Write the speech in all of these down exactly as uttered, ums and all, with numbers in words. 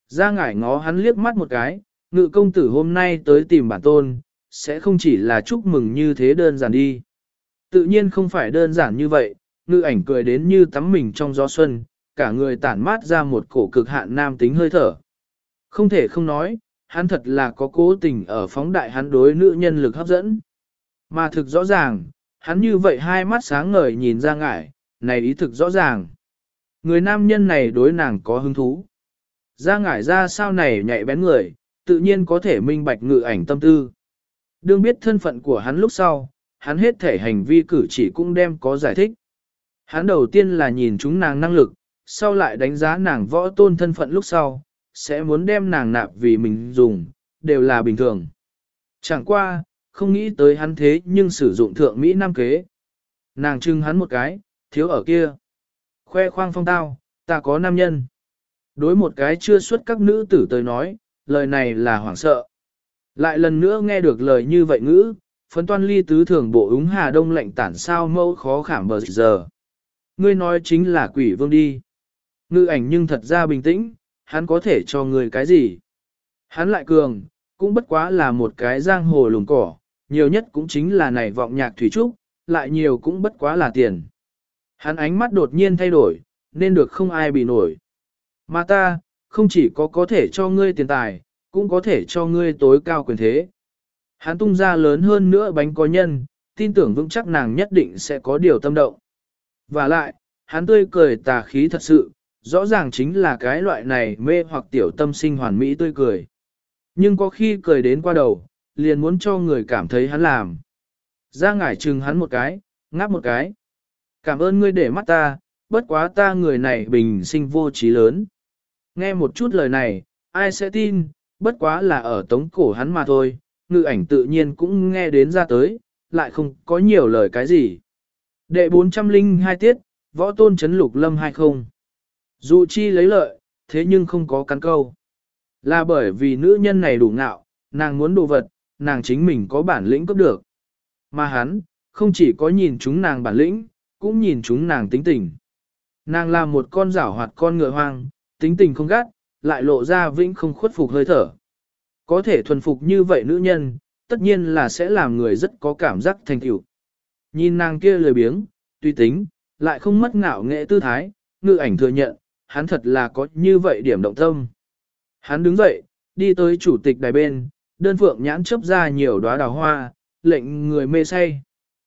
Ra ngải ngó hắn liếc mắt một cái, ngự công tử hôm nay tới tìm bản tôn, sẽ không chỉ là chúc mừng như thế đơn giản đi. Tự nhiên không phải đơn giản như vậy, ngự ảnh cười đến như tắm mình trong gió xuân, cả người tản mát ra một cổ cực hạn nam tính hơi thở. Không thể không nói, hắn thật là có cố tình ở phóng đại hắn đối nữ nhân lực hấp dẫn. Mà thực rõ ràng, hắn như vậy hai mắt sáng ngời nhìn ra ngải, này ý thực rõ ràng. Người nam nhân này đối nàng có hứng thú. Ra ngải ra sao này nhạy bén người, tự nhiên có thể minh bạch ngự ảnh tâm tư. Đương biết thân phận của hắn lúc sau, hắn hết thể hành vi cử chỉ cũng đem có giải thích. Hắn đầu tiên là nhìn chúng nàng năng lực, sau lại đánh giá nàng võ tôn thân phận lúc sau, sẽ muốn đem nàng nạp vì mình dùng, đều là bình thường. Chẳng qua, không nghĩ tới hắn thế nhưng sử dụng thượng Mỹ Nam kế. Nàng trưng hắn một cái, thiếu ở kia. Khoe khoang phong tao, ta có nam nhân. Đối một cái chưa xuất các nữ tử tới nói, lời này là hoảng sợ. Lại lần nữa nghe được lời như vậy ngữ, phấn toan ly tứ thường bộ ứng hà đông lạnh tản sao mâu khó khảm bờ giờ. Ngươi nói chính là quỷ vương đi. Ngự ảnh nhưng thật ra bình tĩnh, hắn có thể cho ngươi cái gì? Hắn lại cường, cũng bất quá là một cái giang hồ lùng cỏ, nhiều nhất cũng chính là này vọng nhạc thủy trúc, lại nhiều cũng bất quá là tiền. Hắn ánh mắt đột nhiên thay đổi, nên được không ai bị nổi. Mà ta, không chỉ có có thể cho ngươi tiền tài, cũng có thể cho ngươi tối cao quyền thế. Hắn tung ra lớn hơn nữa bánh có nhân, tin tưởng vững chắc nàng nhất định sẽ có điều tâm động. Và lại, hắn tươi cười tà khí thật sự, rõ ràng chính là cái loại này mê hoặc tiểu tâm sinh hoàn mỹ tươi cười. Nhưng có khi cười đến qua đầu, liền muốn cho người cảm thấy hắn làm. Ra ngải chừng hắn một cái, ngáp một cái. Cảm ơn ngươi để mắt ta, bất quá ta người này bình sinh vô trí lớn. Nghe một chút lời này, ai sẽ tin, bất quá là ở tống cổ hắn mà thôi, ngự ảnh tự nhiên cũng nghe đến ra tới, lại không có nhiều lời cái gì. Đệ bốn trăm lẻ hai tiết, võ tôn chấn lục lâm hay không? Dù chi lấy lợi, thế nhưng không có cắn câu. Là bởi vì nữ nhân này đủ ngạo, nàng muốn đồ vật, nàng chính mình có bản lĩnh cấp được. Mà hắn, không chỉ có nhìn chúng nàng bản lĩnh, cũng nhìn chúng nàng tính tình. Nàng là một con giảo hoạt con ngựa hoang, tính tình không gắt, lại lộ ra vĩnh không khuất phục hơi thở. Có thể thuần phục như vậy nữ nhân, tất nhiên là sẽ làm người rất có cảm giác thành tựu. Nhìn nàng kia lười biếng, tùy tính, lại không mất ngạo nghệ tư thái, ngự ảnh thừa nhận, hắn thật là có như vậy điểm động tâm. Hắn đứng dậy, đi tới chủ tịch đài bên, đơn phượng nhãn chớp ra nhiều đóa đào hoa, lệnh người mê say.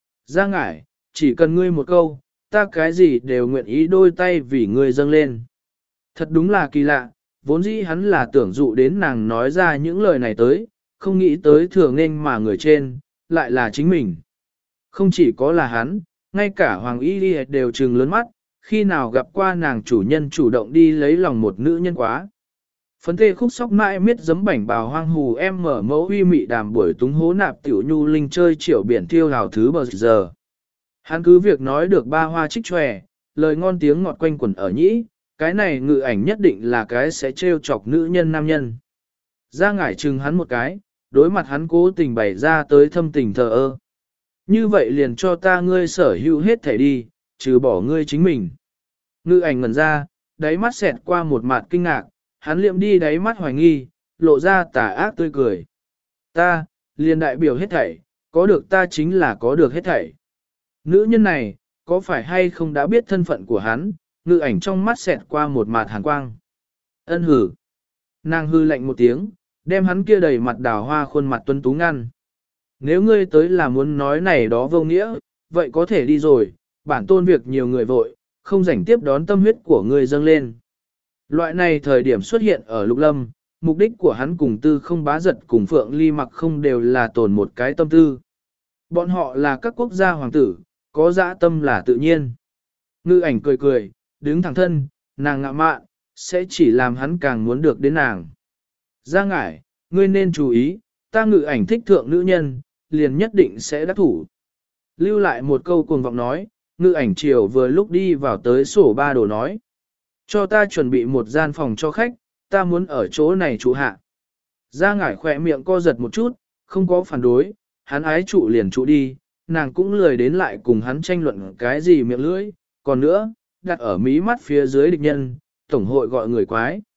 Ra ngải, chỉ cần ngươi một câu, ta cái gì đều nguyện ý đôi tay vì ngươi dâng lên. Thật đúng là kỳ lạ, vốn dĩ hắn là tưởng dụ đến nàng nói ra những lời này tới, không nghĩ tới thường nên mà người trên, lại là chính mình. Không chỉ có là hắn, ngay cả Hoàng Y Ghi đều trừng lớn mắt, khi nào gặp qua nàng chủ nhân chủ động đi lấy lòng một nữ nhân quá. Phấn tê khúc sóc mãi miết giấm bảnh bào hoang hù em mở mẫu uy mị đàm buổi túng hố nạp tiểu nhu linh chơi triệu biển thiêu hào thứ bờ giờ. Hắn cứ việc nói được ba hoa trích tròe, lời ngon tiếng ngọt quanh quẩn ở nhĩ, cái này ngự ảnh nhất định là cái sẽ trêu chọc nữ nhân nam nhân. Ra ngải chừng hắn một cái, đối mặt hắn cố tình bày ra tới thâm tình thờ ơ. Như vậy liền cho ta ngươi sở hữu hết thể đi, trừ bỏ ngươi chính mình. Ngự ảnh ngẩn ra, đáy mắt xẹt qua một mặt kinh ngạc, hắn liệm đi đáy mắt hoài nghi, lộ ra tà ác tươi cười. Ta, liền đại biểu hết thảy, có được ta chính là có được hết thảy. Nữ nhân này, có phải hay không đã biết thân phận của hắn, ngự ảnh trong mắt xẹt qua một mặt hàn quang. Ân hử. Nàng hư lạnh một tiếng, đem hắn kia đầy mặt đào hoa khuôn mặt tuấn tú ngăn. Nếu ngươi tới là muốn nói này đó vô nghĩa, vậy có thể đi rồi, bản tôn việc nhiều người vội, không rảnh tiếp đón tâm huyết của ngươi dâng lên. Loại này thời điểm xuất hiện ở Lục Lâm, mục đích của hắn cùng tư không bá giật cùng Phượng Ly mặc không đều là tồn một cái tâm tư. Bọn họ là các quốc gia hoàng tử, có dã tâm là tự nhiên. Ngư ảnh cười cười, đứng thẳng thân, nàng ngạ mạn, sẽ chỉ làm hắn càng muốn được đến nàng. Ra ngải, ngươi nên chú ý, ta ngự ảnh thích thượng nữ nhân, liền nhất định sẽ đắc thủ. Lưu lại một câu cuồng vọng nói, ngự ảnh chiều vừa lúc đi vào tới sổ ba đồ nói. Cho ta chuẩn bị một gian phòng cho khách, ta muốn ở chỗ này trụ hạ. Ra ngải khỏe miệng co giật một chút, không có phản đối, hắn ái trụ liền trụ đi, nàng cũng lười đến lại cùng hắn tranh luận cái gì miệng lưỡi, còn nữa, đặt ở mí mắt phía dưới địch nhân, tổng hội gọi người quái.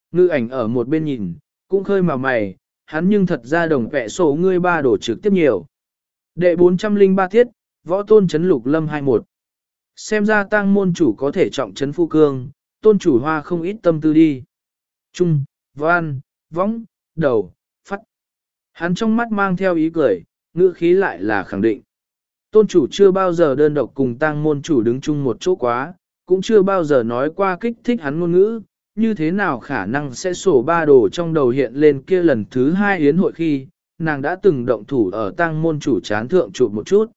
Ngư ảnh ở một bên nhìn, cũng khơi mà mày, hắn nhưng thật ra đồng vẽ sổ ngươi ba đổ trực tiếp nhiều. Đệ bốn trăm linh ba tiết, võ tôn chấn lục lâm hai một. Xem ra tang môn chủ có thể trọng chấn phu cương, tôn chủ hoa không ít tâm tư đi. Trung, văn, võng, đầu, phát. Hắn trong mắt mang theo ý cười, ngữ khí lại là khẳng định. Tôn chủ chưa bao giờ đơn độc cùng tang môn chủ đứng chung một chỗ quá, cũng chưa bao giờ nói qua kích thích hắn ngôn ngữ, như thế nào khả năng sẽ sổ ba đồ trong đầu hiện lên kia lần thứ hai yến hội khi, nàng đã từng động thủ ở tang môn chủ chán thượng chụp một chút.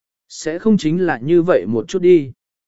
Sẽ không chính là như vậy một chút đi.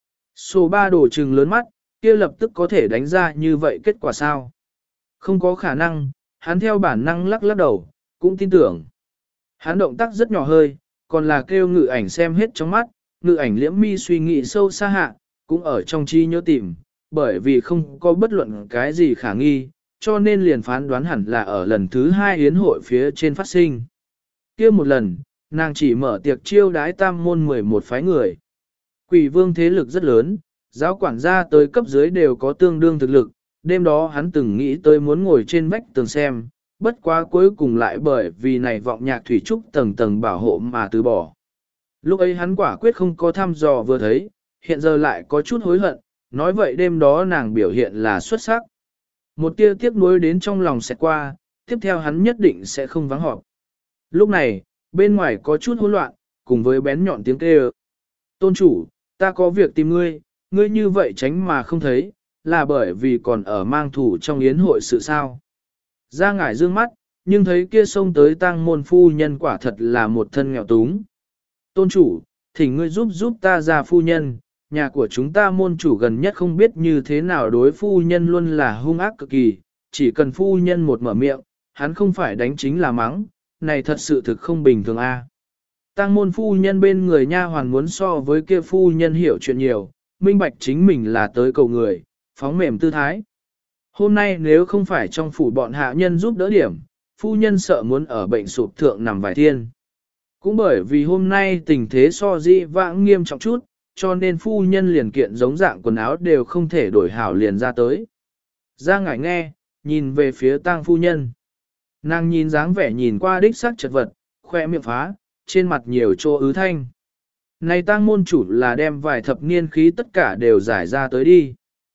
Sổ ba đồ trừng lớn mắt, kia lập tức có thể đánh ra như vậy kết quả sao? Không có khả năng, hắn theo bản năng lắc lắc đầu, cũng tin tưởng. Hắn động tác rất nhỏ hơi, còn là kêu ngự ảnh xem hết trong mắt, ngự ảnh liễm mi suy nghĩ sâu xa hạ, cũng ở trong trí nhớ tìm, bởi vì không có bất luận cái gì khả nghi, cho nên liền phán đoán hẳn là ở lần thứ hai yến hội phía trên phát sinh. Kia một lần, nàng chỉ mở tiệc chiêu đái tam môn mười một phái người. Quỷ vương thế lực rất lớn, giáo quản gia tới cấp dưới đều có tương đương thực lực, đêm đó hắn từng nghĩ tới muốn ngồi trên vách tường xem, bất quá cuối cùng lại bởi vì này vọng nhạc thủy trúc tầng tầng bảo hộ mà từ bỏ. Lúc ấy hắn quả quyết không có thăm dò vừa thấy, hiện giờ lại có chút hối hận, nói vậy đêm đó nàng biểu hiện là xuất sắc. Một tia tiếc nuối đến trong lòng sẽ qua, tiếp theo hắn nhất định sẽ không vắng họp. Lúc này, bên ngoài có chút hỗn loạn, cùng với bén nhọn tiếng kêu. Tôn chủ, ta có việc tìm ngươi, ngươi như vậy tránh mà không thấy, là bởi vì còn ở mang thủ trong yến hội sự sao. Ra ngải dương mắt, nhưng thấy kia xông tới tang môn phu nhân quả thật là một thân nghèo túng. Tôn chủ, thỉnh ngươi giúp giúp ta ra phu nhân, nhà của chúng ta môn chủ gần nhất không biết như thế nào đối phu nhân luôn là hung ác cực kỳ, chỉ cần phu nhân một mở miệng, hắn không phải đánh chính là mắng, này thật sự thực không bình thường a. Tang môn phu nhân bên người nha hoàn muốn so với kia phu nhân hiểu chuyện nhiều, minh bạch chính mình là tới cầu người, phóng mềm tư thái. Hôm nay nếu không phải trong phủ bọn hạ nhân giúp đỡ điểm, phu nhân sợ muốn ở bệnh sụp thượng nằm vài thiên. Cũng bởi vì hôm nay tình thế so di vãng nghiêm trọng chút, cho nên phu nhân liền kiện giống dạng quần áo đều không thể đổi hảo liền ra tới. Ra ngải nghe, nhìn về phía tang phu nhân. Nàng nhìn dáng vẻ nhìn qua đích sắc chật vật, khoe miệng phá, trên mặt nhiều chỗ ứ thanh. Này tang môn chủ là đem vài thập niên khí tất cả đều giải ra tới đi.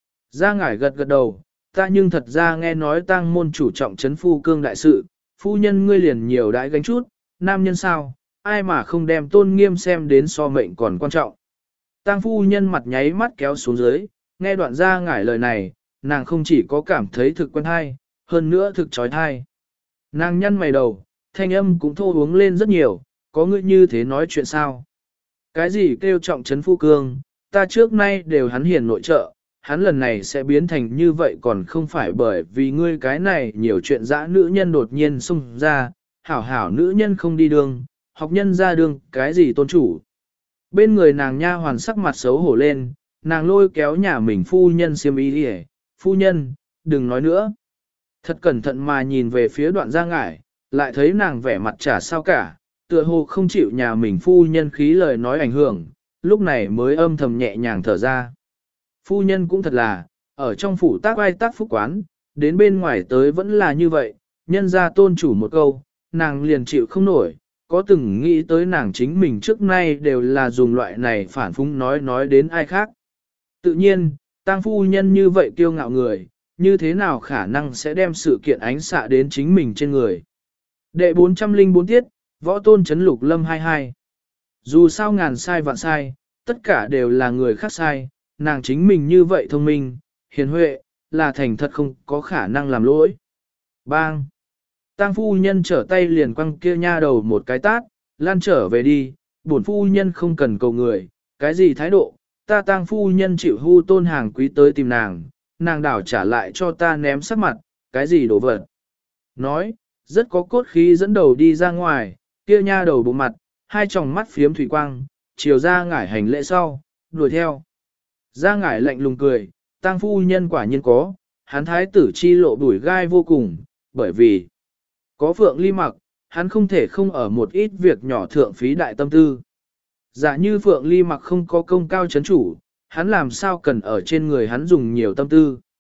Ra ngải gật gật đầu, ta nhưng thật ra nghe nói tang môn chủ trọng trấn phu cương đại sự, phu nhân ngươi liền nhiều đãi gánh chút, nam nhân sao, ai mà không đem tôn nghiêm xem đến so mệnh còn quan trọng. Tang phu nhân mặt nháy mắt kéo xuống dưới, nghe đoạn ra ngải lời này, nàng không chỉ có cảm thấy thực quen hay, hơn nữa thực trói thai. Nàng nhăn mày đầu, thanh âm cũng thô uống lên rất nhiều, có ngươi như thế nói chuyện sao? Cái gì kêu trọng trấn phu cương, ta trước nay đều hắn hiền nội trợ, hắn lần này sẽ biến thành như vậy còn không phải bởi vì ngươi cái này nhiều chuyện dã nữ nhân đột nhiên xông ra, hảo hảo nữ nhân không đi đường, học nhân ra đường, cái gì tôn chủ. Bên người nàng nha hoàn sắc mặt xấu hổ lên, nàng lôi kéo nhà mình phu nhân xiêm y đi phu nhân, đừng nói nữa. Thật cẩn thận mà nhìn về phía đoạn ra ngải, lại thấy nàng vẻ mặt chả sao cả, tựa hồ không chịu nhà mình phu nhân khí lời nói ảnh hưởng, lúc này mới âm thầm nhẹ nhàng thở ra. Phu nhân cũng thật là, ở trong phủ tác ai tác phúc quán, đến bên ngoài tới vẫn là như vậy, nhân ra tôn chủ một câu, nàng liền chịu không nổi, có từng nghĩ tới nàng chính mình trước nay đều là dùng loại này phản phúng nói nói đến ai khác. Tự nhiên, tang phu nhân như vậy kiêu ngạo người, như thế nào khả năng sẽ đem sự kiện ánh xạ đến chính mình trên người. Đệ bốn trăm linh bốn tiết, võ tôn chấn lục lâm hai hai. Dù sao ngàn sai vạn sai, tất cả đều là người khác sai, nàng chính mình như vậy thông minh, hiền huệ, là thành thật không có khả năng làm lỗi. Bang! Tang phu nhân trở tay liền quăng kia nha đầu một cái tát, lan trở về đi, bổn phu nhân không cần cầu người, cái gì thái độ, ta tang phu nhân chịu hưu tôn hàng quý tới tìm nàng, nàng đảo trả lại cho ta ném sắc mặt, cái gì đổ vật. Nói, rất có cốt khí dẫn đầu đi ra ngoài, kia nha đầu bộ mặt, hai tròng mắt phiếm thủy quang, chiều ra ngải hành lễ sau, đuổi theo. Ra ngải lạnh lùng cười, tang phu nhân quả nhiên có, hắn thái tử chi lộ đuổi gai vô cùng, bởi vì có phượng ly mặc, hắn không thể không ở một ít việc nhỏ thượng phí đại tâm tư. Giả như phượng ly mặc không có công cao chấn chủ, hắn làm sao cần ở trên người hắn dùng nhiều tâm tư.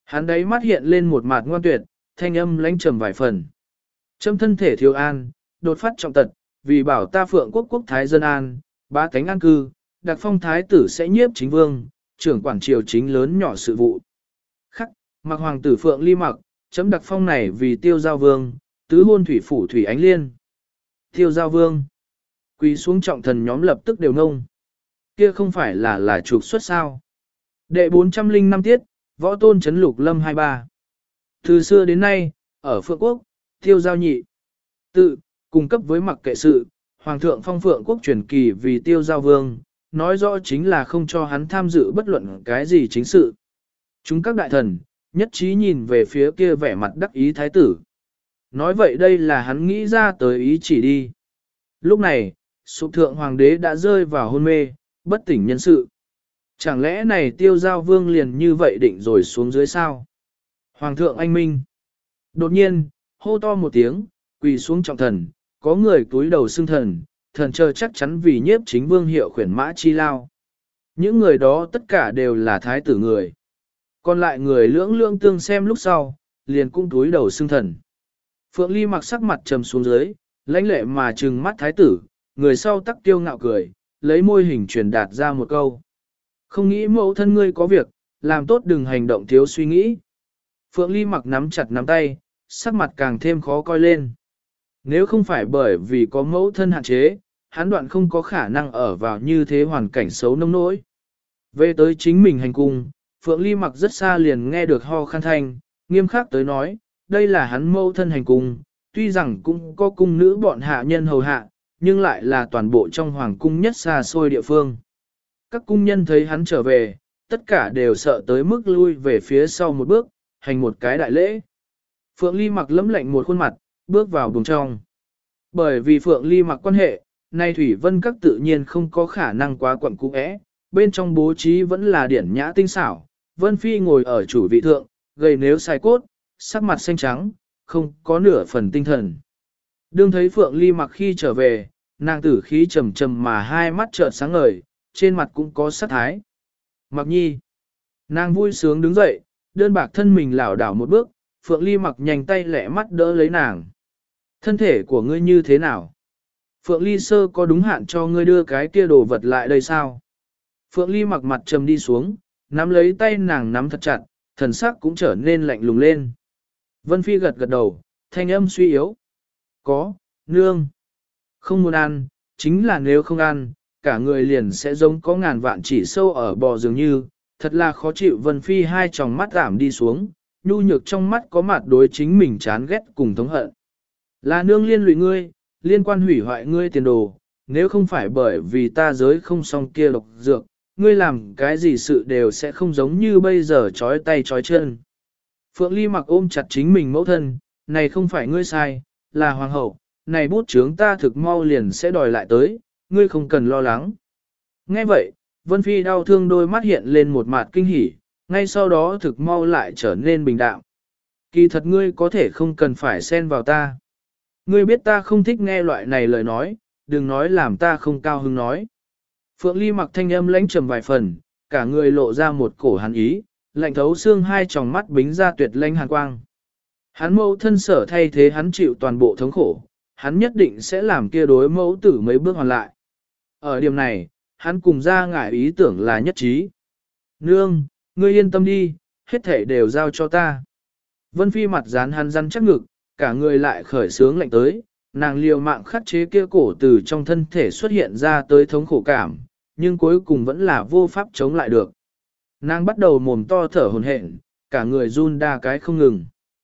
Hắn đấy mắt hiện lên một mặt ngoan tuyệt, thanh âm lãnh trầm vài phần. Châm thân thể thiếu an, đột phát trọng tật, vì bảo ta phượng quốc quốc thái dân an, bá cánh an cư, đặc phong thái tử sẽ nhiếp chính vương, trưởng quản triều chính lớn nhỏ sự vụ. Khắc, mặc hoàng tử phượng ly mặc, chấm đặc phong này vì tiêu giao vương, tứ hôn thủy phủ thủy ánh liên. Tiêu giao vương, quỳ xuống trọng thần nhóm lập tức đều ngông. Kia không phải là là trục xuất sao. Đệ bốn trăm linh năm tiết, võ tôn chấn lục lâm hai ba. Từ xưa đến nay, ở Phượng Quốc, tiêu giao nhị. Tự, cung cấp với mặc kệ sự, Hoàng thượng phong Phượng Quốc truyền kỳ vì tiêu giao vương, nói rõ chính là không cho hắn tham dự bất luận cái gì chính sự. Chúng các đại thần, nhất trí nhìn về phía kia vẻ mặt đắc ý thái tử. Nói vậy đây là hắn nghĩ ra tới ý chỉ đi. Lúc này, sụp thượng hoàng đế đã rơi vào hôn mê, bất tỉnh nhân sự. Chẳng lẽ này tiêu giao vương liền như vậy định rồi xuống dưới sao? Hoàng thượng anh minh. Đột nhiên, hô to một tiếng, quỳ xuống trọng thần, có người túi đầu xưng thần, thần chờ chắc chắn vì nhiếp chính vương hiệu khuyển mã chi lao. Những người đó tất cả đều là thái tử người. Còn lại người lưỡng lưỡng tương xem lúc sau, liền cũng túi đầu xưng thần. Phượng Ly mặc sắc mặt trầm xuống dưới, lãnh lệ mà trừng mắt thái tử, người sau tắc tiêu ngạo cười, lấy môi hình truyền đạt ra một câu. Không nghĩ mẫu thân ngươi có việc, làm tốt đừng hành động thiếu suy nghĩ. Phượng Ly mặc nắm chặt nắm tay, sắc mặt càng thêm khó coi lên. Nếu không phải bởi vì có mẫu thân hạn chế, hắn đoạn không có khả năng ở vào như thế hoàn cảnh xấu nông nỗi. Về tới chính mình hành cung, Phượng Ly mặc rất xa liền nghe được ho khan thanh, nghiêm khắc tới nói, đây là hắn mẫu thân hành cung, tuy rằng cũng có cung nữ bọn hạ nhân hầu hạ, nhưng lại là toàn bộ trong hoàng cung nhất xa xôi địa phương. Các cung nhân thấy hắn trở về, tất cả đều sợ tới mức lui về phía sau một bước, hành một cái đại lễ. Phượng Ly mặc lấm lạnh một khuôn mặt, bước vào buồng trong. Bởi vì Phượng Ly mặc quan hệ, nay Thủy Vân các tự nhiên không có khả năng quá quẩn cung ẽ, bên trong bố trí vẫn là điển nhã tinh xảo. Vân Phi ngồi ở chủ vị thượng, gầy nếu sai cốt, sắc mặt xanh trắng, không có nửa phần tinh thần. Đương thấy Phượng Ly mặc khi trở về, nàng tử khí trầm trầm mà hai mắt trợn sáng ngời, trên mặt cũng có sát thái. Mặc nhi. Nàng vui sướng đứng dậy, đơn bạc thân mình lảo đảo một bước, Phượng Ly mặc nhanh tay lẹ mắt đỡ lấy nàng. Thân thể của ngươi như thế nào? Phượng Ly sơ có đúng hạn cho ngươi đưa cái kia đồ vật lại đây sao? Phượng Ly mặc mặt trầm đi xuống, nắm lấy tay nàng nắm thật chặt, thần sắc cũng trở nên lạnh lùng lên. Vân Phi gật gật đầu, thanh âm suy yếu. Có, nương. Không muốn ăn, chính là nếu không ăn, cả người liền sẽ giống có ngàn vạn chỉ sâu ở bò dường như, thật là khó chịu. Vân Phi hai tròng mắt giảm đi xuống, nhu nhược trong mắt có mặt đối chính mình chán ghét cùng thống hận. Là nương liên lụy ngươi, liên quan hủy hoại ngươi tiền đồ, nếu không phải bởi vì ta giới không xong kia độc dược, ngươi làm cái gì sự đều sẽ không giống như bây giờ trói tay trói chân. Phượng Ly mặc ôm chặt chính mình mẫu thân, này không phải ngươi sai, là hoàng hậu, này bút chướng ta thực mau liền sẽ đòi lại tới, ngươi không cần lo lắng. Nghe vậy, Vân Phi đau thương đôi mắt hiện lên một mặt kinh hỉ, ngay sau đó thực mau lại trở nên bình đạm. Kỳ thật ngươi có thể không cần phải xen vào ta. Ngươi biết ta không thích nghe loại này lời nói, đừng nói làm ta không cao hứng nói. Phượng Ly mặc thanh âm lãnh trầm vài phần, cả người lộ ra một cổ hàn ý, lạnh thấu xương hai tròng mắt bính ra tuyệt lãnh hàn quang. Hắn mẫu thân sở thay thế hắn chịu toàn bộ thống khổ, hắn nhất định sẽ làm kia đối mẫu tử mấy bước hoàn lại. Ở điểm này, hắn cùng ra ngải ý tưởng là nhất trí. Nương, ngươi yên tâm đi, hết thể đều giao cho ta. Vân Phi mặt dán hắn răn chắc ngực, cả người lại khởi sướng lạnh tới, nàng liều mạng khắc chế kia cổ từ trong thân thể xuất hiện ra tới thống khổ cảm, nhưng cuối cùng vẫn là vô pháp chống lại được. Nàng bắt đầu mồm to thở hổn hển, cả người run đa cái không ngừng.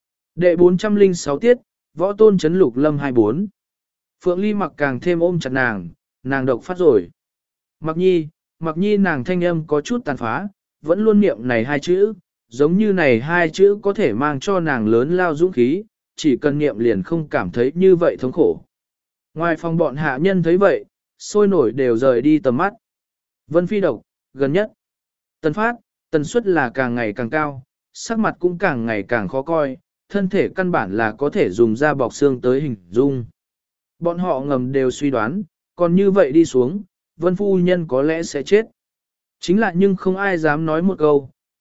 Đệ bốn trăm linh sáu tiết, võ tôn chấn lục lâm hai bốn. Phượng Ly mặc càng thêm ôm chặt nàng, nàng độc phát rồi. Mặc nhi, mặc nhi nàng thanh âm có chút tàn phá, vẫn luôn niệm này hai chữ, giống như này hai chữ có thể mang cho nàng lớn lao dũng khí, chỉ cần niệm liền không cảm thấy như vậy thống khổ. Ngoài phòng bọn hạ nhân thấy vậy, sôi nổi đều rời đi tầm mắt. Vân Phi độc, gần nhất. Tần phát, tần suất là càng ngày càng cao, sắc mặt cũng càng ngày càng khó coi, thân thể căn bản là có thể dùng da bọc xương tới hình dung. Bọn họ ngầm đều suy đoán, còn như vậy đi xuống, Vân Phu Nhân có lẽ sẽ chết. Chính là nhưng không ai dám nói một câu,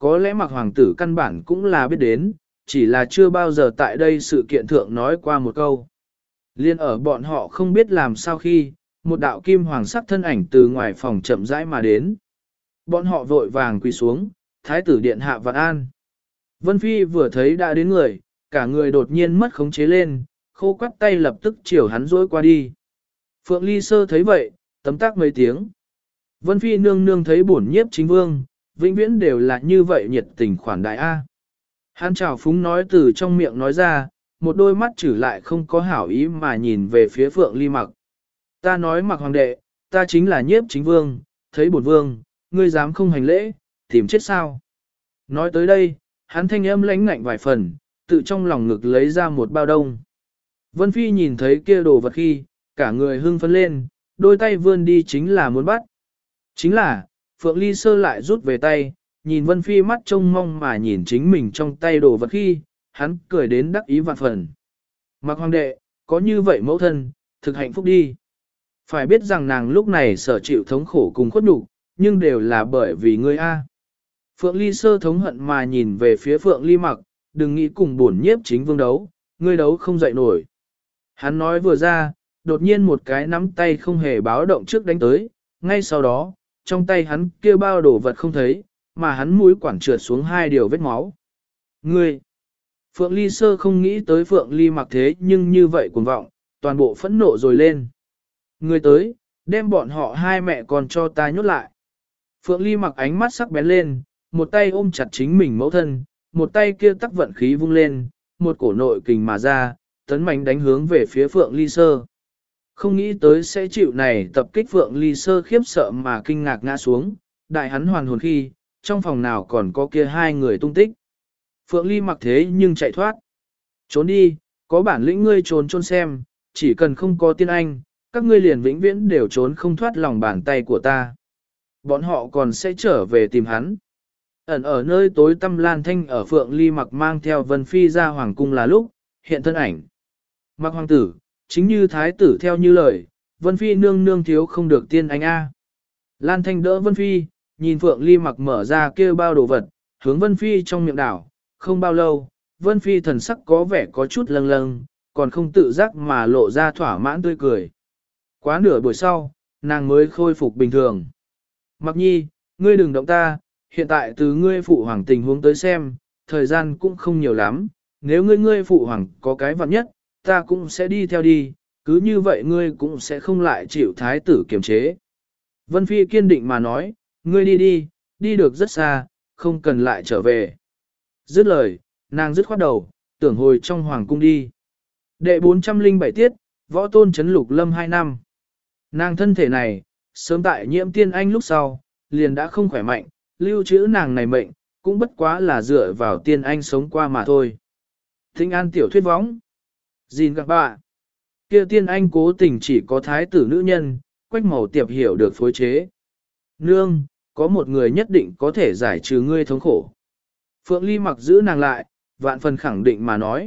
có lẽ mặc hoàng tử căn bản cũng là biết đến, chỉ là chưa bao giờ tại đây sự kiện thượng nói qua một câu. Liên ở bọn họ không biết làm sao khi, một đạo kim hoàng sắc thân ảnh từ ngoài phòng chậm rãi mà đến. Bọn họ vội vàng quỳ xuống, thái tử điện hạ vạn an. Vân Phi vừa thấy đã đến người, cả người đột nhiên mất khống chế lên, khô quắt tay lập tức chiều hắn dối qua đi. Phượng Ly Sơ thấy vậy, tấm tắc mấy tiếng. Vân Phi nương nương thấy bổn nhiếp chính vương, vĩnh viễn đều là như vậy nhiệt tình khoản đại A. Hắn chào phúng nói từ trong miệng nói ra, một đôi mắt trừ lại không có hảo ý mà nhìn về phía Phượng Ly Mặc. Ta nói Mặc hoàng đệ, ta chính là nhiếp chính vương, thấy bổn vương, ngươi dám không hành lễ, tìm chết sao. Nói tới đây, hắn thanh âm lãnh ngạnh vài phần, tự trong lòng ngực lấy ra một bao đông. Vân Phi nhìn thấy kia đồ vật khi, cả người hưng phấn lên, đôi tay vươn đi chính là muốn bắt. Chính là, Phượng Ly Sơ lại rút về tay, nhìn Vân Phi mắt trông mong mà nhìn chính mình trong tay đồ vật khi, hắn cười đến đắc ý vạn phần. Mặc hoàng đệ, có như vậy mẫu thân, thực hạnh phúc đi. Phải biết rằng nàng lúc này sở chịu thống khổ cùng khuất nhục, nhưng đều là bởi vì ngươi A. Phượng Ly Sơ thống hận mà nhìn về phía Phượng Ly Mặc, đừng nghĩ cùng bổn nhiếp chính vương đấu, ngươi đấu không dậy nổi. Hắn nói vừa ra, đột nhiên một cái nắm tay không hề báo động trước đánh tới, ngay sau đó, trong tay hắn kia bao đồ vật không thấy, mà hắn mũi quản trượt xuống hai điều vết máu. Ngươi! Phượng Ly Sơ không nghĩ tới Phượng Ly Mặc thế nhưng như vậy cuồng vọng, toàn bộ phẫn nộ rồi lên. Ngươi tới, đem bọn họ hai mẹ con cho ta nhốt lại. Phượng Ly Mặc ánh mắt sắc bén lên, một tay ôm chặt chính mình mẫu thân, một tay kia tắc vận khí vung lên, một cổ nội kình mà ra, tấn mạnh đánh hướng về phía Phượng Ly Sơ. Không nghĩ tới sẽ chịu này tập kích Phượng Ly Sơ khiếp sợ mà kinh ngạc ngã xuống, đại hắn hoàn hồn khi, trong phòng nào còn có kia hai người tung tích. Phượng Ly Mặc thế nhưng chạy thoát. Trốn đi, có bản lĩnh ngươi trốn trốn xem, chỉ cần không có tiên anh, các ngươi liền vĩnh viễn đều trốn không thoát lòng bàn tay của ta. Bọn họ còn sẽ trở về tìm hắn. Ẩn ở nơi tối tăm Lan Thanh ở Phượng Ly Mặc mang theo Vân Phi ra hoàng cung là lúc, hiện thân ảnh. Mặc hoàng tử, chính như thái tử theo như lời, Vân Phi nương nương thiếu không được tiên anh A. Lan Thanh đỡ Vân Phi, nhìn Phượng Ly Mặc mở ra kia bao đồ vật, hướng Vân Phi trong miệng đảo, không bao lâu, Vân Phi thần sắc có vẻ có chút lâng lâng, còn không tự giác mà lộ ra thỏa mãn tươi cười. Quá nửa buổi sau, nàng mới khôi phục bình thường. Mặc nhi, ngươi đừng động ta, hiện tại từ ngươi phụ hoàng tình huống tới xem, thời gian cũng không nhiều lắm, nếu ngươi ngươi phụ hoàng có cái vặn nhất, ta cũng sẽ đi theo đi, cứ như vậy ngươi cũng sẽ không lại chịu thái tử kiềm chế. Vân Phi kiên định mà nói, ngươi đi đi, đi được rất xa, không cần lại trở về. Dứt lời, nàng dứt khoát đầu, tưởng hồi trong hoàng cung đi. Đệ bốn trăm linh bảy tiết, võ tôn chấn lục lâm hai năm. Nàng thân thể này, sớm tại nhiễm tiên anh lúc sau, liền đã không khỏe mạnh, lưu trữ nàng này mệnh, cũng bất quá là dựa vào tiên anh sống qua mà thôi. Thính an tiểu thuyết võng. Gìn các bạn. Kia tiên anh cố tình chỉ có thái tử nữ nhân, Quách Màu Tiệp hiểu được phối chế. Nương, có một người nhất định có thể giải trừ ngươi thống khổ. Phượng Ly Mặc giữ nàng lại, vạn phần khẳng định mà nói.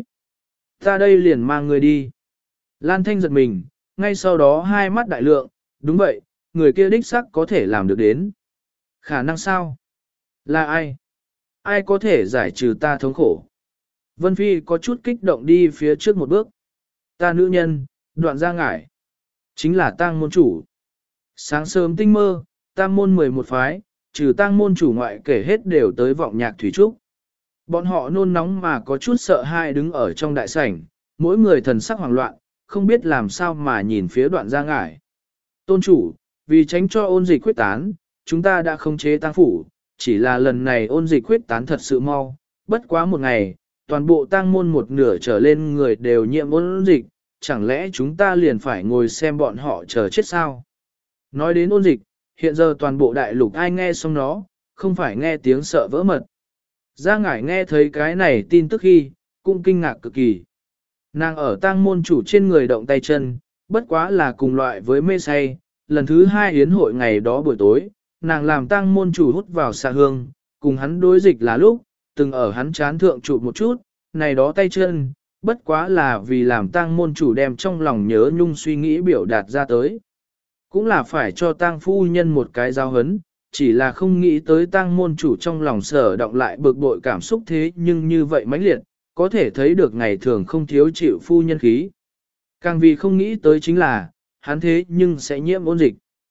Ta đây liền mang ngươi đi. Lan Thanh giật mình, ngay sau đó hai mắt đại lượng, đúng vậy, người kia đích xác có thể làm được đến. Khả năng sao? Là ai? Ai có thể giải trừ ta thống khổ? Vân Phi có chút kích động đi phía trước một bước. Ta nữ nhân, Đoạn Gia Ngải. Chính là tang môn chủ. Sáng sớm tinh mơ, tam môn mười một phái, trừ tang môn chủ ngoại kể hết đều tới vọng nhạc thủy trúc. Bọn họ nôn nóng mà có chút sợ hãi đứng ở trong đại sảnh, mỗi người thần sắc hoảng loạn, không biết làm sao mà nhìn phía Đoạn Gia Ngải. Tôn chủ, vì tránh cho ôn dịch quyết tán, chúng ta đã khống chế tang phủ, chỉ là lần này ôn dịch quyết tán thật sự mau, bất quá một ngày, toàn bộ tang môn một nửa trở lên người đều nhiễm ôn dịch, chẳng lẽ chúng ta liền phải ngồi xem bọn họ chờ chết sao? Nói đến ôn dịch, hiện giờ toàn bộ đại lục ai nghe xong nó, không phải nghe tiếng sợ vỡ mật. Gia Ngải nghe thấy cái này tin tức khi, cũng kinh ngạc cực kỳ. Nàng ở tang môn chủ trên người động tay chân, bất quá là cùng loại với mê say, lần thứ hai yến hội ngày đó buổi tối, nàng làm tang môn chủ hút vào xạ hương, cùng hắn đối dịch là lúc, từng ở hắn chán thượng trụ một chút, này đó tay chân, bất quá là vì làm tang môn chủ đem trong lòng nhớ nhung suy nghĩ biểu đạt ra tới. Cũng là phải cho tang phu nhân một cái giao hấn, chỉ là không nghĩ tới tang môn chủ trong lòng sở động lại bực bội cảm xúc thế nhưng như vậy mãnh liệt, có thể thấy được ngày thường không thiếu chịu phu nhân khí. Càng vì không nghĩ tới chính là, hắn thế nhưng sẽ nhiễm ôn dịch.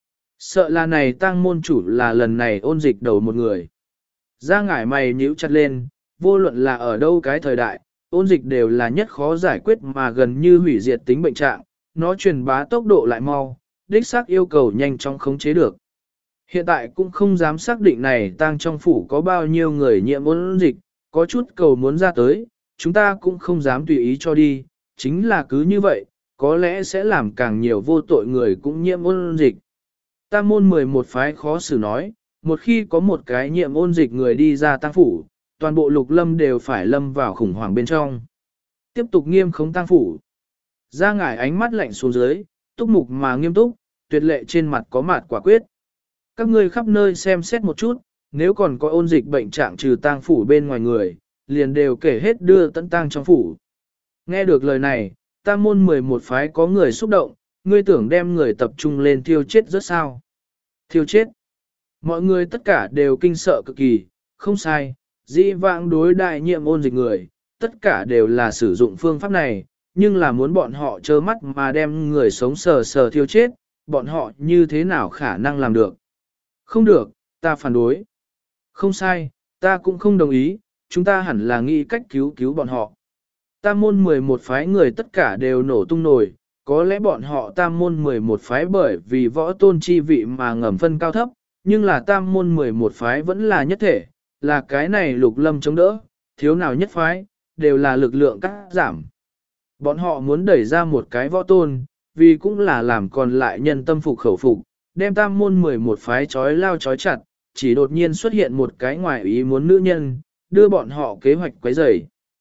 Sợ là này tang môn chủ là lần này ôn dịch đầu một người. Ra ngải mày nhíu chặt lên, vô luận là ở đâu cái thời đại, ôn dịch đều là nhất khó giải quyết mà gần như hủy diệt tính bệnh trạng, nó truyền bá tốc độ lại mau, đích xác yêu cầu nhanh chóng khống chế được. Hiện tại cũng không dám xác định này tang trong phủ có bao nhiêu người nhiễm ôn dịch, có chút cầu muốn ra tới, chúng ta cũng không dám tùy ý cho đi, chính là cứ như vậy, có lẽ sẽ làm càng nhiều vô tội người cũng nhiễm ôn dịch. Tam môn mười một phái khó xử nói, một khi có một cái nhiễm ôn dịch người đi ra tang phủ, toàn bộ lục lâm đều phải lâm vào khủng hoảng bên trong. Tiếp tục nghiêm khống tang phủ. Ra ngải ánh mắt lạnh xuống dưới, túc mục mà nghiêm túc, tuyệt lệ trên mặt có mặt quả quyết. Các ngươi khắp nơi xem xét một chút, nếu còn có ôn dịch bệnh trạng trừ tang phủ bên ngoài người, liền đều kể hết đưa tận tang trong phủ. Nghe được lời này, tam môn mười một phái có người xúc động, ngươi tưởng đem người tập trung lên thiêu chết rất sao. Thiêu chết. Mọi người tất cả đều kinh sợ cực kỳ, không sai, dĩ vãng đối đại nhiệm ôn dịch người, tất cả đều là sử dụng phương pháp này, nhưng là muốn bọn họ trơ mắt mà đem người sống sờ sờ thiêu chết, bọn họ như thế nào khả năng làm được. Không được, ta phản đối. Không sai, ta cũng không đồng ý, chúng ta hẳn là nghĩ cách cứu cứu bọn họ. Tam môn mười một phái người tất cả đều nổ tung nổi, có lẽ bọn họ tam môn mười một phái bởi vì võ tôn chi vị mà ngầm phân cao thấp, nhưng là tam môn mười một phái vẫn là nhất thể, là cái này lục lâm chống đỡ, thiếu nào nhất phái, đều là lực lượng cắt giảm. Bọn họ muốn đẩy ra một cái võ tôn, vì cũng là làm còn lại nhân tâm phục khẩu phục, đem tam môn mười một phái trói lao trói chặt, chỉ đột nhiên xuất hiện một cái ngoài ý muốn nữ nhân, đưa bọn họ kế hoạch quấy rầy.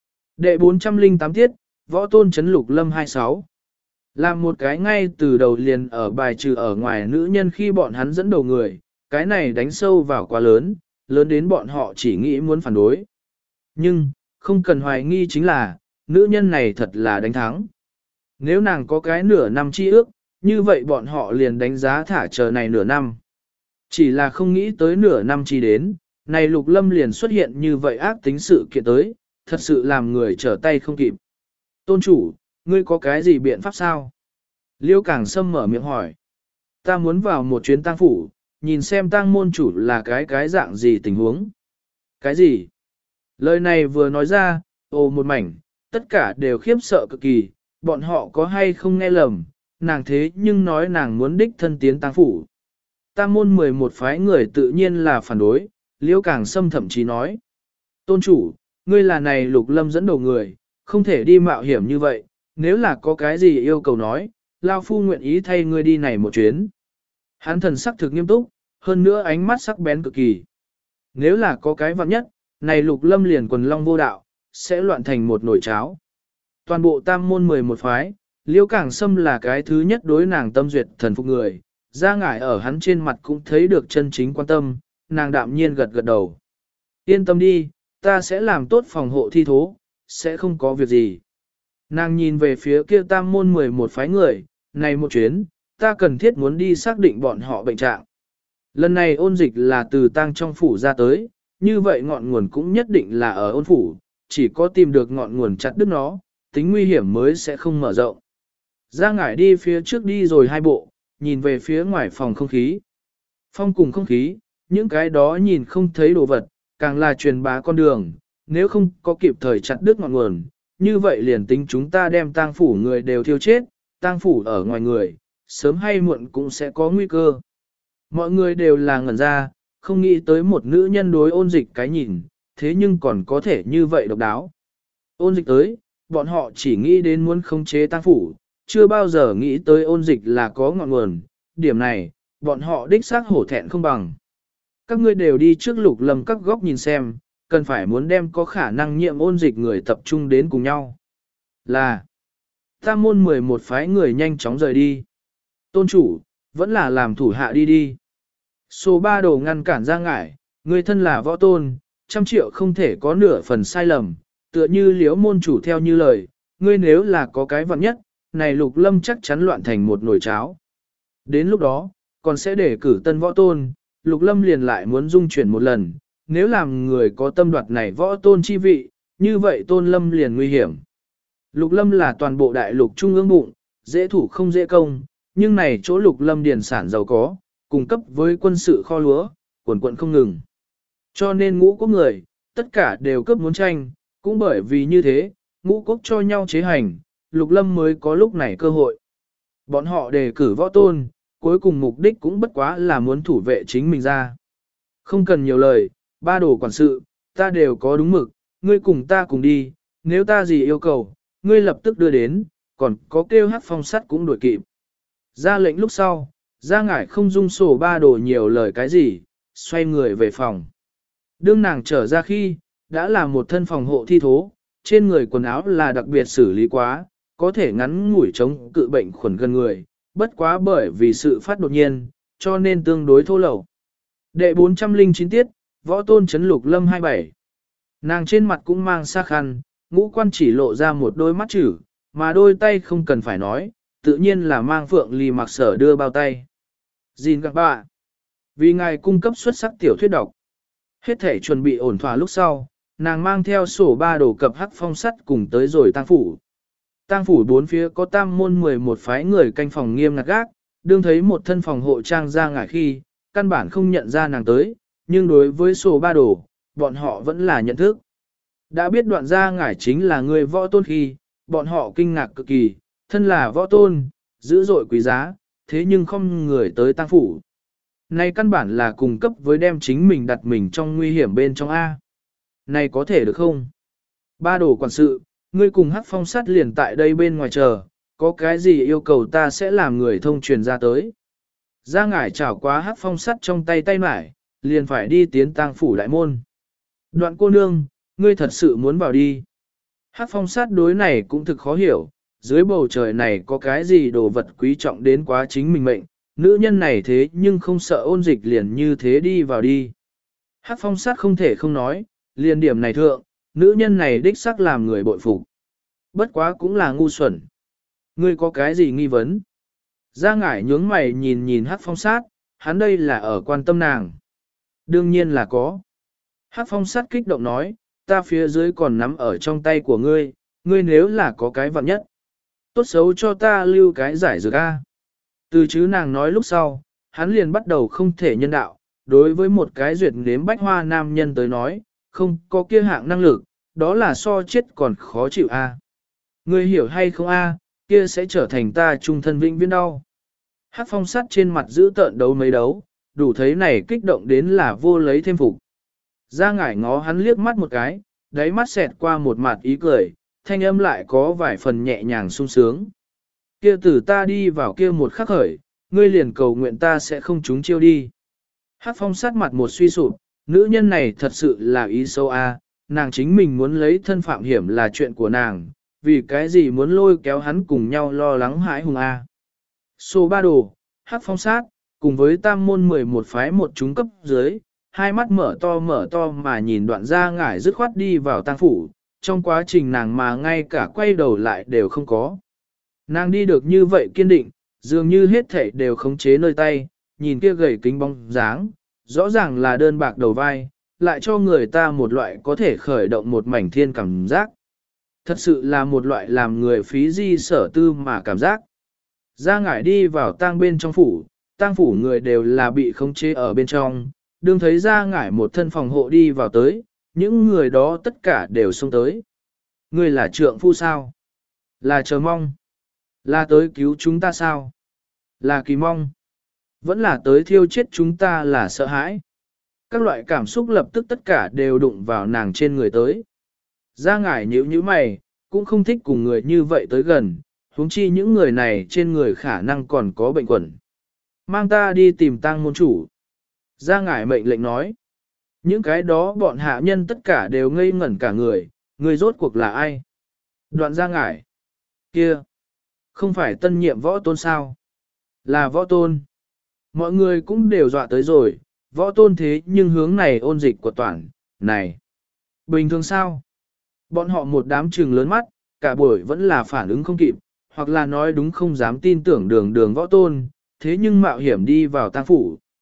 Đệ bốn trăm lẻ tám tiết, võ tôn chấn lục lâm hai mươi sáu. Làm một cái ngay từ đầu liền ở bài trừ ở ngoài nữ nhân khi bọn hắn dẫn đầu người, cái này đánh sâu vào quá lớn, lớn đến bọn họ chỉ nghĩ muốn phản đối. Nhưng, không cần hoài nghi chính là, nữ nhân này thật là đánh thắng. Nếu nàng có cái nửa năm chi ước, như vậy bọn họ liền đánh giá thả chờ này nửa năm. Chỉ là không nghĩ tới nửa năm chi đến, này lục lâm liền xuất hiện như vậy ác tính sự kiện tới, thật sự làm người trở tay không kịp. Tôn chủ, ngươi có cái gì biện pháp sao? Liêu Càng Sâm mở miệng hỏi. Ta muốn vào một chuyến tang phủ, nhìn xem tang môn chủ là cái cái dạng gì tình huống. Cái gì? Lời này vừa nói ra, ồ một mảnh, tất cả đều khiếp sợ cực kỳ, bọn họ có hay không nghe lầm, nàng thế nhưng nói nàng muốn đích thân tiến tang phủ. Tam môn mười một phái người tự nhiên là phản đối, Liêu Càng Sâm thậm chí nói. Tôn chủ, ngươi là này lục lâm dẫn đầu người, không thể đi mạo hiểm như vậy, nếu là có cái gì yêu cầu nói, Lao Phu nguyện ý thay ngươi đi này một chuyến. Hắn thần sắc thực nghiêm túc, hơn nữa ánh mắt sắc bén cực kỳ. Nếu là có cái vặn nhất, này lục lâm liền quần long vô đạo, sẽ loạn thành một nồi cháo. Toàn bộ tam môn mười một phái, Liêu Càng Sâm là cái thứ nhất đối nàng tâm duyệt thần phục người, ra ngải ở hắn trên mặt cũng thấy được chân chính quan tâm, nàng đạm nhiên gật gật đầu. Yên tâm đi, ta sẽ làm tốt phòng hộ thi thố, sẽ không có việc gì. Nàng nhìn về phía kia tam môn mười một phái người, này một chuyến, ta cần thiết muốn đi xác định bọn họ bệnh trạng. Lần này ôn dịch là từ tang trong phủ ra tới, như vậy ngọn nguồn cũng nhất định là ở ôn phủ, chỉ có tìm được ngọn nguồn chặt đứt nó, tính nguy hiểm mới sẽ không mở rộng. Ra ngải đi phía trước đi rồi hai bộ, nhìn về phía ngoài phòng không khí. Phong cùng không khí, những cái đó nhìn không thấy đồ vật, càng là truyền bá con đường, nếu không có kịp thời chặt đứt ngọn nguồn, như vậy liền tính chúng ta đem tang phủ người đều thiêu chết, tang phủ ở ngoài người, sớm hay muộn cũng sẽ có nguy cơ. Mọi người đều là ngẩn ra, không nghĩ tới một nữ nhân đối ôn dịch cái nhìn, thế nhưng còn có thể như vậy độc đáo. Ôn dịch tới, bọn họ chỉ nghĩ đến muốn khống chế tang phủ, chưa bao giờ nghĩ tới ôn dịch là có ngọn nguồn, điểm này, bọn họ đích xác hổ thẹn không bằng. Các ngươi đều đi trước lục lâm các góc nhìn xem, cần phải muốn đem có khả năng nhiễm ôn dịch người tập trung đến cùng nhau. Là, tam môn mười một phái người nhanh chóng rời đi. Tôn chủ, vẫn là làm thủ hạ đi đi. Số ba đồ ngăn cản ra ngải, người thân là võ tôn, trăm triệu không thể có nửa phần sai lầm, tựa như liễu môn chủ theo như lời, ngươi nếu là có cái vặn nhất, này lục lâm chắc chắn loạn thành một nồi cháo. Đến lúc đó, còn sẽ để cử tân võ tôn, Lục Lâm liền lại muốn dung chuyển một lần, nếu làm người có tâm đoạt này võ tôn chi vị, như vậy Tôn Lâm liền nguy hiểm. Lục Lâm là toàn bộ đại lục trung ương bụng, dễ thủ không dễ công, nhưng này chỗ Lục Lâm điền sản giàu có, cung cấp với quân sự kho lúa, quần quận không ngừng. Cho nên ngũ quốc người, tất cả đều cấp muốn tranh, cũng bởi vì như thế, ngũ quốc cho nhau chế hành, Lục Lâm mới có lúc này cơ hội. Bọn họ đề cử võ tôn, cuối cùng mục đích cũng bất quá là muốn thủ vệ chính mình ra. Không cần nhiều lời, ba đồ quản sự, ta đều có đúng mực, ngươi cùng ta cùng đi, nếu ta gì yêu cầu, ngươi lập tức đưa đến, còn có kêu hát phong sắt cũng đuổi kịp. Ra lệnh lúc sau, ra ngải không dung sổ ba đồ nhiều lời cái gì, xoay người về phòng. Đương nàng trở ra khi, đã là một thân phòng hộ thi thố, trên người quần áo là đặc biệt xử lý quá, có thể ngắn ngủi chống cự bệnh khuẩn gần người, bất quá bởi vì sự phát đột nhiên, cho nên tương đối thô lậu. Đệ bốn trăm linh chín tiết, võ tôn chấn Lục Lâm hai mươi bảy. Nàng trên mặt cũng mang sa khăn, ngũ quan chỉ lộ ra một đôi mắt chữ, mà đôi tay không cần phải nói, tự nhiên là mang phượng lì mặc sở đưa bao tay. Xin các bạn, vì ngài cung cấp xuất sắc tiểu thuyết độc. Hết thể chuẩn bị ổn thỏa lúc sau, nàng mang theo sổ ba đồ cập hắc phong sắt cùng tới rồi tang phủ. Tang phủ bốn phía có tam môn mười một phái người canh phòng nghiêm ngặt gác, đương thấy một thân phòng hộ trang ra ngải khi, căn bản không nhận ra nàng tới, nhưng đối với sổ ba đồ, bọn họ vẫn là nhận thức. Đã biết đoạn ra ngải chính là người võ tôn khi, bọn họ kinh ngạc cực kỳ, thân là võ tôn, dữ dội quý giá, thế nhưng không người tới tang phủ. Này căn bản là cùng cấp với đem chính mình đặt mình trong nguy hiểm bên trong A. Này có thể được không? Ba đồ quản sự, ngươi cùng hắc phong sát liền tại đây bên ngoài chờ, có cái gì yêu cầu ta sẽ làm người thông truyền ra tới. Ra ngải chảo quá hắc phong sắt trong tay tay mải, liền phải đi tiến tang phủ đại môn. Đoạn cô nương, ngươi thật sự muốn vào đi. Hắc phong sát đối này cũng thực khó hiểu, dưới bầu trời này có cái gì đồ vật quý trọng đến quá chính mình mệnh, nữ nhân này thế nhưng không sợ ôn dịch liền như thế đi vào đi. Hắc phong sát không thể không nói, liền điểm này thượng, nữ nhân này đích xác làm người bội phục. Bất quá cũng là ngu xuẩn. Ngươi có cái gì nghi vấn? Gia ngải nhướng mày nhìn nhìn Hắc phong sát, hắn đây là ở quan tâm nàng. Đương nhiên là có. Hắc phong sát kích động nói, ta phía dưới còn nắm ở trong tay của ngươi, ngươi nếu là có cái vặn nhất. Tốt xấu cho ta lưu cái giải dược A. Từ chứ nàng nói lúc sau, hắn liền bắt đầu không thể nhân đạo, đối với một cái duyệt nếm bách hoa nam nhân tới nói, không có kia hạng năng lực, đó là so chết còn khó chịu A. Ngươi hiểu hay không A, kia sẽ trở thành ta trung thân vĩnh viễn đau. Hắc phong sắt trên mặt giữ tợn đấu mấy đấu, đủ thấy này kích động đến là vô lấy thêm phục. Ra ngải ngó hắn liếc mắt một cái, đáy mắt xẹt qua một mặt ý cười, thanh âm lại có vài phần nhẹ nhàng sung sướng. Kia tử ta đi vào kia một khắc khởi, ngươi liền cầu nguyện ta sẽ không trúng chiêu đi. Hắc phong sát mặt một suy sụp, nữ nhân này thật sự là ý sâu a, nàng chính mình muốn lấy thân phạm hiểm là chuyện của nàng, vì cái gì muốn lôi kéo hắn cùng nhau lo lắng hãi hùng a. Số ba đồ, Hắc phong sát, cùng với tam môn mười một phái một chúng cấp dưới, hai mắt mở to mở to mà nhìn đoạn ra ngải dứt khoát đi vào tang phủ, trong quá trình nàng mà ngay cả quay đầu lại đều không có. Nàng đi được như vậy kiên định, dường như hết thảy đều khống chế nơi tay, nhìn kia gầy kính bóng dáng, rõ ràng là đơn bạc đầu vai, lại cho người ta một loại có thể khởi động một mảnh thiên cảm giác. Thật sự là một loại làm người phí di sở tư mà cảm giác. Ra ngải đi vào tang bên trong phủ, tang phủ người đều là bị khống chế ở bên trong, đương thấy ra ngải một thân phòng hộ đi vào tới, những người đó tất cả đều xông tới. Ngươi là trượng phu sao? Là chờ mong. Là tới cứu chúng ta sao? Là kỳ mong. Vẫn là tới thiêu chết chúng ta là sợ hãi. Các loại cảm xúc lập tức tất cả đều đụng vào nàng trên người tới. Ra ngải nhíu nhíu mày, cũng không thích cùng người như vậy tới gần, huống chi những người này trên người khả năng còn có bệnh quẩn. Mang ta đi tìm tang môn chủ. Ra ngải mệnh lệnh nói. Những cái đó bọn hạ nhân tất cả đều ngây ngẩn cả người, người rốt cuộc là ai? Đoạn ra ngải. Kia. Không phải tân nhiệm võ tôn sao? Là võ tôn. Mọi người cũng đều dọa tới rồi, võ tôn thế nhưng hướng này ôn dịch của toàn, này. Bình thường sao? Bọn họ một đám trừng lớn mắt, cả buổi vẫn là phản ứng không kịp, hoặc là nói đúng không dám tin tưởng đường đường võ tôn, thế nhưng mạo hiểm đi vào tang phủ.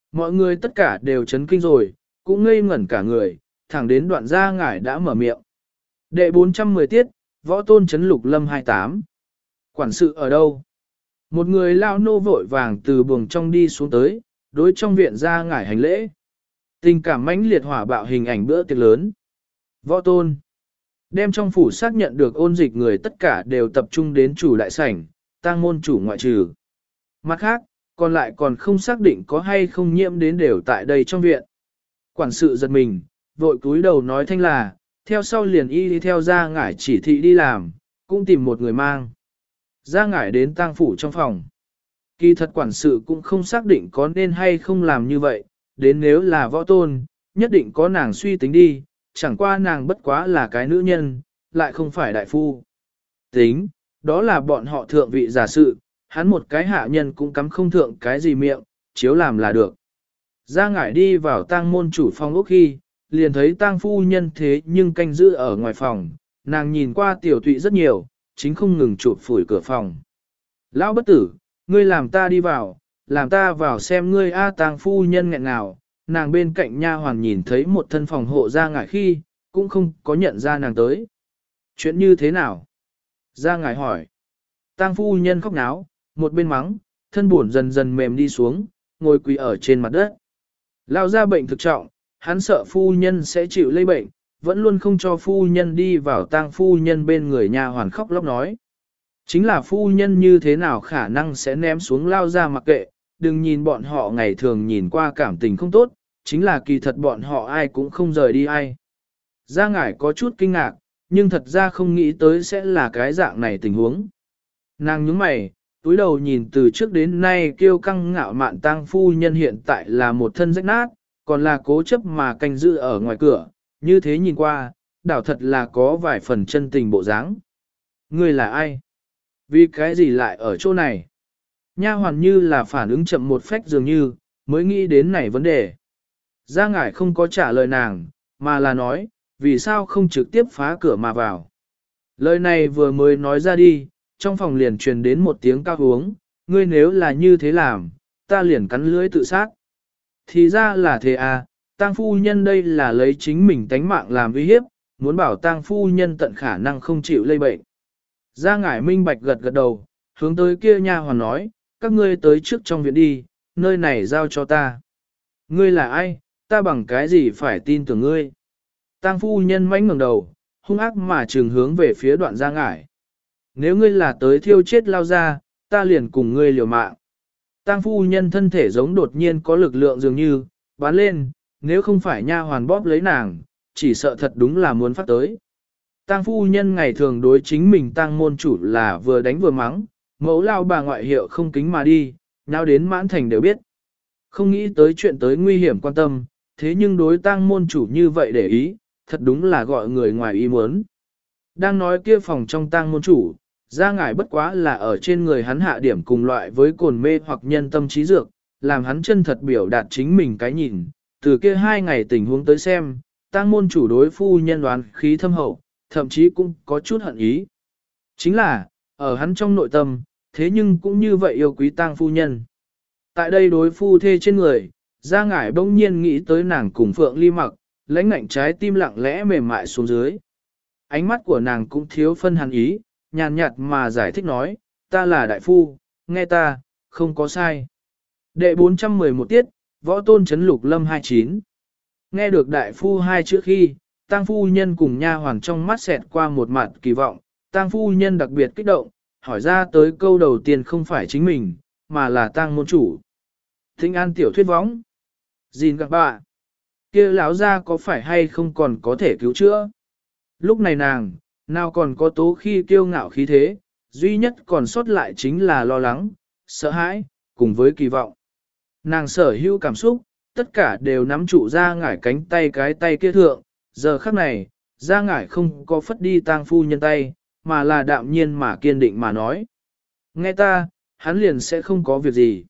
Mọi người tất cả đều chấn kinh rồi, cũng ngây ngẩn cả người, thẳng đến đoạn gia ngải đã mở miệng. Đệ bốn trăm mười tiết, võ tôn chấn lục lâm hai mươi tám. Quản sự ở đâu? Một người lao nô vội vàng từ buồng trong đi xuống tới, đối trong viện gia ngải hành lễ. Tình cảm mãnh liệt hỏa bạo hình ảnh bữa tiệc lớn. Võ tôn. Đem trong phủ xác nhận được ôn dịch người tất cả đều tập trung đến chủ đại sảnh, tang môn chủ ngoại trừ. Mặt khác, còn lại còn không xác định có hay không nhiễm đến đều tại đây trong viện. Quản sự giật mình, vội cúi đầu nói thanh là, theo sau liền y đi theo ra ngải chỉ thị đi làm, cũng tìm một người mang. Ra ngải đến tang phủ trong phòng. Kỳ thật quản sự cũng không xác định có nên hay không làm như vậy, đến nếu là võ tôn, nhất định có nàng suy tính đi, chẳng qua nàng bất quá là cái nữ nhân, lại không phải đại phu. Tính, đó là bọn họ thượng vị giả sự, hắn một cái hạ nhân cũng cắm không thượng cái gì miệng, chiếu làm là được. Ra ngải đi vào tang môn chủ phòng ốc khi, liền thấy tang phu nhân thế nhưng canh giữ ở ngoài phòng, nàng nhìn qua tiểu tụy rất nhiều, chính không ngừng chụp phủi cửa phòng. Lão bất tử, ngươi làm ta đi vào, làm ta vào xem ngươi a tang phu nhân nghẹn nào, nàng bên cạnh nha hoàn nhìn thấy một thân phòng hộ ra ngải khi, cũng không có nhận ra nàng tới. Chuyện như thế nào? Ra ngải hỏi. Tang phu nhân khóc náo, một bên mắng, thân buồn dần dần mềm đi xuống, ngồi quỳ ở trên mặt đất. Lao ra bệnh thực trọng, hắn sợ phu nhân sẽ chịu lây bệnh, vẫn luôn không cho phu nhân đi vào tang phu nhân bên người nhà hoàn khóc lóc nói. Chính là phu nhân như thế nào khả năng sẽ ném xuống lao ra mặc kệ, đừng nhìn bọn họ ngày thường nhìn qua cảm tình không tốt, chính là kỳ thật bọn họ ai cũng không rời đi ai. Gia ngải có chút kinh ngạc, nhưng thật ra không nghĩ tới sẽ là cái dạng này tình huống. Nàng nhướng mày, túi đầu nhìn từ trước đến nay kiêu căng ngạo mạn tang phu nhân hiện tại là một thân rách nát, còn là cố chấp mà canh giữ ở ngoài cửa, như thế nhìn qua, đảo thật là có vài phần chân tình bộ dáng. Ngươi là ai? Vì cái gì lại ở chỗ này? Nha hoàn như là phản ứng chậm một phách dường như, mới nghĩ đến này vấn đề. Gia ngải không có trả lời nàng, mà là nói, vì sao không trực tiếp phá cửa mà vào. Lời này vừa mới nói ra đi, trong phòng liền truyền đến một tiếng cao uống, ngươi nếu là như thế làm, ta liền cắn lưỡi tự sát. Thì ra là thế à, tang phu nhân đây là lấy chính mình tánh mạng làm uy hiếp, muốn bảo tang phu nhân tận khả năng không chịu lây bệnh. Gia ngải minh bạch gật gật đầu, hướng tới kia nha hoàn nói, các ngươi tới trước trong viện đi, nơi này giao cho ta. Ngươi là ai, ta bằng cái gì phải tin tưởng ngươi. Tang phu nhân mãnh ngẩng đầu, hung ác mà trừng hướng về phía đoạn Gia ngải. Nếu ngươi là tới thiêu chết lao ra, ta liền cùng ngươi liều mạng. Tang phu nhân thân thể giống đột nhiên có lực lượng dường như, bán lên, nếu không phải nha hoàn bóp lấy nàng, chỉ sợ thật đúng là muốn phát tới. Tang phu nhân ngày thường đối chính mình tang môn chủ là vừa đánh vừa mắng, mẫu lao bà ngoại hiệu không kính mà đi, nào đến mãn thành đều biết. Không nghĩ tới chuyện tới nguy hiểm quan tâm, thế nhưng đối tang môn chủ như vậy để ý, thật đúng là gọi người ngoài ý muốn. Đang nói kia phòng trong tang môn chủ, Gia ngải bất quá là ở trên người hắn hạ điểm cùng loại với cồn mê hoặc nhân tâm trí dược, làm hắn chân thật biểu đạt chính mình cái nhìn, từ kia hai ngày tình huống tới xem, tang môn chủ đối phu nhân đoán khí thâm hậu, thậm chí cũng có chút hận ý. Chính là, ở hắn trong nội tâm, thế nhưng cũng như vậy yêu quý tang phu nhân. Tại đây đối phu thê trên người, Gia ngải bỗng nhiên nghĩ tới nàng cùng Phượng Ly Mặc, lãnh ngạnh trái tim lặng lẽ mềm mại xuống dưới. Ánh mắt của nàng cũng thiếu phân hàn ý, nhàn nhạt mà giải thích nói, ta là đại phu, nghe ta, không có sai. Đệ bốn trăm mười một tiết, võ tôn chấn lục lâm hai mươi chín. Nghe được đại phu hai chữ khi, tang phu nhân cùng nha hoàng trong mắt xẹt qua một mặt kỳ vọng, tang phu nhân đặc biệt kích động, hỏi ra tới câu đầu tiên không phải chính mình, mà là tang môn chủ. Thinh an tiểu thuyết võng. Gìn gặp bà. Kia lão ra có phải hay không còn có thể cứu chữa? Lúc này nàng, nào còn có tố khi kiêu ngạo khí thế, duy nhất còn sót lại chính là lo lắng, sợ hãi, cùng với kỳ vọng. Nàng sở hữu cảm xúc, tất cả đều nắm trụ ra ngải cánh tay cái tay kia thượng, giờ khắc này, ra ngải không có phất đi tang phu nhân tay, mà là đạm nhiên mà kiên định mà nói. Nghe ta, hắn liền sẽ không có việc gì.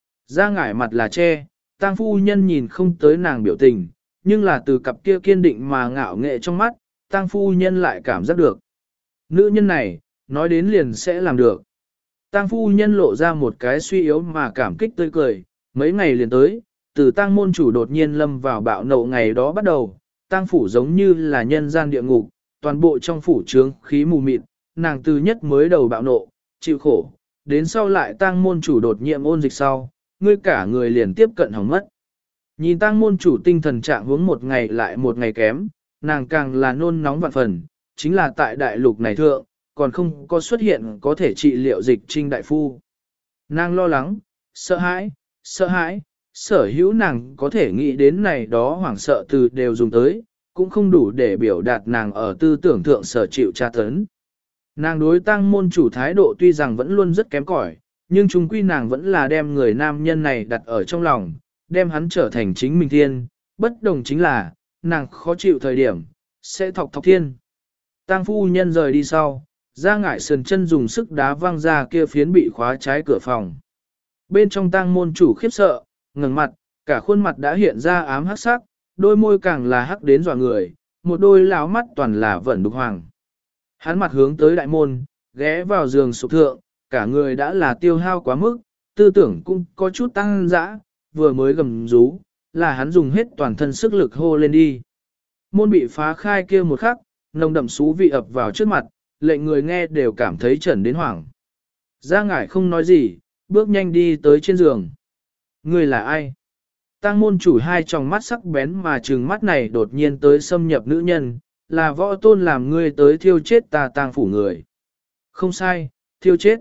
Ra ngải mặt là che, tang phu nhân nhìn không tới nàng biểu tình, nhưng là từ cặp kia kiên định mà ngạo nghệ trong mắt, tang phu nhân lại cảm giác được. Nữ nhân này, nói đến liền sẽ làm được. Tang phu nhân lộ ra một cái suy yếu mà cảm kích tươi cười, mấy ngày liền tới, từ tang môn chủ đột nhiên lâm vào bạo nộ ngày đó bắt đầu, tang phủ giống như là nhân gian địa ngục, toàn bộ trong phủ trướng khí mù mịt, nàng từ nhất mới đầu bạo nộ, chịu khổ, đến sau lại tang môn chủ đột nhiệm ôn dịch sau, ngươi cả người liền tiếp cận hỏng mất. Nhìn tang môn chủ tinh thần trạng hướng một ngày lại một ngày kém, nàng càng là nôn nóng vạn phần, chính là tại đại lục này thượng, còn không có xuất hiện có thể trị liệu dịch trinh đại phu. Nàng lo lắng, sợ hãi, sợ hãi, sở hữu nàng có thể nghĩ đến này đó hoảng sợ từ đều dùng tới, cũng không đủ để biểu đạt nàng ở tư tưởng thượng sở chịu tra tấn. Nàng đối tang môn chủ thái độ tuy rằng vẫn luôn rất kém cỏi, nhưng chung quy nàng vẫn là đem người nam nhân này đặt ở trong lòng, đem hắn trở thành chính mình thiên, bất đồng chính là, nàng khó chịu thời điểm, sẽ thọc thọc thiên. Tang phu nhân rời đi sau, ra ngải sườn chân dùng sức đá văng ra kia phiến bị khóa trái cửa phòng. Bên trong tang môn chủ khiếp sợ, ngẩng mặt, cả khuôn mặt đã hiện ra ám hắc sắc, đôi môi càng là hắc đến dọa người, một đôi lão mắt toàn là vẫn đục hoàng. Hắn mặt hướng tới đại môn, ghé vào giường sụp thượng, cả người đã là tiêu hao quá mức, tư tưởng cũng có chút tăng dã, vừa mới gầm rú, là hắn dùng hết toàn thân sức lực hô lên đi. Môn bị phá khai kia một khắc, nồng đậm xú vị ập vào trước mặt, lệnh người nghe đều cảm thấy trần đến hoảng. Gia ngải không nói gì, bước nhanh đi tới trên giường. Người là ai? Tang môn chủ hai tròng mắt sắc bén mà trừng mắt này đột nhiên tới xâm nhập nữ nhân, là võ tôn làm ngươi tới thiêu chết ta tang phủ người. Không sai, thiêu chết.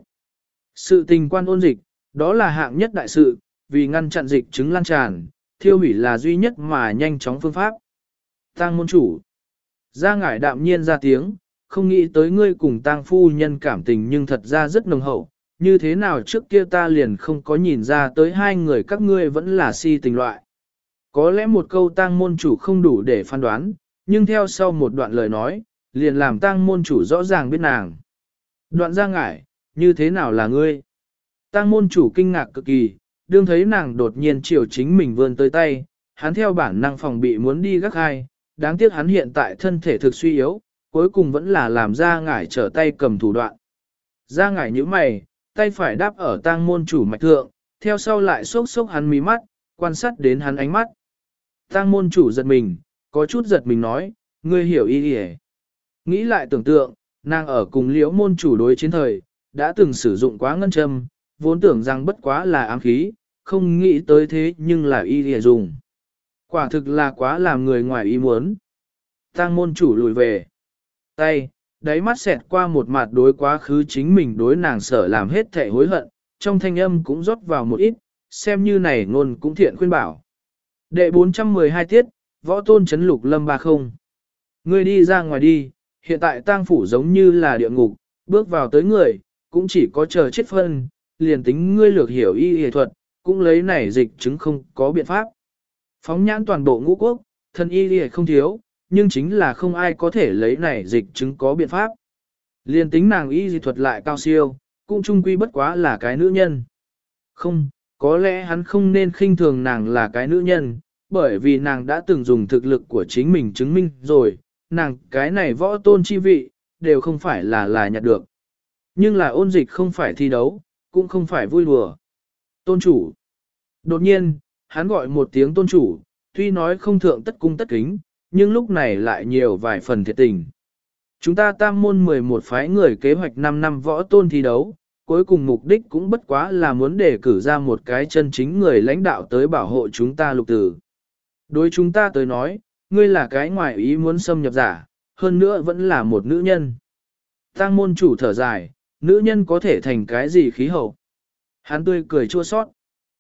Sự tình quan ôn dịch, đó là hạng nhất đại sự, vì ngăn chặn dịch chứng lan tràn, thiêu hủy là duy nhất mà nhanh chóng phương pháp. Tang môn chủ. Gia ngải đạm nhiên ra tiếng, không nghĩ tới ngươi cùng tang phu nhân cảm tình nhưng thật ra rất nồng hậu, như thế nào trước kia ta liền không có nhìn ra tới hai người các ngươi vẫn là si tình loại. Có lẽ một câu tang môn chủ không đủ để phán đoán, nhưng theo sau một đoạn lời nói, liền làm tang môn chủ rõ ràng biết nàng. Đoạn Gia ngải, như thế nào là ngươi? Tang môn chủ kinh ngạc cực kỳ, đương thấy nàng đột nhiên chiều chính mình vươn tới tay, hắn theo bản năng phòng bị muốn đi gác hai, đáng tiếc hắn hiện tại thân thể thực suy yếu, cuối cùng vẫn là làm Gia ngải trở tay cầm thủ đoạn. Gia ngải như mày, tay phải đáp ở tang môn chủ mạch thượng, theo sau lại xốc xốc hắn mí mắt, quan sát đến hắn ánh mắt. Tang môn chủ giật mình, có chút giật mình nói, ngươi hiểu ý đi. Nghĩ lại tưởng tượng, nàng ở cùng liễu môn chủ đối chiến thời, đã từng sử dụng quá ngân châm, vốn tưởng rằng bất quá là ám khí, không nghĩ tới thế nhưng là y đi dùng. Quả thực là quá làm người ngoài ý muốn. Tang môn chủ lùi về. Tay, đáy mắt xẹt qua một mặt đối quá khứ chính mình đối nàng sở làm hết thể hối hận, trong thanh âm cũng rót vào một ít, xem như này ngôn cũng thiện khuyên bảo. Đệ bốn trăm mười hai tiết, võ tôn chấn lục lâm ba không. Ngươi đi ra ngoài đi, hiện tại tang phủ giống như là địa ngục, bước vào tới người, cũng chỉ có chờ chết phân, liền tính ngươi lược hiểu y y thuật, cũng lấy này dịch chứng không có biện pháp. Phóng nhãn toàn bộ ngũ quốc, thân y y không thiếu, nhưng chính là không ai có thể lấy này dịch chứng có biện pháp. Liền tính nàng y y thuật lại cao siêu, cũng chung quy bất quá là cái nữ nhân. Không, có lẽ hắn không nên khinh thường nàng là cái nữ nhân, bởi vì nàng đã từng dùng thực lực của chính mình chứng minh rồi, nàng cái này võ tôn chi vị, đều không phải là là nhặt được. Nhưng là ôn dịch không phải thi đấu, cũng không phải vui đùa. Tôn chủ. Đột nhiên, hắn gọi một tiếng tôn chủ, tuy nói không thượng tất cung tất kính, nhưng lúc này lại nhiều vài phần thiệt tình. Chúng ta tam môn mười một phái người kế hoạch năm năm võ tôn thi đấu, cuối cùng mục đích cũng bất quá là muốn đề cử ra một cái chân chính người lãnh đạo tới bảo hộ chúng ta lục tử. Đối chúng ta tới nói, ngươi là cái ngoại ý muốn xâm nhập giả, hơn nữa vẫn là một nữ nhân. Tang môn chủ thở dài, nữ nhân có thể thành cái gì khí hậu. Hắn tươi cười chua sót.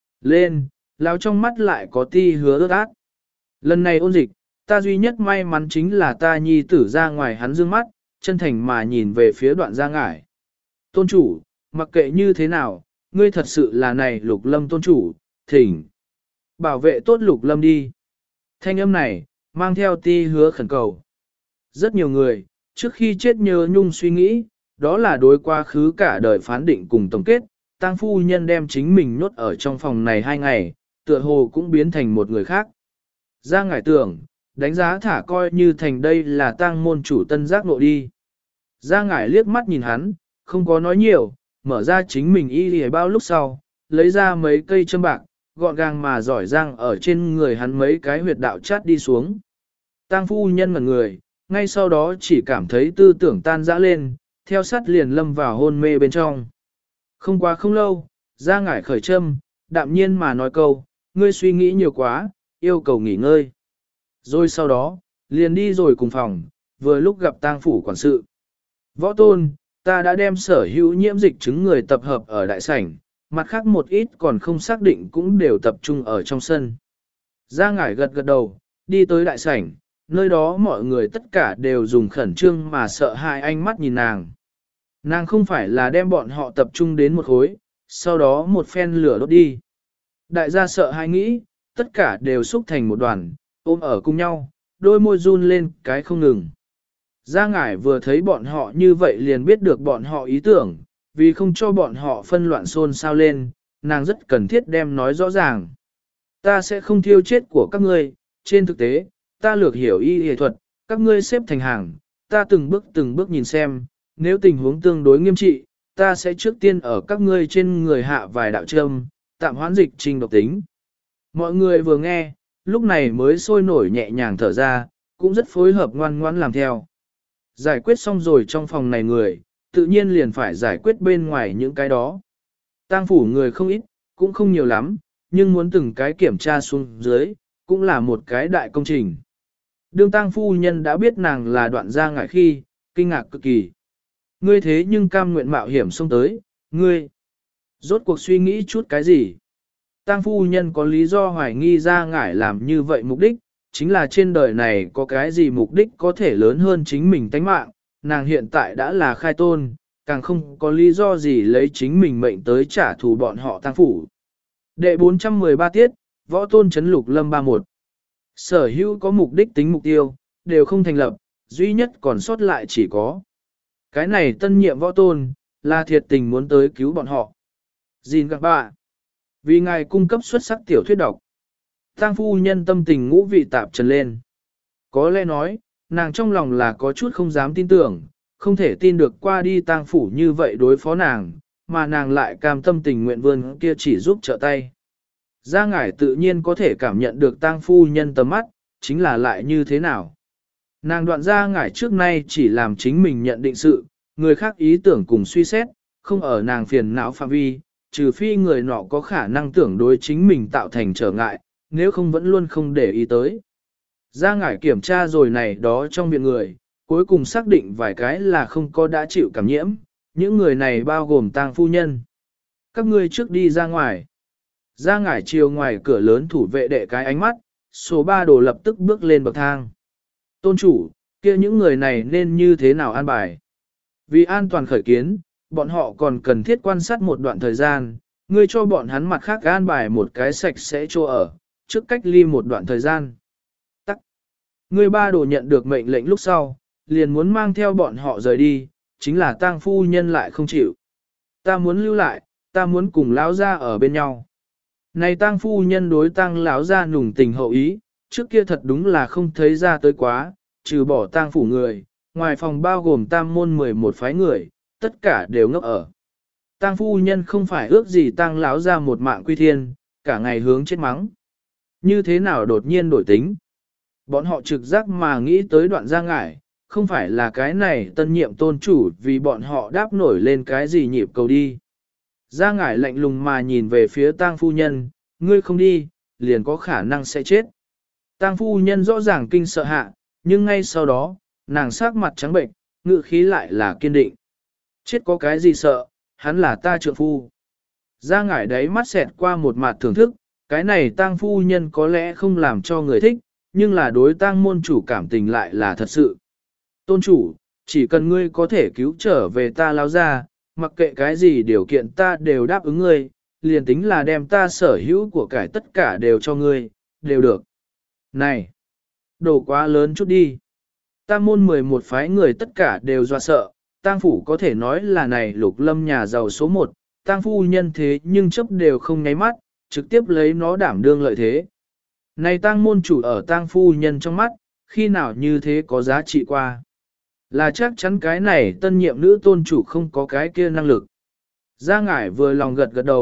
Lên, lao trong mắt lại có ti hứa ướt át. Lần này ôn dịch, ta duy nhất may mắn chính là ta nhi tử ra ngoài hắn dương mắt, chân thành mà nhìn về phía đoạn Gia ngải. Tôn chủ, mặc kệ như thế nào, ngươi thật sự là này lục lâm tôn chủ, thỉnh. Bảo vệ tốt lục lâm đi. Thanh âm này, mang theo ti hứa khẩn cầu. Rất nhiều người, trước khi chết nhớ nhung suy nghĩ, đó là đối quá khứ cả đời phán định cùng tổng kết, tang phu nhân đem chính mình nhốt ở trong phòng này hai ngày, tựa hồ cũng biến thành một người khác. Gia ngải tưởng, đánh giá thả coi như thành đây là tang môn chủ tân giác nội đi. Gia ngải liếc mắt nhìn hắn, không có nói nhiều, mở ra chính mình y lìa bao lúc sau, lấy ra mấy cây châm bạc, gọn gàng mà giỏi giang ở trên người hắn mấy cái huyệt đạo chát đi xuống. Tang phu nhân ngẩn người, ngay sau đó chỉ cảm thấy tư tưởng tan rã lên, theo sát liền lâm vào hôn mê bên trong. Không quá không lâu, ra ngải khởi châm, đạm nhiên mà nói câu, ngươi suy nghĩ nhiều quá, yêu cầu nghỉ ngơi. Rồi sau đó, liền đi rồi cùng phòng, vừa lúc gặp tang phủ quản sự. Võ tôn, ta đã đem sở hữu nhiễm dịch chứng người tập hợp ở đại sảnh, mặt khác một ít còn không xác định cũng đều tập trung ở trong sân. Ra ngải gật gật đầu, đi tới đại sảnh, nơi đó mọi người tất cả đều dùng khẩn trương mà sợ hãi ánh mắt nhìn nàng. Nàng không phải là đem bọn họ tập trung đến một khối, sau đó một phen lửa đốt đi. Đại gia sợ hãi nghĩ, tất cả đều xúc thành một đoàn, ôm ở cùng nhau, đôi môi run lên cái không ngừng. Gia ngải vừa thấy bọn họ như vậy liền biết được bọn họ ý tưởng, vì không cho bọn họ phân loạn xôn xao lên, nàng rất cần thiết đem nói rõ ràng. Ta sẽ không thiêu chết của các ngươi, trên thực tế, ta lược hiểu y y thuật, các ngươi xếp thành hàng, ta từng bước từng bước nhìn xem, nếu tình huống tương đối nghiêm trị, ta sẽ trước tiên ở các ngươi trên người hạ vài đạo châm, tạm hoãn dịch trình độc tính. Mọi người vừa nghe, lúc này mới sôi nổi nhẹ nhàng thở ra, cũng rất phối hợp ngoan ngoãn làm theo. Giải quyết xong rồi trong phòng này người, tự nhiên liền phải giải quyết bên ngoài những cái đó. Tang phủ người không ít, cũng không nhiều lắm, nhưng muốn từng cái kiểm tra xuống dưới, cũng là một cái đại công trình. Đương tang phu nhân đã biết nàng là đoạn gia ngải khi, kinh ngạc cực kỳ. Ngươi thế nhưng cam nguyện mạo hiểm xông tới, ngươi rốt cuộc suy nghĩ chút cái gì? Tang phu nhân có lý do hoài nghi gia ngải làm như vậy mục đích, chính là trên đời này có cái gì mục đích có thể lớn hơn chính mình tánh mạng, nàng hiện tại đã là khai tôn, càng không có lý do gì lấy chính mình mệnh tới trả thù bọn họ tang phủ. Đệ bốn trăm mười ba tiết, võ tôn chấn lục lâm ba một. Sở hữu có mục đích tính mục tiêu, đều không thành lập, duy nhất còn sót lại chỉ có. Cái này tân nhiệm võ tôn, là thiệt tình muốn tới cứu bọn họ. Gìn các bạn. Vì ngài cung cấp xuất sắc tiểu thuyết độc. Tang phu nhân tâm tình ngũ vị tạp trần lên. Có lẽ nói, nàng trong lòng là có chút không dám tin tưởng, không thể tin được qua đi tang phủ như vậy đối phó nàng, mà nàng lại cam tâm tình nguyện vươn kia chỉ giúp trợ tay. Gia ngải tự nhiên có thể cảm nhận được tang phu nhân tầm mắt, chính là lại như thế nào. Nàng đoạn gia ngải trước nay chỉ làm chính mình nhận định sự, người khác ý tưởng cùng suy xét, không ở nàng phiền não phạm vi, trừ phi người nọ có khả năng tưởng đối chính mình tạo thành trở ngại, nếu không vẫn luôn không để ý tới. Gia ngải kiểm tra rồi này đó trong viện người, cuối cùng xác định vài cái là không có đã chịu cảm nhiễm, những người này bao gồm tang phu nhân. Các ngươi trước đi ra ngoài. Gia ngải chiều ngoài cửa lớn thủ vệ đệ cái ánh mắt, số ba đồ lập tức bước lên bậc thang. Tôn chủ, kia những người này nên như thế nào an bài? Vì an toàn khởi kiến, bọn họ còn cần thiết quan sát một đoạn thời gian, ngươi cho bọn hắn mặt khác an bài một cái sạch sẽ chỗ ở, trước cách ly một đoạn thời gian. Tắc. Ngươi ba đồ nhận được mệnh lệnh lúc sau, liền muốn mang theo bọn họ rời đi, chính là tang phu nhân lại không chịu. Ta muốn lưu lại, ta muốn cùng lão gia ở bên nhau. Này tang phu nhân đối tang lão gia nùng tình hậu ý, trước kia thật đúng là không thấy ra tới quá, trừ bỏ tang phủ người, ngoài phòng bao gồm tam môn mười một phái người, tất cả đều ngốc ở. Tang phu nhân không phải ước gì tang lão gia một mạng quy thiên, cả ngày hướng chết mắng. Như thế nào đột nhiên đổi tính? Bọn họ trực giác mà nghĩ tới đoạn gia ngải, không phải là cái này tân nhiệm tôn chủ vì bọn họ đáp nổi lên cái gì nhịp cầu đi. Gia ngải lạnh lùng mà nhìn về phía tang phu nhân, ngươi không đi, liền có khả năng sẽ chết. Tang phu nhân rõ ràng kinh sợ hạ, nhưng ngay sau đó, nàng sắc mặt trắng bệnh, ngự khí lại là kiên định. Chết có cái gì sợ, hắn là ta trượng phu. Gia ngải đấy mắt xẹt qua một mặt thưởng thức, cái này tang phu nhân có lẽ không làm cho người thích, nhưng là đối tang môn chủ cảm tình lại là thật sự. Tôn chủ, chỉ cần ngươi có thể cứu trở về ta lão gia, mặc kệ cái gì điều kiện ta đều đáp ứng ngươi, liền tính là đem ta sở hữu của cải tất cả đều cho ngươi, đều được. Này, đồ quá lớn chút đi. Tam môn mười một phái người tất cả đều dọa sợ, tang phủ có thể nói là này lục lâm nhà giàu số một, tang phu nhân thế nhưng chấp đều không nháy mắt, trực tiếp lấy nó đảm đương lợi thế. Này tang môn chủ ở tang phu nhân trong mắt, khi nào như thế có giá trị qua. Là chắc chắn cái này tân nhiệm nữ tôn chủ không có cái kia năng lực. Gia ngải vừa lòng gật gật đầu,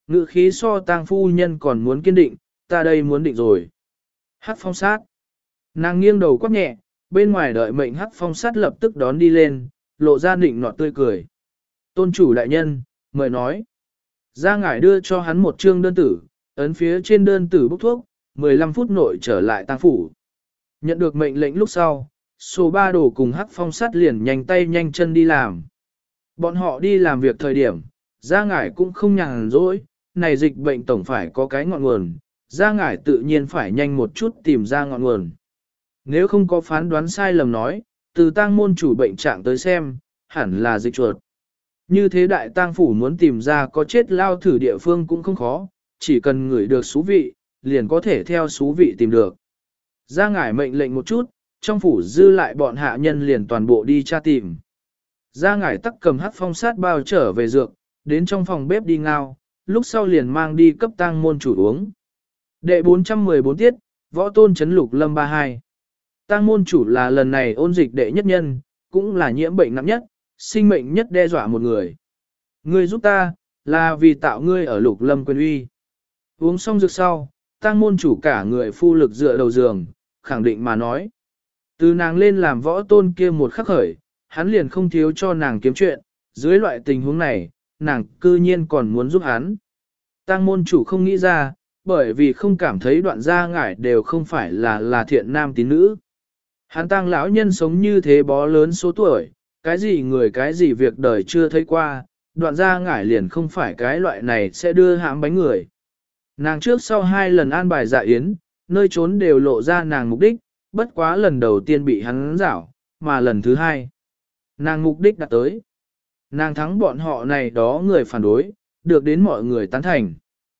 ngữ khí so tang phu nhân còn muốn kiên định, ta đây muốn định rồi. Hắc phong sát. Nàng nghiêng đầu quát nhẹ, bên ngoài đợi mệnh hắc phong sát lập tức đón đi lên, lộ ra định nọt tươi cười. Tôn chủ đại nhân, mời nói. Gia ngải đưa cho hắn một chương đơn tử, ấn phía trên đơn tử bốc thuốc, mười lăm phút nội trở lại tang phủ. Nhận được mệnh lệnh lúc sau, số ba đồ cùng hắc phong sát liền nhanh tay nhanh chân đi làm. Bọn họ đi làm việc thời điểm, Gia ngải cũng không nhàn rỗi, này dịch bệnh tổng phải có cái ngọn nguồn, Gia ngải tự nhiên phải nhanh một chút tìm ra ngọn nguồn. Nếu không có phán đoán sai lầm nói, từ tang môn chủ bệnh trạng tới xem, hẳn là dịch chuột. Như thế đại tang phủ muốn tìm ra có chết lao thử địa phương cũng không khó, chỉ cần ngửi được xú vị, liền có thể theo xú vị tìm được. Gia ngải mệnh lệnh một chút, trong phủ dư lại bọn hạ nhân liền toàn bộ đi tra tìm. Gia ngải tắc cầm hắc phong sát bao trở về dược, đến trong phòng bếp đi ngao, lúc sau liền mang đi cấp tang môn chủ uống. Đệ bốn trăm mười bốn tiết, võ tôn chấn lục lâm ba hai. Tang môn chủ là lần này ôn dịch đệ nhất nhân, cũng là nhiễm bệnh nặng nhất, sinh mệnh nhất đe dọa một người. Ngươi giúp ta, là vì tạo ngươi ở lục lâm quyền uy. Uống xong dược sau, tang môn chủ cả người phu lực dựa đầu giường, khẳng định mà nói. Từ nàng lên làm võ tôn kia một khắc khởi, hắn liền không thiếu cho nàng kiếm chuyện, dưới loại tình huống này, nàng cư nhiên còn muốn giúp hắn. Tang môn chủ không nghĩ ra, bởi vì không cảm thấy đoạn gia ngải đều không phải là là thiện nam tín nữ. Hắn tang lão nhân sống như thế bó lớn số tuổi, cái gì người cái gì việc đời chưa thấy qua, đoạn gia ngải liền không phải cái loại này sẽ đưa hãm bánh người. Nàng trước sau hai lần an bài dạ yến, nơi trốn đều lộ ra nàng mục đích, bất quá lần đầu tiên bị hắn giảo, mà lần thứ hai. Nàng mục đích đã tới. Nàng thắng bọn họ này đó người phản đối, được đến mọi người tán thành.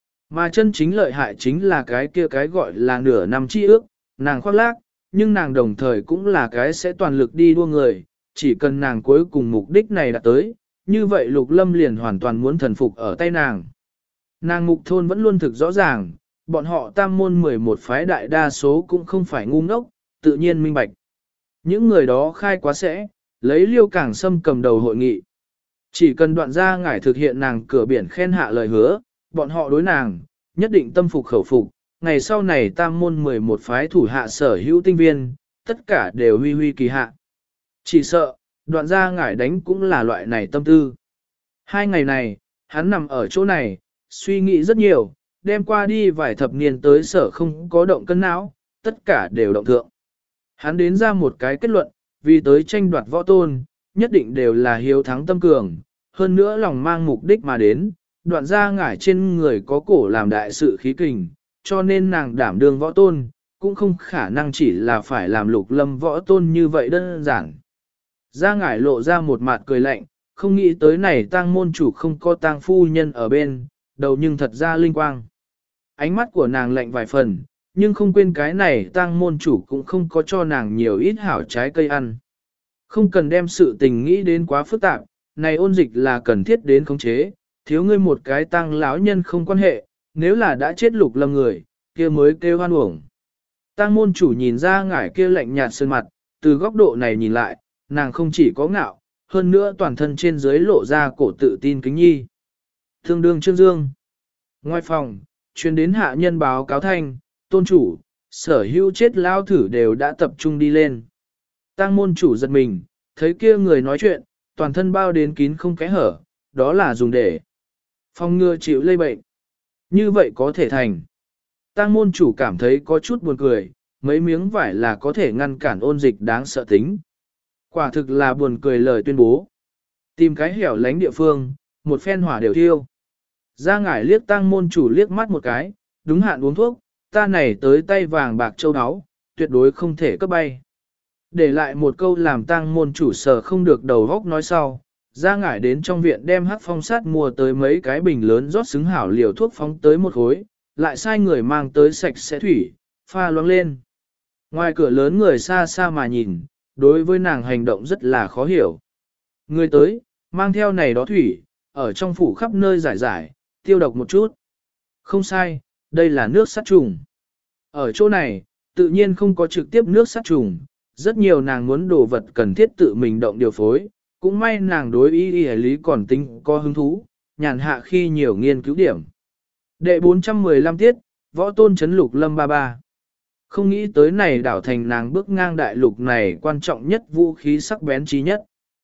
Mà chân chính lợi hại chính là cái kia cái gọi là nửa năm chi ước, nàng khoác lác, nhưng nàng đồng thời cũng là cái sẽ toàn lực đi đua người, chỉ cần nàng cuối cùng mục đích này đã tới, như vậy lục lâm liền hoàn toàn muốn thần phục ở tay nàng. Nàng mục thôn vẫn luôn thực rõ ràng, bọn họ tam môn mười một phái đại đa số cũng không phải ngu ngốc, tự nhiên minh bạch. Những người đó khai quá sẽ, lấy liêu cảng sâm cầm đầu hội nghị. Chỉ cần đoạn ra ngải thực hiện nàng cửa biển khen hạ lời hứa, bọn họ đối nàng, nhất định tâm phục khẩu phục, ngày sau này tam môn mười một phái thủ hạ sở hữu tinh viên, tất cả đều huy huy kỳ hạ. Chỉ sợ, đoạn ra ngải đánh cũng là loại này tâm tư. Hai ngày này, hắn nằm ở chỗ này, suy nghĩ rất nhiều, đem qua đi vài thập niên tới sở không có động cân não, tất cả đều động thượng. Hắn đến ra một cái kết luận, vì tới tranh đoạt võ tôn, nhất định đều là hiếu thắng tâm cường, hơn nữa lòng mang mục đích mà đến, đoạn ra ngải trên người có cổ làm đại sự khí kình, cho nên nàng đảm đương võ tôn, cũng không khả năng chỉ là phải làm lục lâm võ tôn như vậy đơn giản. Ra ngải lộ ra một mặt cười lạnh, không nghĩ tới này tang môn chủ không có tang phu nhân ở bên, đầu nhưng thật ra linh quang. Ánh mắt của nàng lạnh vài phần, nhưng không quên cái này tang môn chủ cũng không có cho nàng nhiều ít hảo trái cây ăn. Không cần đem sự tình nghĩ đến quá phức tạp, này ôn dịch là cần thiết đến khống chế, thiếu ngươi một cái tang lão nhân không quan hệ, nếu là đã chết lục lâm người, kia mới kêu hoan uổng. Tang môn chủ nhìn ra ngải kia lạnh nhạt sơn mặt, từ góc độ này nhìn lại, nàng không chỉ có ngạo, hơn nữa toàn thân trên dưới lộ ra cổ tự tin kính nhi. Thương đương Trương Dương. Ngoài phòng, chuyên đến hạ nhân báo cáo thanh, tôn chủ, sở hữu chết lao thử đều đã tập trung đi lên. Tang môn chủ giật mình, thấy kia người nói chuyện, toàn thân bao đến kín không kẽ hở, đó là dùng để phòng ngừa chịu lây bệnh. Như vậy có thể thành. Tang môn chủ cảm thấy có chút buồn cười, mấy miếng vải là có thể ngăn cản ôn dịch đáng sợ tính. Quả thực là buồn cười lời tuyên bố. Tìm cái hẻo lánh địa phương, một phen hỏa đều thiêu. Ra ngải liếc tang môn chủ liếc mắt một cái, đúng hạn uống thuốc, ta này tới tay vàng bạc châu áo, tuyệt đối không thể cấp bay. Để lại một câu làm tang môn chủ sở không được đầu góc nói sau, ra ngải đến trong viện đem hắc phong sát mua tới mấy cái bình lớn rót xứng hảo liều thuốc phóng tới một khối, lại sai người mang tới sạch sẽ thủy, pha loãng lên. Ngoài cửa lớn người xa xa mà nhìn, đối với nàng hành động rất là khó hiểu. Người tới, mang theo này đó thủy, ở trong phủ khắp nơi giải giải, tiêu độc một chút. Không sai, đây là nước sát trùng. Ở chỗ này, tự nhiên không có trực tiếp nước sát trùng, rất nhiều nàng muốn đồ vật cần thiết tự mình động điều phối, cũng may nàng đối ý y lý còn tính có hứng thú, nhàn hạ khi nhiều nghiên cứu điểm. Đệ bốn trăm mười lăm tiết, võ tôn chấn lục lâm ba ba. Không nghĩ tới này đảo thành nàng bước ngang đại lục này quan trọng nhất vũ khí sắc bén trí nhất.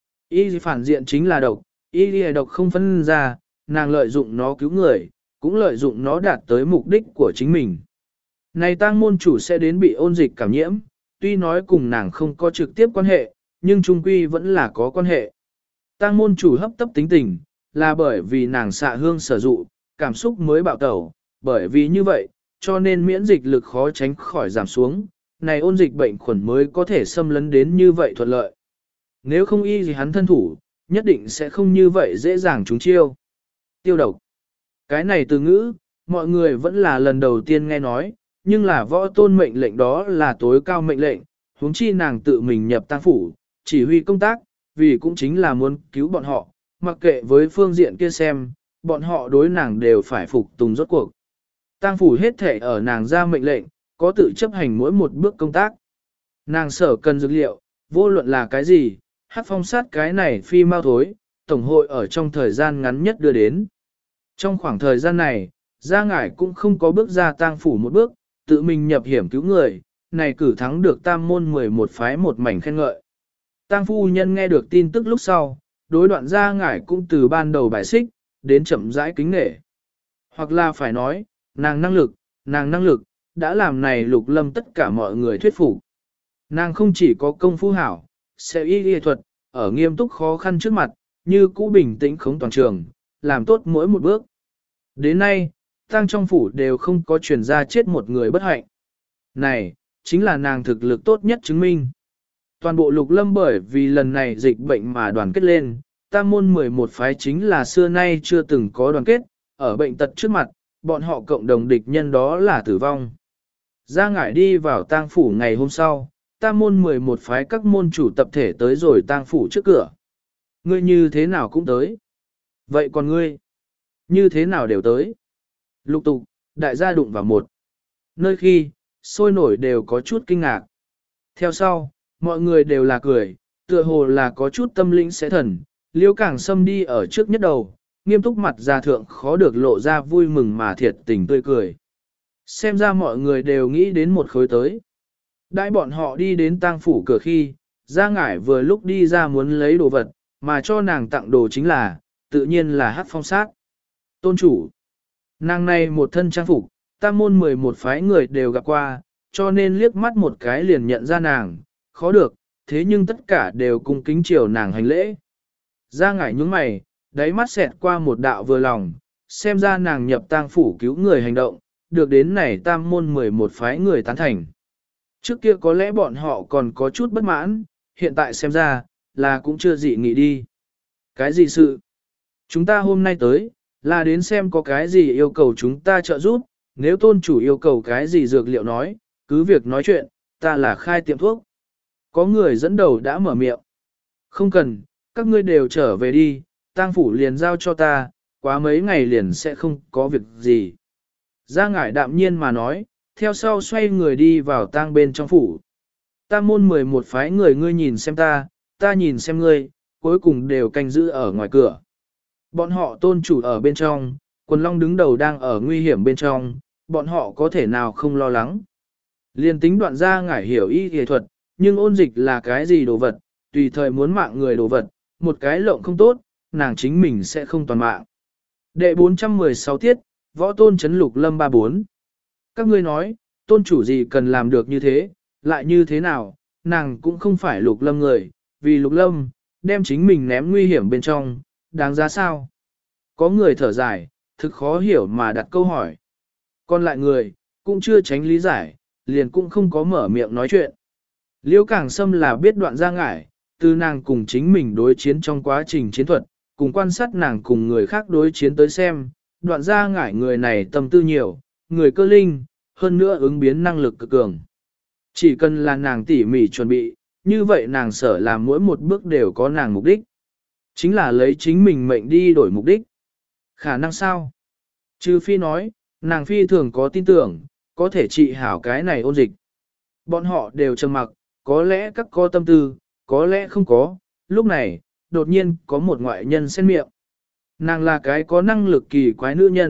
Y phản diện chính là độc, y độc không phân ra, nàng lợi dụng nó cứu người, cũng lợi dụng nó đạt tới mục đích của chính mình. Này tang môn chủ sẽ đến bị ôn dịch cảm nhiễm, tuy nói cùng nàng không có trực tiếp quan hệ, nhưng trung quy vẫn là có quan hệ. Tang môn chủ hấp tấp tính tình, là bởi vì nàng xạ hương sở dụ, cảm xúc mới bạo tẩu, bởi vì như vậy, cho nên miễn dịch lực khó tránh khỏi giảm xuống, này ôn dịch bệnh khuẩn mới có thể xâm lấn đến như vậy thuận lợi. Nếu không y gì hắn thân thủ, nhất định sẽ không như vậy dễ dàng trúng chiêu. Tiêu độc. Cái này từ ngữ, mọi người vẫn là lần đầu tiên nghe nói, nhưng là võ tôn mệnh lệnh đó là tối cao mệnh lệnh, huống chi nàng tự mình nhập tang phủ, chỉ huy công tác, vì cũng chính là muốn cứu bọn họ, mặc kệ với phương diện kia xem, bọn họ đối nàng đều phải phục tùng rốt cuộc. Tang phủ hết thể ở nàng ra mệnh lệnh, có tự chấp hành mỗi một bước công tác. Nàng sở cần dược liệu, vô luận là cái gì, hát phong sát cái này phi mau thối, tổng hội ở trong thời gian ngắn nhất đưa đến. Trong khoảng thời gian này, Gia Ngải cũng không có bước ra tang phủ một bước, tự mình nhập hiểm cứu người, này cử thắng được tam môn mười một phái một mảnh khen ngợi. Tang phu nhân nghe được tin tức lúc sau, đối đoạn Gia Ngải cũng từ ban đầu bài xích, đến chậm rãi kính nể. Hoặc là phải nói, nàng năng lực, nàng năng lực, đã làm này lục lâm tất cả mọi người thuyết phục. Nàng không chỉ có công phu hảo, sẽ y y thuật, ở nghiêm túc khó khăn trước mặt, như cũ bình tĩnh khống toàn trường, làm tốt mỗi một bước. Đến nay, tang trong phủ đều không có truyền ra chết một người bất hạnh. Này, chính là nàng thực lực tốt nhất chứng minh. Toàn bộ lục lâm bởi vì lần này dịch bệnh mà đoàn kết lên, tam môn mười một phái chính là xưa nay chưa từng có đoàn kết, ở bệnh tật trước mặt, bọn họ cộng đồng địch nhân đó là tử vong. Gia Ngải đi vào tang phủ ngày hôm sau, tam môn mười một phái các môn chủ tập thể tới rồi tang phủ trước cửa. Ngươi như thế nào cũng tới. Vậy còn ngươi? Như thế nào đều tới? Lục tục, đại gia đụng vào một. Nơi khi, sôi nổi đều có chút kinh ngạc. Theo sau, mọi người đều là cười, tựa hồ là có chút tâm linh sẽ thần, Liêu Cảng Sâm đi ở trước nhất đầu, nghiêm túc mặt ra thượng khó được lộ ra vui mừng mà thiệt tình tươi cười. Xem ra mọi người đều nghĩ đến một khối tới. Đãi bọn họ đi đến tang phủ cửa khi, Gia Ngải vừa lúc đi ra muốn lấy đồ vật, mà cho nàng tặng đồ chính là, tự nhiên là hát phong sát. Tôn chủ. Nàng này một thân trang phục, tam môn mười một phái người đều gặp qua, cho nên liếc mắt một cái liền nhận ra nàng, khó được, thế nhưng tất cả đều cung kính chiều nàng hành lễ. Gia Ngải nhướng mày, đáy mắt xẹt qua một đạo vừa lòng, xem ra nàng nhập tang phủ cứu người hành động, được đến này tam môn mười một phái người tán thành. Trước kia có lẽ bọn họ còn có chút bất mãn, hiện tại xem ra, là cũng chưa dị nghị đi. Cái gì sự? Chúng ta hôm nay tới, là đến xem có cái gì yêu cầu chúng ta trợ giúp, nếu tôn chủ yêu cầu cái gì dược liệu nói, cứ việc nói chuyện, ta là khai tiệm thuốc. Có người dẫn đầu đã mở miệng. Không cần, các ngươi đều trở về đi, tang phủ liền giao cho ta, quá mấy ngày liền sẽ không có việc gì. Gia Ngải đạm nhiên mà nói, theo sau xoay người đi vào tang bên trong phủ. Tam môn mười một phái người ngươi nhìn xem ta, ta nhìn xem ngươi, cuối cùng đều canh giữ ở ngoài cửa. Bọn họ tôn chủ ở bên trong, quần long đứng đầu đang ở nguy hiểm bên trong, bọn họ có thể nào không lo lắng. Liên tính đoạn Gia Ngải hiểu y y thuật, nhưng ôn dịch là cái gì đồ vật, tùy thời muốn mạng người đồ vật, một cái lộng không tốt, nàng chính mình sẽ không toàn mạng. Đệ bốn trăm mười sáu tiết, võ tôn chấn lục lâm ba bốn. Các ngươi nói, tôn chủ gì cần làm được như thế, lại như thế nào, nàng cũng không phải lục lâm người, vì lục lâm, đem chính mình ném nguy hiểm bên trong, đáng giá sao? Có người thở dài, thực khó hiểu mà đặt câu hỏi. Còn lại người, cũng chưa tránh lý giải, liền cũng không có mở miệng nói chuyện. Liêu Cảng Sâm là biết đoạn Gia Ngải, từ nàng cùng chính mình đối chiến trong quá trình chiến thuật, cùng quan sát nàng cùng người khác đối chiến tới xem, đoạn Gia Ngải người này tâm tư nhiều, người cơ linh, hơn nữa ứng biến năng lực cực cường. Chỉ cần là nàng tỉ mỉ chuẩn bị, như vậy nàng sở làm mỗi một bước đều có nàng mục đích. Chính là lấy chính mình mệnh đi đổi mục đích. Khả năng sao? Trừ phi nói, nàng phi thường có tin tưởng, có thể trị hảo cái này ôn dịch. Bọn họ đều trầm mặc, có lẽ các có tâm tư, có lẽ không có, lúc này, đột nhiên có một ngoại nhân xen miệng. Nàng là cái có năng lực kỳ quái nữ nhân,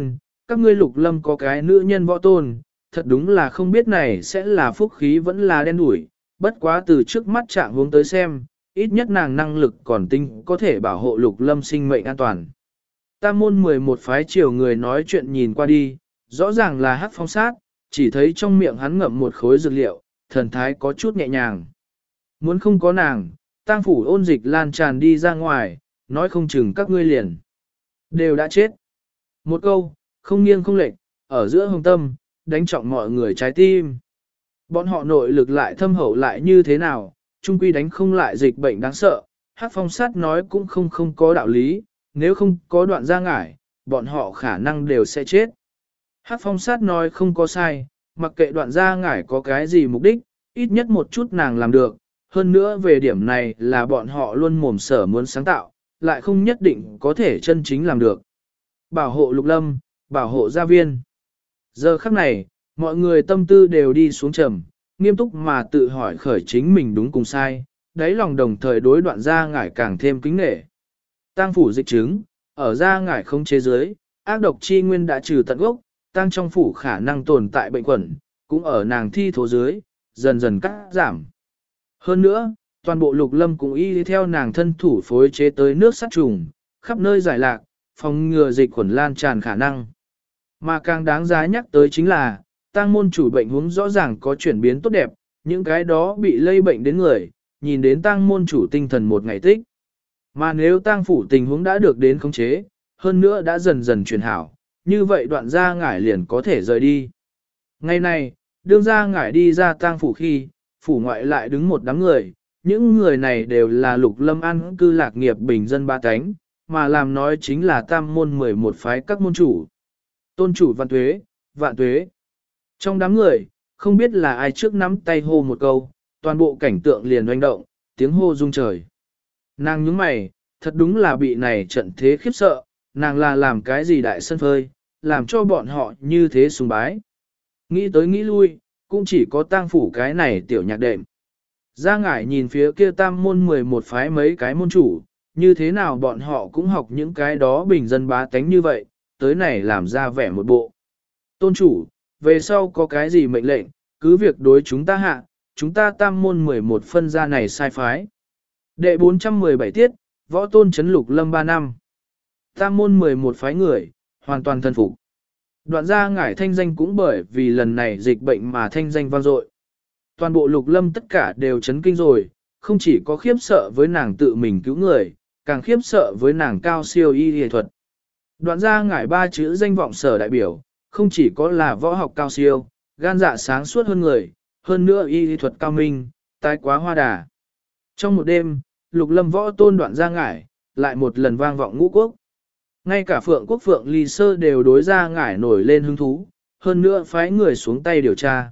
các ngươi Lục Lâm có cái nữ nhân võ tôn, thật đúng là không biết này sẽ là phúc khí vẫn là đen đủi, bất quá từ trước mắt trạng hướng tới xem, ít nhất nàng năng lực còn tinh có thể bảo hộ Lục Lâm sinh mệnh an toàn. Tam môn mười một phái chiều người nói chuyện nhìn qua đi, rõ ràng là Hắc Phong Sát, chỉ thấy trong miệng hắn ngậm một khối dược liệu, thần thái có chút nhẹ nhàng. Muốn không có nàng, tang phủ ôn dịch lan tràn đi ra ngoài, nói không chừng các ngươi liền. Đều đã chết. Một câu, không nghiêng không lệch, ở giữa hồng tâm, đánh trọng mọi người trái tim. Bọn họ nội lực lại thâm hậu lại như thế nào, chung quy đánh không lại dịch bệnh đáng sợ. Hắc Phong Sát nói cũng không không có đạo lý, nếu không có đoạn ra ngải, bọn họ khả năng đều sẽ chết. Hắc Phong Sát nói không có sai, mặc kệ đoạn ra ngải có cái gì mục đích, ít nhất một chút nàng làm được. Hơn nữa về điểm này là bọn họ luôn mồm sở muốn sáng tạo, lại không nhất định có thể chân chính làm được. Bảo hộ Lục Lâm, bảo hộ gia viên. Giờ khắc này, mọi người tâm tư đều đi xuống trầm, nghiêm túc mà tự hỏi khởi chính mình đúng cùng sai, đáy lòng đồng thời đối đoạn ra ngải càng thêm kính nể. Tang phủ dịch chứng, ở ra ngải không chế giới, ác độc chi nguyên đã trừ tận gốc, tăng trong phủ khả năng tồn tại bệnh quẩn, cũng ở nàng thi thố dưới, dần dần cắt giảm. Hơn nữa, toàn bộ Lục Lâm cũng y theo nàng thân thủ phối chế tới nước sát trùng, khắp nơi giải lạc, phòng ngừa dịch khuẩn lan tràn khả năng. Mà càng đáng giá nhắc tới chính là, tang môn chủ bệnh huống rõ ràng có chuyển biến tốt đẹp, những cái đó bị lây bệnh đến người, nhìn đến tang môn chủ tinh thần một ngày tích. Mà nếu tang phủ tình huống đã được đến khống chế, hơn nữa đã dần dần chuyển hảo, như vậy đoạn gia ngải liền có thể rời đi. Ngày này, đương gia ngải đi ra tang phủ khi, phủ ngoại lại đứng một đám người, những người này đều là Lục Lâm an cư lạc nghiệp bình dân ba cánh, mà làm nói chính là tam môn mười một phái các môn chủ. Tôn chủ vạn tuế, vạn tuế. Trong đám người, không biết là ai trước nắm tay hô một câu, toàn bộ cảnh tượng liền oanh động, tiếng hô rung trời. Nàng nhướng mày, thật đúng là bị này trận thế khiếp sợ, nàng là làm cái gì đại sân phơi, làm cho bọn họ như thế sùng bái. Nghĩ tới nghĩ lui, cũng chỉ có tang phủ cái này tiểu nhạc đệm. Gia ngải nhìn phía kia tam môn mười một phái mấy cái môn chủ, như thế nào bọn họ cũng học những cái đó bình dân bá tánh như vậy, tới này làm ra vẻ một bộ. Tôn chủ, về sau có cái gì mệnh lệnh, cứ việc đối chúng ta hạ, chúng ta tam môn mười một phân ra này sai phái. Đệ bốn trăm mười bảy tiết, võ tôn chấn Lục Lâm ba năm. Tam môn mười một phái người, hoàn toàn thân phục. Đoạn gia ngải thanh danh cũng bởi vì lần này dịch bệnh mà thanh danh vang dội. Toàn bộ Lục Lâm tất cả đều chấn kinh rồi, không chỉ có khiếp sợ với nàng tự mình cứu người, càng khiếp sợ với nàng cao siêu y y thuật. Đoạn gia ngải ba chữ danh vọng sở đại biểu, không chỉ có là võ học cao siêu, gan dạ sáng suốt hơn người, hơn nữa y y thuật cao minh, tái quá hoa đà. Trong một đêm, Lục Lâm võ tôn đoạn gia ngải, lại một lần vang vọng ngũ quốc. Ngay cả Phượng Quốc Phượng Ly Sơ đều đối gia ngải nổi lên hứng thú, hơn nữa phái người xuống tay điều tra.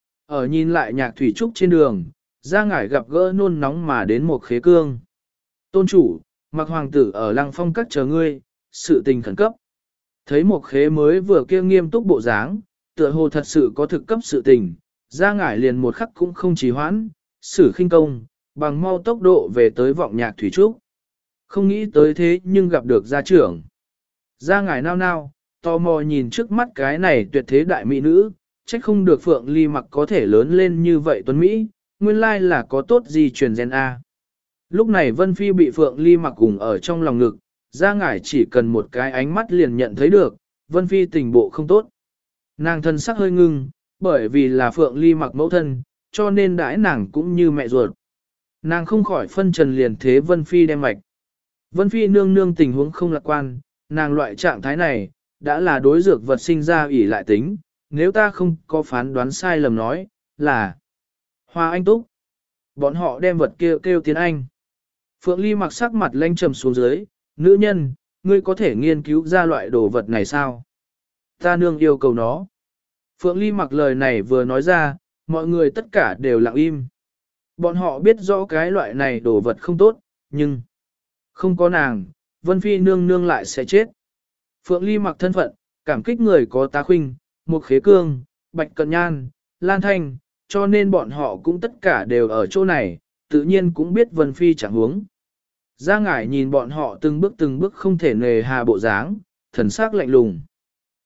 Ở nhìn lại nhạc thủy trúc trên đường, gia ngải gặp gỡ nôn nóng mà đến một khế cương. Tôn chủ, mặc hoàng tử ở lăng phong các chờ ngươi, sự tình khẩn cấp. Thấy một khế mới vừa kia nghiêm túc bộ dáng, tựa hồ thật sự có thực cấp sự tình, gia ngải liền một khắc cũng không trì hoãn, sử khinh công, bằng mau tốc độ về tới vọng nhạc thủy trúc. Không nghĩ tới thế nhưng gặp được gia trưởng. Gia ngải nao nao, tò mò nhìn trước mắt cái này tuyệt thế đại mỹ nữ, trách không được Phượng Ly mặc có thể lớn lên như vậy tuấn Mỹ, nguyên lai là có tốt gì truyền gen A. Lúc này Vân Phi bị Phượng Ly mặc cùng ở trong lòng ngực, Gia ngải chỉ cần một cái ánh mắt liền nhận thấy được, Vân Phi tình bộ không tốt. Nàng thân sắc hơi ngưng, bởi vì là Phượng Ly mặc mẫu thân, cho nên đãi nàng cũng như mẹ ruột. Nàng không khỏi phân trần liền thế Vân Phi đem mạch. Vân Phi nương nương tình huống không lạc quan, nàng loại trạng thái này, đã là đối dược vật sinh ra ỷ lại tính, nếu ta không có phán đoán sai lầm nói, là Hoa Anh Túc. Bọn họ đem vật kia kêu, kêu tiếng Anh. Phượng Ly mặc sắc mặt lanh trầm xuống dưới, nữ nhân, ngươi có thể nghiên cứu ra loại đồ vật này sao? Ta nương yêu cầu nó. Phượng Ly mặc lời này vừa nói ra, mọi người tất cả đều lặng im. Bọn họ biết rõ cái loại này đồ vật không tốt, nhưng không có nàng, Vân Phi nương nương lại sẽ chết. Phượng Ly mặc thân phận, cảm kích người có tá khuynh, một khế cương, bạch cận nhan, lan thanh, cho nên bọn họ cũng tất cả đều ở chỗ này, tự nhiên cũng biết Vân Phi chẳng huống. Gia ngải nhìn bọn họ từng bước từng bước không thể nề hà bộ dáng, thần sắc lạnh lùng.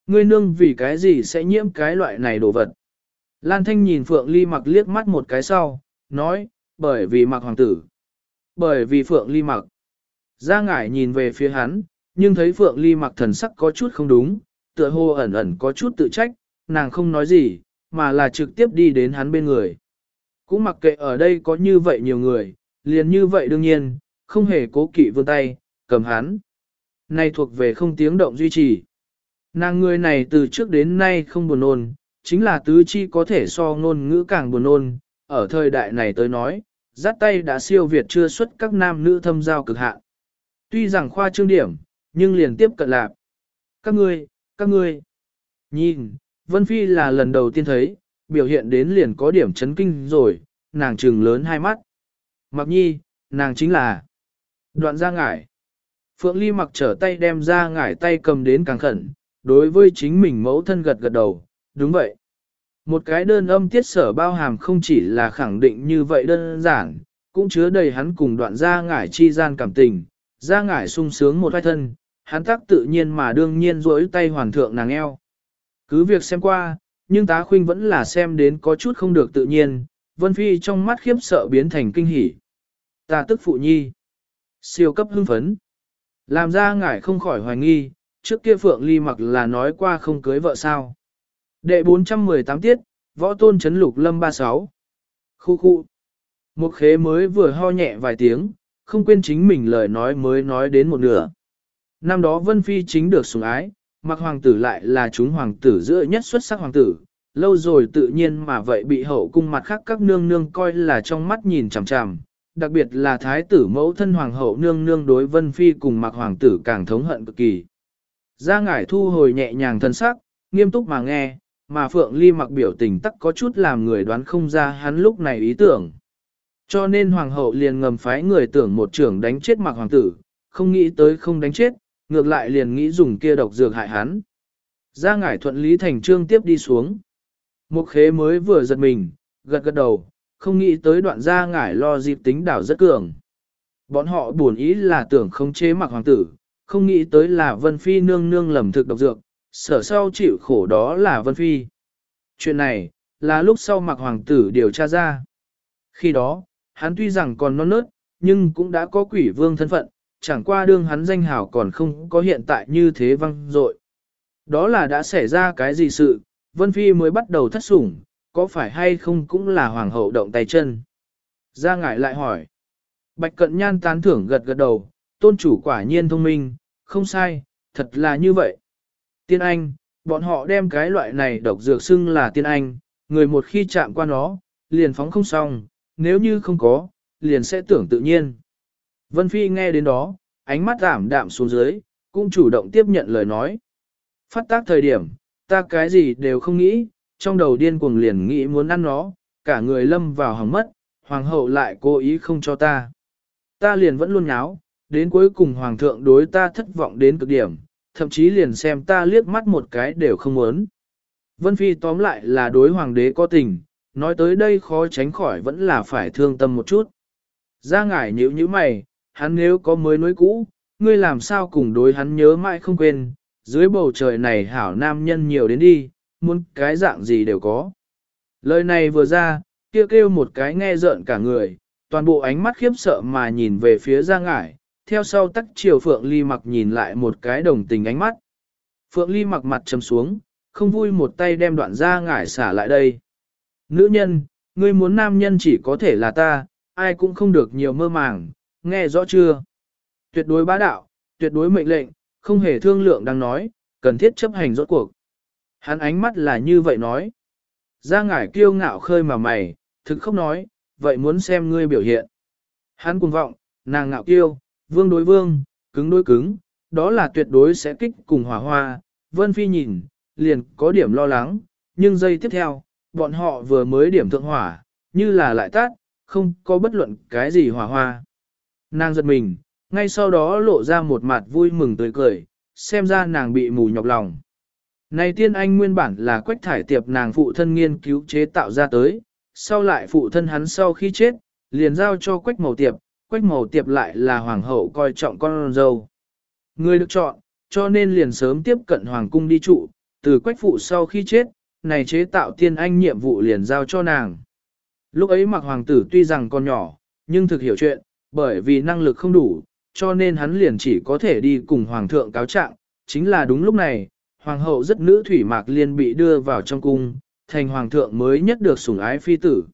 Ngươi nương vì cái gì sẽ nhiễm cái loại này đồ vật? Lan Thanh nhìn Phượng Ly Mặc liếc mắt một cái sau, nói, bởi vì mặc hoàng tử. Bởi vì Phượng Ly Mặc. Gia Ngải nhìn về phía hắn, nhưng thấy Phượng Ly Mặc thần sắc có chút không đúng, tựa hồ ẩn ẩn có chút tự trách, nàng không nói gì, mà là trực tiếp đi đến hắn bên người. Cũng mặc kệ ở đây có như vậy nhiều người, liền như vậy đương nhiên, không hề cố kỵ vươn tay, cầm hắn. Này thuộc về không tiếng động duy trì. Nàng người này từ trước đến nay không buồn nôn, chính là tứ chi có thể so ngôn ngữ càng buồn nôn, ở thời đại này tới nói, dắt tay đã siêu việt chưa xuất các nam nữ thâm giao cực hạn. Tuy rằng khoa trương điểm, nhưng liền tiếp cận lạc. Các ngươi, các ngươi, nhìn, Vân Phi là lần đầu tiên thấy, biểu hiện đến liền có điểm chấn kinh rồi, nàng trừng lớn hai mắt. Mặc nhi, nàng chính là Đoạn Gia Ngải. Phượng Ly Mặc trở tay đem Gia Ngải tay cầm đến càng khẩn, đối với chính mình mẫu thân gật gật đầu, đúng vậy. Một cái đơn âm tiết sở bao hàm không chỉ là khẳng định như vậy đơn giản, cũng chứa đầy hắn cùng Đoạn Gia Ngải chi gian cảm tình. Gia Ngải sung sướng một vai thân, hắn tác tự nhiên mà đương nhiên duỗi tay hoàn thượng nàng eo. Cứ việc xem qua, nhưng tá khuynh vẫn là xem đến có chút không được tự nhiên, Vân Phi trong mắt khiếp sợ biến thành kinh hỉ. Ta tức phụ nhi. Siêu cấp hưng phấn. Làm Gia Ngải không khỏi hoài nghi, trước kia Phượng Ly Mặc là nói qua không cưới vợ sao. Đệ bốn trăm mười tám tiết, võ tôn chấn lục lâm ba mươi sáu. Khu khu. Một khế mới vừa ho nhẹ vài tiếng, không quên chính mình lời nói mới nói đến một nửa. Năm đó Vân Phi chính được sủng ái, mặc hoàng tử lại là chúng hoàng tử giữa nhất xuất sắc hoàng tử, lâu rồi tự nhiên mà vậy bị hậu cung mặt khác các nương nương coi là trong mắt nhìn chằm chằm, đặc biệt là thái tử mẫu thân hoàng hậu nương nương đối Vân Phi cùng mặc hoàng tử càng thống hận cực kỳ. Gia Ngải thu hồi nhẹ nhàng thân sắc, nghiêm túc mà nghe, mà Phượng Ly Mặc biểu tình tắc có chút làm người đoán không ra hắn lúc này ý tưởng. Cho nên hoàng hậu liền ngầm phái người tưởng một trưởng đánh chết mặc hoàng tử, không nghĩ tới không đánh chết, ngược lại liền nghĩ dùng kia độc dược hại hắn. Gia Ngải thuận lý thành trương tiếp đi xuống. Một khế mới vừa giật mình, gật gật đầu, không nghĩ tới đoạn Gia Ngải lo dịp tính đảo rất cường. Bọn họ buồn ý là tưởng không chế mặc hoàng tử, không nghĩ tới là Vân Phi nương nương lầm thực độc dược, sở sau chịu khổ đó là Vân Phi. Chuyện này, là lúc sau mặc hoàng tử điều tra ra. Khi đó, hắn tuy rằng còn non nớt, nhưng cũng đã có quỷ vương thân phận, chẳng qua đương hắn danh hào còn không có hiện tại như thế văng dội. Đó là đã xảy ra cái gì sự, Vân Phi mới bắt đầu thất sủng, có phải hay không cũng là hoàng hậu động tay chân. Gia Ngải lại hỏi. Bạch Cận Nhan tán thưởng gật gật đầu, tôn chủ quả nhiên thông minh, không sai, thật là như vậy. Tiên Anh, bọn họ đem cái loại này độc dược xưng là Tiên Anh, người một khi chạm qua nó, liền phóng không xong, nếu như không có, liền sẽ tưởng tự nhiên. Vân Phi nghe đến đó, ánh mắt giảm đạm xuống dưới, cũng chủ động tiếp nhận lời nói. Phát tác thời điểm, ta cái gì đều không nghĩ, trong đầu điên cuồng liền nghĩ muốn ăn nó, cả người lâm vào hỏng mất, hoàng hậu lại cố ý không cho ta. Ta liền vẫn luôn nháo, đến cuối cùng hoàng thượng đối ta thất vọng đến cực điểm, thậm chí liền xem ta liếc mắt một cái đều không muốn. Vân Phi tóm lại là đối hoàng đế có tình, nói tới đây khó tránh khỏi vẫn là phải thương tâm một chút. Gia Ngải nhíu nhíu mày, hắn nếu có mới nối cũ, ngươi làm sao cùng đối hắn nhớ mãi không quên, dưới bầu trời này hảo nam nhân nhiều đến đi, muốn cái dạng gì đều có. Lời này vừa ra, kia kêu, kêu một cái nghe rợn cả người, toàn bộ ánh mắt khiếp sợ mà nhìn về phía Gia Ngải, theo sau tắc chiều Phượng Ly Mặc nhìn lại một cái đồng tình ánh mắt. Phượng Ly Mặc mặt trầm xuống, không vui một tay đem đoạn Gia Ngải xả lại đây. Nữ nhân, ngươi muốn nam nhân chỉ có thể là ta, ai cũng không được nhiều mơ màng, nghe rõ chưa? Tuyệt đối bá đạo, tuyệt đối mệnh lệnh, không hề thương lượng đang nói, cần thiết chấp hành rốt cuộc. Hắn ánh mắt là như vậy nói. Gia Ngải kiêu ngạo khơi mà mày, thực không nói, vậy muốn xem ngươi biểu hiện. Hắn cuồng vọng, nàng ngạo kiêu, vương đối vương, cứng đối cứng, đó là tuyệt đối sẽ kích cùng hỏa hoa. Vân Phi nhìn, liền có điểm lo lắng, nhưng giây tiếp theo, bọn họ vừa mới điểm thượng hỏa, như là lại tát, không có bất luận cái gì hỏa hoa. Nàng giật mình, ngay sau đó lộ ra một mặt vui mừng tươi cười, xem ra nàng bị mù nhọc lòng. Này tiên anh nguyên bản là quách thải tiệp nàng phụ thân nghiên cứu chế tạo ra tới, sau lại phụ thân hắn sau khi chết, liền giao cho quách màu tiệp, quách màu tiệp lại là hoàng hậu coi trọng con dâu. Người được chọn, cho nên liền sớm tiếp cận hoàng cung đi trụ, Từ quách phụ sau khi chết, này chế tạo tiên anh nhiệm vụ liền giao cho nàng. Lúc ấy mặc hoàng tử tuy rằng còn nhỏ, nhưng thực hiểu chuyện, bởi vì năng lực không đủ, cho nên hắn liền chỉ có thể đi cùng hoàng thượng cáo trạng. Chính là đúng lúc này, hoàng hậu rất nữ thủy mạc liên bị đưa vào trong cung, thành hoàng thượng mới nhất được sủng ái phi tử.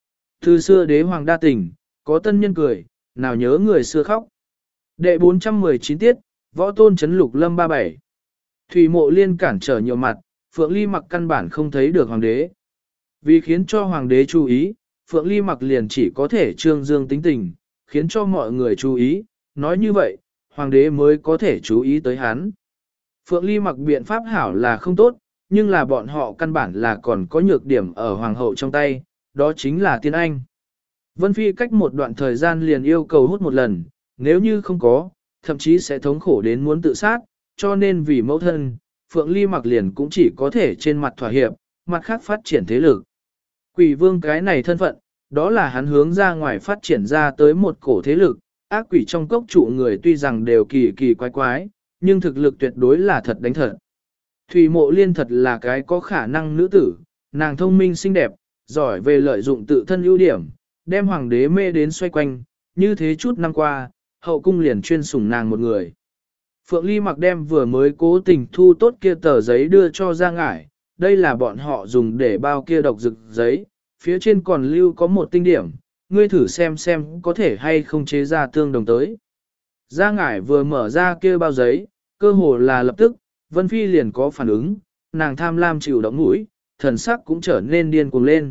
Từ xưa đế hoàng đa tình, có tân nhân cười, nào nhớ người xưa khóc. Đệ bốn trăm mười chín tiết, võ tôn chấn lục lâm ba bảy. Thủy mộ liên cản trở nhiều mặt, Phượng Ly mặc căn bản không thấy được hoàng đế. Vì khiến cho hoàng đế chú ý, Phượng Ly mặc liền chỉ có thể trương dương tính tình, khiến cho mọi người chú ý, nói như vậy, hoàng đế mới có thể chú ý tới hắn. Phượng Ly mặc biện pháp hảo là không tốt, nhưng là bọn họ căn bản là còn có nhược điểm ở hoàng hậu trong tay, đó chính là tiên anh. Vân Phi cách một đoạn thời gian liền yêu cầu hút một lần, nếu như không có, thậm chí sẽ thống khổ đến muốn tự sát, cho nên vì mẫu thân, Phượng Ly mặc liền cũng chỉ có thể trên mặt thỏa hiệp, mặt khác phát triển thế lực. Quỷ vương cái này thân phận, đó là hắn hướng ra ngoài phát triển ra tới một cổ thế lực, ác quỷ trong cốc trụ người tuy rằng đều kỳ kỳ quái quái, nhưng thực lực tuyệt đối là thật đánh thật. Thủy mộ liên thật là cái có khả năng nữ tử, nàng thông minh xinh đẹp, giỏi về lợi dụng tự thân ưu điểm, đem hoàng đế mê đến xoay quanh, như thế chút năm qua, hậu cung liền chuyên sủng nàng một người. Phượng Ly mặc đem vừa mới cố tình thu tốt kia tờ giấy đưa cho Giang Ngải, đây là bọn họ dùng để bao kia độc dược giấy, phía trên còn lưu có một tinh điểm, ngươi thử xem xem có thể hay không chế ra tương đồng tới. Giang Ngải vừa mở ra kia bao giấy, cơ hồ là lập tức, Vân Phi liền có phản ứng, nàng tham lam chịu động mũi, thần sắc cũng trở nên điên cuồng lên.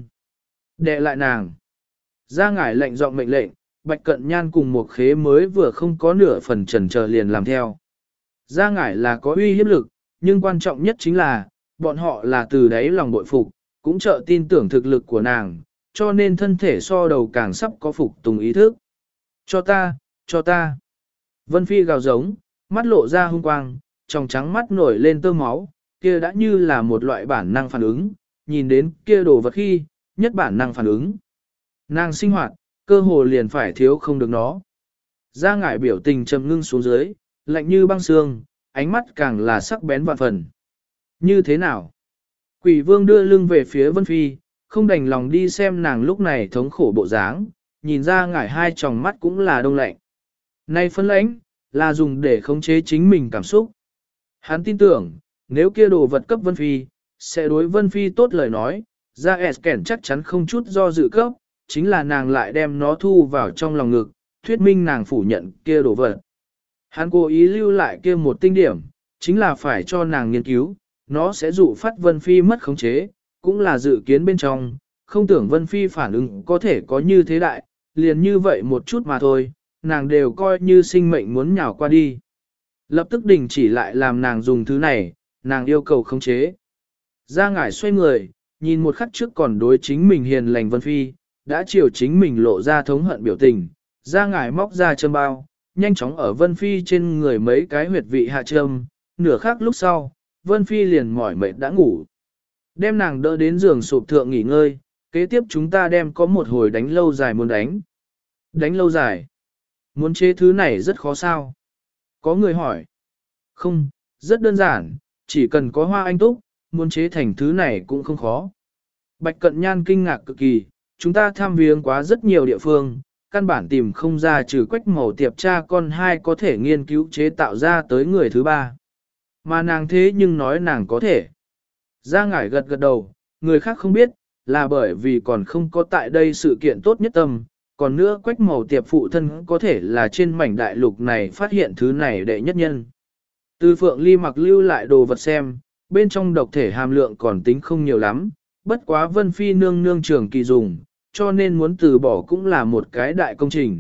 Đệ lại nàng. Giang Ngải lệnh giọng mệnh lệnh, Bạch Cận Nhan cùng một khế mới vừa không có nửa phần chần chờ liền làm theo. Giang Ngải là có uy hiếp lực, nhưng quan trọng nhất chính là, bọn họ là từ đáy lòng bội phục, cũng trợ tin tưởng thực lực của nàng, cho nên thân thể so đầu càng sắp có phục tùng ý thức. Cho ta, cho ta. Vân Phi gào giống, mắt lộ ra hung quang, trong trắng mắt nổi lên tơ máu, kia đã như là một loại bản năng phản ứng, nhìn đến kia đồ vật khi, nhất bản năng phản ứng. Nàng sinh hoạt, cơ hồ liền phải thiếu không được nó. Giang Ngải biểu tình trầm ngưng xuống dưới, lạnh như băng xương, ánh mắt càng là sắc bén vạn phần. Như thế nào? Quỷ vương đưa lưng về phía Vân Phi, không đành lòng đi xem nàng lúc này thống khổ bộ dáng, nhìn ra Ngải hai tròng mắt cũng là đông lạnh. Nay phân lãnh, là dùng để khống chế chính mình cảm xúc. Hắn tin tưởng, nếu kia đồ vật cấp Vân Phi, sẽ đối Vân Phi tốt lời nói, ra Esken chắc chắn không chút do dự cấp, chính là nàng lại đem nó thu vào trong lòng ngực, thuyết minh nàng phủ nhận kia đồ vật. Hắn cố ý lưu lại kia một tinh điểm, chính là phải cho nàng nghiên cứu, nó sẽ dụ phát Vân Phi mất khống chế, cũng là dự kiến bên trong, không tưởng Vân Phi phản ứng có thể có như thế đại, liền như vậy một chút mà thôi, nàng đều coi như sinh mệnh muốn nhào qua đi. Lập tức đình chỉ lại làm nàng dùng thứ này, nàng yêu cầu khống chế. Giang Ngải xoay người, nhìn một khắc trước còn đối chính mình hiền lành Vân Phi, đã chiều chính mình lộ ra thống hận biểu tình. Giang Ngải móc ra châm bao, nhanh chóng ở Vân Phi trên người mấy cái huyệt vị hạ châm, nửa khắc lúc sau, Vân Phi liền mỏi mệt đã ngủ. Đem nàng đỡ đến giường sụp thượng nghỉ ngơi, kế tiếp chúng ta đem có một hồi đánh lâu dài muốn đánh. Đánh lâu dài. Muốn chế thứ này rất khó sao? Có người hỏi. Không, rất đơn giản, chỉ cần có hoa anh túc, muốn chế thành thứ này cũng không khó. Bạch Cận Nhan kinh ngạc cực kỳ, chúng ta tham viếng quá rất nhiều địa phương, căn bản tìm không ra trừ quách màu tiệp cha con hai có thể nghiên cứu chế tạo ra tới người thứ ba. Mà nàng thế nhưng nói nàng có thể. Giang Ngải gật gật đầu, người khác không biết, là bởi vì còn không có tại đây sự kiện tốt nhất tâm, còn nữa quách màu tiệp phụ thân có thể là trên mảnh đại lục này phát hiện thứ này đệ nhất nhân. Từ Phượng Ly mặc lưu lại đồ vật xem, bên trong độc thể hàm lượng còn tính không nhiều lắm, bất quá Vân Phi nương nương trường kỳ dùng, cho nên muốn từ bỏ cũng là một cái đại công trình.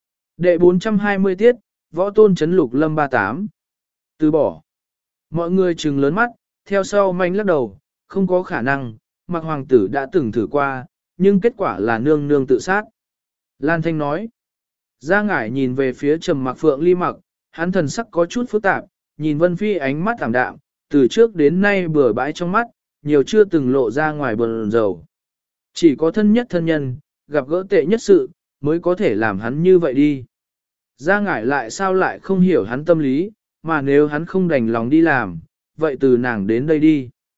Đệ bốn trăm hai mươi tiết, võ tôn chấn lục lâm ba mươi tám. Từ bỏ. Mọi người trừng lớn mắt, theo sau manh lắc đầu, không có khả năng, mặc hoàng tử đã từng thử qua, nhưng kết quả là nương nương tự sát. Lan Thanh nói. Giang Ngải nhìn về phía trầm mặc Phượng Ly mặc, hắn thần sắc có chút phức tạp, nhìn Vân Phi ánh mắt thảm đạm, từ trước đến nay bừa bãi trong mắt, nhiều chưa từng lộ ra ngoài bờn dầu. Chỉ có thân nhất thân nhân, gặp gỡ tệ nhất sự, mới có thể làm hắn như vậy đi. Giang Ngải lại sao lại không hiểu hắn tâm lý, mà nếu hắn không đành lòng đi làm, vậy từ nàng đến đây đi.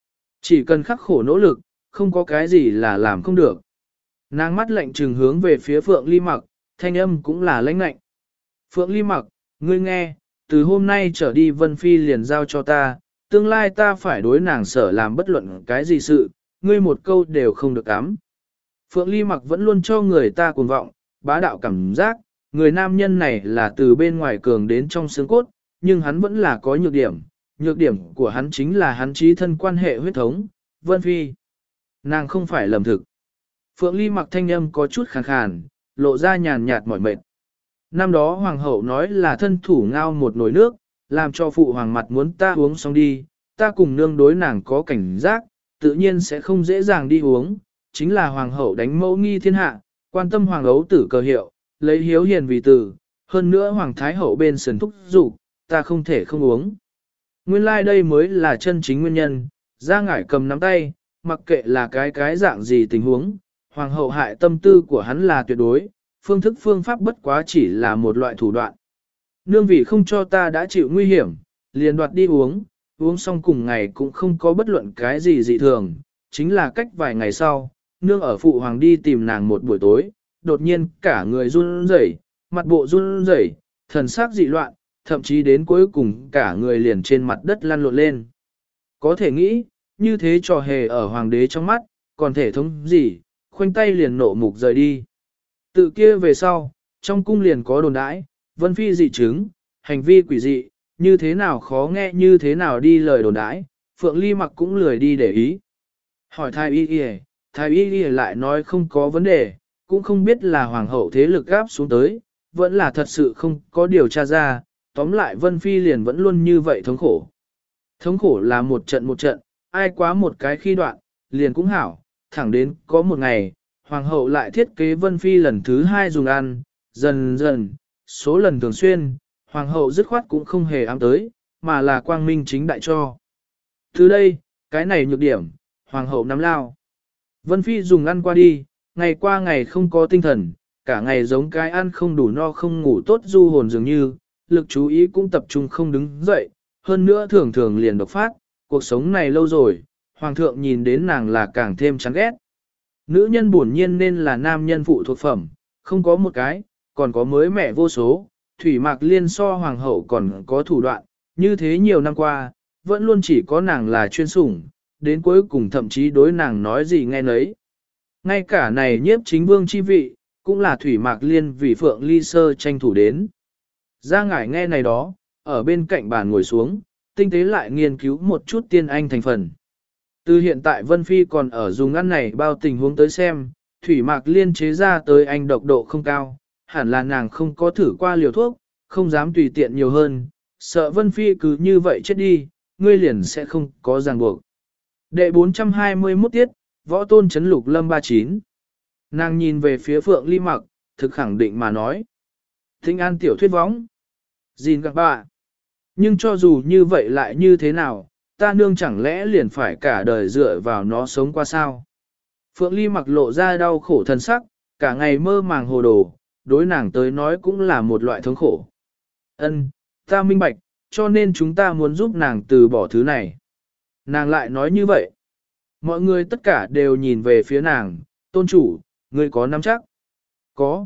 Chỉ cần khắc khổ nỗ lực, không có cái gì là làm không được. Nàng mắt lạnh trừng hướng về phía Phượng Ly Mặc, thanh âm cũng là lãnh lạnh. Phượng Ly Mặc, ngươi nghe, từ hôm nay trở đi Vân Phi liền giao cho ta, tương lai ta phải đối nàng sở làm bất luận cái gì sự, ngươi một câu đều không được ám. Phượng Ly Mặc vẫn luôn cho người ta cuồng vọng, bá đạo cảm giác, người nam nhân này là từ bên ngoài cường đến trong xương cốt, nhưng hắn vẫn là có nhược điểm, nhược điểm của hắn chính là hắn trí thân quan hệ huyết thống, Vân Phi. Nàng không phải lầm thực. Phượng Ly Mặc thanh âm có chút khàn khàn, lộ ra nhàn nhạt mỏi mệt. Năm đó hoàng hậu nói là thân thủ ngao một nồi nước, làm cho phụ hoàng mặt muốn ta uống xong đi, ta cùng nương đối nàng có cảnh giác, tự nhiên sẽ không dễ dàng đi uống, chính là hoàng hậu đánh mẫu nghi thiên hạ, quan tâm hoàng ấu tử cờ hiệu, lấy hiếu hiền vì tử, hơn nữa hoàng thái hậu bên sườn thúc dục, ta không thể không uống. Nguyên lai like đây mới là chân chính nguyên nhân, ra ngải cầm nắm tay, mặc kệ là cái cái dạng gì tình huống, hoàng hậu hại tâm tư của hắn là tuyệt đối, phương thức phương pháp bất quá chỉ là một loại thủ đoạn. Nương vị không cho ta đã chịu nguy hiểm, liền đoạt đi uống, uống xong cùng ngày cũng không có bất luận cái gì dị thường, chính là cách vài ngày sau, nương ở phụ hoàng đi tìm nàng một buổi tối, đột nhiên cả người run rẩy, mặt bộ run rẩy, thần sắc dị loạn, thậm chí đến cuối cùng cả người liền trên mặt đất lăn lộn lên. Có thể nghĩ, như thế trò hề ở hoàng đế trong mắt, còn thể thống gì, khoanh tay liền nộ mục rời đi. Tự kia về sau, trong cung liền có đồn đãi, Vân Phi dị chứng, hành vi quỷ dị, như thế nào khó nghe như thế nào đi lời đồn đãi, Phượng Ly Mặc cũng lười đi để ý. Hỏi thái y y, thái y y lại nói không có vấn đề, cũng không biết là hoàng hậu thế lực gáp xuống tới, vẫn là thật sự không có điều tra ra, tóm lại Vân Phi liền vẫn luôn như vậy thống khổ. Thống khổ là một trận một trận, ai quá một cái khi đoạn, liền cũng hảo, thẳng đến có một ngày, hoàng hậu lại thiết kế Vân Phi lần thứ hai dùng ăn, dần dần, số lần thường xuyên, hoàng hậu dứt khoát cũng không hề ám tới, mà là quang minh chính đại cho. Từ đây, cái này nhược điểm, hoàng hậu nắm lao. Vân Phi dùng ăn qua đi, ngày qua ngày không có tinh thần, cả ngày giống cái ăn không đủ no không ngủ tốt du hồn dường như, lực chú ý cũng tập trung không đứng dậy, hơn nữa thường thường liền độc phát, cuộc sống này lâu rồi, hoàng thượng nhìn đến nàng là càng thêm chán ghét. Nữ nhân buồn nhiên nên là nam nhân phụ thuộc phẩm, không có một cái, còn có mới mẹ vô số, Thủy Mạc Liên so hoàng hậu còn có thủ đoạn, như thế nhiều năm qua, vẫn luôn chỉ có nàng là chuyên sủng, đến cuối cùng thậm chí đối nàng nói gì nghe nấy. Ngay cả này nhiếp chính vương chi vị, cũng là Thủy Mạc Liên vì Phượng Ly Sơ tranh thủ đến. Ra ngải nghe này đó, ở bên cạnh bàn ngồi xuống, tinh tế lại nghiên cứu một chút tiên anh thành phần. Từ hiện tại Vân Phi còn ở dùng ăn này bao tình huống tới xem, Thủy Mạc Liên chế ra tới anh độc độ không cao, hẳn là nàng không có thử qua liều thuốc, không dám tùy tiện nhiều hơn, sợ Vân Phi cứ như vậy chết đi, ngươi liền sẽ không có ràng buộc. Đệ bốn trăm hai mươi mốt tiết, võ tôn chấn lục lâm ba mươi chín. Nàng nhìn về phía Phượng Ly Mặc, thực khẳng định mà nói. Thinh an tiểu thuyết võng. Gìn các bạn. Nhưng cho dù như vậy lại như thế nào, ta nương chẳng lẽ liền phải cả đời dựa vào nó sống qua sao? Phượng Ly Mặc lộ ra đau khổ thân sắc, cả ngày mơ màng hồ đồ, đối nàng tới nói cũng là một loại thống khổ. Ân, ta minh bạch, cho nên chúng ta muốn giúp nàng từ bỏ thứ này. Nàng lại nói như vậy. Mọi người tất cả đều nhìn về phía nàng, tôn chủ, ngươi có nắm chắc? Có.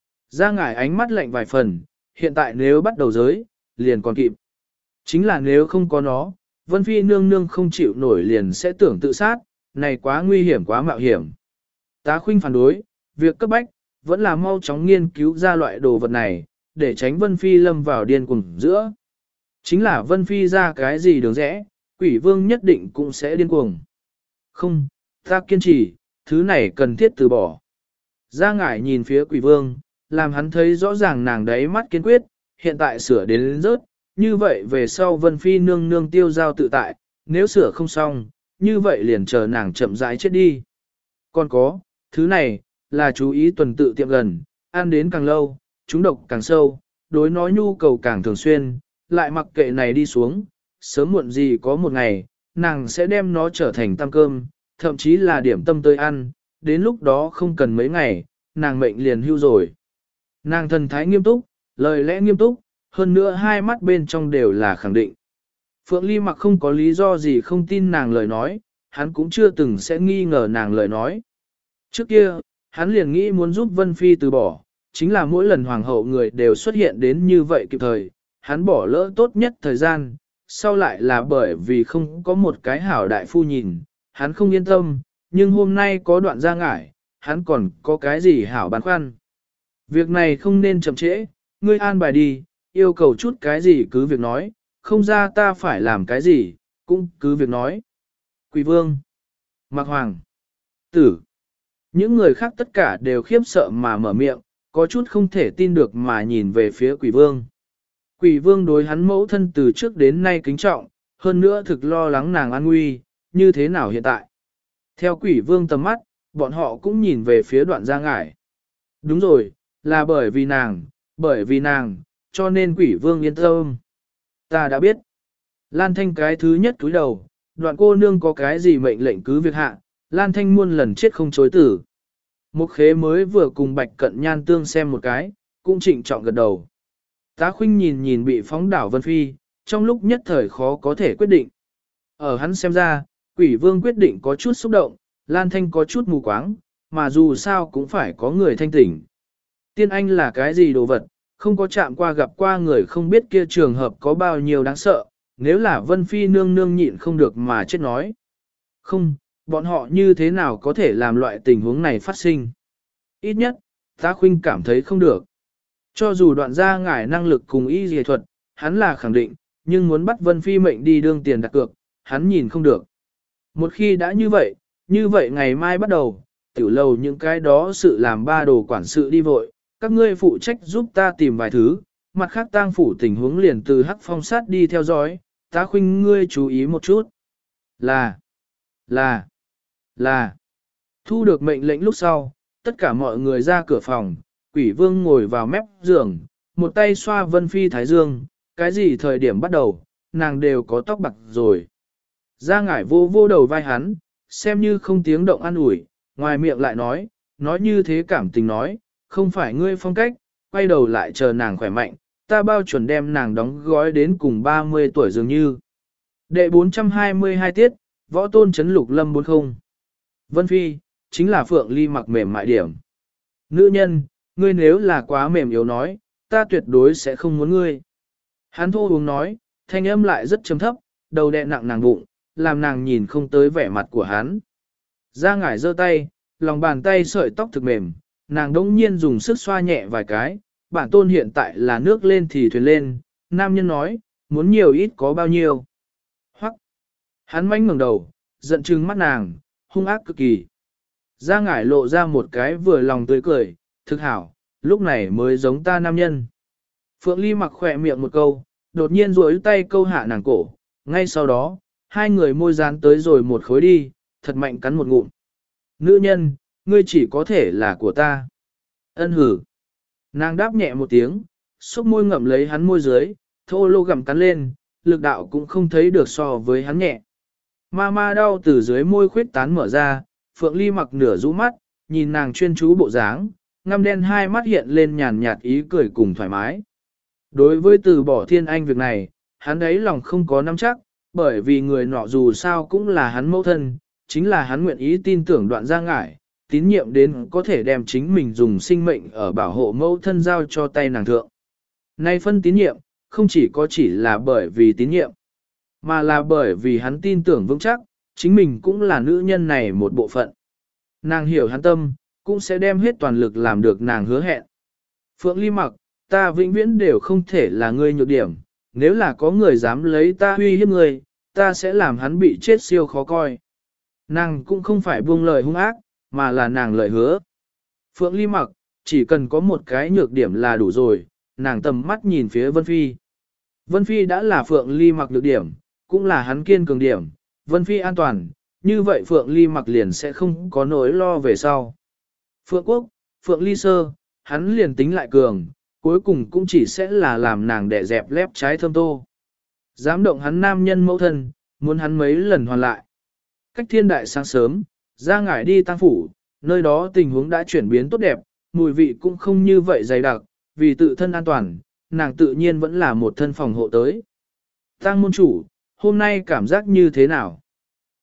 Ra ngải ánh mắt lạnh vài phần, hiện tại nếu bắt đầu giới, liền còn kịp. Chính là nếu không có nó, Vân Phi nương nương không chịu nổi liền sẽ tưởng tự sát, này quá nguy hiểm quá mạo hiểm. Tá khuynh phản đối, việc cấp bách, vẫn là mau chóng nghiên cứu ra loại đồ vật này, để tránh Vân Phi lâm vào điên cuồng giữa. Chính là Vân Phi ra cái gì đường rẽ, quỷ vương nhất định cũng sẽ điên cuồng. Không, ta kiên trì, thứ này cần thiết từ bỏ. Ra ngải nhìn phía quỷ vương, làm hắn thấy rõ ràng nàng đấy mắt kiên quyết, hiện tại sửa đến, đến rớt, như vậy về sau Vân Phi nương nương tiêu giao tự tại, nếu sửa không xong, như vậy liền chờ nàng chậm rãi chết đi. Còn có, thứ này, là chú ý tuần tự tiệm gần, ăn đến càng lâu, chúng độc càng sâu, đối nói nhu cầu càng thường xuyên, lại mặc kệ này đi xuống, sớm muộn gì có một ngày, nàng sẽ đem nó trở thành tam cơm, thậm chí là điểm tâm tới ăn, đến lúc đó không cần mấy ngày, nàng mệnh liền hưu rồi. Nàng thần thái nghiêm túc, lời lẽ nghiêm túc, hơn nữa hai mắt bên trong đều là khẳng định. Phượng Ly Mặc không có lý do gì không tin nàng lời nói, hắn cũng chưa từng sẽ nghi ngờ nàng lời nói. Trước kia, hắn liền nghĩ muốn giúp Vân Phi từ bỏ, chính là mỗi lần hoàng hậu người đều xuất hiện đến như vậy kịp thời, hắn bỏ lỡ tốt nhất thời gian, sau lại là bởi vì không có một cái hảo đại phu nhìn, hắn không yên tâm, nhưng hôm nay có đoạn ra ngải, hắn còn có cái gì hảo băn khoăn. Việc này không nên chậm trễ, ngươi an bài đi, yêu cầu chút cái gì cứ việc nói, không ra ta phải làm cái gì, cũng cứ việc nói. Quỷ vương, Mạc Hoàng, Tử, những người khác tất cả đều khiếp sợ mà mở miệng, có chút không thể tin được mà nhìn về phía quỷ vương. Quỷ vương đối hắn mẫu thân từ trước đến nay kính trọng, hơn nữa thực lo lắng nàng an nguy, như thế nào hiện tại. Theo quỷ vương tầm mắt, bọn họ cũng nhìn về phía đoạn gia ngải. Đúng rồi, là bởi vì nàng, bởi vì nàng, cho nên quỷ vương yên tâm. Ta đã biết. Lan Thanh cái thứ nhất túi đầu, đoạn cô nương có cái gì mệnh lệnh cứ việc hạ, Lan Thanh muôn lần chết không chối tử. Một khế mới vừa cùng bạch cận nhan tương xem một cái, cũng trịnh trọng gật đầu. Tá Khuynh nhìn nhìn bị phóng đảo Vân Phi, trong lúc nhất thời khó có thể quyết định. Ở hắn xem ra, quỷ vương quyết định có chút xúc động, Lan Thanh có chút mù quáng, mà dù sao cũng phải có người thanh tỉnh. Tiên anh là cái gì đồ vật, không có chạm qua gặp qua người không biết kia trường hợp có bao nhiêu đáng sợ, nếu là Vân Phi nương nương nhịn không được mà chết nói. Không, bọn họ như thế nào có thể làm loại tình huống này phát sinh. Ít nhất, Tá Khuynh cảm thấy không được. Cho dù đoạn gia ngải năng lực cùng y dề thuật, hắn là khẳng định, nhưng muốn bắt Vân Phi mệnh đi đương tiền đặt cược, hắn nhìn không được. Một khi đã như vậy, như vậy ngày mai bắt đầu, tiểu lầu những cái đó sự làm ba đồ quản sự đi vội, các ngươi phụ trách giúp ta tìm vài thứ, mặt khác tang phủ tình huống liền từ Hắc Phong sát đi theo dõi, Tá Khuynh ngươi chú ý một chút. Là, là, là, thu được mệnh lệnh lúc sau, tất cả mọi người ra cửa phòng, quỷ vương ngồi vào mép giường, một tay xoa Vân Phi thái dương, cái gì thời điểm bắt đầu, nàng đều có tóc bạc rồi. Ra ngải vô vô đầu vai hắn, xem như không tiếng động an ủi, ngoài miệng lại nói, nói như thế cảm tình nói, không phải ngươi phong cách, quay đầu lại chờ nàng khỏe mạnh, ta bao chuẩn đem nàng đóng gói đến cùng ba mươi tuổi dường như. Đệ bốn trăm hai mươi hai tiết, võ tôn chấn lục lâm bốn không. Vân Phi, chính là Phượng Ly mặc mềm mại điểm. Nữ nhân, ngươi nếu là quá mềm yếu nói, ta tuyệt đối sẽ không muốn ngươi. Hắn thô uống nói, thanh âm lại rất trầm thấp, đầu đè nặng nàng bụng, làm nàng nhìn không tới vẻ mặt của hắn. Ra ngải giơ tay, lòng bàn tay sợi tóc thực mềm, nàng đỗng nhiên dùng sức xoa nhẹ vài cái, bản tôn hiện tại là nước lên thì thuyền lên, nam nhân nói, muốn nhiều ít có bao nhiêu. Hoắc, hắn mánh ngẩng đầu, giận trừng mắt nàng, hung ác cực kỳ. Ra ngải lộ ra một cái vừa lòng tươi cười, thực hảo, lúc này mới giống ta nam nhân. Phượng Ly mặc khỏe miệng một câu, đột nhiên duỗi tay câu hạ nàng cổ, ngay sau đó, hai người môi dán tới rồi một khối đi, thật mạnh cắn một ngụm. Nữ nhân, ngươi chỉ có thể là của ta. Ân hử. Nàng đáp nhẹ một tiếng, xúc môi ngậm lấy hắn môi dưới, thô lô gặm cắn lên, lực đạo cũng không thấy được so với hắn nhẹ. Ma ma đau từ dưới môi khuyết tán mở ra, Phượng Ly mặc nửa rũ mắt, nhìn nàng chuyên chú bộ dáng, ngăm đen hai mắt hiện lên nhàn nhạt ý cười cùng thoải mái. Đối với từ bỏ thiên anh việc này, hắn đấy lòng không có nắm chắc, bởi vì người nọ dù sao cũng là hắn mẫu thân, chính là hắn nguyện ý tin tưởng đoạn ra ngải, tín nhiệm đến có thể đem chính mình dùng sinh mệnh ở bảo hộ mẫu thân giao cho tay nàng thượng. Nay phân tín nhiệm, không chỉ có chỉ là bởi vì tín nhiệm, mà là bởi vì hắn tin tưởng vững chắc, chính mình cũng là nữ nhân này một bộ phận. Nàng hiểu hắn tâm, cũng sẽ đem hết toàn lực làm được nàng hứa hẹn. Phượng Ly mặc, ta vĩnh viễn đều không thể là ngươi nhược điểm, nếu là có người dám lấy ta uy hiếp ngươi, ta sẽ làm hắn bị chết siêu khó coi. Nàng cũng không phải buông lời hung ác, mà là nàng lời hứa. Phượng Ly mặc, chỉ cần có một cái nhược điểm là đủ rồi, nàng tầm mắt nhìn phía Vân Phi. Vân Phi đã là Phượng Ly mặc nhược điểm, cũng là hắn kiên cường điểm, Vân Phi an toàn, như vậy Phượng Ly mặc liền sẽ không có nỗi lo về sau. Phượng Quốc, Phượng Ly sơ, hắn liền tính lại cường, cuối cùng cũng chỉ sẽ là làm nàng đẻ dẹp lép trái thơm tô. Dám động hắn nam nhân mẫu thân, muốn hắn mấy lần hoàn lại. Cách thiên đại sáng sớm, ra ngải đi tang phủ, nơi đó tình huống đã chuyển biến tốt đẹp, mùi vị cũng không như vậy dày đặc, vì tự thân an toàn, nàng tự nhiên vẫn là một thân phòng hộ tới. Tang môn chủ, hôm nay cảm giác như thế nào?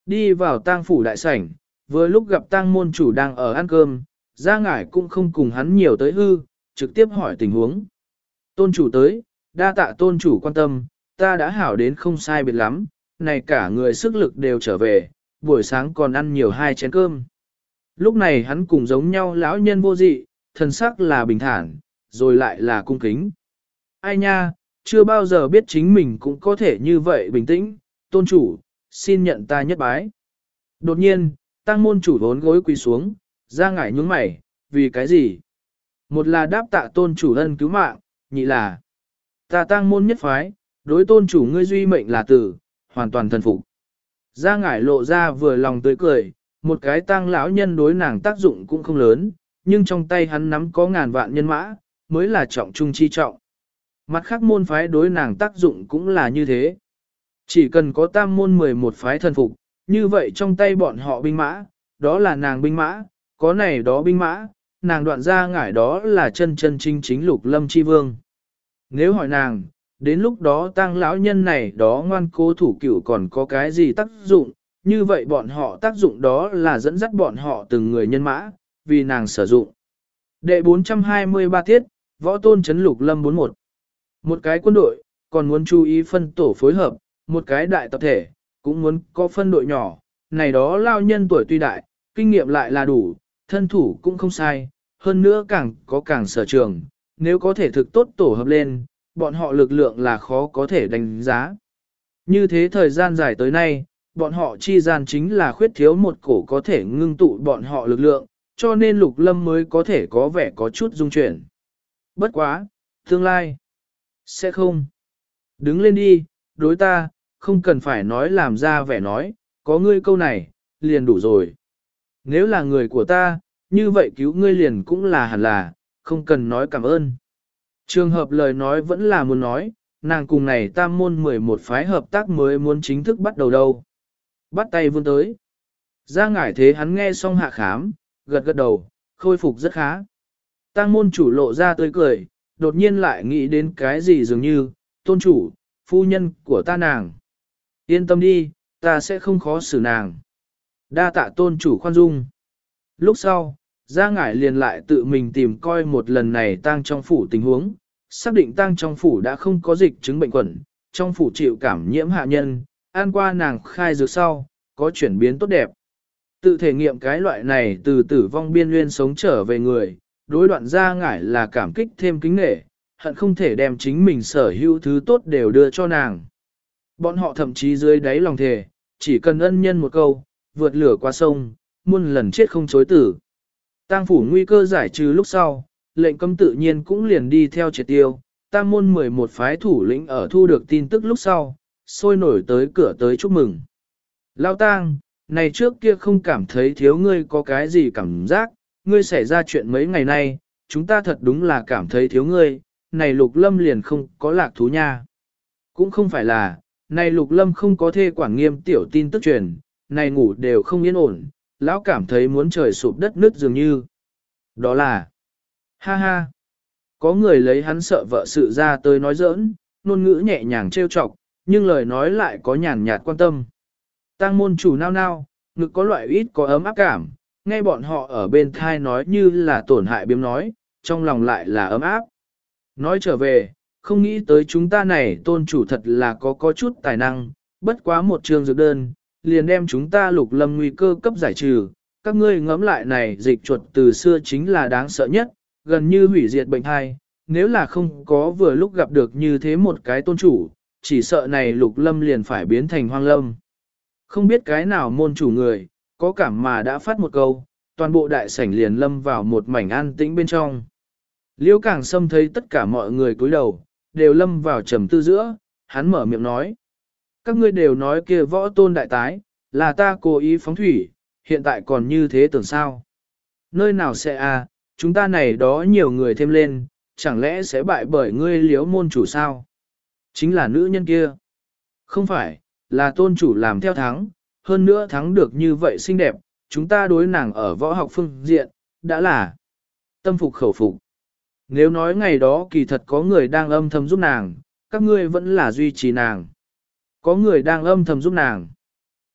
Đi vào tang phủ đại sảnh, vừa lúc gặp tang môn chủ đang ở ăn cơm, Gia Ngải cũng không cùng hắn nhiều tới hư, trực tiếp hỏi tình huống. Tôn chủ tới, đa tạ tôn chủ quan tâm, ta đã hảo đến không sai biệt lắm, này cả người sức lực đều trở về, buổi sáng còn ăn nhiều hai chén cơm. Lúc này hắn cùng giống nhau lão nhân vô dị, thần sắc là bình thản, rồi lại là cung kính. Ai nha, chưa bao giờ biết chính mình cũng có thể như vậy bình tĩnh, tôn chủ, xin nhận ta nhất bái. Đột nhiên, tăng môn chủ vốn gối quỳ xuống, Ra Ngải nhướng mày, vì cái gì? Một là đáp tạ tôn chủ ân cứu mạng, nhị là ta tăng môn nhất phái, đối tôn chủ ngươi duy mệnh là tử, hoàn toàn thần phục. Ra Ngải lộ ra vừa lòng tươi cười, một cái tăng lão nhân đối nàng tác dụng cũng không lớn, nhưng trong tay hắn nắm có ngàn vạn nhân mã, mới là trọng trung chi trọng. Mặt khác môn phái đối nàng tác dụng cũng là như thế. Chỉ cần có tam môn mười một phái thần phục, như vậy trong tay bọn họ binh mã, đó là nàng binh mã, có này đó binh mã, nàng đoạn Ra Ngải đó là chân chân chính chính lục lâm chi vương. Nếu hỏi nàng, đến lúc đó tăng lão nhân này đó ngoan cố thủ cửu còn có cái gì tác dụng, như vậy bọn họ tác dụng đó là dẫn dắt bọn họ từng người nhân mã, vì nàng sử dụng. Đệ bốn trăm hai mươi ba tiết, võ tôn chấn lục lâm bốn một. Một cái quân đội, còn muốn chú ý phân tổ phối hợp, một cái đại tập thể, cũng muốn có phân đội nhỏ, này đó lao nhân tuổi tuy đại, kinh nghiệm lại là đủ, thân thủ cũng không sai, hơn nữa càng có càng sở trường, nếu có thể thực tốt tổ hợp lên, bọn họ lực lượng là khó có thể đánh giá. Như thế thời gian dài tới nay, bọn họ chi gian chính là khuyết thiếu một cổ có thể ngưng tụ bọn họ lực lượng, cho nên lục lâm mới có thể có vẻ có chút dung chuyển. Bất quá, tương lai, sẽ không. Đứng lên đi, đối ta, không cần phải nói làm ra vẻ nói, có ngươi câu này, liền đủ rồi. Nếu là người của ta, như vậy cứu ngươi liền cũng là hẳn là, không cần nói cảm ơn. Trường hợp lời nói vẫn là muốn nói, nàng cùng này tam môn mười một phái hợp tác mới muốn chính thức bắt đầu đâu. Bắt tay vươn tới. Ra Ngải thế hắn nghe xong hạ khám, gật gật đầu, khôi phục rất khá. Tăng môn chủ lộ ra tươi cười, đột nhiên lại nghĩ đến cái gì dường như, tôn chủ, phu nhân của ta nàng. Yên tâm đi, ta sẽ không khó xử nàng. Đa tạ tôn chủ khoan dung. Lúc sau, Gia Ngải liền lại tự mình tìm coi một lần này tang trong phủ tình huống, xác định tang trong phủ đã không có dịch chứng bệnh quẩn, trong phủ chịu cảm nhiễm hạ nhân, ăn qua nàng khai dược sau, có chuyển biến tốt đẹp. Tự thể nghiệm cái loại này từ tử vong biên nguyên sống trở về người, đối đoạn Gia Ngải là cảm kích thêm kính nể, hận không thể đem chính mình sở hữu thứ tốt đều đưa cho nàng. Bọn họ thậm chí dưới đáy lòng thề, chỉ cần ân nhân một câu, vượt lửa qua sông, muôn lần chết không chối tử. Tang phủ nguy cơ giải trừ lúc sau, lệnh cấm tự nhiên cũng liền đi theo triệt tiêu, tam môn mười một phái thủ lĩnh ở thu được tin tức lúc sau, sôi nổi tới cửa tới chúc mừng. Lao Tang, này trước kia không cảm thấy thiếu ngươi có cái gì cảm giác, ngươi xảy ra chuyện mấy ngày nay, chúng ta thật đúng là cảm thấy thiếu ngươi, này lục lâm liền không có lạc thú nha. Cũng không phải là, này lục lâm không có thê quản nghiêm tiểu tin tức truyền, này ngủ đều không yên ổn, lão cảm thấy muốn trời sụp đất nứt dường như. Đó là, ha ha, có người lấy hắn sợ vợ sự ra tới nói giỡn, ngôn ngữ nhẹ nhàng trêu chọc, nhưng lời nói lại có nhàn nhạt quan tâm. Tang môn chủ nao nao, ngực có loại ít có ấm áp cảm, nghe bọn họ ở bên thai nói như là tổn hại biếm nói, trong lòng lại là ấm áp. Nói trở về, không nghĩ tới chúng ta này tôn chủ thật là có có chút tài năng, bất quá một trường dược đơn, liền đem chúng ta lục lâm nguy cơ cấp giải trừ. Các ngươi ngẫm lại này dịch chuột từ xưa chính là đáng sợ nhất, gần như hủy diệt bệnh thai, nếu là không có vừa lúc gặp được như thế một cái tôn chủ, chỉ sợ này lục lâm liền phải biến thành hoang lâm. Không biết cái nào môn chủ người, có cảm mà đã phát một câu, toàn bộ đại sảnh liền lâm vào một mảnh an tĩnh bên trong. Liễu Càng Sâm thấy tất cả mọi người cúi đầu, đều lâm vào trầm tư giữa, hắn mở miệng nói. Các ngươi đều nói kia võ tôn đại tái, là ta cố ý phóng thủy, hiện tại còn như thế tưởng sao? Nơi nào sẽ à, chúng ta này đó nhiều người thêm lên, chẳng lẽ sẽ bại bởi ngươi liễu môn chủ sao? Chính là nữ nhân kia. Không phải, là tôn chủ làm theo thắng, hơn nữa thắng được như vậy xinh đẹp, chúng ta đối nàng ở võ học phương diện, đã là tâm phục khẩu phục. Nếu nói ngày đó kỳ thật có người đang âm thầm giúp nàng, các ngươi vẫn là duy trì nàng. Có người đang âm thầm giúp nàng.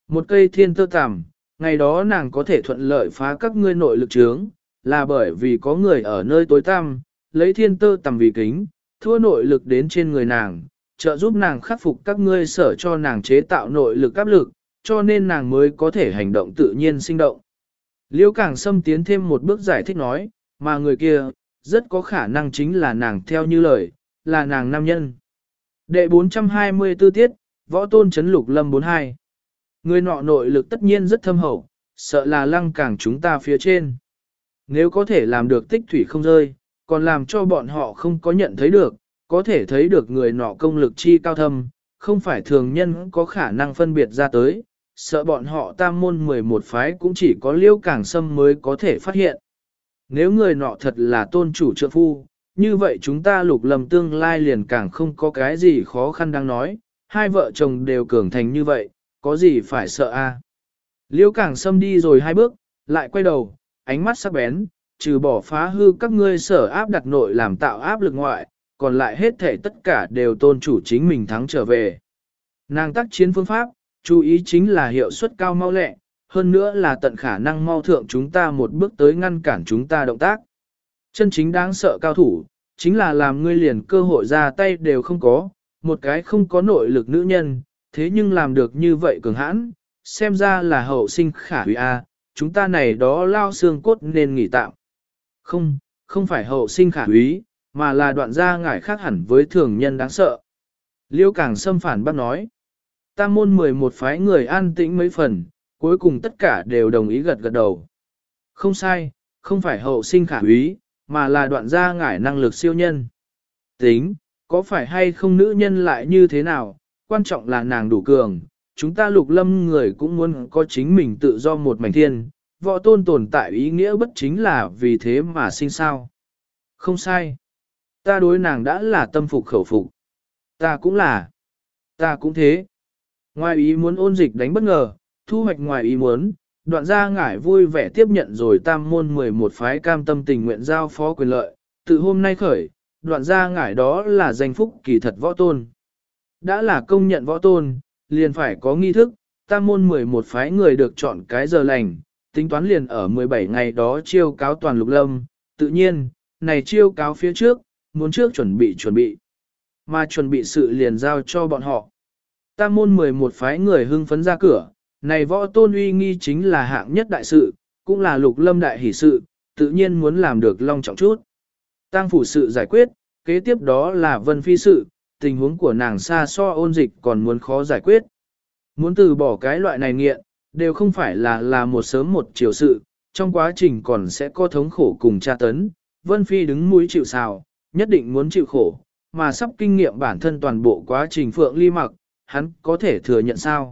Một cây thiên tơ tằm, ngày đó nàng có thể thuận lợi phá các ngươi nội lực trướng, là bởi vì có người ở nơi tối tăm, lấy thiên tơ tằm vì kính, thua nội lực đến trên người nàng, trợ giúp nàng khắc phục các ngươi sở cho nàng chế tạo nội lực áp lực, cho nên nàng mới có thể hành động tự nhiên sinh động. Liễu Càng Sâm tiến thêm một bước giải thích nói, mà người kia, rất có khả năng chính là nàng theo như lời, là nàng nam nhân. Đệ bốn trăm hai mươi tư tiết, võ tôn chấn lục lâm bốn hai. Người nọ nội lực tất nhiên rất thâm hậu, sợ là lăng càng chúng ta phía trên. Nếu có thể làm được tích thủy không rơi, còn làm cho bọn họ không có nhận thấy được, có thể thấy được người nọ công lực chi cao thâm, không phải thường nhân có khả năng phân biệt ra tới, sợ bọn họ tam môn mười một phái cũng chỉ có Liễu Càng Sâm mới có thể phát hiện. Nếu người nọ thật là tôn chủ trượng phu, như vậy chúng ta lục lâm tương lai liền càng không có cái gì khó khăn đang nói, hai vợ chồng đều cường thành như vậy, có gì phải sợ a? Liễu Càng Sâm đi rồi hai bước, lại quay đầu, ánh mắt sắc bén, trừ bỏ phá hư các ngươi sở áp đặt nội làm tạo áp lực ngoại, còn lại hết thể tất cả đều tôn chủ chính mình thắng trở về. Nàng tác chiến phương pháp, chú ý chính là hiệu suất cao mau lẹ, hơn nữa là tận khả năng mau thượng chúng ta một bước tới ngăn cản chúng ta động tác. Chân chính đáng sợ cao thủ, chính là làm ngươi liền cơ hội ra tay đều không có, một cái không có nội lực nữ nhân, thế nhưng làm được như vậy cường hãn, xem ra là hậu sinh khả hủy a, chúng ta này đó lao xương cốt nên nghỉ tạm. Không, không phải hậu sinh khả hủy, mà là đoạn gia ngải khác hẳn với thường nhân đáng sợ. Liễu Càng Sâm phản bác nói, tam môn mười một phái người an tĩnh mấy phần, cuối cùng tất cả đều đồng ý gật gật đầu. Không sai, không phải hậu sinh khả hủy, mà là đoạn gia ngải năng lực siêu nhân. Tính, có phải hay không nữ nhân lại như thế nào, quan trọng là nàng đủ cường, chúng ta lục lâm người cũng muốn có chính mình tự do một mảnh thiên, võ tôn tồn tại ý nghĩa bất chính là vì thế mà sinh sao. Không sai, ta đối nàng đã là tâm phục khẩu phục, ta cũng là, ta cũng thế. Ngoài ý muốn ôn dịch đánh bất ngờ, thu hoạch ngoài ý muốn, đoạn gia ngải vui vẻ tiếp nhận rồi tam môn mười một phái cam tâm tình nguyện giao phó quyền lợi, từ hôm nay khởi, đoạn gia ngải đó là danh phúc kỳ thật võ tôn. Đã là công nhận võ tôn, liền phải có nghi thức, tam môn mười một phái người được chọn cái giờ lành, tính toán liền ở mười bảy ngày đó chiêu cáo toàn lục lâm, tự nhiên, này chiêu cáo phía trước, muốn trước chuẩn bị chuẩn bị, mà chuẩn bị sự liền giao cho bọn họ. Tam môn mười một phái người hưng phấn ra cửa, này võ tôn uy nghi chính là hạng nhất đại sự, cũng là lục lâm đại hỷ sự, tự nhiên muốn làm được long trọng chút. Tăng phủ sự giải quyết, kế tiếp đó là vân phi sự, tình huống của nàng xa so ôn dịch còn muốn khó giải quyết. Muốn từ bỏ cái loại này nghiện, đều không phải là là một sớm một chiều sự, trong quá trình còn sẽ có thống khổ cùng tra tấn, vân phi đứng mũi chịu sào, nhất định muốn chịu khổ, mà sắp kinh nghiệm bản thân toàn bộ quá trình phượng ly mặc, hắn có thể thừa nhận sao.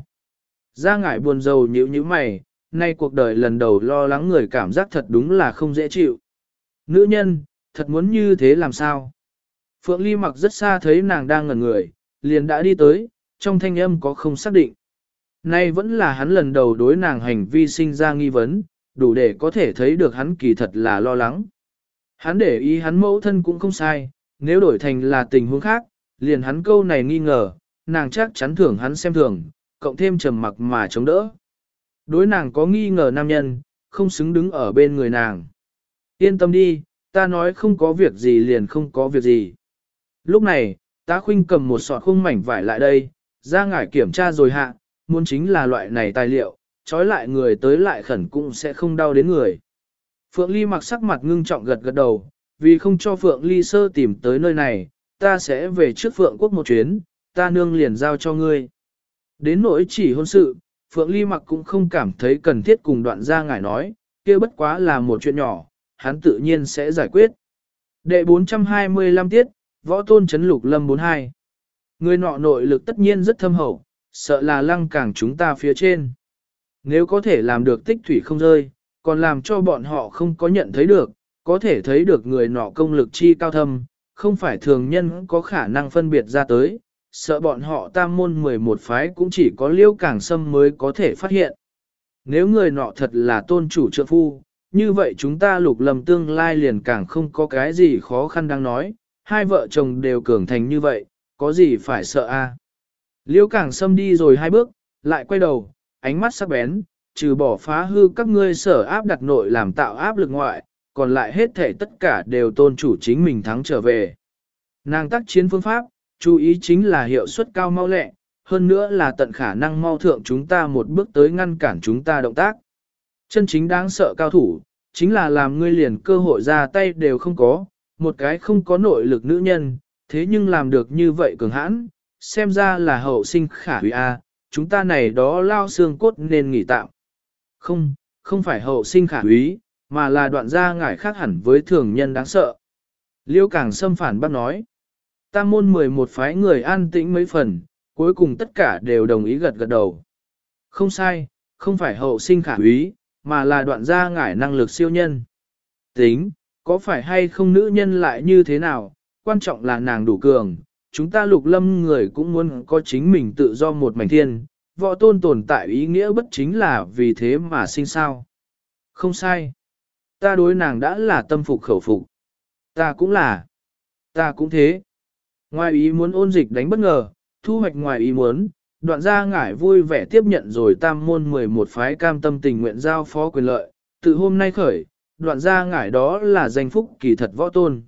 Ra ngải buồn rầu nhíu nhíu mày, nay cuộc đời lần đầu lo lắng người cảm giác thật đúng là không dễ chịu. Nữ nhân, thật muốn như thế làm sao? Phượng Ly mặc rất xa thấy nàng đang ngẩn người, liền đã đi tới, trong thanh âm có không xác định. Nay vẫn là hắn lần đầu đối nàng hành vi sinh ra nghi vấn, đủ để có thể thấy được hắn kỳ thật là lo lắng. Hắn để ý hắn mẫu thân cũng không sai, nếu đổi thành là tình huống khác, liền hắn câu này nghi ngờ, nàng chắc chắn thưởng hắn xem thường, cộng thêm trầm mặc mà chống đỡ. Đối nàng có nghi ngờ nam nhân, không xứng đứng ở bên người nàng. Yên tâm đi, ta nói không có việc gì liền không có việc gì. Lúc này, tá khuynh cầm một sọt khung mảnh vải lại đây, ra ngải kiểm tra rồi hạ, muốn chính là loại này tài liệu, trói lại người tới lại khẩn cũng sẽ không đau đến người. Phượng Ly mặc sắc mặt ngưng trọng gật gật đầu, vì không cho Phượng Ly sơ tìm tới nơi này, ta sẽ về trước Phượng quốc một chuyến, ta nương liền giao cho ngươi. Đến nỗi chỉ hôn sự, Phượng Ly mặc cũng không cảm thấy cần thiết cùng đoạn gia ngải nói, kia bất quá là một chuyện nhỏ, hắn tự nhiên sẽ giải quyết. Đệ bốn trăm hai mươi lăm tiết, võ tôn chấn lục lâm bốn hai. Người nọ nội lực tất nhiên rất thâm hậu, sợ là lăng càng chúng ta phía trên. Nếu có thể làm được tích thủy không rơi, còn làm cho bọn họ không có nhận thấy được, có thể thấy được người nọ công lực chi cao thâm, không phải thường nhân có khả năng phân biệt ra tới, sợ bọn họ tam môn mười một phái cũng chỉ có Liễu Càng Sâm mới có thể phát hiện. Nếu người nọ thật là tôn chủ trượng phu, như vậy chúng ta lục lâm tương lai liền càng không có cái gì khó khăn đang nói, hai vợ chồng đều cường thành như vậy, có gì phải sợ a? Liễu Càng Sâm đi rồi hai bước, lại quay đầu, ánh mắt sắc bén, trừ bỏ phá hư các ngươi sở áp đặt nội làm tạo áp lực ngoại, còn lại hết thể tất cả đều tôn chủ chính mình thắng trở về. Nàng tác chiến phương pháp, chú ý chính là hiệu suất cao mau lẹ, hơn nữa là tận khả năng mau thượng chúng ta một bước tới ngăn cản chúng ta động tác. Chân chính đáng sợ cao thủ, chính là làm ngươi liền cơ hội ra tay đều không có, một cái không có nội lực nữ nhân, thế nhưng làm được như vậy cường hãn, xem ra là hậu sinh khả hủy a, chúng ta này đó lao xương cốt nên nghỉ tạm. Không, không phải hậu sinh khả hủy, mà là đoạn gia ngải khác hẳn với thường nhân đáng sợ. Liêu Càng Sâm phản bác nói, tam môn mười một phái người an tĩnh mấy phần, cuối cùng tất cả đều đồng ý gật gật đầu. Không sai, không phải hậu sinh khả hủy, mà là đoạn gia ngải năng lực siêu nhân. Tính, có phải hay không nữ nhân lại như thế nào, quan trọng là nàng đủ cường, chúng ta lục lâm người cũng muốn có chính mình tự do một mảnh thiên, võ tôn tồn tại ý nghĩa bất chính là vì thế mà sinh sao. Không sai, ta đối nàng đã là tâm phục khẩu phục, ta cũng là, ta cũng thế. Ngoài ý muốn ôn dịch đánh bất ngờ, thu hoạch ngoài ý muốn, đoạn gia ngải vui vẻ tiếp nhận rồi tam môn mười một phái cam tâm tình nguyện giao phó quyền lợi, từ hôm nay khởi, đoạn gia ngải đó là danh phúc kỳ thật võ tôn.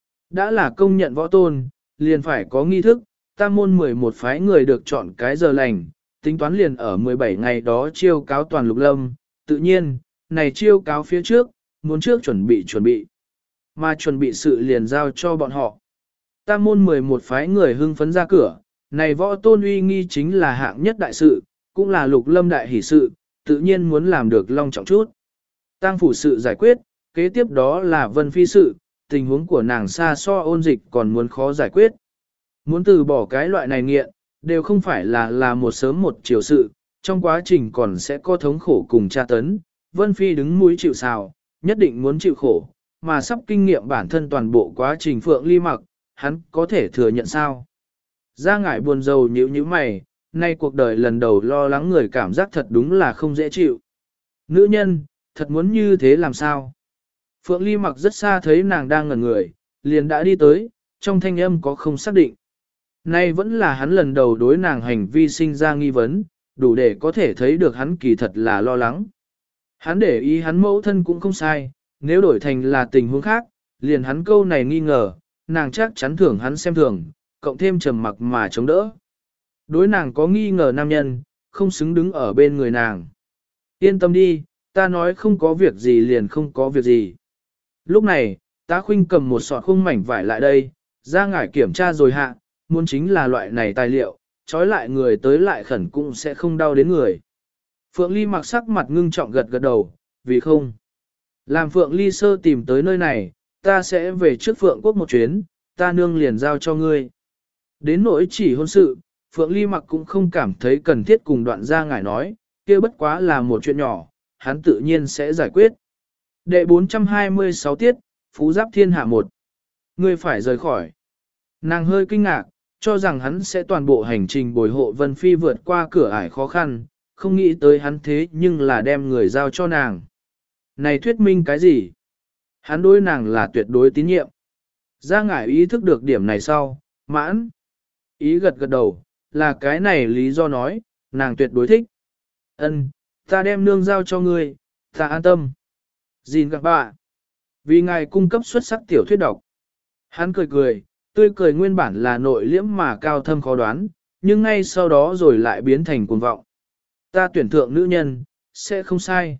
Đã là công nhận võ tôn, liền phải có nghi thức, tam môn mười một phái người được chọn cái giờ lành, tính toán liền ở mười bảy ngày đó chiêu cáo toàn lục lâm, tự nhiên, này chiêu cáo phía trước, muốn trước chuẩn bị chuẩn bị, mà chuẩn bị sự liền giao cho bọn họ. Tam môn mười một phái người hưng phấn ra cửa, này võ tôn uy nghi chính là hạng nhất đại sự, cũng là lục lâm đại hỷ sự, tự nhiên muốn làm được long trọng chút. Tăng phủ sự giải quyết, kế tiếp đó là vân phi sự, tình huống của nàng xa so ôn dịch còn muốn khó giải quyết. Muốn từ bỏ cái loại này nghiện, đều không phải là là một sớm một chiều sự, trong quá trình còn sẽ có thống khổ cùng tra tấn. Vân phi đứng mũi chịu sào, nhất định muốn chịu khổ, mà sắp kinh nghiệm bản thân toàn bộ quá trình Phượng Ly mặc, hắn có thể thừa nhận sao? Ra ngải buồn rầu nhíu nhíu mày, nay cuộc đời lần đầu lo lắng người cảm giác thật đúng là không dễ chịu. Nữ nhân, thật muốn như thế làm sao? Phượng Ly mặc rất xa thấy nàng đang ngẩn người, liền đã đi tới, trong thanh âm có không xác định. Nay vẫn là hắn lần đầu đối nàng hành vi sinh ra nghi vấn, đủ để có thể thấy được hắn kỳ thật là lo lắng. Hắn để ý hắn mẫu thân cũng không sai, nếu đổi thành là tình huống khác, liền hắn câu này nghi ngờ, nàng chắc chắn thưởng hắn xem thường, cộng thêm trầm mặc mà chống đỡ. Đối nàng có nghi ngờ nam nhân, không xứng đứng ở bên người nàng. Yên tâm đi, ta nói không có việc gì liền không có việc gì. Lúc này, tá khuynh cầm một sọt khung mảnh vải lại đây, ra ngải kiểm tra rồi hạ, muốn chính là loại này tài liệu, trói lại người tới lại khẩn cũng sẽ không đau đến người. Phượng Ly mặc sắc mặt ngưng trọng gật gật đầu, vì không. Làm Phượng Ly sơ tìm tới nơi này, ta sẽ về trước Phượng quốc một chuyến, ta nương liền giao cho ngươi. Đến nỗi chỉ hôn sự, Phượng Ly mặc cũng không cảm thấy cần thiết cùng đoạn gia ngải nói, kia bất quá là một chuyện nhỏ, hắn tự nhiên sẽ giải quyết. Đệ bốn trăm hai mươi sáu tiết, Phú Giáp Thiên Hạ một. Ngươi phải rời khỏi. Nàng hơi kinh ngạc, cho rằng hắn sẽ toàn bộ hành trình bồi hộ Vân Phi vượt qua cửa ải khó khăn, không nghĩ tới hắn thế nhưng là đem người giao cho nàng. Này thuyết minh cái gì? Hắn đối nàng là tuyệt đối tín nhiệm. Gia ngải ý thức được điểm này sau, mãn. Ý gật gật đầu, là cái này lý do nói, nàng tuyệt đối thích. Ân, ta đem nương giao cho ngươi, ta an tâm. Gìn gặp bà. Vì ngài cung cấp xuất sắc tiểu thuyết độc. Hắn cười cười, tươi cười nguyên bản là nội liễm mà cao thâm khó đoán, nhưng ngay sau đó rồi lại biến thành cuồng vọng. Ta tuyển thượng nữ nhân, sẽ không sai.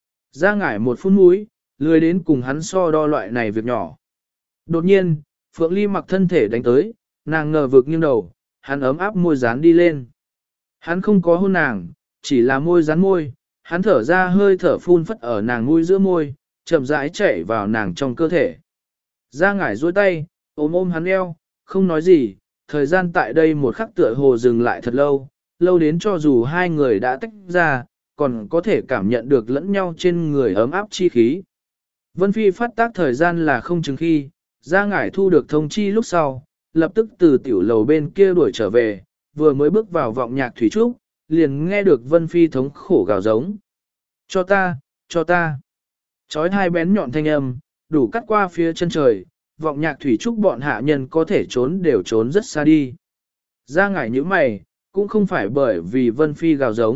Ra ngải một phút mũi, lười đến cùng hắn so đo loại này việc nhỏ. Đột nhiên, Phượng Ly mặc thân thể đánh tới, nàng ngờ vực nghiêng đầu, hắn ấm áp môi dán đi lên. Hắn không có hôn nàng, chỉ là môi dán môi, hắn thở ra hơi thở phun phất ở nàng mũi giữa môi, chậm rãi chảy vào nàng trong cơ thể. Ra ngải duỗi tay, ôm ôm hắn eo, không nói gì, thời gian tại đây một khắc tựa hồ dừng lại thật lâu, lâu đến cho dù hai người đã tách ra, còn có thể cảm nhận được lẫn nhau trên người ấm áp chi khí. Vân Phi phát tác thời gian là không chừng khi, ra ngải thu được thông chi lúc sau, lập tức từ tiểu lầu bên kia đuổi trở về, vừa mới bước vào vọng nhạc thủy trúc, liền nghe được Vân Phi thống khổ gào giống. Cho ta, cho ta. Chói hai bén nhọn thanh âm, đủ cắt qua phía chân trời, vọng nhạc thủy trúc bọn hạ nhân có thể trốn đều trốn rất xa đi. Ra ngải như mày, cũng không phải bởi vì Vân Phi gào giống,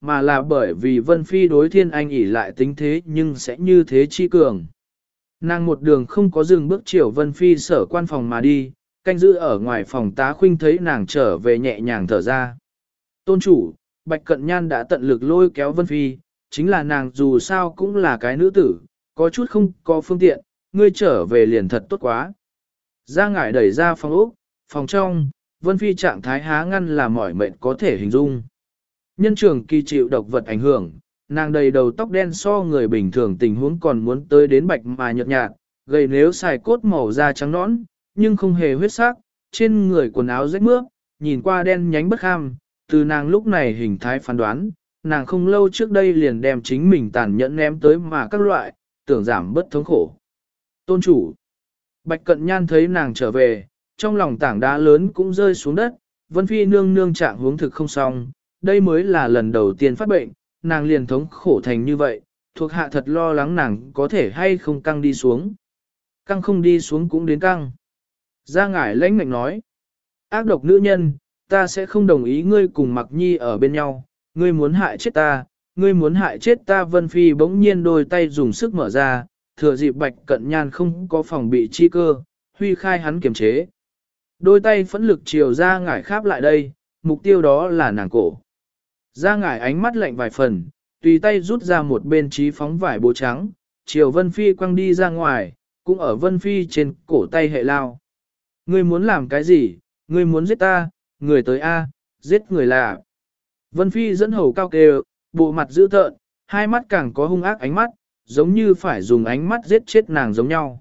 mà là bởi vì Vân Phi đối Thiên Anh ỷ lại tính thế nhưng sẽ như thế chi cường. Nàng một đường không có dừng bước chiều Vân Phi sở quan phòng mà đi, canh giữ ở ngoài phòng tá khuynh thấy nàng trở về nhẹ nhàng thở ra. Tôn chủ, Bạch Cận Nhan đã tận lực lôi kéo Vân Phi, chính là nàng dù sao cũng là cái nữ tử, có chút không có phương tiện, ngươi trở về liền thật tốt quá. Ra ngải đẩy ra phòng ốc, phòng trong, Vân Phi trạng thái há ngăn là mỏi mệt có thể hình dung. Nhân trường kỳ chịu độc vật ảnh hưởng, nàng đầy đầu tóc đen so người bình thường tình huống còn muốn tới đến bạch mà nhợt nhạt, gầy nếu xài cốt màu da trắng nõn, nhưng không hề huyết sắc, trên người quần áo rách mướp, nhìn qua đen nhánh bất kham, từ nàng lúc này hình thái phán đoán, nàng không lâu trước đây liền đem chính mình tàn nhẫn ném tới mà các loại, tưởng giảm bất thống khổ. Tôn chủ, Bạch Cận Nhan thấy nàng trở về, trong lòng tảng đá lớn cũng rơi xuống đất, Vân Phi nương nương trạng huống thực không xong, đây mới là lần đầu tiên phát bệnh, nàng liền thống khổ thành như vậy, thuộc hạ thật lo lắng nàng có thể hay không căng đi xuống. Căng không đi xuống cũng đến căng. Gia ngải lãnh ngạnh nói, ác độc nữ nhân, ta sẽ không đồng ý ngươi cùng Mặc Nhi ở bên nhau, ngươi muốn hại chết ta, ngươi muốn hại chết ta. Vân Phi bỗng nhiên đôi tay dùng sức mở ra, thừa dịp Bạch Cận Nhan không có phòng bị chi cơ, huy khai hắn kiềm chế. Đôi tay phẫn lực chiều ra ngải kháp lại đây, mục tiêu đó là nàng cổ. Ra ngải ánh mắt lạnh vài phần, tùy tay rút ra một bên trí phóng vải bố trắng, chiều Vân Phi quăng đi ra ngoài, cũng ở Vân Phi trên cổ tay hệ lao. Ngươi muốn làm cái gì? Ngươi muốn giết ta, người tới A, giết người là. Vân Phi dẫn hầu cao kêu, bộ mặt dữ tợn, hai mắt càng có hung ác ánh mắt, giống như phải dùng ánh mắt giết chết nàng giống nhau.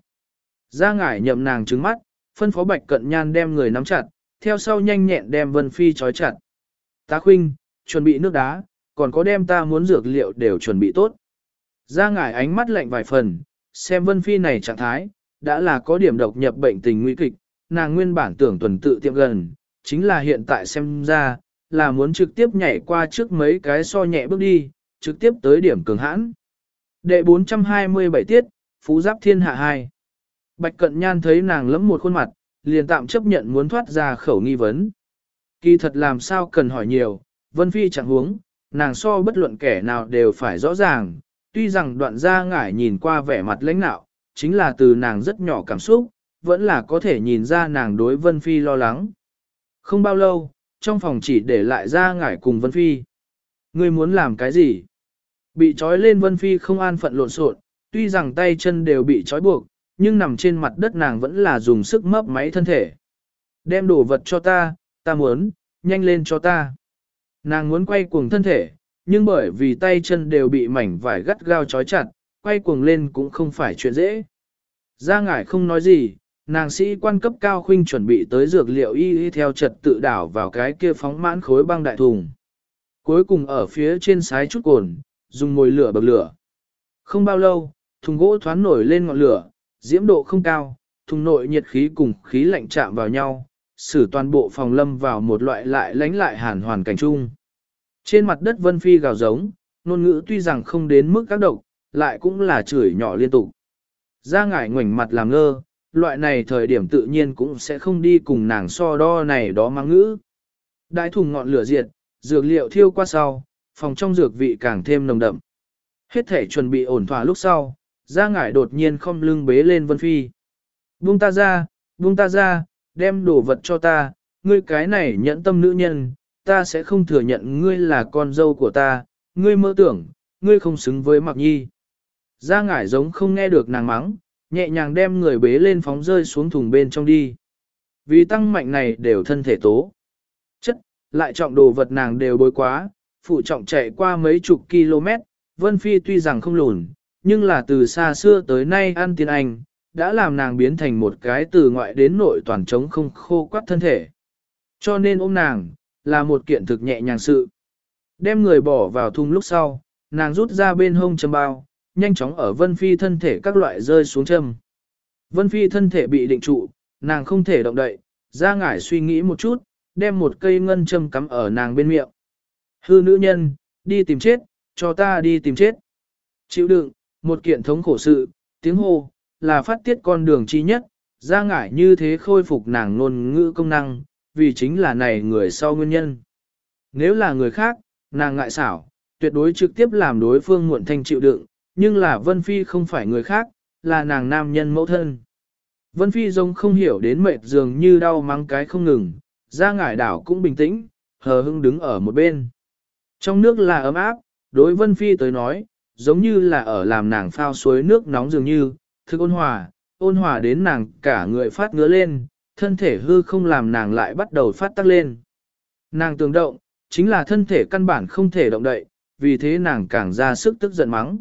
Ra ngải nhậm nàng trứng mắt, phân phó Bạch Cận Nhan đem người nắm chặt, theo sau nhanh nhẹn đem Vân Phi trói chặt. Tá khuynh, chuẩn bị nước đá, còn có đem ta muốn dược liệu đều chuẩn bị tốt. Ra ngải ánh mắt lạnh vài phần, xem Vân Phi này trạng thái, đã là có điểm độc nhập bệnh tình nguy kịch, nàng nguyên bản tưởng tuần tự tiệm gần, chính là hiện tại xem ra, là muốn trực tiếp nhảy qua trước mấy cái so nhẹ bước đi, trực tiếp tới điểm cường hãn. Đệ bốn trăm hai mươi bảy tiết, Phú Giáp Thiên Hạ hai. Bạch Cận Nhan thấy nàng lẫm một khuôn mặt, liền tạm chấp nhận muốn thoát ra khẩu nghi vấn. Kỳ thật làm sao cần hỏi nhiều, Vân Phi chẳng huống, nàng so bất luận kẻ nào đều phải rõ ràng, tuy rằng đoạn gia ngải nhìn qua vẻ mặt lãnh nạo, chính là từ nàng rất nhỏ cảm xúc, vẫn là có thể nhìn ra nàng đối Vân Phi lo lắng. Không bao lâu, trong phòng chỉ để lại gia ngải cùng Vân Phi. Ngươi muốn làm cái gì? Bị trói lên Vân Phi không an phận lộn xộn, tuy rằng tay chân đều bị trói buộc, nhưng nằm trên mặt đất nàng vẫn là dùng sức mấp máy thân thể. Đem đồ vật cho ta, ta muốn, nhanh lên cho ta. Nàng muốn quay cuồng thân thể, nhưng bởi vì tay chân đều bị mảnh vải gắt gao trói chặt, quay cuồng lên cũng không phải chuyện dễ. Gia ngải không nói gì, nàng sĩ quan cấp cao khuynh chuẩn bị tới dược liệu y y theo trật tự đảo vào cái kia phóng mãn khối băng đại thùng. Cuối cùng ở phía trên sái chút cồn, dùng mồi lửa bậc lửa. Không bao lâu, thùng gỗ thoáng nổi lên ngọn lửa, diễm độ không cao, thùng nội nhiệt khí cùng khí lạnh chạm vào nhau, xử toàn bộ phòng lâm vào một loại lại lánh lại hàn hoàn cảnh chung. Trên mặt đất Vân Phi gào giống, ngôn ngữ tuy rằng không đến mức các độc, lại cũng là chửi nhỏ liên tục. Ra ngải ngoảnh mặt làm ngơ, loại này thời điểm tự nhiên cũng sẽ không đi cùng nàng so đo này đó mang ngữ. Đại thùng ngọn lửa diệt, dược liệu thiêu qua sau, phòng trong dược vị càng thêm nồng đậm. Hết thể chuẩn bị ổn thỏa lúc sau, Gia ngải đột nhiên không lưng bế lên Vân Phi. Buông ta ra, buông ta ra, đem đồ vật cho ta, ngươi cái này nhẫn tâm nữ nhân, ta sẽ không thừa nhận ngươi là con dâu của ta, ngươi mơ tưởng, ngươi không xứng với Mặc Nhi. Gia ngải giống không nghe được nàng mắng, nhẹ nhàng đem người bế lên phóng rơi xuống thùng bên trong đi. Vì tăng mạnh này đều thân thể tố. Chất, lại trọng đồ vật nàng đều bối quá, phụ trọng chạy qua mấy chục km, Vân Phi tuy rằng không lùn, nhưng là từ xa xưa tới nay ăn tiên anh, đã làm nàng biến thành một cái từ ngoại đến nội toàn trống không khô quắt thân thể. Cho nên ôm nàng, là một kiện thực nhẹ nhàng sự. Đem người bỏ vào thùng lúc sau, nàng rút ra bên hông châm bao, nhanh chóng ở Vân Phi thân thể các loại rơi xuống châm. Vân Phi thân thể bị định trụ, nàng không thể động đậy, Gia ngải suy nghĩ một chút, đem một cây ngân châm cắm ở nàng bên miệng. Hư nữ nhân, đi tìm chết, cho ta đi tìm chết. Chịu đựng, một kiện thống khổ sự, tiếng hô, là phát tiết con đường chi nhất, Gia ngải như thế khôi phục nàng ngôn ngữ công năng, vì chính là này người sau nguyên nhân. Nếu là người khác, nàng ngại xảo, tuyệt đối trực tiếp làm đối phương muộn thanh chịu đựng, nhưng là Vân Phi không phải người khác, là nàng nam nhân mẫu thân. Vân Phi giống không hiểu đến mệt dường như đau mắng cái không ngừng, ra ngải đảo cũng bình tĩnh, hờ hững đứng ở một bên. Trong nước là ấm áp, đối Vân Phi tới nói, giống như là ở làm nàng phao suối nước nóng dường như, thực ôn hòa, ôn hòa đến nàng cả người phát ngứa lên, thân thể hư không làm nàng lại bắt đầu phát tắc lên. Nàng tường động, chính là thân thể căn bản không thể động đậy, vì thế nàng càng ra sức tức giận mắng.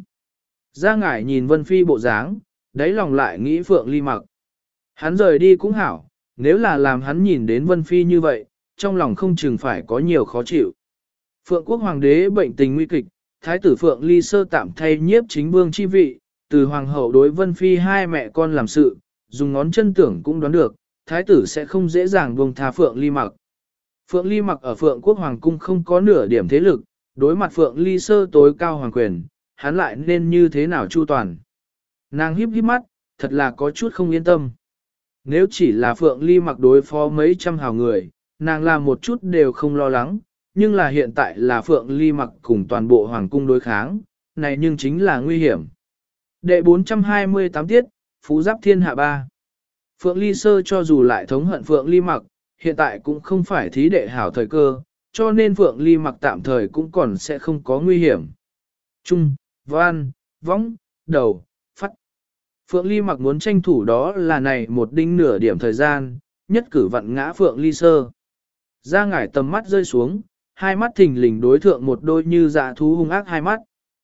Ra ngải nhìn Vân Phi bộ dáng, đáy lòng lại nghĩ Phượng Ly Mặc. Hắn rời đi cũng hảo, nếu là làm hắn nhìn đến Vân Phi như vậy, trong lòng không chừng phải có nhiều khó chịu. Phượng quốc hoàng đế bệnh tình nguy kịch, thái tử Phượng Ly Sơ tạm thay nhiếp chính vương chi vị, từ hoàng hậu đối Vân Phi hai mẹ con làm sự, dùng ngón chân tưởng cũng đoán được, thái tử sẽ không dễ dàng buông tha Phượng Ly Mặc. Phượng Ly Mặc ở Phượng quốc hoàng cung không có nửa điểm thế lực, đối mặt Phượng Ly Sơ tối cao hoàng quyền, hắn lại nên như thế nào chu toàn. Nàng híp híp mắt, thật là có chút không yên tâm. Nếu chỉ là Phượng Ly Mặc đối phó mấy trăm hào người, nàng làm một chút đều không lo lắng, nhưng là hiện tại là Phượng Ly Mặc cùng toàn bộ hoàng cung đối kháng, này nhưng chính là nguy hiểm. Đệ bốn trăm hai mươi tám tiết, Phú Giáp Thiên Hạ ba. Phượng Ly Sơ cho dù lại thống hận Phượng Ly Mặc, hiện tại cũng không phải thí đệ hảo thời cơ, cho nên Phượng Ly Mặc tạm thời cũng còn sẽ không có nguy hiểm. Trung, Văn, Võng, Đầu, Phát. Phượng Ly Mặc muốn tranh thủ đó là này một đinh nửa điểm thời gian, nhất cử vặn ngã Phượng Ly Sơ. Ra ngải tầm mắt rơi xuống, hai mắt thình lình đối thượng một đôi như dạ thú hung ác hai mắt.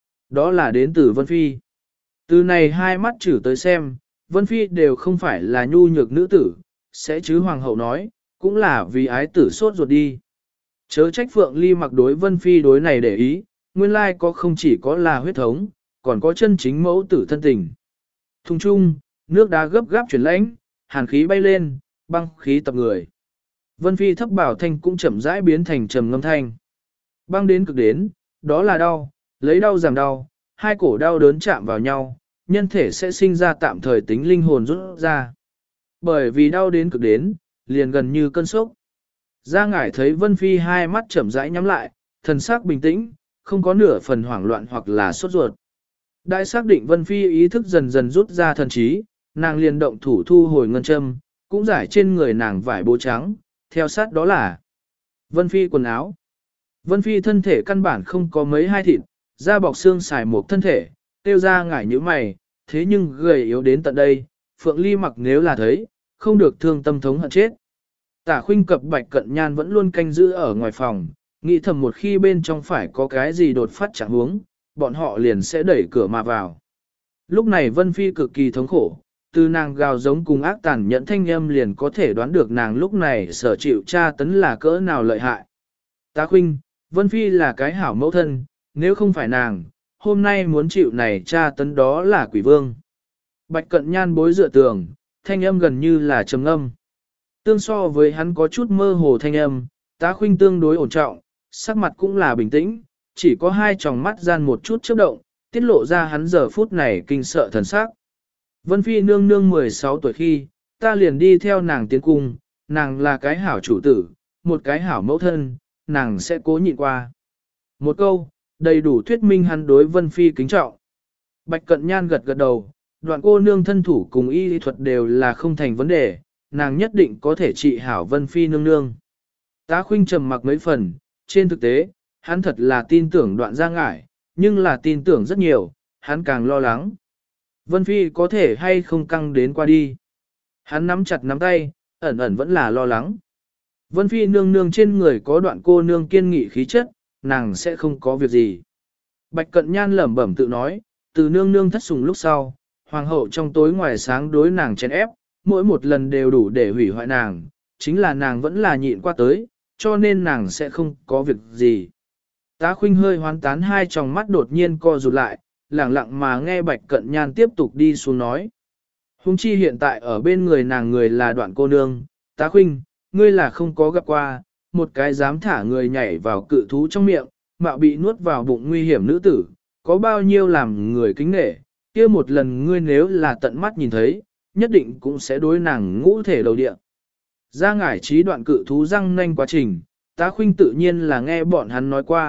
Đó là đến từ Vân Phi. Từ này hai mắt chử tới xem, Vân Phi đều không phải là nhu nhược nữ tử, sẽ chứ hoàng hậu nói, cũng là vì ái tử sốt ruột đi. Chớ trách Phượng Ly Mặc đối Vân Phi đối này để ý, nguyên lai có không chỉ có là huyết thống, còn có chân chính mẫu tử thân tình. Thùng chung, nước đá gấp gáp chuyển lãnh, hàn khí bay lên, băng khí tập người. Vân Phi thấp bảo thanh cũng chậm rãi biến thành trầm ngâm thanh. Băng đến cực đến, đó là đau, lấy đau giảm đau, hai cổ đau đớn chạm vào nhau, nhân thể sẽ sinh ra tạm thời tính linh hồn rút ra. Bởi vì đau đến cực đến, liền gần như cơn sốc. Gia ngải thấy Vân Phi hai mắt chậm rãi nhắm lại, thần sắc bình tĩnh, không có nửa phần hoảng loạn hoặc là sốt ruột. Đại xác định Vân Phi ý thức dần dần rút ra thần trí, nàng liền động thủ thu hồi ngân châm, cũng giải trên người nàng vải bố trắng, theo sát đó là Vân Phi quần áo. Vân Phi thân thể căn bản không có mấy hai thịt, da bọc xương xài một thân thể, tiêu ra ngải như mày, thế nhưng gầy yếu đến tận đây, Phượng Ly Mặc nếu là thấy, không được thương tâm thống hận chết. Tả Khuynh cập Bạch Cận Nhan vẫn luôn canh giữ ở ngoài phòng, nghĩ thầm một khi bên trong phải có cái gì đột phát chẳng huống, bọn họ liền sẽ đẩy cửa mà vào. Lúc này Vân Phi cực kỳ thống khổ, từ nàng gào giống cùng ác tàn nhẫn thanh âm liền có thể đoán được nàng lúc này sở chịu tra tấn là cỡ nào lợi hại. Tá Khuynh, Vân Phi là cái hảo mẫu thân, nếu không phải nàng, hôm nay muốn chịu này tra tấn đó là quỷ vương. Bạch Cận Nhan bối dựa tường, thanh âm gần như là trầm âm. Tương so với hắn có chút mơ hồ thanh âm, Tá Khuynh tương đối ổn trọng, sắc mặt cũng là bình tĩnh, chỉ có hai tròng mắt gian một chút chớp động, tiết lộ ra hắn giờ phút này kinh sợ thần sắc. Vân Phi nương nương mười sáu tuổi khi, ta liền đi theo nàng tiến cung, nàng là cái hảo chủ tử, một cái hảo mẫu thân, nàng sẽ cố nhịn qua. Một câu, đầy đủ thuyết minh hắn đối Vân Phi kính trọng. Bạch Cận Nhan gật gật đầu, đoạn cô nương thân thủ cùng y lý thuật đều là không thành vấn đề, nàng nhất định có thể trị hảo Vân Phi nương nương. Tá Khuynh trầm mặc mấy phần, trên thực tế, hắn thật là tin tưởng đoạn ra ngải, nhưng là tin tưởng rất nhiều, hắn càng lo lắng. Vân Phi có thể hay không căng đến qua đi. Hắn nắm chặt nắm tay, ẩn ẩn vẫn là lo lắng. Vân Phi nương nương trên người có đoạn cô nương kiên nghị khí chất, nàng sẽ không có việc gì. Bạch Cận Nhan lẩm bẩm tự nói, từ nương nương thất sủng lúc sau, hoàng hậu trong tối ngoài sáng đối nàng chèn ép, mỗi một lần đều đủ để hủy hoại nàng, chính là nàng vẫn là nhịn qua tới, cho nên nàng sẽ không có việc gì. Tá Khuynh hơi hoán tán hai tròng mắt đột nhiên co rụt lại, lặng lặng mà nghe Bạch Cận Nhan tiếp tục đi xuống nói. Hùng chi hiện tại ở bên người nàng người là đoạn cô nương, Tá Khuynh, ngươi là không có gặp qua, một cái dám thả người nhảy vào cự thú trong miệng, mạo bị nuốt vào bụng nguy hiểm nữ tử, có bao nhiêu làm người kính nể, kia một lần ngươi nếu là tận mắt nhìn thấy, nhất định cũng sẽ đối nàng ngũ thể đầu địa. Ra ngải trí đoạn cự thú răng nanh quá trình, Tá Khuynh tự nhiên là nghe bọn hắn nói qua,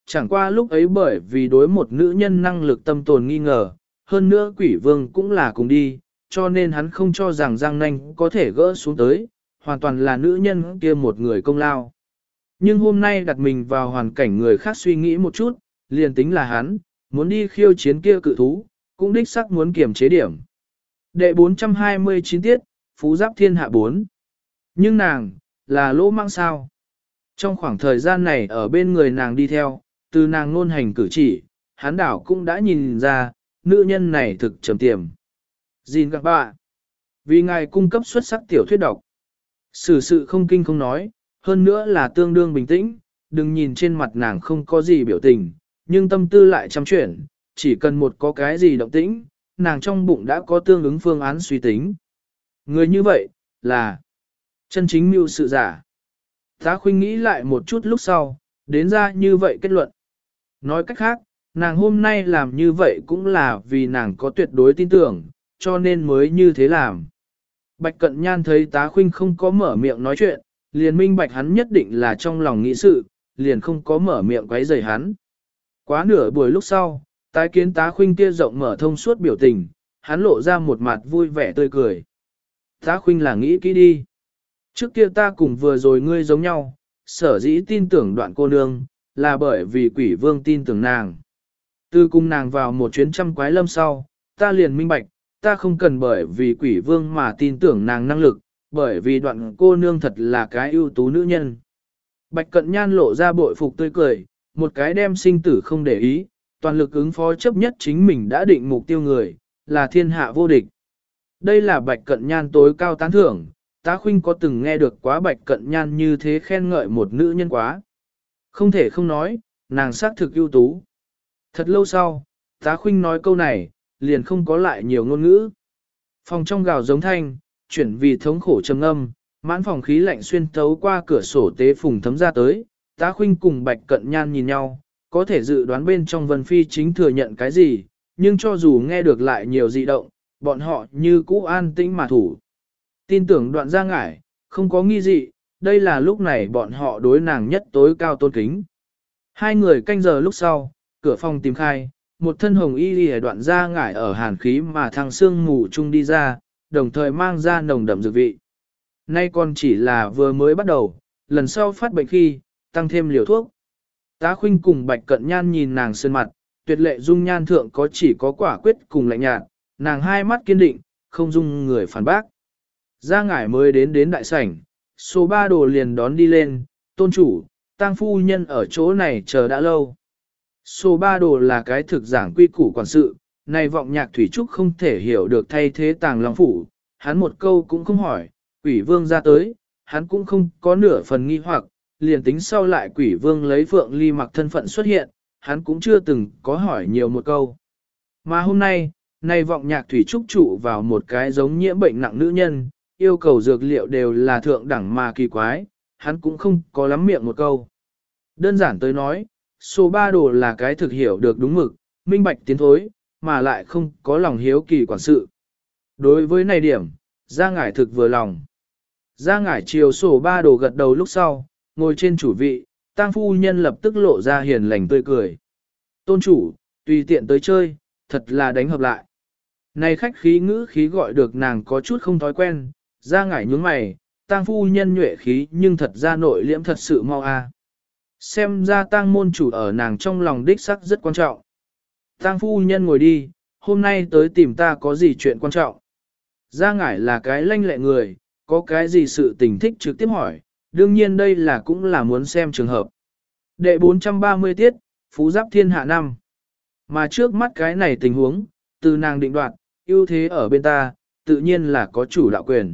chẳng qua lúc ấy bởi vì đối một nữ nhân năng lực tâm tồn nghi ngờ, hơn nữa quỷ vương cũng là cùng đi, cho nên hắn không cho rằng Giang Nanh có thể gỡ xuống tới, hoàn toàn là nữ nhân kia một người công lao. Nhưng hôm nay đặt mình vào hoàn cảnh người khác suy nghĩ một chút, liền tính là hắn, muốn đi khiêu chiến kia cự thú, cũng đích sắc muốn kiềm chế điểm. Đệ bốn trăm hai mươi chín tiết, Phú Giáp Thiên Hạ bốn. Nhưng nàng, là lỗ mang sao? Trong khoảng thời gian này ở bên người nàng đi theo, từ nàng ngôn hành cử chỉ, hắn đảo cũng đã nhìn ra, nữ nhân này thực trầm tiềm. Xin các bạn, vì ngài cung cấp xuất sắc tiểu thuyết độc. Sự sự không kinh không nói, hơn nữa là tương đương bình tĩnh, đừng nhìn trên mặt nàng không có gì biểu tình, nhưng tâm tư lại chăm chuyển, chỉ cần một có cái gì động tĩnh, nàng trong bụng đã có tương ứng phương án suy tính. Người như vậy, là chân chính mưu sự giả. Tá Khuynh nghĩ lại một chút lúc sau, đến ra như vậy kết luận. Nói cách khác, nàng hôm nay làm như vậy cũng là vì nàng có tuyệt đối tin tưởng, cho nên mới như thế làm. Bạch Cận Nhan thấy Tá Khuynh không có mở miệng nói chuyện, liền minh bạch hắn nhất định là trong lòng nghĩ sự, liền không có mở miệng quấy rầy hắn. Quá nửa buổi lúc sau, tái kiến Tá Khuynh kia rộng mở thông suốt biểu tình, hắn lộ ra một mặt vui vẻ tươi cười. Tá Khuynh là nghĩ kỹ đi. Trước kia ta cùng vừa rồi ngươi giống nhau, sở dĩ tin tưởng Đoạn cô nương, là bởi vì quỷ vương tin tưởng nàng. Từ cùng nàng vào một chuyến trăm quái lâm sau, ta liền minh bạch, ta không cần bởi vì quỷ vương mà tin tưởng nàng năng lực, bởi vì Đoạn cô nương thật là cái ưu tú nữ nhân. Bạch Cận Nhan lộ ra bội phục tươi cười, một cái đem sinh tử không để ý, toàn lực ứng phó chấp nhất chính mình đã định mục tiêu người, là thiên hạ vô địch. Đây là Bạch Cận Nhan tối cao tán thưởng, Tá Khuynh có từng nghe được quá Bạch Cận Nhan như thế khen ngợi một nữ nhân quá. Không thể không nói, nàng xác thực ưu tú. Thật lâu sau, Tá Khuynh nói câu này, liền không có lại nhiều ngôn ngữ. Phòng trong gào giống thanh, chuyển vì thống khổ trầm âm, mãn phòng khí lạnh xuyên thấu qua cửa sổ tế phùng thấm ra tới, Tá Khuynh cùng Bạch Cận Nhan nhìn nhau, có thể dự đoán bên trong Vân Phi chính thừa nhận cái gì, nhưng cho dù nghe được lại nhiều dị động, bọn họ như cũ an tĩnh mà thủ. Tin tưởng Đoạn Gia Ngải, không có nghi dị, đây là lúc này bọn họ đối nàng nhất tối cao tôn kính. Hai người canh giờ lúc sau, cửa phòng tìm khai, một thân hồng y lìa Đoạn Gia Ngải ở hàn khí mà thằng sương mù chung đi ra, đồng thời mang ra nồng đậm dược vị. Nay còn chỉ là vừa mới bắt đầu, lần sau phát bệnh khi, tăng thêm liều thuốc. Tá Khuynh cùng Bạch Cận Nhan nhìn nàng sơn mặt, tuyệt lệ dung nhan thượng có chỉ có quả quyết cùng lạnh nhạt, nàng hai mắt kiên định, không dung người phản bác. Gia Ngải mới đến đến đại sảnh, số ba đồ liền đón đi lên, tôn chủ, tang phu nhân ở chỗ này chờ đã lâu. Số ba đồ là cái thực giảng quy củ quản sự, này vọng nhạc thủy trúc không thể hiểu được thay thế tàng long phủ, hắn một câu cũng không hỏi, quỷ vương ra tới, hắn cũng không có nửa phần nghi hoặc, liền tính sau lại quỷ vương lấy phượng ly mặc thân phận xuất hiện, hắn cũng chưa từng có hỏi nhiều một câu. Mà hôm nay, này vọng nhạc thủy trúc trụ vào một cái giống nhiễm bệnh nặng nữ nhân, yêu cầu dược liệu đều là thượng đẳng mà kỳ quái, hắn cũng không có lắm miệng một câu. Đơn giản tới nói, số ba đồ là cái thực hiểu được đúng mực, minh bạch tiến thối, mà lại không có lòng hiếu kỳ quản sự. Đối với này điểm, Gia Ngải thực vừa lòng. Gia Ngải chiều sổ ba đồ gật đầu lúc sau, ngồi trên chủ vị, tang phu nhân lập tức lộ ra hiền lành tươi cười. Tôn chủ, tùy tiện tới chơi, thật là đánh hợp lại. Này khách khí ngữ khí gọi được nàng có chút không thói quen, Gia Ngải nhướng mày, tang phu nhân nhuệ khí nhưng thật ra nội liễm thật sự mau a. Xem ra tang môn chủ ở nàng trong lòng đích sắc rất quan trọng. Tang phu nhân ngồi đi, hôm nay tới tìm ta có gì chuyện quan trọng. Gia Ngải là cái lanh lẹ người, có cái gì sự tình thích trực tiếp hỏi, đương nhiên đây là cũng là muốn xem trường hợp. Đệ bốn trăm ba mươi tiết, Phú Giáp Thiên Hạ năm. Mà trước mắt cái này tình huống, từ nàng định đoạt, ưu thế ở bên ta, tự nhiên là có chủ đạo quyền.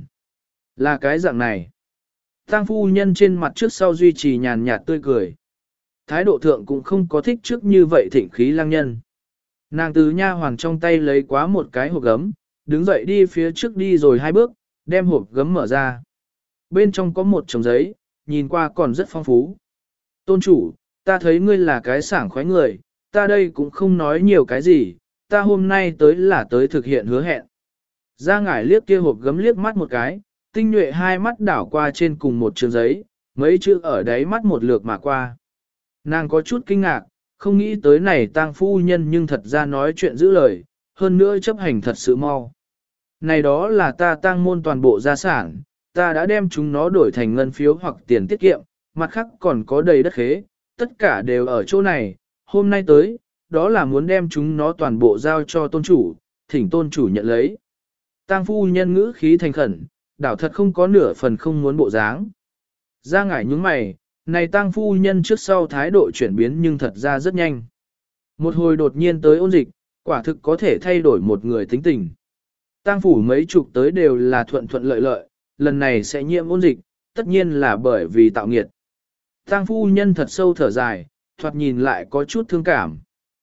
Là cái dạng này. Tang phu nhân trên mặt trước sau duy trì nhàn nhạt tươi cười. Thái độ thượng cũng không có thích trước như vậy thịnh khí lang nhân. Nàng từ nha hoàn trong tay lấy quá một cái hộp gấm, đứng dậy đi phía trước đi rồi hai bước, đem hộp gấm mở ra. Bên trong có một chồng giấy, nhìn qua còn rất phong phú. Tôn chủ, ta thấy ngươi là cái sảng khoái người, ta đây cũng không nói nhiều cái gì, ta hôm nay tới là tới thực hiện hứa hẹn. Gia Ngải liếc kia hộp gấm liếc mắt một cái, tinh nhuệ hai mắt đảo qua trên cùng một trường giấy, mấy chữ ở đáy mắt một lượt mà qua. Nàng có chút kinh ngạc, không nghĩ tới này tang phu nhân nhưng thật ra nói chuyện giữ lời, hơn nữa chấp hành thật sự mau. Này đó là ta tang môn toàn bộ gia sản, ta đã đem chúng nó đổi thành ngân phiếu hoặc tiền tiết kiệm, mặt khác còn có đầy đất khế, tất cả đều ở chỗ này, hôm nay tới, đó là muốn đem chúng nó toàn bộ giao cho tôn chủ, thỉnh tôn chủ nhận lấy. Tang phu nhân ngữ khí thành khẩn, đảo thật không có nửa phần không muốn bộ dáng. Ra ngải nhúng mày, này tang phu nhân trước sau thái độ chuyển biến nhưng thật ra rất nhanh. Một hồi đột nhiên tới ôn dịch, quả thực có thể thay đổi một người tính tình. Tang phủ mấy chục tới đều là thuận thuận lợi lợi, lần này sẽ nhiễm ôn dịch, tất nhiên là bởi vì tạo nghiệt. Tang phu nhân thật sâu thở dài, thoạt nhìn lại có chút thương cảm.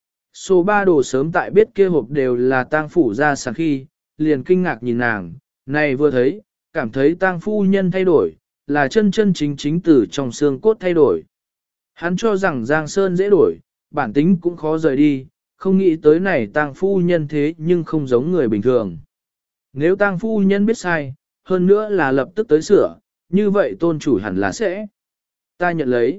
Số ba đồ sớm tại biết kia hộp đều là tang phủ ra sản khi, liền kinh ngạc nhìn nàng, này vừa thấy, cảm thấy tang phu nhân thay đổi, là chân chân chính chính từ trong xương cốt thay đổi. Hắn cho rằng Giang Sơn dễ đổi, bản tính cũng khó rời đi, không nghĩ tới này tang phu nhân thế nhưng không giống người bình thường. Nếu tang phu nhân biết sai, hơn nữa là lập tức tới sửa, như vậy tôn chủ hẳn là sẽ. Ta nhận lấy.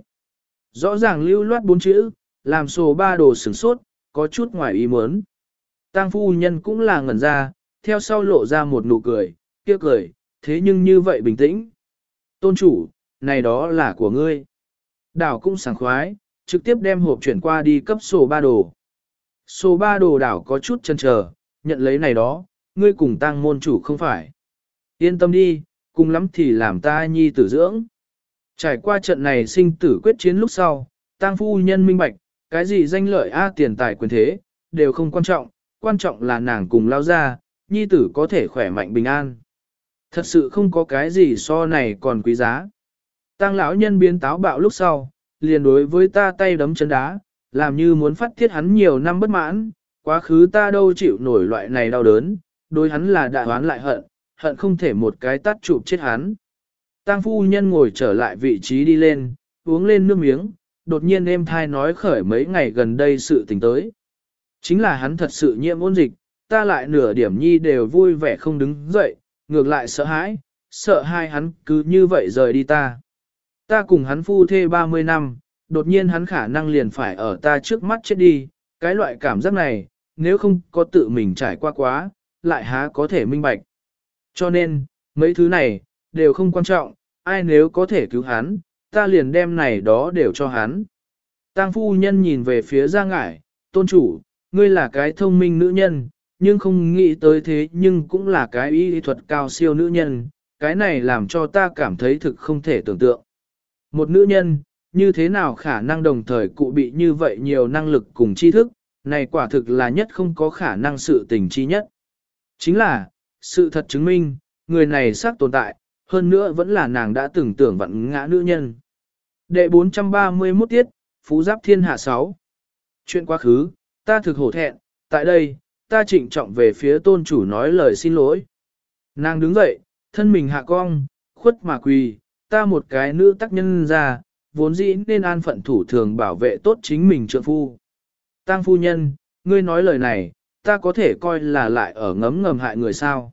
Rõ ràng lưu loát bốn chữ, làm sổ ba đồ sửng sốt, có chút ngoài ý muốn. Tang phu nhân cũng là ngẩn ra, theo sau lộ ra một nụ cười, kia cười, thế nhưng như vậy bình tĩnh. Tôn chủ, này đó là của ngươi. Đảo cũng sảng khoái, trực tiếp đem hộp chuyển qua đi cấp sổ ba đồ. Sổ ba đồ đảo có chút chần chờ, nhận lấy này đó, ngươi cùng tang môn chủ không phải. Yên tâm đi, cùng lắm thì làm ta nhi tử dưỡng. Trải qua trận này sinh tử quyết chiến lúc sau, tang phu nhân minh bạch, cái gì danh lợi a tiền tài quyền thế, đều không quan trọng, quan trọng là nàng cùng lao ra, nhi tử có thể khỏe mạnh bình an. Thật sự không có cái gì so này còn quý giá. Tang lão nhân biến táo bạo lúc sau, liền đối với ta tay đấm chân đá, làm như muốn phát thiết hắn nhiều năm bất mãn, quá khứ ta đâu chịu nổi loại này đau đớn, đối hắn là đại oán lại hận, hận không thể một cái tát chụp chết hắn. Tang phu nhân ngồi trở lại vị trí đi lên, uống lên nước miếng, đột nhiên êm thai nói khởi mấy ngày gần đây sự tình tới. Chính là hắn thật sự nhiễm ôn dịch, ta lại nửa điểm nhi đều vui vẻ không đứng dậy, ngược lại sợ hãi, sợ hai hắn cứ như vậy rời đi ta. Ta cùng hắn phu thê ba mươi năm, đột nhiên hắn khả năng liền phải ở ta trước mắt chết đi, cái loại cảm giác này, nếu không có tự mình trải qua quá, lại há có thể minh bạch. Cho nên, mấy thứ này, đều không quan trọng, ai nếu có thể cứu hắn, ta liền đem này đó đều cho hắn. Tang phu nhân nhìn về phía Giang Ngải, tôn chủ, ngươi là cái thông minh nữ nhân, nhưng không nghĩ tới thế nhưng cũng là cái y thuật cao siêu nữ nhân, cái này làm cho ta cảm thấy thực không thể tưởng tượng. Một nữ nhân, như thế nào khả năng đồng thời cụ bị như vậy nhiều năng lực cùng tri thức, này quả thực là nhất không có khả năng sự tình chi nhất. Chính là, sự thật chứng minh, người này xác tồn tại, hơn nữa vẫn là nàng đã từng tưởng vặn ngã nữ nhân. Đệ bốn trăm ba mươi mốt tiết, Phú Giáp Thiên Hạ sáu. Chuyện quá khứ, ta thực hổ thẹn, tại đây, ta trịnh trọng về phía tôn chủ nói lời xin lỗi. Nàng đứng dậy, thân mình hạ cong, khuất mà quỳ, ta một cái nữ tác nhân ra, vốn dĩ nên an phận thủ thường bảo vệ tốt chính mình trượng phu. Tang phu nhân, ngươi nói lời này, ta có thể coi là lại ở ngấm ngầm hại người sao.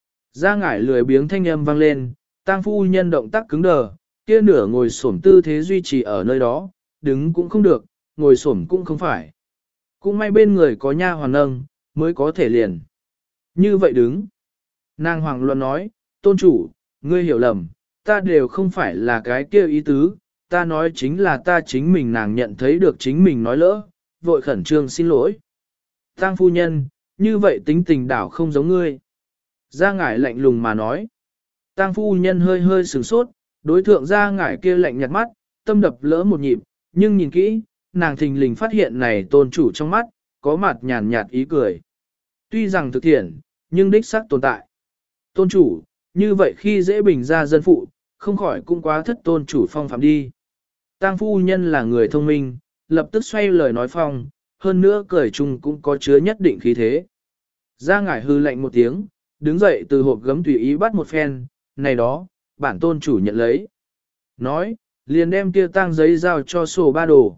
Ra ngải lười biếng thanh âm vang lên, tang phu nhân động tác cứng đờ, kia nửa ngồi xổm tư thế duy trì ở nơi đó, đứng cũng không được, ngồi xổm cũng không phải. Cũng may bên người có nha hoàn nâng, mới có thể liền. Như vậy đứng. Nàng hoàng luận nói, tôn chủ, ngươi hiểu lầm, ta đều không phải là cái kia ý tứ, ta nói chính là ta chính mình nàng nhận thấy được chính mình nói lỡ, vội khẩn trương xin lỗi. Tang phu nhân, như vậy tính tình đảo không giống ngươi. Gia ngải lạnh lùng mà nói. Tang phu nhân hơi hơi sửng sốt, đối thượng Gia ngải kia lạnh nhạt mắt, tâm đập lỡ một nhịp, nhưng nhìn kỹ, nàng thình lình phát hiện này tôn chủ trong mắt, có mặt nhàn nhạt ý cười. Tuy rằng thực thiện, nhưng đích xác tồn tại. Tôn chủ, như vậy khi dễ bình ra dân phụ, không khỏi cũng quá thất tôn chủ phong phạm đi. Tang phu nhân là người thông minh, lập tức xoay lời nói phong, hơn nữa cười chung cũng có chứa nhất định khí thế. Gia ngải hư lạnh một tiếng, đứng dậy từ hộp gấm tùy ý bắt một phen, này đó, bản tôn chủ nhận lấy. Nói, liền đem kia tang giấy giao cho sổ ba đồ.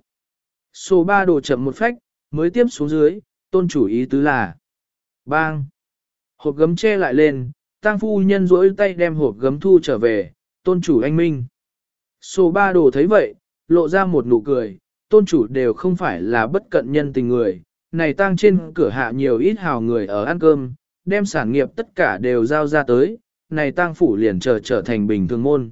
Sổ ba đồ chậm một phách, mới tiếp xuống dưới, tôn chủ ý tứ là. Bang! Hộp gấm che lại lên, tang phu nhân rỗi tay đem hộp gấm thu trở về, tôn chủ anh minh. Sổ ba đồ thấy vậy, lộ ra một nụ cười, tôn chủ đều không phải là bất cận nhân tình người, này tang trên cửa hạ nhiều ít hào người ở ăn cơm, đem sản nghiệp tất cả đều giao ra tới, này tang phủ liền trở trở thành bình thường môn.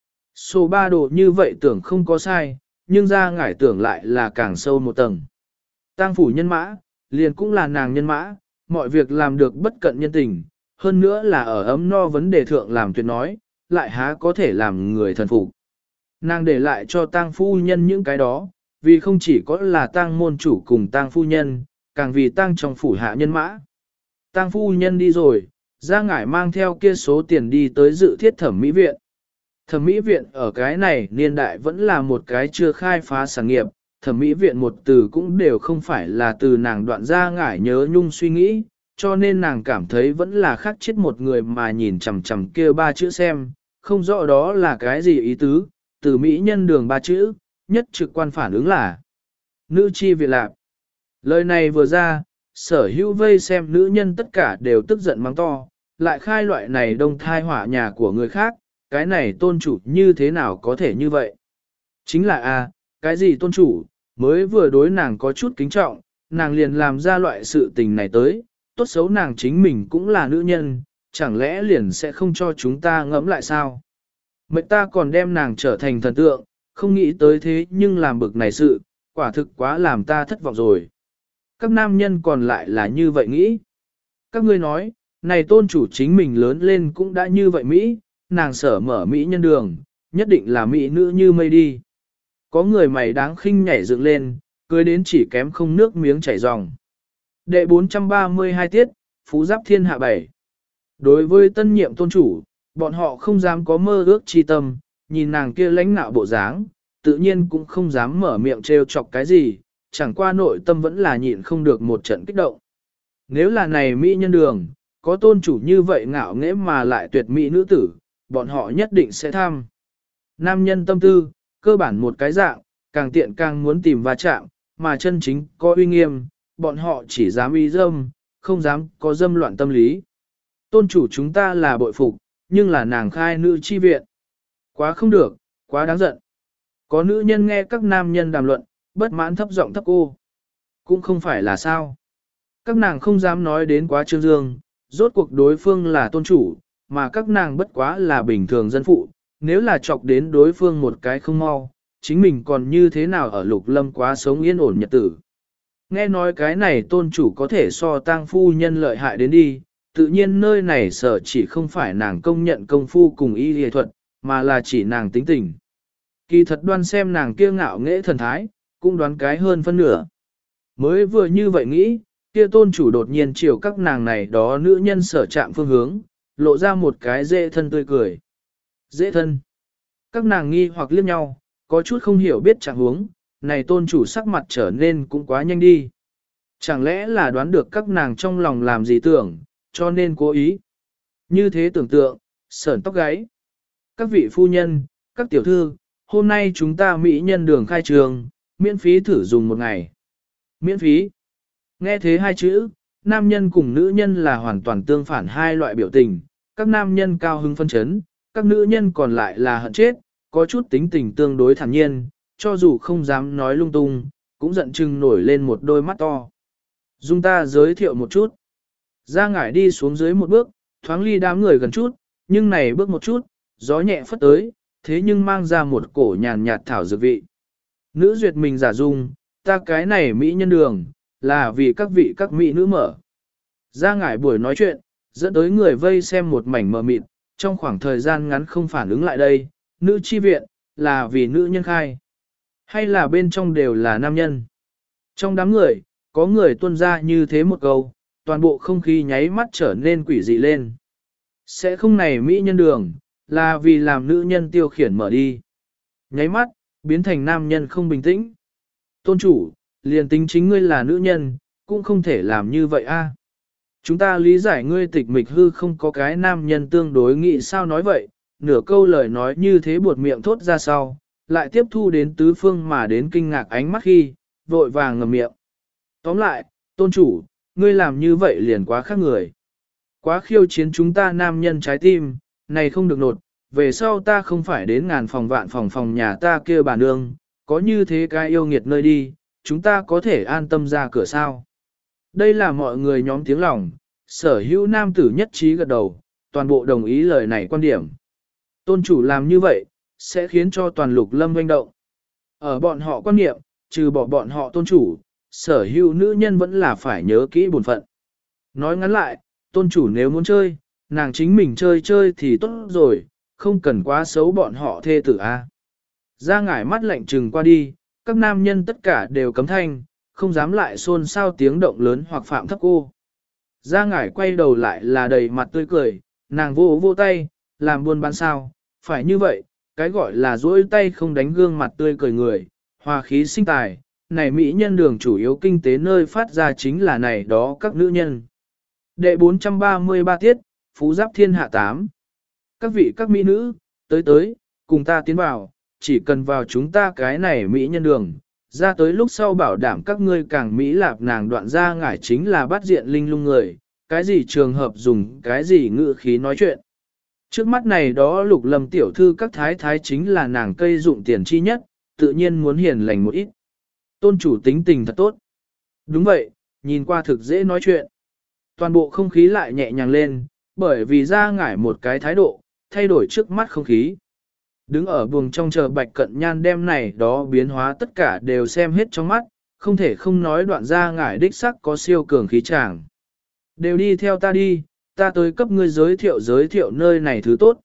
Số ba độ như vậy tưởng không có sai, nhưng ra ngải tưởng lại là càng sâu một tầng. Tang phủ nhân mã, liền cũng là nàng nhân mã, mọi việc làm được bất cận nhân tình, hơn nữa là ở ấm no vấn đề thượng làm tuyệt nói, lại há có thể làm người thần phục. Nàng để lại cho tang phu nhân những cái đó, vì không chỉ có là tang môn chủ cùng tang phu nhân, càng vì tang trong phủ hạ nhân mã. Tang phu nhân đi rồi, ra ngải mang theo kia số tiền đi tới dự thiết thẩm mỹ viện. Thẩm mỹ viện ở cái này niên đại vẫn là một cái chưa khai phá sản nghiệp, thẩm mỹ viện một từ cũng đều không phải là từ nàng đoạn ra ngải nhớ nhung suy nghĩ, cho nên nàng cảm thấy vẫn là khác chết một người mà nhìn chằm chằm kia ba chữ xem, không rõ đó là cái gì ý tứ, từ mỹ nhân đường ba chữ, nhất trực quan phản ứng là nữ chi viện lạc. Lời này vừa ra, sở hữu vây xem nữ nhân tất cả đều tức giận mắng to, lại khai loại này đông thai hỏa nhà của người khác, cái này tôn chủ như thế nào có thể như vậy? Chính là a, cái gì tôn chủ, mới vừa đối nàng có chút kính trọng, nàng liền làm ra loại sự tình này tới, tốt xấu nàng chính mình cũng là nữ nhân, chẳng lẽ liền sẽ không cho chúng ta ngẫm lại sao? Mệnh ta còn đem nàng trở thành thần tượng, không nghĩ tới thế nhưng làm bực này sự, quả thực quá làm ta thất vọng rồi. Các nam nhân còn lại là như vậy nghĩ. Các ngươi nói, này tôn chủ chính mình lớn lên cũng đã như vậy Mỹ, nàng sở mở Mỹ nhân đường, nhất định là Mỹ nữ như mây đi. Có người mày đáng khinh nhảy dựng lên, cười đến chỉ kém không nước miếng chảy ròng. Đệ bốn trăm ba mươi hai tiết, Phú Giáp Thiên Hạ bảy. Đối với tân nhiệm tôn chủ, bọn họ không dám có mơ ước chi tâm, nhìn nàng kia lãnh nạo bộ dáng, tự nhiên cũng không dám mở miệng trêu chọc cái gì, chẳng qua nội tâm vẫn là nhịn không được một trận kích động. Nếu là này Mỹ nhân đường, có tôn chủ như vậy ngạo nghễ mà lại tuyệt mỹ nữ tử, bọn họ nhất định sẽ tham. Nam nhân tâm tư, cơ bản một cái dạng, càng tiện càng muốn tìm va chạm, mà chân chính có uy nghiêm, bọn họ chỉ dám uy dâm, không dám có dâm loạn tâm lý. Tôn chủ chúng ta là bội phục, nhưng là nàng khai nữ chi viện. Quá không được, quá đáng giận. Có nữ nhân nghe các nam nhân đàm luận, bất mãn thấp giọng thấp cô. Cũng không phải là sao. Các nàng không dám nói đến quá trương dương, rốt cuộc đối phương là tôn chủ, mà các nàng bất quá là bình thường dân phụ, nếu là chọc đến đối phương một cái không mau, chính mình còn như thế nào ở lục lâm quá sống yên ổn nhật tử. Nghe nói cái này tôn chủ có thể so tang phu nhân lợi hại đến đi, tự nhiên nơi này sở chỉ không phải nàng công nhận công phu cùng y y thuật, mà là chỉ nàng tính tình. Kỳ thật đoan xem nàng kia ngạo nghễ thần thái, cũng đoán cái hơn phân nửa. Mới vừa như vậy nghĩ, kia tôn chủ đột nhiên chiều các nàng này đó nữ nhân sở chạm phương hướng, lộ ra một cái dễ thân tươi cười. Dễ thân. Các nàng nghi hoặc liếc nhau, có chút không hiểu biết trạng huống, này tôn chủ sắc mặt trở nên cũng quá nhanh đi. Chẳng lẽ là đoán được các nàng trong lòng làm gì tưởng, cho nên cố ý. Như thế tưởng tượng, sởn tóc gáy. Các vị phu nhân, các tiểu thư, hôm nay chúng ta mỹ nhân đường khai trường, miễn phí thử dùng một ngày. Miễn phí. Nghe thế hai chữ, nam nhân cùng nữ nhân là hoàn toàn tương phản hai loại biểu tình, các nam nhân cao hứng phân chấn, các nữ nhân còn lại là hận chết, có chút tính tình tương đối thản nhiên, cho dù không dám nói lung tung, cũng giận chừng nổi lên một đôi mắt to. Dung ta giới thiệu một chút. Ra ngải đi xuống dưới một bước, thoáng ly đám người gần chút, nhưng này bước một chút, gió nhẹ phất tới, thế nhưng mang ra một cổ nhàn nhạt thảo dược vị. Nữ duyệt mình giả dung, ta cái này mỹ nhân đường, là vì các vị các mỹ nữ mở. Ra ngải buổi nói chuyện, dẫn tới người vây xem một mảnh mờ mịt, trong khoảng thời gian ngắn không phản ứng lại đây, nữ chi viện, là vì nữ nhân khai. Hay là bên trong đều là nam nhân. Trong đám người, có người tuôn ra như thế một câu, toàn bộ không khí nháy mắt trở nên quỷ dị lên. Sẽ không này mỹ nhân đường, là vì làm nữ nhân tiêu khiển mở đi. Nháy mắt, biến thành nam nhân không bình tĩnh. Tôn chủ, liền tính chính ngươi là nữ nhân, cũng không thể làm như vậy a. Chúng ta lý giải ngươi tịch mịch hư không có cái nam nhân tương đối nghĩ sao nói vậy, nửa câu lời nói như thế buột miệng thốt ra sau, lại tiếp thu đến tứ phương mà đến kinh ngạc ánh mắt khi, vội vàng ngậm miệng. Tóm lại, tôn chủ, ngươi làm như vậy liền quá khác người. Quá khiêu chiến chúng ta nam nhân trái tim, này không được nột, về sau ta không phải đến ngàn phòng vạn phòng phòng nhà ta kia bà nương, có như thế cái yêu nghiệt nơi đi, chúng ta có thể an tâm ra cửa sao. Đây là mọi người nhóm tiếng lòng, sở hữu nam tử nhất trí gật đầu, toàn bộ đồng ý lời này quan điểm. Tôn chủ làm như vậy, sẽ khiến cho toàn lục lâm doanh động. Ở bọn họ quan niệm, trừ bỏ bọn họ tôn chủ, sở hữu nữ nhân vẫn là phải nhớ kỹ bổn phận. Nói ngắn lại, tôn chủ nếu muốn chơi, nàng chính mình chơi chơi thì tốt rồi, không cần quá xấu bọn họ thê tử a. Ra ngải mắt lạnh trừng qua đi, các nam nhân tất cả đều cấm thanh, không dám lại xôn xao tiếng động lớn hoặc phạm thấp cô. Ra ngải quay đầu lại là đầy mặt tươi cười, nàng vô vô tay, làm buôn bán sao, phải như vậy, cái gọi là duỗi tay không đánh gương mặt tươi cười người, hòa khí sinh tài, này mỹ nhân đường chủ yếu kinh tế nơi phát ra chính là này đó các nữ nhân. Đệ bốn trăm ba mươi ba tiết, Phú Giáp Thiên Hạ tám. Các vị các mỹ nữ, tới tới, cùng ta tiến vào, chỉ cần vào chúng ta cái này mỹ nhân đường, ra tới lúc sau bảo đảm các ngươi càng mỹ lạp nàng đoạn ra ngải chính là bắt diện linh lung người, cái gì trường hợp dùng cái gì ngữ khí nói chuyện. Trước mắt này đó lục lâm tiểu thư các thái thái chính là nàng cây dụng tiền chi nhất, tự nhiên muốn hiền lành một ít. Tôn chủ tính tình thật tốt. Đúng vậy, nhìn qua thực dễ nói chuyện. Toàn bộ không khí lại nhẹ nhàng lên, bởi vì ra ngải một cái thái độ, thay đổi trước mắt không khí. Đứng ở buồng trong chờ Bạch Cận Nhan đem này đó biến hóa tất cả đều xem hết trong mắt, không thể không nói đoạn ra ngải đích sắc có siêu cường khí tràng. Đều đi theo ta đi, ta tới cấp ngươi giới thiệu giới thiệu nơi này thứ tốt.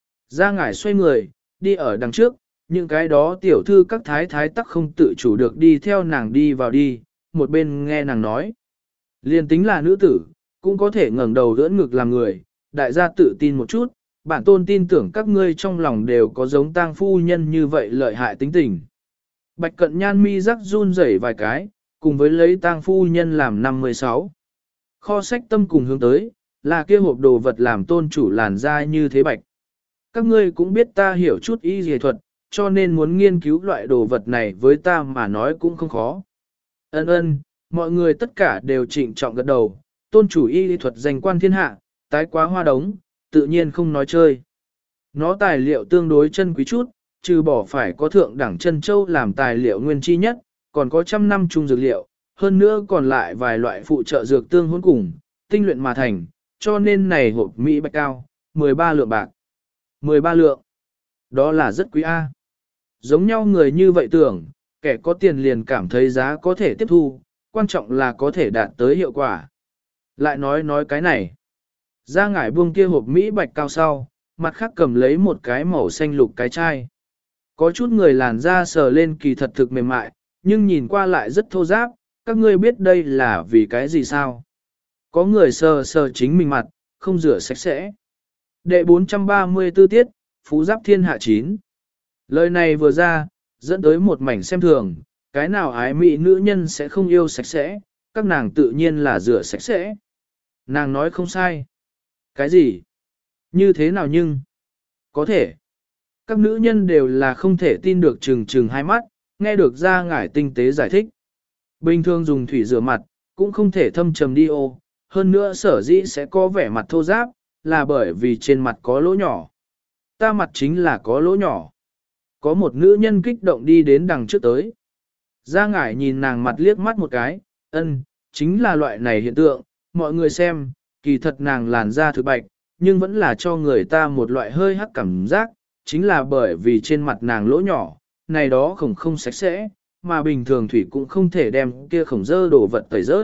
Ra ngải xoay người, đi ở đằng trước, những cái đó tiểu thư các thái thái tắc không tự chủ được đi theo nàng đi vào đi, một bên nghe nàng nói. Liên tính là nữ tử, cũng có thể ngẩng đầu đỡ ngực làm người, đại gia tự tin một chút, bản tôn tin tưởng các ngươi trong lòng đều có giống tang phu nhân như vậy lợi hại tính tình. Bạch Cận Nhan mi rắc run rẩy vài cái, cùng với lấy tang phu nhân làm năm mươi sáu. Kho sách tâm cùng hướng tới, là kia hộp đồ vật làm tôn chủ làn da như thế bạch. Các ngươi cũng biết ta hiểu chút y dề thuật, cho nên muốn nghiên cứu loại đồ vật này với ta mà nói cũng không khó. Ân ân, mọi người tất cả đều trịnh trọng gật đầu, tôn chủ y thuật danh quan thiên hạ, tái quá hoa đống, tự nhiên không nói chơi. Nó tài liệu tương đối chân quý chút, trừ bỏ phải có thượng đẳng chân châu làm tài liệu nguyên chi nhất, còn có trăm năm chung dược liệu, hơn nữa còn lại vài loại phụ trợ dược tương hỗn cùng, tinh luyện mà thành, cho nên này hộp Mỹ bạch cao, mười ba lượng bạc. mười ba lượng. Đó là rất quý A. Giống nhau người như vậy tưởng, kẻ có tiền liền cảm thấy giá có thể tiếp thu, quan trọng là có thể đạt tới hiệu quả. Lại nói nói cái này. Ra ngải buông kia hộp Mỹ bạch cao sau, mặt khác cầm lấy một cái màu xanh lục cái chai. Có chút người làn da sờ lên kỳ thật thực mềm mại, nhưng nhìn qua lại rất thô ráp, các ngươi biết đây là vì cái gì sao? Có người sờ sờ chính mình mặt, không rửa sạch sẽ. Đệ bốn trăm ba mươi tư tiết, Phú Giáp Thiên Hạ chín. Lời này vừa ra, dẫn tới một mảnh xem thường, cái nào ái mỹ nữ nhân sẽ không yêu sạch sẽ, các nàng tự nhiên là rửa sạch sẽ. Nàng nói không sai. Cái gì? Như thế nào nhưng? Có thể. Các nữ nhân đều là không thể tin được trừng trừng hai mắt, nghe được ra ngải tinh tế giải thích. Bình thường dùng thủy rửa mặt, cũng không thể thâm trầm đi ô, hơn nữa sở dĩ sẽ có vẻ mặt thô ráp, là bởi vì trên mặt có lỗ nhỏ. Ta mặt chính là có lỗ nhỏ. Có một nữ nhân kích động đi đến đằng trước tới. Ra ngải nhìn nàng mặt liếc mắt một cái, ân, chính là loại này hiện tượng, mọi người xem, kỳ thật nàng làn da thực bạch, nhưng vẫn là cho người ta một loại hơi hắc cảm giác, chính là bởi vì trên mặt nàng lỗ nhỏ, này đó không không sạch sẽ, mà bình thường thủy cũng không thể đem kia khổng dơ đồ vật tẩy rớt.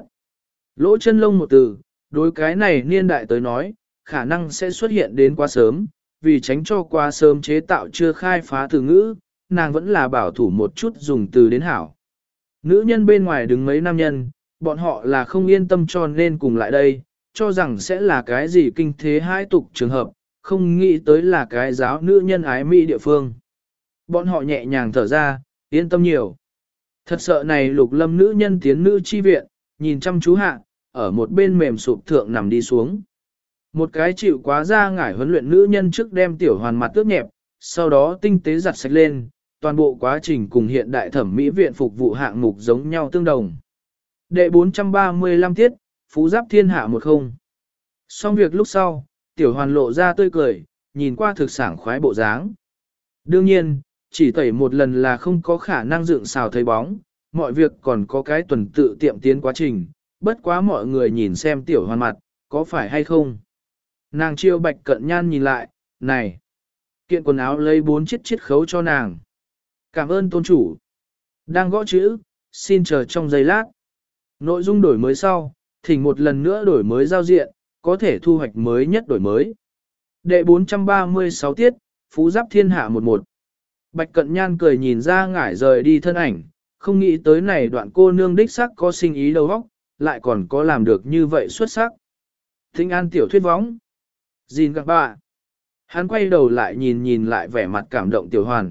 Lỗ chân lông một từ, đối cái này niên đại tới nói, khả năng sẽ xuất hiện đến quá sớm, vì tránh cho quá sớm chế tạo chưa khai phá từ ngữ, nàng vẫn là bảo thủ một chút dùng từ đến hảo. Nữ nhân bên ngoài đứng mấy nam nhân, bọn họ là không yên tâm cho nên cùng lại đây, cho rằng sẽ là cái gì kinh thế hai tục trường hợp, không nghĩ tới là cái giáo nữ nhân ái mỹ địa phương. Bọn họ nhẹ nhàng thở ra, yên tâm nhiều. Thật sợ này lục lâm nữ nhân tiến nữ chi viện, nhìn chăm chú hạ, ở một bên mềm sụp thượng nằm đi xuống. Một cái chịu quá ra ngải huấn luyện nữ nhân trước đem tiểu hoàn mặt tước nhẹp, sau đó tinh tế giặt sạch lên, toàn bộ quá trình cùng hiện đại thẩm mỹ viện phục vụ hạng mục giống nhau tương đồng. Đệ bốn trăm ba mươi lăm tiết, Phú Giáp Thiên Hạ một không. Xong việc lúc sau, tiểu hoàn lộ ra tươi cười, nhìn qua thực sảng khoái bộ dáng. Đương nhiên, chỉ tẩy một lần là không có khả năng dựng xào thấy bóng, mọi việc còn có cái tuần tự tiệm tiến quá trình, bất quá mọi người nhìn xem tiểu hoàn mặt, có phải hay không. Nàng chiêu bạch cận nhan nhìn lại, này, kiện quần áo lấy bốn chiếc chiết khấu cho nàng. Cảm ơn tôn chủ. Đang gõ chữ, xin chờ trong giây lát. Nội dung đổi mới sau, thỉnh một lần nữa đổi mới giao diện, có thể thu hoạch mới nhất đổi mới. Đệ bốn trăm ba mươi sáu tiết, Phú Giáp Thiên Hạ một một. Bạch Cận Nhan cười nhìn ra ngải rời đi thân ảnh, không nghĩ tới này đoạn cô nương đích sắc có sinh ý đầu óc, lại còn có làm được như vậy xuất sắc. Thính an tiểu thuyết võng. Gìn các bạn. Hắn quay đầu lại nhìn nhìn lại vẻ mặt cảm động tiểu hoàn.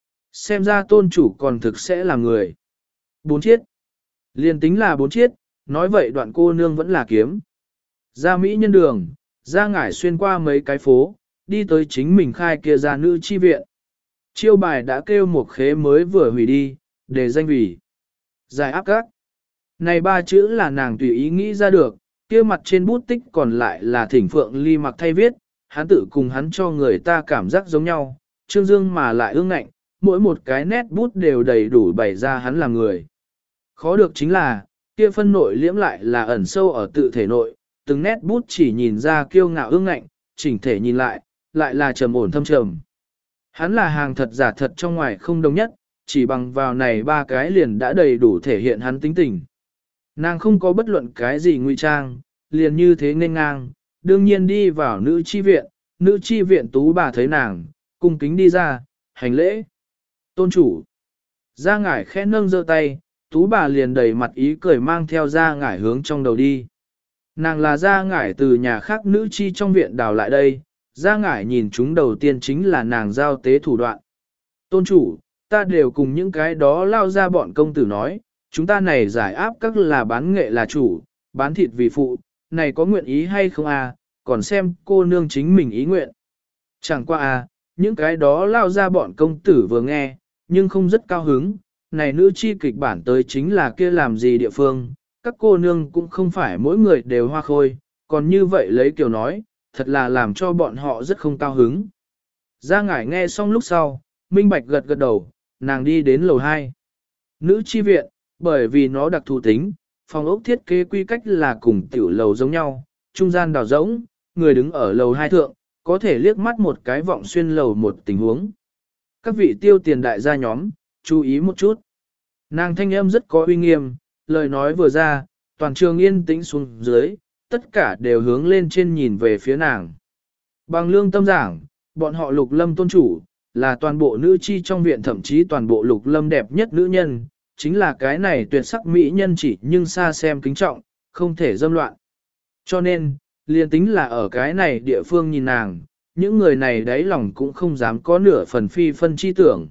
Xem ra tôn chủ còn thực sẽ là người. Bốn chiết. Liên tính là bốn chiết, nói vậy đoạn cô nương vẫn là kiếm. Ra Mỹ nhân đường, ra ngải xuyên qua mấy cái phố, đi tới chính mình khai kia ra nữ chi viện. Chiêu bài đã kêu một khế mới vừa hủy đi, để danh vì giải áp các. Này ba chữ là nàng tùy ý nghĩ ra được, kia mặt trên bút tích còn lại là thỉnh phượng ly mặc thay viết, hắn tự cùng hắn cho người ta cảm giác giống nhau, trương dương mà lại ương ngạnh, mỗi một cái nét bút đều đầy đủ bày ra hắn là người. Khó được chính là, kia phân nội liễm lại là ẩn sâu ở tự thể nội, từng nét bút chỉ nhìn ra kiêu ngạo ương ngạnh, chỉnh thể nhìn lại, lại là trầm ổn thâm trầm. Hắn là hàng thật giả thật trong ngoài không đồng nhất, chỉ bằng vào này ba cái liền đã đầy đủ thể hiện hắn tính tình. Nàng không có bất luận cái gì ngụy trang, liền như thế nên ngang, đương nhiên đi vào nữ chi viện, nữ chi viện tú bà thấy nàng, cung kính đi ra, hành lễ. Tôn chủ. Gia ngải khẽ nâng giơ tay, tú bà liền đầy mặt ý cười mang theo Gia ngải hướng trong đầu đi. Nàng là Gia ngải từ nhà khác nữ chi trong viện đào lại đây, Gia ngải nhìn chúng đầu tiên chính là nàng giao tế thủ đoạn. Tôn chủ, ta đều cùng những cái đó lao ra bọn công tử nói, chúng ta này giải áp các là bán nghệ là chủ, bán thịt vì phụ, này có nguyện ý hay không à, còn xem cô nương chính mình ý nguyện. Chẳng qua à, những cái đó lao ra bọn công tử vừa nghe, nhưng không rất cao hứng, này nữ chi kịch bản tới chính là kia làm gì địa phương, các cô nương cũng không phải mỗi người đều hoa khôi, còn như vậy lấy kiểu nói, thật là làm cho bọn họ rất không cao hứng. Gia ngải nghe xong lúc sau, minh bạch gật gật đầu, nàng đi đến lầu hai. Nữ chi viện, bởi vì nó đặc thù tính, phòng ốc thiết kế quy cách là cùng tiểu lầu giống nhau, trung gian đào rỗng, người đứng ở lầu hai thượng, có thể liếc mắt một cái vọng xuyên lầu một tình huống. Các vị tiêu tiền đại gia nhóm, chú ý một chút. Nàng thanh âm rất có uy nghiêm, lời nói vừa ra, toàn trường yên tĩnh xuống dưới, tất cả đều hướng lên trên nhìn về phía nàng. Bằng lương tâm giảng, bọn họ lục lâm tôn chủ, là toàn bộ nữ chi trong viện thậm chí toàn bộ lục lâm đẹp nhất nữ nhân, chính là cái này tuyệt sắc mỹ nhân chỉ nhưng xa xem kính trọng, không thể dâm loạn. Cho nên, liền tính là ở cái này địa phương nhìn nàng, những người này đáy lòng cũng không dám có nửa phần phi phân chi tưởng.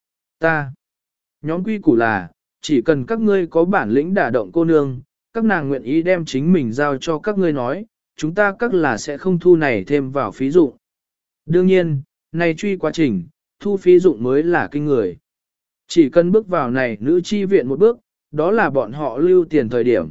Ta, nhóm quy củ là, chỉ cần các ngươi có bản lĩnh đả động cô nương, các nàng nguyện ý đem chính mình giao cho các ngươi nói, chúng ta các là sẽ không thu này thêm vào phí dụng. Đương nhiên, này truy quá trình, thu phí dụng mới là kinh người. Chỉ cần bước vào này nữ chi viện một bước, đó là bọn họ lưu tiền thời điểm.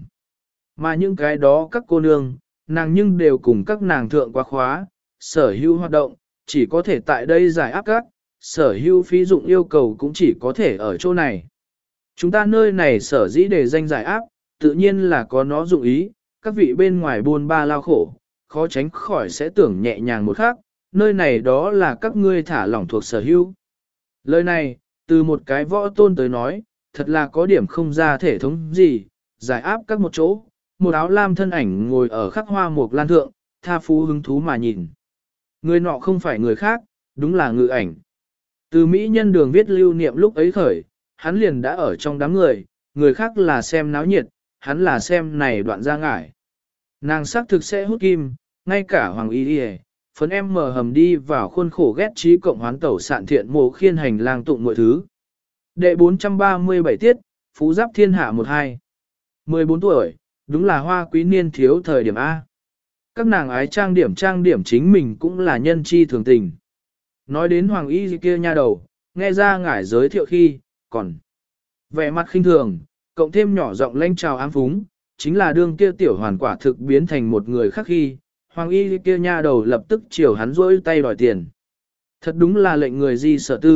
Mà những cái đó các cô nương, nàng nhưng đều cùng các nàng thượng quá khóa, sở hữu hoạt động, chỉ có thể tại đây giải áp các, sở hữu phí dụng yêu cầu cũng chỉ có thể ở chỗ này. Chúng ta nơi này sở dĩ để danh giải áp, tự nhiên là có nó dụng ý, các vị bên ngoài buôn ba lao khổ, khó tránh khỏi sẽ tưởng nhẹ nhàng một khác, nơi này đó là các ngươi thả lỏng thuộc sở hữu. Lời này, từ một cái võ tôn tới nói, thật là có điểm không ra thể thống gì, giải áp các một chỗ, một áo lam thân ảnh ngồi ở khắc hoa một lan thượng, tha phú hứng thú mà nhìn. Người nọ không phải người khác, đúng là ngự ảnh. Từ Mỹ nhân đường viết lưu niệm lúc ấy khởi, hắn liền đã ở trong đám người, người khác là xem náo nhiệt, hắn là xem này đoạn ra ngải. Nàng sắc thực sẽ hút kim, ngay cả Hoàng Y Điề, phấn em mở hầm đi vào khuôn khổ ghét trí cộng hoán tẩu sạn thiện mộ khiên hành lang tụng mọi thứ. Đệ bốn trăm ba mươi bảy tiết, Phú Giáp Thiên Hạ một hai. mười bốn tuổi, đúng là hoa quý niên thiếu thời điểm A. Các nàng ái trang điểm trang điểm chính mình cũng là nhân chi thường tình. Nói đến Hoàng Y kia nha đầu, nghe ra ngải giới thiệu khi, còn vẻ mặt khinh thường, cộng thêm nhỏ giọng lanh chào ám phúng, chính là đương kia tiểu hoàn quả thực biến thành một người khác khi, Hoàng Y kia nha đầu lập tức chiều hắn rỗi tay đòi tiền. Thật đúng là lệnh người gì sợ tư,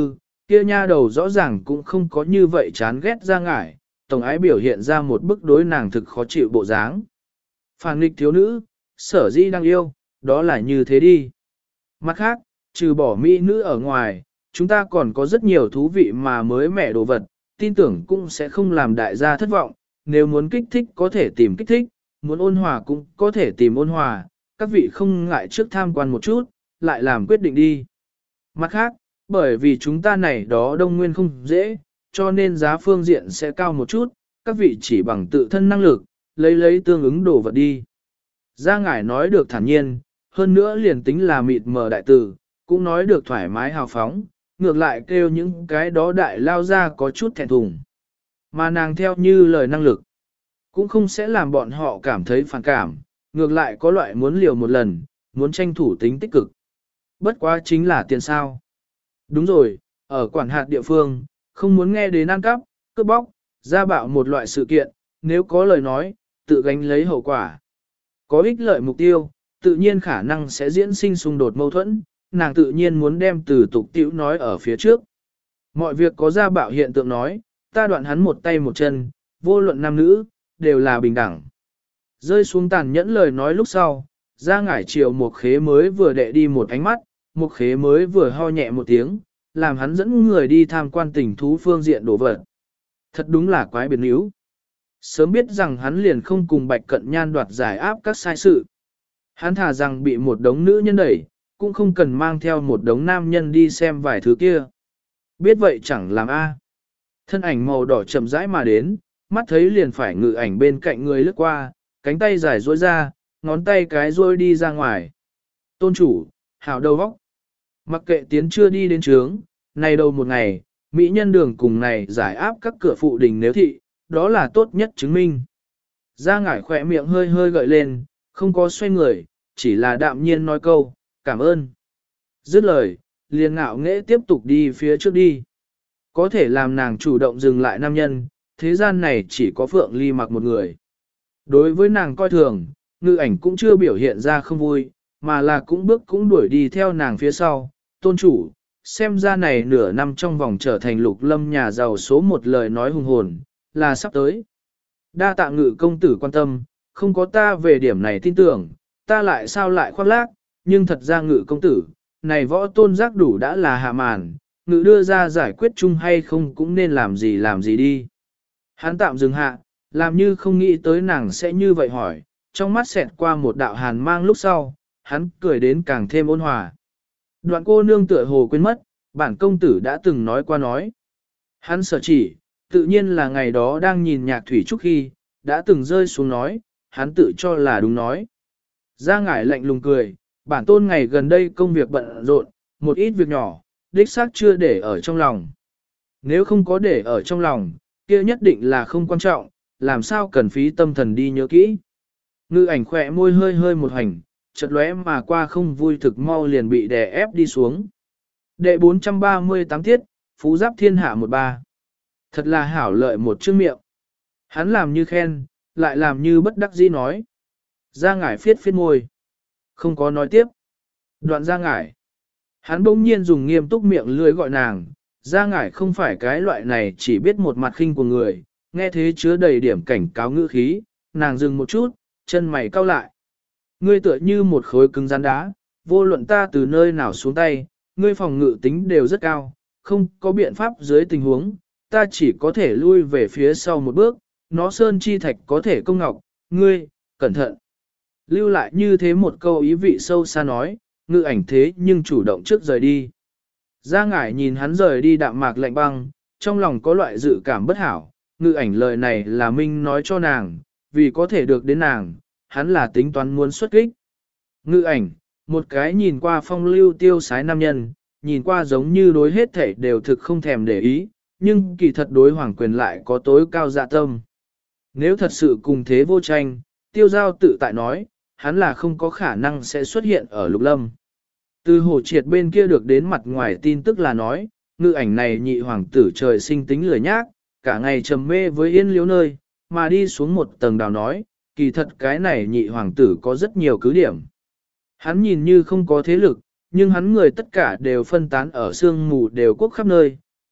Kia nha đầu rõ ràng cũng không có như vậy chán ghét Giang Ngải, tổng ái biểu hiện ra một bức đối nàng thực khó chịu bộ dáng. Phản nghịch thiếu nữ, sở dĩ đang yêu, đó là như thế đi. Mặt khác, trừ bỏ mỹ nữ ở ngoài, chúng ta còn có rất nhiều thú vị mà mới mẻ đồ vật, tin tưởng cũng sẽ không làm đại gia thất vọng, nếu muốn kích thích có thể tìm kích thích, muốn ôn hòa cũng có thể tìm ôn hòa, các vị không ngại trước tham quan một chút, lại làm quyết định đi. Mặt khác, bởi vì chúng ta này đó đông nguyên không dễ, cho nên giá phương diện sẽ cao một chút, các vị chỉ bằng tự thân năng lực, lấy lấy tương ứng đồ vật đi. Gia Ngải nói được thản nhiên, hơn nữa liền tính là mịt mờ đại tử, cũng nói được thoải mái hào phóng, ngược lại kêu những cái đó đại lao ra có chút thẹn thùng. Mà nàng theo như lời năng lực, cũng không sẽ làm bọn họ cảm thấy phản cảm, ngược lại có loại muốn liều một lần, muốn tranh thủ tính tích cực. Bất quá chính là tiền sao. Đúng rồi, ở quản hạt địa phương, không muốn nghe đến ăn cắp, cướp bóc, gia bạo một loại sự kiện, nếu có lời nói, tự gánh lấy hậu quả. Có ích lợi mục tiêu, tự nhiên khả năng sẽ diễn sinh xung đột mâu thuẫn, nàng tự nhiên muốn đem từ tục tiểu nói ở phía trước. Mọi việc có gia bạo hiện tượng nói, ta đoạn hắn một tay một chân, vô luận nam nữ, đều là bình đẳng. Rơi xuống tàn nhẫn lời nói lúc sau, Gia Ngải chiều một khế mới vừa đệ đi một ánh mắt, một khế mới vừa ho nhẹ một tiếng, làm hắn dẫn người đi tham quan tình thú phương diện đổ vật. Thật đúng là quái biệt níu. Sớm biết rằng hắn liền không cùng Bạch Cận Nhan đoạt giải áp các sai sự. Hắn thả rằng bị một đống nữ nhân đẩy, cũng không cần mang theo một đống nam nhân đi xem vài thứ kia. Biết vậy chẳng làm a. Thân ảnh màu đỏ chậm rãi mà đến, mắt thấy liền phải ngự ảnh bên cạnh người lướt qua, cánh tay dài duỗi ra, ngón tay cái duỗi đi ra ngoài. Tôn chủ, hảo đầu vóc. Mặc kệ tiến chưa đi đến trướng, này đầu một ngày, mỹ nhân đường cùng này giải áp các cửa phụ đình nếu thị, đó là tốt nhất chứng minh. Gia Ngải khỏe miệng hơi hơi gợi lên, không có xoay người, chỉ là đạm nhiên nói câu, cảm ơn. Dứt lời, liền ngạo nghễ tiếp tục đi phía trước đi. Có thể làm nàng chủ động dừng lại nam nhân, thế gian này chỉ có Phượng Ly Mặc một người. Đối với nàng coi thường, ngự ảnh cũng chưa biểu hiện ra không vui, mà là cũng bước cũng đuổi đi theo nàng phía sau. Tôn chủ, xem ra này nửa năm trong vòng trở thành Lục Lâm nhà giàu số một lời nói hùng hồn, là sắp tới. Đa tạ ngự công tử quan tâm, không có ta về điểm này tin tưởng, ta lại sao lại khoác lác, nhưng thật ra ngự công tử, này võ tôn giác đủ đã là hạ màn, ngự đưa ra giải quyết chung hay không cũng nên làm gì làm gì đi. Hắn tạm dừng hạ, làm như không nghĩ tới nàng sẽ như vậy hỏi, trong mắt xẹt qua một đạo hàn mang lúc sau, hắn cười đến càng thêm ôn hòa. Đoạn cô nương tựa hồ quên mất, bản công tử đã từng nói qua nói. Hắn sở chỉ, tự nhiên là ngày đó đang nhìn nhạc thủy trúc khi, đã từng rơi xuống nói, hắn tự cho là đúng nói. Gia Ngải lạnh lùng cười, bản tôn ngày gần đây công việc bận rộn, một ít việc nhỏ, đích xác chưa để ở trong lòng. Nếu không có để ở trong lòng, kia nhất định là không quan trọng, làm sao cần phí tâm thần đi nhớ kỹ. Ngư ảnh khỏe môi hơi hơi một hành, chợt lóe mà qua không vui thực mau liền bị đè ép đi xuống. Đệ bốn trăm ba mươi tám tiết, Phú Giáp Thiên Hạ một ba. Thật là hảo lợi một chữ miệng. Hắn làm như khen, lại làm như bất đắc dĩ nói. Gia Ngải phiết phiết môi. Không có nói tiếp. Đoạn Gia Ngải. Hắn bỗng nhiên dùng nghiêm túc miệng lưới gọi nàng. Gia Ngải không phải cái loại này chỉ biết một mặt khinh của người. Nghe thế chứa đầy điểm cảnh cáo ngữ khí. Nàng dừng một chút, chân mày cau lại. Ngươi tựa như một khối cứng rắn đá. Vô luận ta từ nơi nào xuống tay. Ngươi phòng ngự tính đều rất cao. Không có biện pháp dưới tình huống. Ta chỉ có thể lui về phía sau một bước. Nó sơn chi thạch có thể công ngọc. Ngươi, cẩn thận. Lưu lại như thế một câu ý vị sâu xa nói, ngự ảnh thế nhưng chủ động trước rời đi. Gia Ngải nhìn hắn rời đi đạm mạc lạnh băng, trong lòng có loại dự cảm bất hảo, ngự ảnh lời này là Minh nói cho nàng, vì có thể được đến nàng, hắn là tính toán muốn xuất kích. Ngự ảnh, một cái nhìn qua phong lưu tiêu sái nam nhân, nhìn qua giống như đối hết thể đều thực không thèm để ý, nhưng kỳ thật đối hoàng quyền lại có tối cao dạ tâm. Nếu thật sự cùng thế vô tranh, tiêu giao tự tại nói, hắn là không có khả năng sẽ xuất hiện ở Lục Lâm. Từ hồ triệt bên kia được đến mặt ngoài tin tức là nói, ngự ảnh này nhị hoàng tử trời sinh tính lười nhác, cả ngày trầm mê với yên liếu nơi, mà đi xuống một tầng đào nói, kỳ thật cái này nhị hoàng tử có rất nhiều cứ điểm. Hắn nhìn như không có thế lực, nhưng hắn người tất cả đều phân tán ở sương mù đều quốc khắp nơi,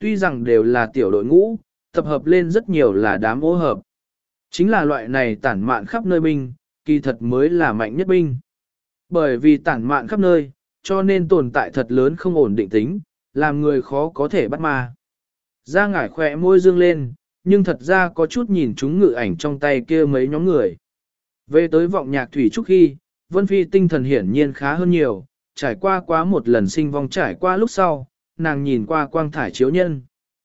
tuy rằng đều là tiểu đội ngũ, tập hợp lên rất nhiều là đám ô hợp. Chính là loại này tản mạn khắp nơi binh, kỳ thật mới là mạnh nhất binh. Bởi vì tản mạn khắp nơi, cho nên tồn tại thật lớn không ổn định tính, làm người khó có thể bắt ma. Ra ngải khỏe môi dương lên, nhưng thật ra có chút nhìn chúng ngự ảnh trong tay kia mấy nhóm người. Về tới vọng nhạc thủy trúc khi, Vân Phi tinh thần hiển nhiên khá hơn nhiều, trải qua quá một lần sinh vong trải qua lúc sau, nàng nhìn qua quang thải chiếu nhân.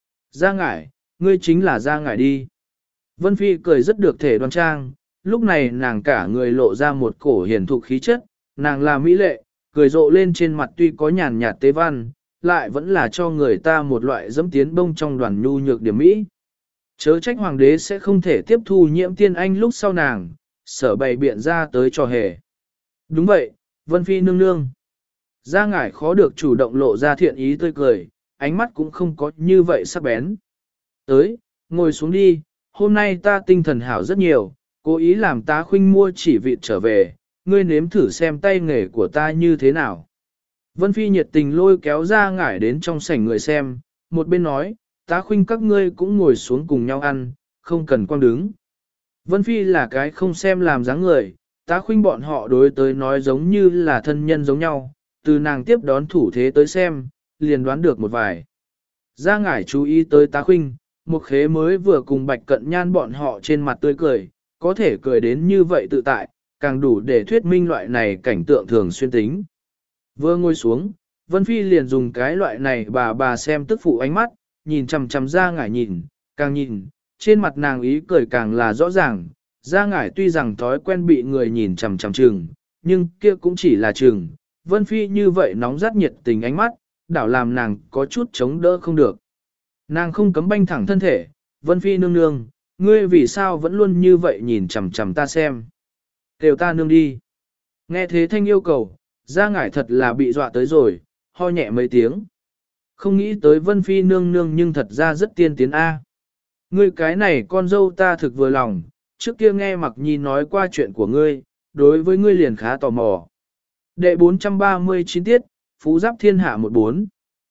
Ra ngải, ngươi chính là ra ngải đi. Vân Phi cười rất được thể đoan trang, lúc này nàng cả người lộ ra một cổ hiển thụ khí chất, nàng là mỹ lệ, cười rộ lên trên mặt tuy có nhàn nhạt tế văn, lại vẫn là cho người ta một loại dẫm tiến bông trong đoàn nhu nhược điểm mỹ. Chớ trách hoàng đế sẽ không thể tiếp thu nhiễm tiên anh lúc sau nàng, sở bày biện ra tới cho hề. Đúng vậy, Vân Phi nương nương. Gia ngải khó được chủ động lộ ra thiện ý tươi cười, ánh mắt cũng không có như vậy sắc bén. Tới, ngồi xuống đi, hôm nay ta tinh thần hảo rất nhiều, cố ý làm tá khuynh mua chỉ vịt trở về, ngươi nếm thử xem tay nghề của ta như thế nào. Vân Phi nhiệt tình lôi kéo Gia ngải đến trong sảnh người xem, một bên nói, tá khuynh các ngươi cũng ngồi xuống cùng nhau ăn, không cần quang đứng. Vân Phi là cái không xem làm dáng người, tá khuynh bọn họ đối tới nói giống như là thân nhân giống nhau, từ nàng tiếp đón thủ thế tới xem, liền đoán được một vài. Gia ngải chú ý tới tá khuynh, một khế mới vừa cùng bạch cận nhan bọn họ trên mặt tươi cười, có thể cười đến như vậy tự tại, càng đủ để thuyết minh loại này cảnh tượng thường xuyên tính. Vừa ngồi xuống, Vân Phi liền dùng cái loại này bà bà xem tức phụ ánh mắt, nhìn chằm chằm Gia ngải nhìn, càng nhìn, trên mặt nàng ý cười càng là rõ ràng. Gia ngải tuy rằng thói quen bị người nhìn chằm chằm chừng, nhưng kia cũng chỉ là chừng. Vân Phi như vậy nóng rát nhiệt tình ánh mắt, đảo làm nàng có chút chống đỡ không được. Nàng không cấm banh thẳng thân thể, Vân Phi nương nương, ngươi vì sao vẫn luôn như vậy nhìn chằm chằm ta xem. Kêu ta nương đi. Nghe thế thanh yêu cầu, Gia ngải thật là bị dọa tới rồi, ho nhẹ mấy tiếng. Không nghĩ tới Vân Phi nương nương nhưng thật ra rất tiên tiến A. Ngươi cái này con dâu ta thực vừa lòng, trước kia nghe Mặc Nhi nói qua chuyện của ngươi, đối với ngươi liền khá tò mò. Đệ bốn trăm ba mươi chín tiết, Phú Giáp Thiên Hạ một bốn.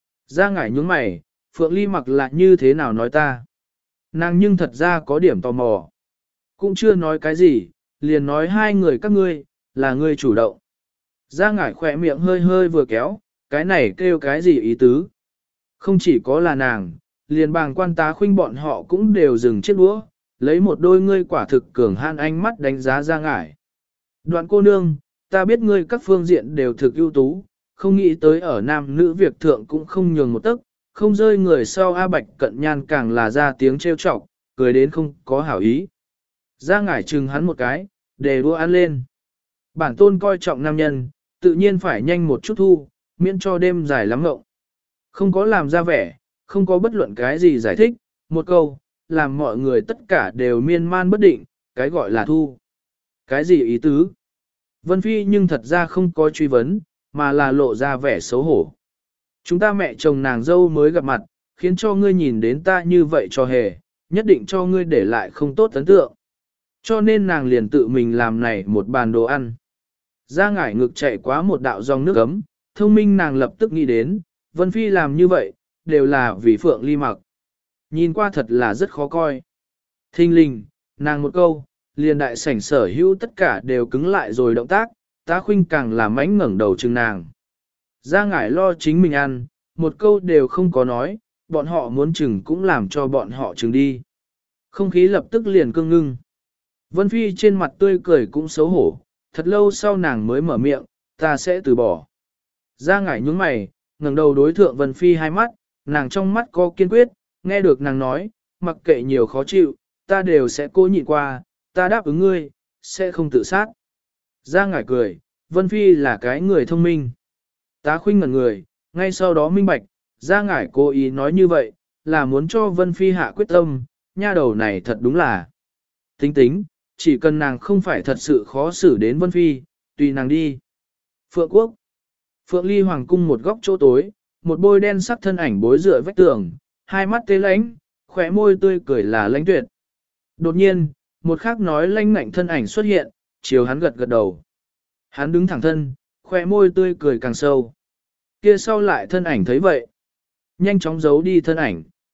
Ra ngải nhướng mày, Phượng Ly Mặc là như thế nào nói ta? Nàng nhưng thật ra có điểm tò mò. Cũng chưa nói cái gì, liền nói hai người các ngươi, là ngươi chủ động. Ra ngải khỏe miệng hơi hơi vừa kéo, cái này kêu cái gì ý tứ? Không chỉ có là nàng, liền bàng quan tá khuynh bọn họ cũng đều dừng chiếc đũa, lấy một đôi ngươi quả thực cường han ánh mắt đánh giá Gia ngải. Đoạn cô nương, ta biết ngươi các phương diện đều thực ưu tú, không nghĩ tới ở nam nữ việc thượng cũng không nhường một tấc, không rơi người sau A Bạch Cận Nhan càng là ra tiếng trêu chọc, cười đến không có hảo ý. Gia ngải chừng hắn một cái, để đua ăn lên. Bản tôn coi trọng nam nhân, tự nhiên phải nhanh một chút thu, miễn cho đêm dài lắm ngộng. Không có làm ra vẻ, không có bất luận cái gì giải thích, một câu, làm mọi người tất cả đều miên man bất định, cái gọi là thu. Cái gì ý tứ? Vân Phi nhưng thật ra không có truy vấn, mà là lộ ra vẻ xấu hổ. Chúng ta mẹ chồng nàng dâu mới gặp mặt, khiến cho ngươi nhìn đến ta như vậy cho hề, nhất định cho ngươi để lại không tốt ấn tượng. Cho nên nàng liền tự mình làm này một bàn đồ ăn. Ra ngải ngực chạy quá một đạo dòng nước ấm, thông minh nàng lập tức nghĩ đến, Vân Phi làm như vậy, đều là vì Phượng Ly Mặc. Nhìn qua thật là rất khó coi. Thinh linh, nàng một câu, liền đại sảnh sở hữu tất cả đều cứng lại rồi động tác, tá khuynh càng làm mánh ngẩng đầu chừng nàng. Ra ngải lo chính mình ăn, một câu đều không có nói, bọn họ muốn chừng cũng làm cho bọn họ chừng đi. Không khí lập tức liền cương ngưng. Vân Phi trên mặt tươi cười cũng xấu hổ, thật lâu sau nàng mới mở miệng, ta sẽ từ bỏ. Ra ngải nhướng mày, ngẩng đầu đối thượng Vân Phi hai mắt, nàng trong mắt có kiên quyết, nghe được nàng nói, mặc kệ nhiều khó chịu, ta đều sẽ cố nhịn qua, ta đáp ứng ngươi, sẽ không tự sát. Ra ngải cười, Vân Phi là cái người thông minh. Tá khuynh ngẩn người, ngay sau đó minh bạch, ra ngải cố ý nói như vậy, là muốn cho Vân Phi hạ quyết tâm, nha đầu này thật đúng là. Tính tính, chỉ cần nàng không phải thật sự khó xử đến Vân Phi, tùy nàng đi. Phượng Quốc Phượng Ly Hoàng cung một góc chỗ tối, một bôi đen sắc thân ảnh bối dựa vách tường, hai mắt tê lánh, khóe môi tươi cười là lãnh tuyệt. Đột nhiên, một khác nói lanh ngạnh thân ảnh xuất hiện, chiều hắn gật gật đầu. Hắn đứng thẳng thân, khóe môi tươi cười càng sâu. Kia sau lại thân ảnh thấy vậy, nhanh chóng giấu đi thân ảnh.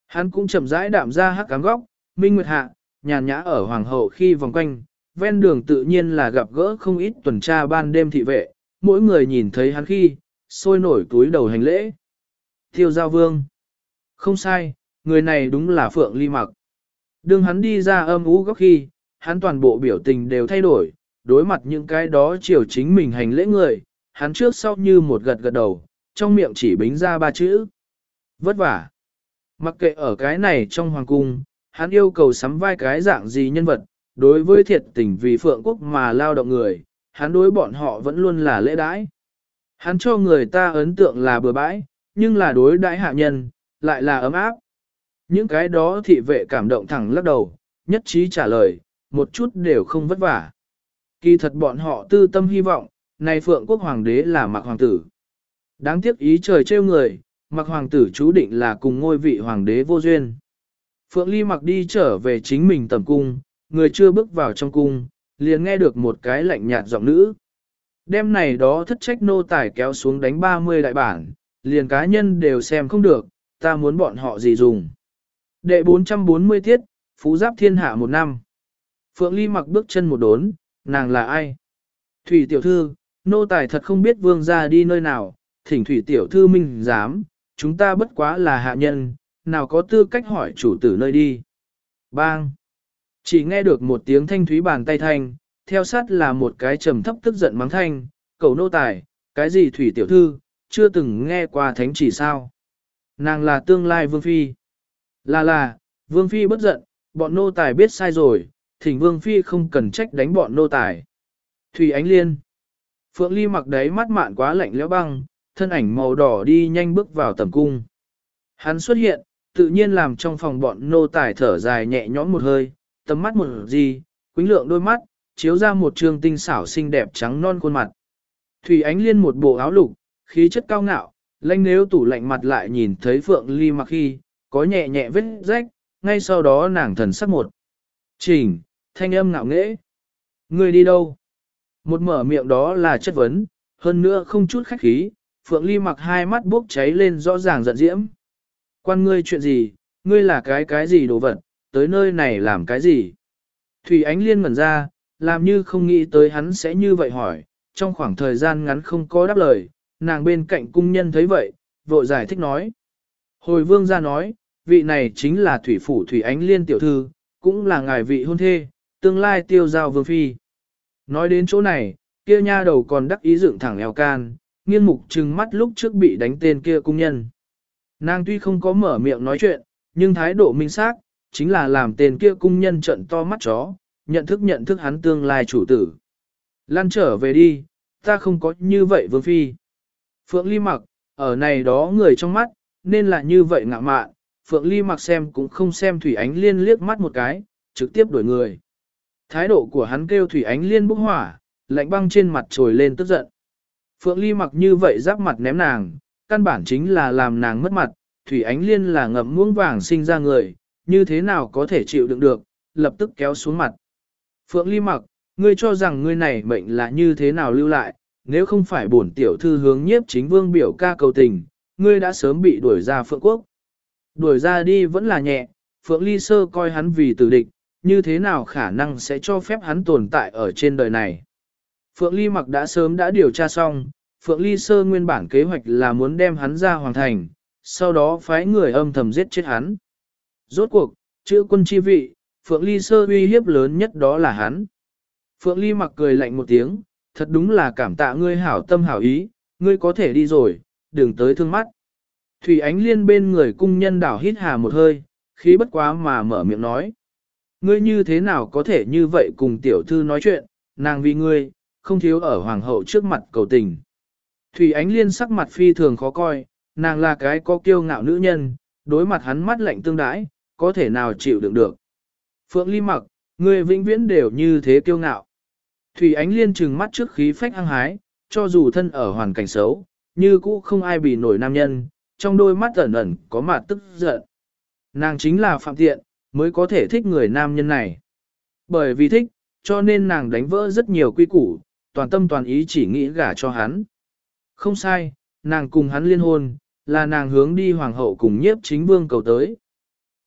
Hắn cũng chậm rãi đạm ra hắc cám góc, minh nguyệt hạ, nhàn nhã ở hoàng hậu khi vòng quanh, ven đường tự nhiên là gặp gỡ không ít tuần tra ban đêm thị vệ, mỗi người nhìn thấy hắn khi, sôi nổi túi đầu hành lễ. Tiêu giao vương. Không sai, người này đúng là Phượng Ly Mặc. Đương hắn đi ra âm ú góc khi, hắn toàn bộ biểu tình đều thay đổi, đối mặt những cái đó chiều chính mình hành lễ người, hắn trước sau như một gật gật đầu, trong miệng chỉ bính ra ba chữ. Vất vả. Mặc kệ ở cái này trong hoàng cung, hắn yêu cầu sắm vai cái dạng gì nhân vật, đối với thiệt tình vì Phượng quốc mà lao động người, hắn đối bọn họ vẫn luôn là lễ đãi. Hắn cho người ta ấn tượng là bừa bãi, nhưng là đối đãi hạ nhân, lại là ấm áp. Những cái đó thị vệ cảm động thẳng lắc đầu, nhất trí trả lời, một chút đều không vất vả. Kỳ thật bọn họ tư tâm hy vọng, này Phượng quốc hoàng đế là Mạc hoàng tử. Đáng tiếc ý trời trêu người, Mạc hoàng tử chú định là cùng ngôi vị hoàng đế vô duyên. Phượng Ly Mặc đi trở về chính mình tầm cung, người chưa bước vào trong cung, liền nghe được một cái lạnh nhạt giọng nữ. Đêm này đó thất trách nô tài kéo xuống đánh ba mươi đại bản, liền cá nhân đều xem không được, ta muốn bọn họ gì dùng. Đệ bốn trăm bốn mươi tiết, Phú Giáp Thiên Hạ một năm. Phượng Ly Mặc bước chân một đốn, nàng là ai? Thủy tiểu thư, nô tài thật không biết vương gia đi nơi nào, thỉnh Thủy tiểu thư minh dám, chúng ta bất quá là hạ nhân, nào có tư cách hỏi chủ tử nơi đi. Bang! Chỉ nghe được một tiếng thanh thúy bàn tay thanh, theo sát là một cái trầm thấp tức giận mắng thanh, cầu nô tài, cái gì Thủy tiểu thư, chưa từng nghe qua thánh chỉ sao. Nàng là tương lai vương phi. Là là, vương phi bất giận, bọn nô tài biết sai rồi, thỉnh vương phi không cần trách đánh bọn nô tài. Thủy Ánh Liên. Phượng Ly Mặc đấy mắt mạn quá lạnh lẽo băng, thân ảnh màu đỏ đi nhanh bước vào tầm cung. Hắn xuất hiện, tự nhiên làm trong phòng bọn nô tài thở dài nhẹ nhõm một hơi, tầm mắt một gì, quýnh lượng đôi mắt, chiếu ra một trường tinh xảo xinh đẹp trắng non khuôn mặt. Thủy Ánh Liên một bộ áo lục, khí chất cao ngạo, lanh nếu tủ lạnh mặt lại nhìn thấy Phượng Ly Mặc khi, có nhẹ nhẹ vết rách, ngay sau đó nàng thần sắc một. Chỉnh, thanh âm ngạo nghễ. Người đi đâu? Một mở miệng đó là chất vấn, hơn nữa không chút khách khí, Phượng Ly Mặc hai mắt bốc cháy lên rõ ràng giận diễm. Quan ngươi chuyện gì, ngươi là cái cái gì đồ vật, tới nơi này làm cái gì? Thủy Ánh Liên ngẩn ra, làm như không nghĩ tới hắn sẽ như vậy hỏi, trong khoảng thời gian ngắn không có đáp lời, nàng bên cạnh cung nhân thấy vậy, vội giải thích nói. Hồi vương ra nói, vị này chính là thủy phủ Thủy Ánh Liên tiểu thư, cũng là ngài vị hôn thê, tương lai tiêu giao vương phi. Nói đến chỗ này, kia nha đầu còn đắc ý dựng thẳng eo can, nghiêng mục trừng mắt lúc trước bị đánh tên kia cung nhân. Nàng tuy không có mở miệng nói chuyện, nhưng thái độ minh xác chính là làm tên kia cung nhân trận to mắt chó, nhận thức nhận thức hắn tương lai chủ tử. Lan trở về đi, ta không có như vậy vương phi. Phượng Ly Mặc, ở này đó người trong mắt, nên là như vậy ngạ mạn, Phượng Ly Mặc xem cũng không xem Thủy Ánh Liên liếc mắt một cái, trực tiếp đuổi người. Thái độ của hắn kêu Thủy Ánh Liên bốc hỏa, lạnh băng trên mặt trồi lên tức giận. Phượng Ly Mặc như vậy giáp mặt ném nàng, căn bản chính là làm nàng mất mặt, Thủy Ánh Liên là ngậm muỗng vàng sinh ra người, như thế nào có thể chịu đựng được, lập tức kéo xuống mặt. Phượng Ly Mặc, ngươi cho rằng ngươi này mệnh là như thế nào lưu lại, nếu không phải bổn tiểu thư hướng nhiếp chính vương biểu ca cầu tình, ngươi đã sớm bị đuổi ra Phượng Quốc. Đuổi ra đi vẫn là nhẹ, Phượng Ly Sơ coi hắn vì tử địch, như thế nào khả năng sẽ cho phép hắn tồn tại ở trên đời này. Phượng Ly Mặc đã sớm đã điều tra xong, Phượng Ly Sơ nguyên bản kế hoạch là muốn đem hắn ra hoàng thành, sau đó phái người âm thầm giết chết hắn. Rốt cuộc, chữ quân chi vị, Phượng Ly Sơ uy hiếp lớn nhất đó là hắn. Phượng Ly Mặc cười lạnh một tiếng, thật đúng là cảm tạ ngươi hảo tâm hảo ý, ngươi có thể đi rồi, đừng tới thương mắt. Thủy Ánh Liên bên người cung nhân đảo hít hà một hơi, khí bất quá mà mở miệng nói. Ngươi như thế nào có thể như vậy cùng tiểu thư nói chuyện, nàng vì ngươi, không thiếu ở hoàng hậu trước mặt cầu tình. Thủy Ánh Liên sắc mặt phi thường khó coi, nàng là cái có kiêu ngạo nữ nhân, đối mặt hắn mắt lạnh tương đãi, có thể nào chịu đựng được. Phượng Ly Mặc, ngươi vĩnh viễn đều như thế kiêu ngạo. Thủy Ánh Liên trừng mắt trước khí phách hăng hái, cho dù thân ở hoàn cảnh xấu, như cũ không ai bị nổi nam nhân, trong đôi mắt ẩn ẩn có mặt tức giận. Nàng chính là Phạm Tiện, mới có thể thích người nam nhân này. Bởi vì thích, cho nên nàng đánh vỡ rất nhiều quy củ, toàn tâm toàn ý chỉ nghĩ gả cho hắn. Không sai, nàng cùng hắn liên hôn, là nàng hướng đi hoàng hậu cùng nhiếp chính vương cầu tới.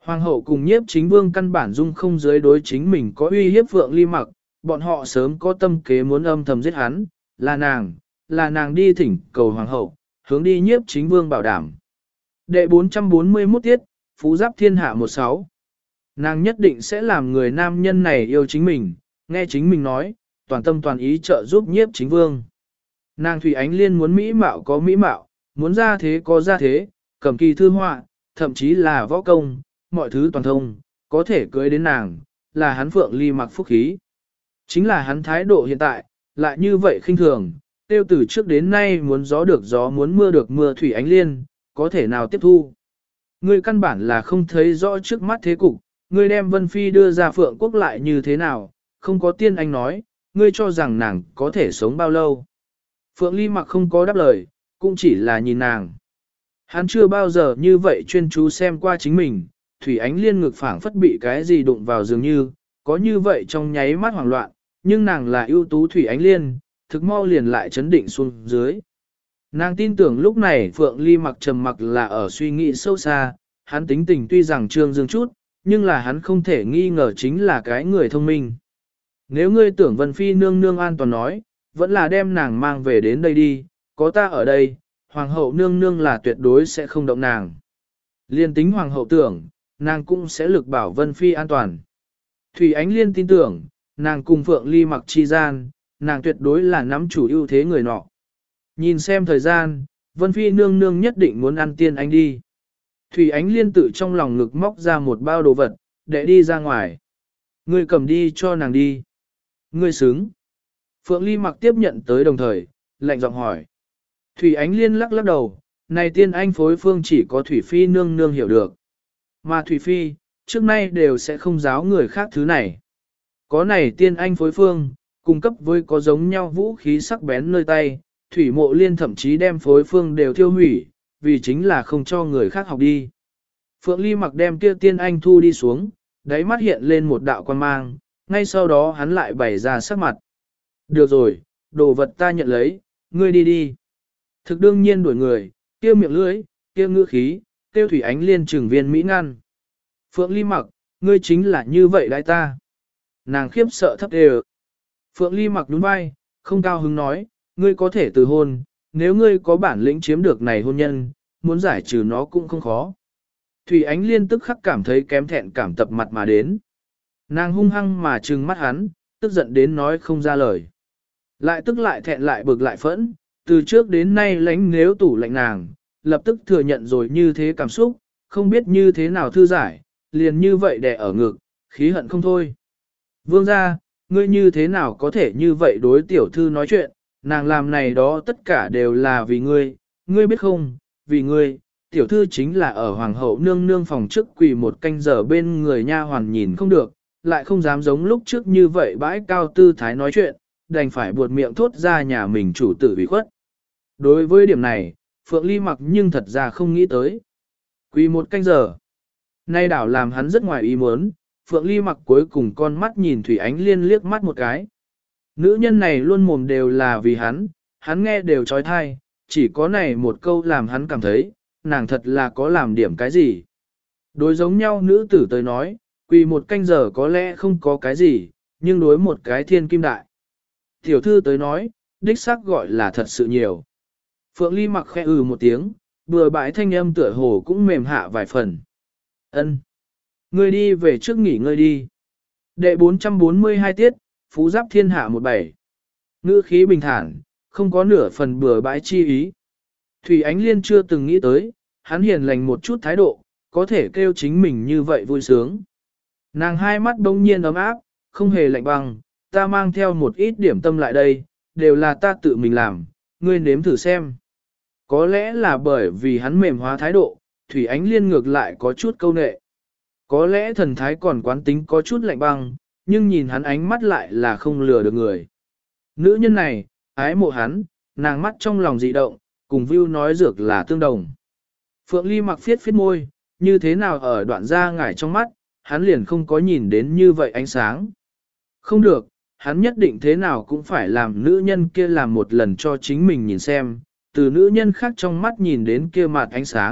Hoàng hậu cùng nhiếp chính vương căn bản dung không dưới đối chính mình có uy hiếp Phượng Ly Mặc, bọn họ sớm có tâm kế muốn âm thầm giết hắn, là nàng, là nàng đi thỉnh cầu hoàng hậu, hướng đi nhiếp chính vương bảo đảm. Đệ bốn trăm bốn mươi mốt tiết, Phú Giáp Thiên Hạ một sáu. Nàng nhất định sẽ làm người nam nhân này yêu chính mình, nghe chính mình nói, toàn tâm toàn ý trợ giúp nhiếp chính vương. Nàng Thủy Ánh Liên muốn mỹ mạo có mỹ mạo, muốn ra thế có ra thế, cầm kỳ thư họa, thậm chí là võ công, mọi thứ toàn thông, có thể cưới đến nàng, là hắn Phượng Ly Mặc phúc khí. Chính là hắn thái độ hiện tại, lại như vậy khinh thường, tiêu từ trước đến nay muốn gió được gió muốn mưa được mưa Thủy Ánh Liên, có thể nào tiếp thu. Ngươi căn bản là không thấy rõ trước mắt thế cục, ngươi đem Vân Phi đưa ra Phượng Quốc lại như thế nào, không có tiên anh nói, ngươi cho rằng nàng có thể sống bao lâu. Phượng Ly Mặc không có đáp lời, cũng chỉ là nhìn nàng. Hắn chưa bao giờ như vậy chuyên chú xem qua chính mình, Thủy Ánh Liên ngực phảng phất bị cái gì đụng vào dường như, có như vậy trong nháy mắt hoảng loạn, nhưng nàng là ưu tú Thủy Ánh Liên, thực mau liền lại chấn định xuống dưới. Nàng tin tưởng lúc này Phượng Ly Mặc trầm mặc là ở suy nghĩ sâu xa, hắn tính tình tuy rằng trương dương chút, nhưng là hắn không thể nghi ngờ chính là cái người thông minh. Nếu ngươi tưởng Vân Phi nương nương an toàn nói, vẫn là đem nàng mang về đến đây đi, có ta ở đây, hoàng hậu nương nương là tuyệt đối sẽ không động nàng. Liên tính hoàng hậu tưởng, nàng cũng sẽ lực bảo Vân Phi an toàn. Thủy Ánh Liên tin tưởng, nàng cùng Phượng Ly Mặc chi gian, nàng tuyệt đối là nắm chủ ưu thế người nọ. Nhìn xem thời gian, Vân Phi nương nương nhất định muốn ăn tiên anh đi. Thủy Ánh Liên tự trong lòng ngực móc ra một bao đồ vật, để đi ra ngoài. Ngươi cầm đi cho nàng đi. Ngươi xứng. Phượng Ly Mặc tiếp nhận tới đồng thời, lạnh giọng hỏi. Thủy Ánh Liên lắc lắc đầu, này tiên anh phối phương chỉ có Thủy Phi nương nương hiểu được. Mà Thủy Phi, trước nay đều sẽ không giáo người khác thứ này. Có này tiên anh phối phương, cung cấp với có giống nhau vũ khí sắc bén nơi tay, Thủy Mộ Liên thậm chí đem phối phương đều thiêu hủy, vì chính là không cho người khác học đi. Phượng Ly Mặc đem kia tiên anh thu đi xuống, đáy mắt hiện lên một đạo quan mang, ngay sau đó hắn lại bày ra sắc mặt. Được rồi, đồ vật ta nhận lấy, ngươi đi đi. Thực đương nhiên đuổi người, kia miệng lưỡi, kia ngữ khí, tiêu Thủy Ánh Liên trừng viên Mỹ ngăn. Phượng Ly Mặc, ngươi chính là như vậy đại ta. Nàng khiếp sợ thấp đều. Phượng Ly Mặc nhún vai, không cao hứng nói, ngươi có thể từ hôn, nếu ngươi có bản lĩnh chiếm được này hôn nhân, muốn giải trừ nó cũng không khó. Thủy Ánh Liên tức khắc cảm thấy kém thẹn cảm tập mặt mà đến. Nàng hung hăng mà trừng mắt hắn, tức giận đến nói không ra lời. Lại tức lại thẹn lại bực lại phẫn, từ trước đến nay lánh nếu tủ lạnh nàng, lập tức thừa nhận rồi như thế cảm xúc, không biết như thế nào thư giải, liền như vậy đè ở ngực, khí hận không thôi. Vương gia, ngươi như thế nào có thể như vậy đối tiểu thư nói chuyện, nàng làm này đó tất cả đều là vì ngươi, ngươi biết không, vì ngươi, tiểu thư chính là ở hoàng hậu nương nương phòng trước quỳ một canh giờ bên người nha hoàn nhìn không được, lại không dám giống lúc trước như vậy bãi cao tư thái nói chuyện, đành phải buột miệng thốt ra nhà mình chủ tử bị khuất. Đối với điểm này, Phượng Ly Mặc nhưng thật ra không nghĩ tới. Quỳ một canh giờ. Nay đảo làm hắn rất ngoài ý muốn, Phượng Ly Mặc cuối cùng con mắt nhìn Thủy Ánh Liên liếc mắt một cái. Nữ nhân này luôn mồm đều là vì hắn, hắn nghe đều trói thai, chỉ có này một câu làm hắn cảm thấy, nàng thật là có làm điểm cái gì. Đối giống nhau nữ tử tới nói, quỳ một canh giờ có lẽ không có cái gì, nhưng đối một cái thiên kim đại. Tiểu thư tới nói, đích xác gọi là thật sự nhiều. Phượng Ly Mặc khẽ ừ một tiếng, bừa bãi thanh âm tựa hồ cũng mềm hạ vài phần. Ân, ngươi đi về trước nghỉ ngơi đi. Đệ bốn trăm bốn mươi hai tiết, Phú Giáp Thiên Hạ một bảy. Ngữ khí bình thản, không có nửa phần bừa bãi chi ý. Thủy Ánh Liên chưa từng nghĩ tới, hắn hiền lành một chút thái độ, có thể kêu chính mình như vậy vui sướng. Nàng hai mắt đông nhiên ấm áp, không hề lạnh băng, ta mang theo một ít điểm tâm lại đây, đều là ta tự mình làm, ngươi nếm thử xem. Có lẽ là bởi vì hắn mềm hóa thái độ, Thủy Ánh Liên ngược lại có chút câu nệ. Có lẽ thần thái còn quán tính có chút lạnh băng, nhưng nhìn hắn ánh mắt lại là không lừa được người. Nữ nhân này, ái mộ hắn, nàng mắt trong lòng dị động, cùng view nói dược là tương đồng. Phượng Ly Mặc phiết phiết môi, như thế nào ở đoạn ra ngải trong mắt, hắn liền không có nhìn đến như vậy ánh sáng. Không được, hắn nhất định thế nào cũng phải làm nữ nhân kia làm một lần cho chính mình nhìn xem, từ nữ nhân khác trong mắt nhìn đến kia mặt ánh sáng,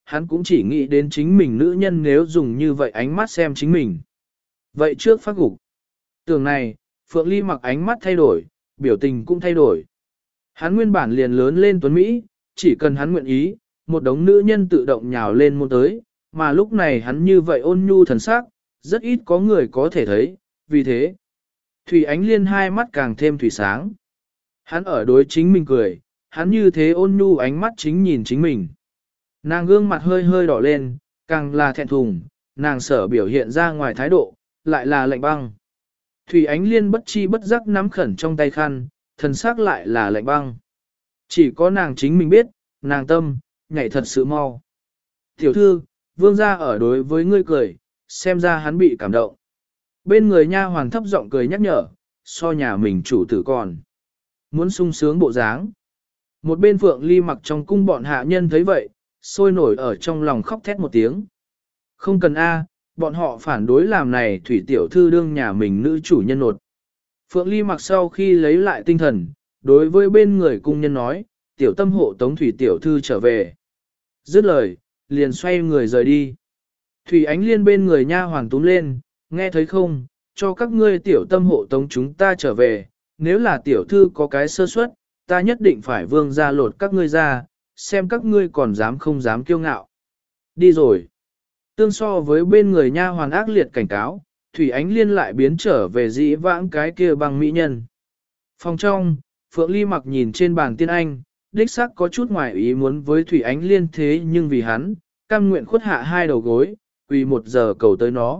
hắn cũng chỉ nghĩ đến chính mình nữ nhân nếu dùng như vậy ánh mắt xem chính mình. Vậy trước phát gục. Tưởng này, Phượng Ly mặc ánh mắt thay đổi, biểu tình cũng thay đổi. Hắn nguyên bản liền lớn lên tuấn Mỹ, chỉ cần hắn nguyện ý, một đống nữ nhân tự động nhào lên môn tới, mà lúc này hắn như vậy ôn nhu thần sắc, rất ít có người có thể thấy, vì thế. Thủy Ánh Liên hai mắt càng thêm thủy sáng. Hắn ở đối chính mình cười, hắn như thế ôn nhu ánh mắt chính nhìn chính mình. Nàng gương mặt hơi hơi đỏ lên, càng là thẹn thùng, nàng sở biểu hiện ra ngoài thái độ, lại là lạnh băng. Thủy Ánh Liên bất chi bất giác nắm khẩn trong tay khăn, thần sắc lại là lạnh băng. Chỉ có nàng chính mình biết, nàng tâm, nhảy thật sự mau. Tiểu thư, vương gia ở đối với ngươi cười, xem ra hắn bị cảm động. Bên người nha hoàn thấp giọng cười nhắc nhở, so nhà mình chủ tử còn. Muốn sung sướng bộ dáng. Một bên Phượng Ly mặc trong cung bọn hạ nhân thấy vậy, sôi nổi ở trong lòng khóc thét một tiếng. Không cần a, bọn họ phản đối làm này thủy tiểu thư đương nhà mình nữ chủ nhân nột. Phượng Ly mặc sau khi lấy lại tinh thần, đối với bên người cung nhân nói, tiểu tâm hộ tống thủy tiểu thư trở về. Dứt lời, liền xoay người rời đi. Thủy Ánh Liên bên người nha hoàng túm lên, nghe thấy không, cho các ngươi tiểu tâm hộ tống chúng ta trở về, nếu là tiểu thư có cái sơ suất, ta nhất định phải vương ra lột các ngươi ra, xem các ngươi còn dám không dám kiêu ngạo. Đi rồi. Tương so với bên người nha hoàn ác liệt cảnh cáo, Thủy Ánh Liên lại biến trở về dĩ vãng cái kia bằng mỹ nhân. Phòng trong, Phượng Ly mặc nhìn trên bàn tiên anh, đích xác có chút ngoài ý muốn với Thủy Ánh Liên thế nhưng vì hắn, cam nguyện khuất hạ hai đầu gối, quỳ một giờ cầu tới nó.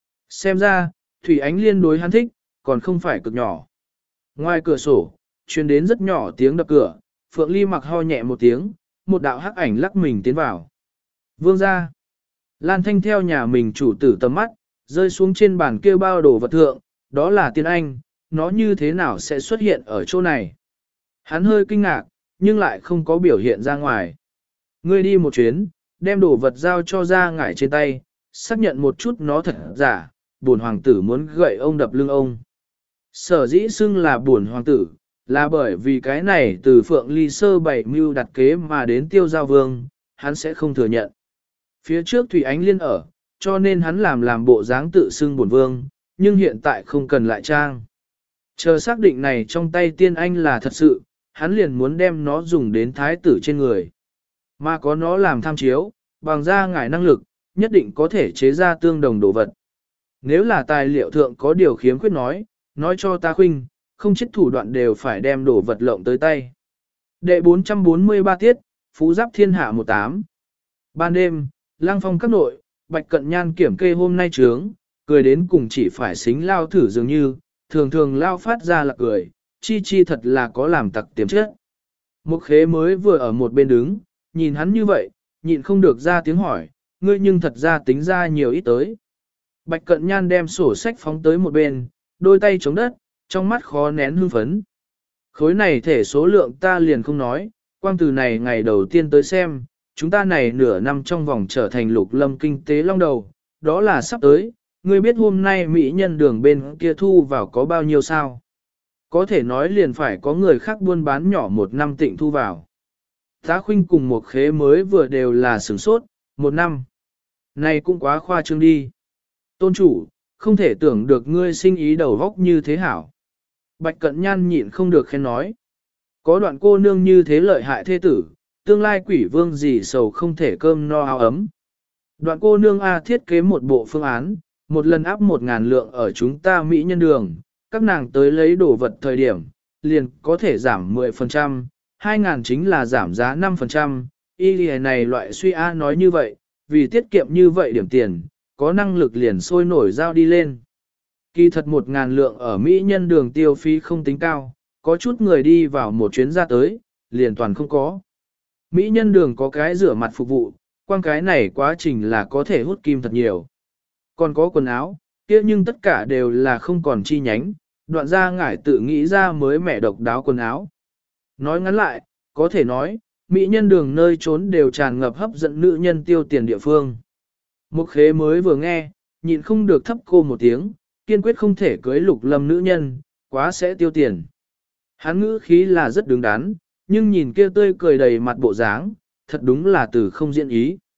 Xem ra, Thủy Ánh Liên đối hắn thích, còn không phải cực nhỏ. Ngoài cửa sổ, truyền đến rất nhỏ tiếng đập cửa, Phượng Ly mặc ho nhẹ một tiếng, một đạo hắc ảnh lắc mình tiến vào. Vương ra. Lan Thanh theo nhà mình chủ tử tầm mắt, rơi xuống trên bàn kêu bao đồ vật thượng, đó là tiên anh, nó như thế nào sẽ xuất hiện ở chỗ này. Hắn hơi kinh ngạc, nhưng lại không có biểu hiện ra ngoài. Ngươi đi một chuyến, đem đồ vật giao cho ra ngải trên tay, xác nhận một chút nó thật giả, buồn hoàng tử muốn gậy ông đập lưng ông. Sở dĩ xưng là buồn hoàng tử, là bởi vì cái này từ Phượng Ly sơ bảy mưu đặt kế mà đến tiêu giao vương, hắn sẽ không thừa nhận. Phía trước Thủy Ánh Liên ở, cho nên hắn làm làm bộ dáng tự xưng bổn vương, nhưng hiện tại không cần lại trang. Chờ xác định này trong tay tiên anh là thật sự, hắn liền muốn đem nó dùng đến thái tử trên người. Mà có nó làm tham chiếu, bằng ra ngải năng lực, nhất định có thể chế ra tương đồng đồ vật. Nếu là tài liệu thượng có điều khiếm khuyết nói, nói cho ta khuynh, không chết thủ đoạn đều phải đem đồ vật lộng tới tay. Đệ bốn trăm bốn mươi ba tiết, Phú Giáp Thiên Hạ mười tám. Ban đêm, lang phong các nội, Bạch Cận Nhan kiểm kê hôm nay trướng, cười đến cùng chỉ phải xính lao thử dường như, thường thường lao phát ra là cười, chi chi thật là có làm tặc tiềm chất. Một khế mới vừa ở một bên đứng, nhìn hắn như vậy, nhịn không được ra tiếng hỏi, ngươi nhưng thật ra tính ra nhiều ít tới. Bạch Cận Nhan đem sổ sách phóng tới một bên, đôi tay chống đất, trong mắt khó nén hưng phấn. Khối này thể số lượng ta liền không nói, quang từ này ngày đầu tiên tới xem, chúng ta này nửa năm trong vòng trở thành lục lâm kinh tế long đầu, đó là sắp tới, ngươi biết hôm nay mỹ nhân đường bên kia thu vào có bao nhiêu sao? Có thể nói liền phải có người khác buôn bán nhỏ một năm tịnh thu vào. Tá Khuynh cùng một khế mới vừa đều là sửng sốt, một năm. Này cũng quá khoa trương đi. Tôn chủ, không thể tưởng được ngươi sinh ý đầu góc như thế hảo. Bạch Cận Nhan nhịn không được khen nói. Có đoạn cô nương như thế lợi hại thế tử, tương lai quỷ vương gì sầu không thể cơm no áo ấm. Đoạn cô nương A thiết kế một bộ phương án, một lần áp một ngàn lượng ở chúng ta Mỹ nhân đường, các nàng tới lấy đồ vật thời điểm, liền có thể giảm mười phần trăm, hai ngàn chính là giảm giá năm phần trăm, y lìa này loại suy A nói như vậy, vì tiết kiệm như vậy điểm tiền, có năng lực liền sôi nổi giao đi lên. Kỳ thật một ngàn lượng ở Mỹ nhân đường tiêu phí không tính cao, có chút người đi vào một chuyến ra tới, liền toàn không có. Mỹ nhân đường có cái rửa mặt phục vụ, quang cái này quá trình là có thể hút kim thật nhiều. Còn có quần áo, kia nhưng tất cả đều là không còn chi nhánh, đoạn ra ngải tự nghĩ ra mới mẻ độc đáo quần áo. Nói ngắn lại, có thể nói, Mỹ nhân đường nơi trốn đều tràn ngập hấp dẫn nữ nhân tiêu tiền địa phương. Một khế mới vừa nghe, nhịn không được thấp cô một tiếng, kiên quyết không thể cưới lục lâm nữ nhân, quá sẽ tiêu tiền. Hắn ngữ khí là rất đứng đắn, nhưng nhìn kia tươi cười đầy mặt bộ dáng, thật đúng là từ không diễn ý.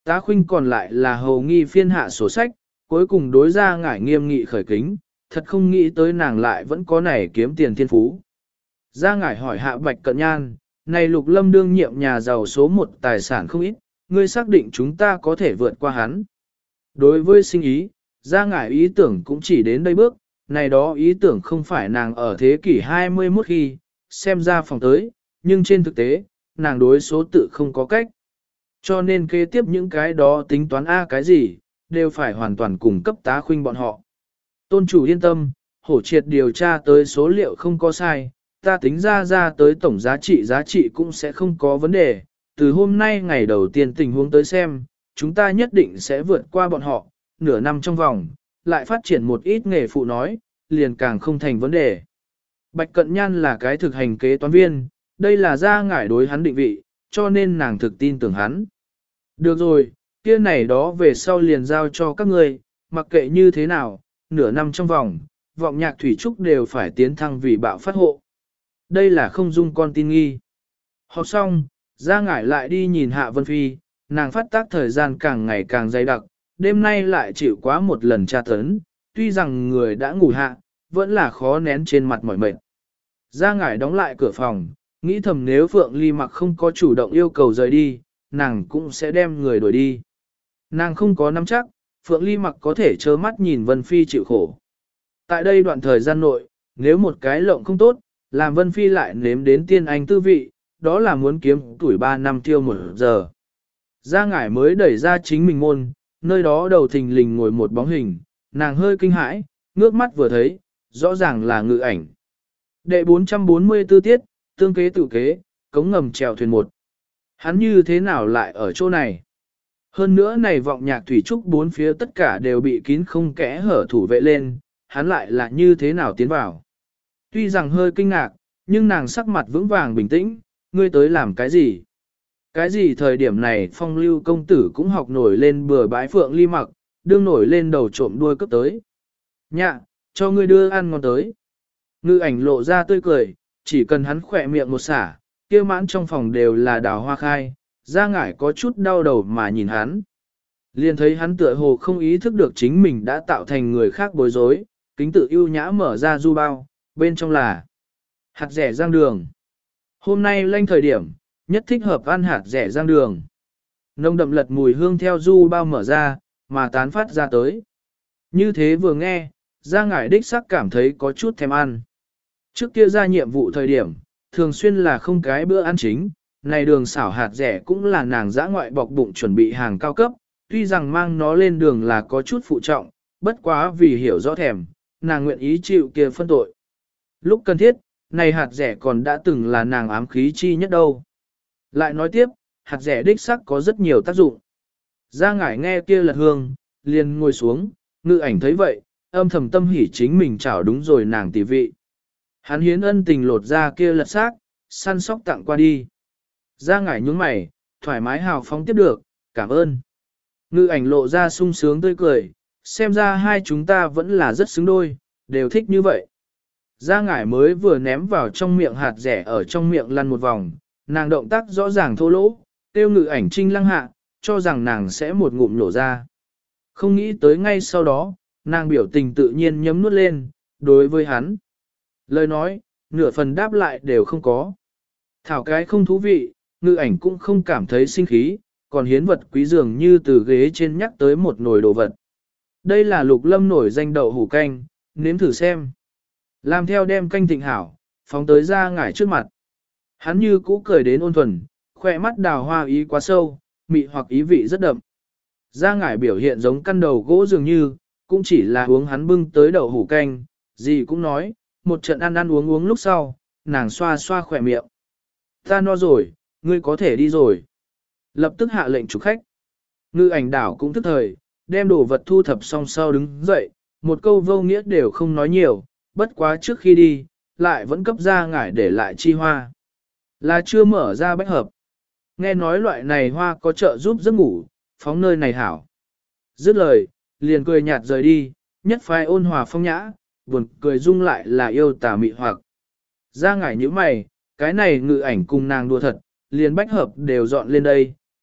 Tá Khuynh còn lại là hầu nghi phiên hạ sổ sách, cuối cùng đối ra ngải nghiêm nghị khởi kính, thật không nghĩ tới nàng lại vẫn có này kiếm tiền thiên phú. Ra ngải hỏi hạ Bạch Cận Nhan, này Lục Lâm đương nhiệm nhà giàu số một tài sản không ít, ngươi xác định chúng ta có thể vượt qua hắn. Đối với sinh ý, ra ngải ý tưởng cũng chỉ đến đây bước, này đó ý tưởng không phải nàng ở thế kỷ hai mươi mốt khi, xem ra phòng tới, nhưng trên thực tế, nàng đối số tự không có cách. Cho nên kế tiếp những cái đó tính toán A cái gì, đều phải hoàn toàn cung cấp Tá Khuynh bọn họ. Tôn chủ yên tâm, hổ triệt điều tra tới số liệu không có sai, ta tính ra ra tới tổng giá trị giá trị cũng sẽ không có vấn đề. Từ hôm nay ngày đầu tiên tình huống tới xem, chúng ta nhất định sẽ vượt qua bọn họ, nửa năm trong vòng, lại phát triển một ít nghề phụ nói, liền càng không thành vấn đề. Bạch Cận Nhan là cái thực hành kế toán viên, đây là ra ngải đối hắn định vị, cho nên nàng thực tin tưởng hắn. Được rồi, kia này đó về sau liền giao cho các ngươi, mặc kệ như thế nào, nửa năm trong vòng, vọng nhạc thủy trúc đều phải tiến thăng vì bạo phát hộ. Đây là không dung con tin nghi. Học xong, ra ngải lại đi nhìn Hạ Vân Phi, nàng phát tác thời gian càng ngày càng dày đặc, đêm nay lại chịu quá một lần tra tấn, tuy rằng người đã ngủ hạ, vẫn là khó nén trên mặt mỏi mệt. Ra ngải đóng lại cửa phòng, nghĩ thầm nếu Phượng Ly Mặc không có chủ động yêu cầu rời đi, nàng cũng sẽ đem người đuổi đi. Nàng không có nắm chắc, Phượng Ly Mặc có thể trơ mắt nhìn Vân Phi chịu khổ. Tại đây đoạn thời gian nội, nếu một cái lộng không tốt, làm Vân Phi lại nếm đến tiên anh tư vị, đó là muốn kiếm tuổi ba năm tiêu một giờ. Gia ngải mới đẩy ra chính mình môn, nơi đó đầu thình lình ngồi một bóng hình, nàng hơi kinh hãi, ngước mắt vừa thấy, rõ ràng là Ngự Ảnh. Đệ bốn trăm bốn mươi tư tiết, tương kế tự kế, cống ngầm chèo thuyền một. Hắn như thế nào lại ở chỗ này? Hơn nữa này vọng nhạc thủy trúc bốn phía tất cả đều bị kín không kẽ hở thủ vệ lên, hắn lại là như thế nào tiến vào? Tuy rằng hơi kinh ngạc, nhưng nàng sắc mặt vững vàng bình tĩnh, ngươi tới làm cái gì? Cái gì thời điểm này phong lưu công tử cũng học nổi lên bừa bãi Phượng Ly Mặc, đương nổi lên đầu trộm đuôi cấp tới. Nhạ, cho ngươi đưa ăn ngon tới. Ngự Ảnh lộ ra tươi cười, chỉ cần hắn khỏe miệng một xả, kia mãn trong phòng đều là đào hoa khai, ra ngải có chút đau đầu mà nhìn hắn. Liền thấy hắn tựa hồ không ý thức được chính mình đã tạo thành người khác bối rối, kính tự ưu nhã mở ra du bao, bên trong là hạt rẻ rang đường. Hôm nay lanh thời điểm, nhất thích hợp ăn hạt rẻ rang đường. Nồng đậm lật mùi hương theo du bao mở ra, mà tán phát ra tới. Như thế vừa nghe, ra ngải đích sắc cảm thấy có chút thèm ăn. Trước kia ra nhiệm vụ thời điểm, thường xuyên là không cái bữa ăn chính, này đường xảo hạt rẻ cũng là nàng dã ngoại bọc bụng chuẩn bị hàng cao cấp, tuy rằng mang nó lên đường là có chút phụ trọng, bất quá vì hiểu rõ thèm, nàng nguyện ý chịu kia phân tội. Lúc cần thiết, này hạt rẻ còn đã từng là nàng ám khí chi nhất đâu. Lại nói tiếp, hạt rẻ đích sắc có rất nhiều tác dụng. Ra ngải nghe kia lật hương, liền ngồi xuống, Ngự Ảnh thấy vậy, âm thầm tâm hỉ chính mình chảo đúng rồi nàng tỷ vị. Hắn hiến ân tình lột ra kia lật xác, săn sóc tặng qua đi. Ra ngải nhướng mày, thoải mái hào phóng tiếp được, cảm ơn. Ngự Ảnh lộ ra sung sướng tươi cười, xem ra hai chúng ta vẫn là rất xứng đôi, đều thích như vậy. Ra ngải mới vừa ném vào trong miệng hạt rẻ ở trong miệng lăn một vòng, nàng động tác rõ ràng thô lỗ, tiêu Ngự Ảnh trinh lăng hạ, cho rằng nàng sẽ một ngụm nổ ra. Không nghĩ tới ngay sau đó, nàng biểu tình tự nhiên nhấm nuốt lên, đối với hắn. Lời nói, nửa phần đáp lại đều không có. Thảo cái không thú vị, Ngự Ảnh cũng không cảm thấy sinh khí, còn hiến vật quý dường như từ ghế trên nhắc tới một nồi đồ vật. Đây là Lục Lâm nổi danh đậu hủ canh, nếm thử xem. Làm theo đem canh thịnh hảo, phóng tới ra ngải trước mặt. Hắn như cũ cười đến ôn thuần, khoe mắt đào hoa ý quá sâu, mị hoặc ý vị rất đậm. Ra ngải biểu hiện giống căn đầu gỗ dường như, cũng chỉ là uống hắn bưng tới đậu hủ canh, gì cũng nói, một trận ăn ăn uống uống lúc sau, nàng xoa xoa khỏe miệng. Ta no rồi, ngươi có thể đi rồi. Lập tức hạ lệnh chủ khách. Ngự Ảnh đảo cũng tức thời, đem đồ vật thu thập xong sau đứng dậy, một câu vô nghĩa đều không nói nhiều, bất quá trước khi đi, lại vẫn cấp ra ngải để lại chi hoa. Là chưa mở ra bách hợp. Nghe nói loại này hoa có trợ giúp giấc ngủ, phóng nơi này hảo. Dứt lời, liền cười nhạt rời đi, nhất phái ôn hòa phong nhã, buồn cười dung lại là yêu tà mị hoặc. Ra ngải như mày, cái này Ngự Ảnh cùng nàng đùa thật, liền bách hợp đều dọn lên đây,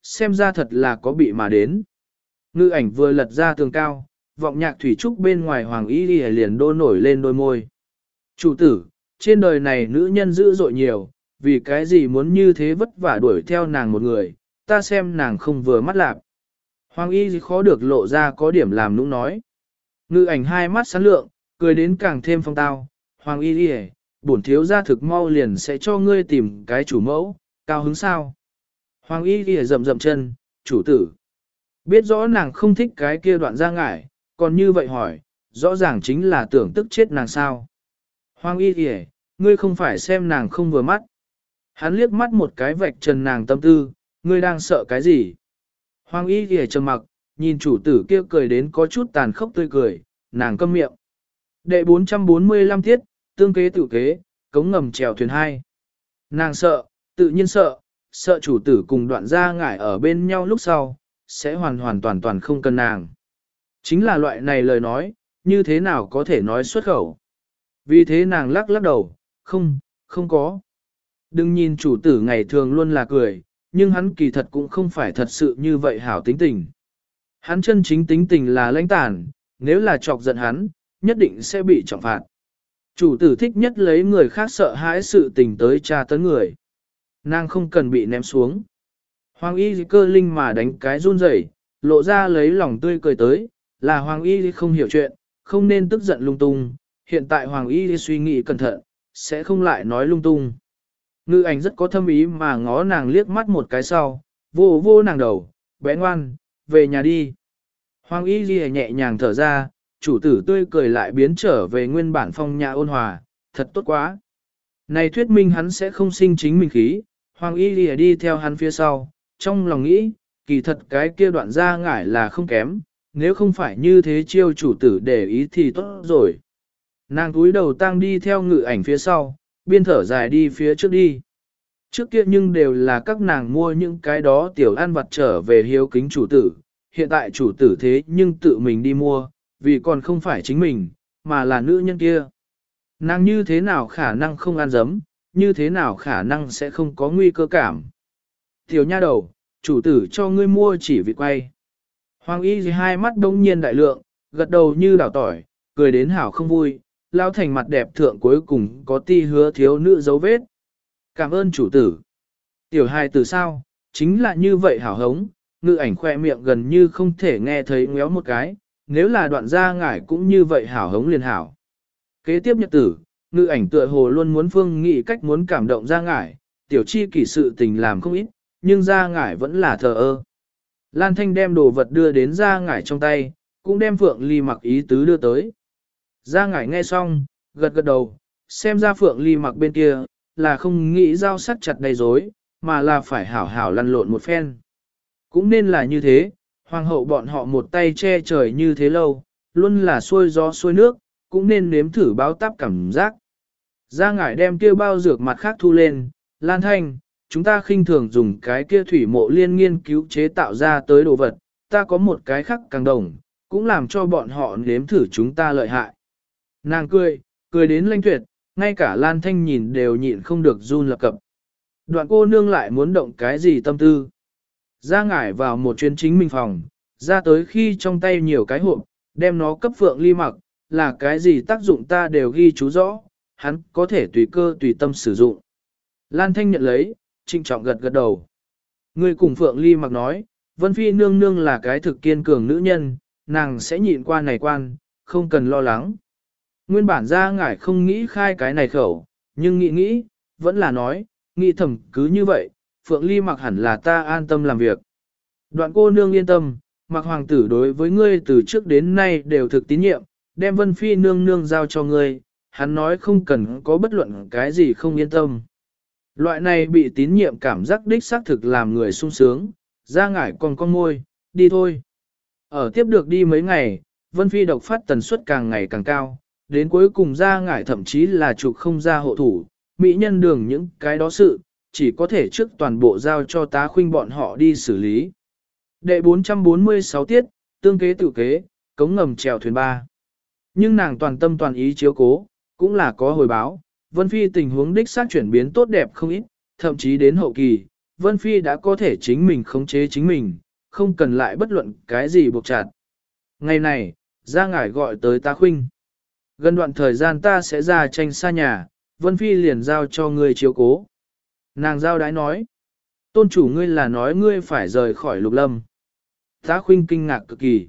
xem ra thật là có bị mà đến. Ngư ảnh vừa lật ra tường cao, vọng nhạc thủy trúc bên ngoài hoàng y đi liền đô nổi lên đôi môi. Chủ tử, trên đời này nữ nhân dữ dội nhiều, vì cái gì muốn như thế vất vả đuổi theo nàng một người, ta xem nàng không vừa mắt lạc. Hoàng y khó được lộ ra có điểm làm nũng nói. Ngư ảnh hai mắt sáng lượng, cười đến càng thêm phong tao. Hoàng y đi bổn thiếu gia thực mau liền sẽ cho ngươi tìm cái chủ mẫu, cao hứng sao. Hoàng y đi rậm rậm chân, chủ tử. Biết rõ nàng không thích cái kia đoạn ra ngải, còn như vậy hỏi, rõ ràng chính là tưởng tức chết nàng sao. Hoàng y đi ngươi không phải xem nàng không vừa mắt. Hắn liếc mắt một cái vạch trần nàng tâm tư, ngươi đang sợ cái gì? Hoàng y thì trầm mặc, nhìn chủ tử kia cười đến có chút tàn khốc tươi cười, nàng câm miệng. Đệ bốn trăm bốn mươi lăm tiết, tương kế tự kế, cống ngầm chèo thuyền hai. Nàng sợ, tự nhiên sợ, sợ chủ tử cùng đoạn gia ngải ở bên nhau lúc sau, sẽ hoàn hoàn toàn toàn không cần nàng. Chính là loại này lời nói, như thế nào có thể nói xuất khẩu. Vì thế nàng lắc lắc đầu, không, không có. Đừng nhìn chủ tử ngày thường luôn là cười, nhưng hắn kỳ thật cũng không phải thật sự như vậy hảo tính tình. Hắn chân chính tính tình là lãnh tàn, nếu là chọc giận hắn, nhất định sẽ bị trọng phạt. Chủ tử thích nhất lấy người khác sợ hãi sự tình tới tra tấn người. Nàng không cần bị ném xuống. Hoàng y cơ linh mà đánh cái run rẩy, lộ ra lấy lòng tươi cười tới, là Hoàng y không hiểu chuyện, không nên tức giận lung tung, hiện tại Hoàng y suy nghĩ cẩn thận, sẽ không lại nói lung tung. Ngư ảnh rất có thâm ý mà ngó nàng liếc mắt một cái sau, vô vô nàng đầu, bé ngoan, về nhà đi. Hoàng y ghi nhẹ nhàng thở ra, chủ tử tươi cười lại biến trở về nguyên bản phong nhã ôn hòa, thật tốt quá. Này thuyết minh hắn sẽ không sinh chính mình khí, Hoàng y ghi đi theo hắn phía sau, trong lòng nghĩ, kỳ thật cái kia đoạn ra ngải là không kém, nếu không phải như thế chiêu chủ tử để ý thì tốt rồi. Nàng túi đầu tăng đi theo ngự ảnh phía sau, biên thở dài đi phía trước đi. Trước kia nhưng đều là các nàng mua những cái đó tiểu ăn vặt trở về hiếu kính chủ tử, hiện tại chủ tử thế nhưng tự mình đi mua, vì còn không phải chính mình, mà là nữ nhân kia. Nàng như thế nào khả năng không ăn dấm, như thế nào khả năng sẽ không có nguy cơ cảm. Tiểu nha đầu, chủ tử cho ngươi mua chỉ vịt quay. Hoàng y gì hai mắt đông nhiên đại lượng, gật đầu như đảo tỏi, cười đến hảo không vui, lao thành mặt đẹp thượng cuối cùng có ti hứa thiếu nữ dấu vết. Cảm ơn chủ tử. Tiểu hài từ sao, chính là như vậy hảo hống, ngự ảnh khoe miệng gần như không thể nghe thấy ngéo một cái, nếu là đoạn gia ngải cũng như vậy hảo hống liền hảo. Kế tiếp nhật tử, ngự ảnh tựa hồ luôn muốn phương nghị cách muốn cảm động gia ngải, tiểu chi kỷ sự tình làm không ít, nhưng gia ngải vẫn là thờ ơ. Lan Thanh đem đồ vật đưa đến gia ngải trong tay, cũng đem Phượng Ly mặc ý tứ đưa tới. Gia ngải nghe xong, gật gật đầu, xem ra Phượng Ly mặc bên kia, là không nghĩ giao sắc chặt đầy dối, mà là phải hảo hảo lăn lộn một phen. Cũng nên là như thế, hoàng hậu bọn họ một tay che trời như thế lâu, luôn là xuôi gió xuôi nước, cũng nên nếm thử báo táp cảm giác. Gia ngải đem kia bao dược mặt khác thu lên, Lan Thanh, chúng ta khinh thường dùng cái kia thủy mộ liên nghiên cứu chế tạo ra tới đồ vật, ta có một cái khác càng đồng, cũng làm cho bọn họ nếm thử chúng ta lợi hại. Nàng cười, cười đến lanh tuyệt, ngay cả Lan Thanh nhìn đều nhịn không được run lập cập. Đoạn cô nương lại muốn động cái gì tâm tư. Ra ngải vào một chuyến chính mình phòng, ra tới khi trong tay nhiều cái hộp, đem nó cấp Phượng Ly mặc, là cái gì tác dụng ta đều ghi chú rõ, hắn có thể tùy cơ tùy tâm sử dụng. Lan Thanh nhận lấy, trịnh trọng gật gật đầu. Người cùng Phượng Ly mặc nói, Vân Phi nương nương là cái thực kiên cường nữ nhân, nàng sẽ nhịn qua này quan, không cần lo lắng. Nguyên bản ra ngải không nghĩ khai cái này khẩu, nhưng nghĩ nghĩ, vẫn là nói, nghĩ thầm cứ như vậy, Phượng Ly mặc hẳn là ta an tâm làm việc. Đoạn cô nương yên tâm, mặc hoàng tử đối với ngươi từ trước đến nay đều thực tín nhiệm, đem Vân Phi nương nương giao cho ngươi, hắn nói không cần có bất luận cái gì không yên tâm. Loại này bị tín nhiệm cảm giác đích xác thực làm người sung sướng, ra ngải còn con môi, đi thôi. Ở tiếp được đi mấy ngày, Vân Phi độc phát tần suất càng ngày càng cao, đến cuối cùng ra ngải thậm chí là trục không ra hộ thủ, mỹ nhân đường những cái đó sự, chỉ có thể trước toàn bộ giao cho tá khuynh bọn họ đi xử lý. Đệ bốn trăm bốn mươi sáu tiết, tương kế tự kế, cống ngầm chèo thuyền ba. Nhưng nàng toàn tâm toàn ý chiếu cố, cũng là có hồi báo, Vân Phi tình huống đích xác chuyển biến tốt đẹp không ít, thậm chí đến hậu kỳ, Vân Phi đã có thể chính mình khống chế chính mình, không cần lại bất luận cái gì buộc chặt. Ngày này, ra ngải gọi tới ta khuynh. Gần đoạn thời gian ta sẽ ra tranh xa nhà, Vân Phi liền giao cho ngươi chiếu cố. Nàng giao đái nói. Tôn chủ ngươi là nói ngươi phải rời khỏi lục lâm. Ta khuynh kinh ngạc cực kỳ.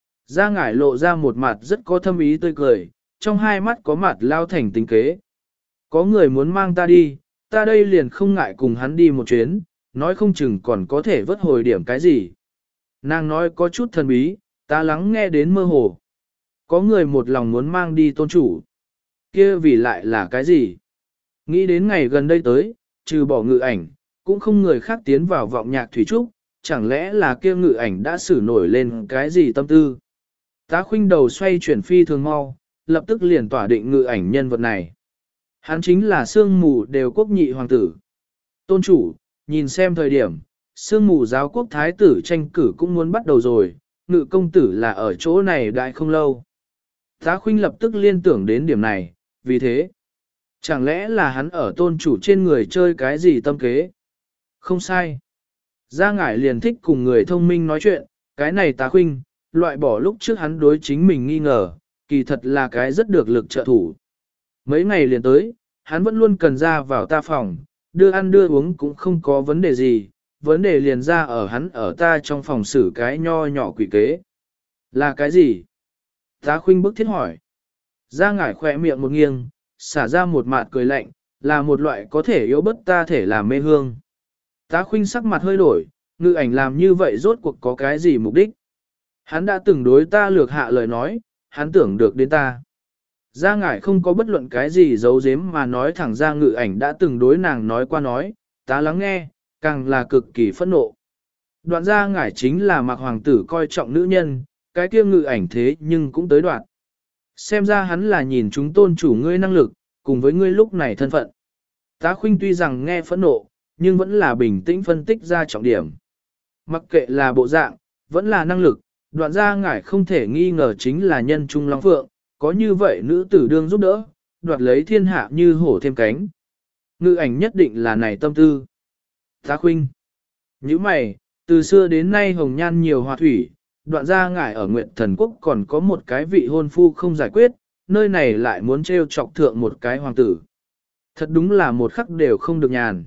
Ra ngải lộ ra một mặt rất có thâm ý tươi cười, trong hai mắt có mặt lao thành tính kế. Có người muốn mang ta đi, ta đây liền không ngại cùng hắn đi một chuyến, nói không chừng còn có thể vớt hồi điểm cái gì. Nàng nói có chút thần bí, ta lắng nghe đến mơ hồ. Có người một lòng muốn mang đi tôn chủ. Kia vì lại là cái gì? Nghĩ đến ngày gần đây tới, trừ bỏ ngự ảnh, cũng không người khác tiến vào vọng nhạc thủy trúc, chẳng lẽ là kia ngự ảnh đã xử nổi lên cái gì tâm tư? Tá khuynh đầu xoay chuyển phi thường mau, lập tức liền tỏa định ngự ảnh nhân vật này. Hắn chính là sương mù đều quốc nhị hoàng tử. Tôn chủ, nhìn xem thời điểm, sương mù giáo quốc thái tử tranh cử cũng muốn bắt đầu rồi, ngự công tử là ở chỗ này đại không lâu. Tá khuynh lập tức liên tưởng đến điểm này, vì thế, chẳng lẽ là hắn ở tôn chủ trên người chơi cái gì tâm kế? Không sai. Gia ngải liền thích cùng người thông minh nói chuyện, cái này tá khuynh, loại bỏ lúc trước hắn đối chính mình nghi ngờ, kỳ thật là cái rất được lực trợ thủ. Mấy ngày liền tới, hắn vẫn luôn cần ra vào ta phòng, đưa ăn đưa uống cũng không có vấn đề gì, vấn đề liền ra ở hắn ở ta trong phòng xử cái nho nhỏ quỷ kế. Là cái gì? Tá khuynh bức thiết hỏi. Gia ngải khỏe miệng một nghiêng, xả ra một mạt cười lạnh, là một loại có thể yếu bất ta thể làm mê hương. Tá khuynh sắc mặt hơi đổi, ngự ảnh làm như vậy rốt cuộc có cái gì mục đích? Hắn đã từng đối ta lược hạ lời nói, hắn tưởng được đến ta. Gia ngải không có bất luận cái gì giấu giếm mà nói thẳng ra ngự ảnh đã từng đối nàng nói qua nói, ta lắng nghe, càng là cực kỳ phẫn nộ. Đoạn gia ngải chính là mặc hoàng tử coi trọng nữ nhân, cái kia ngự ảnh thế nhưng cũng tới đoạn. Xem ra hắn là nhìn chúng tôn chủ ngươi năng lực, cùng với ngươi lúc này thân phận. Tá khuynh tuy rằng nghe phẫn nộ, nhưng vẫn là bình tĩnh phân tích ra trọng điểm. Mặc kệ là bộ dạng, vẫn là năng lực, đoạn gia ngải không thể nghi ngờ chính là nhân trung long phượng, có như vậy nữ tử đương giúp đỡ, đoạt lấy thiên hạ như hổ thêm cánh. Ngự ảnh nhất định là này tâm tư. Tá khuynh. Như mày, từ xưa đến nay hồng nhan nhiều hòa thủy, đoạn gia ngải ở Nguyệt Thần Quốc còn có một cái vị hôn phu không giải quyết, nơi này lại muốn trêu chọc thượng một cái hoàng tử. Thật đúng là một khắc đều không được nhàn.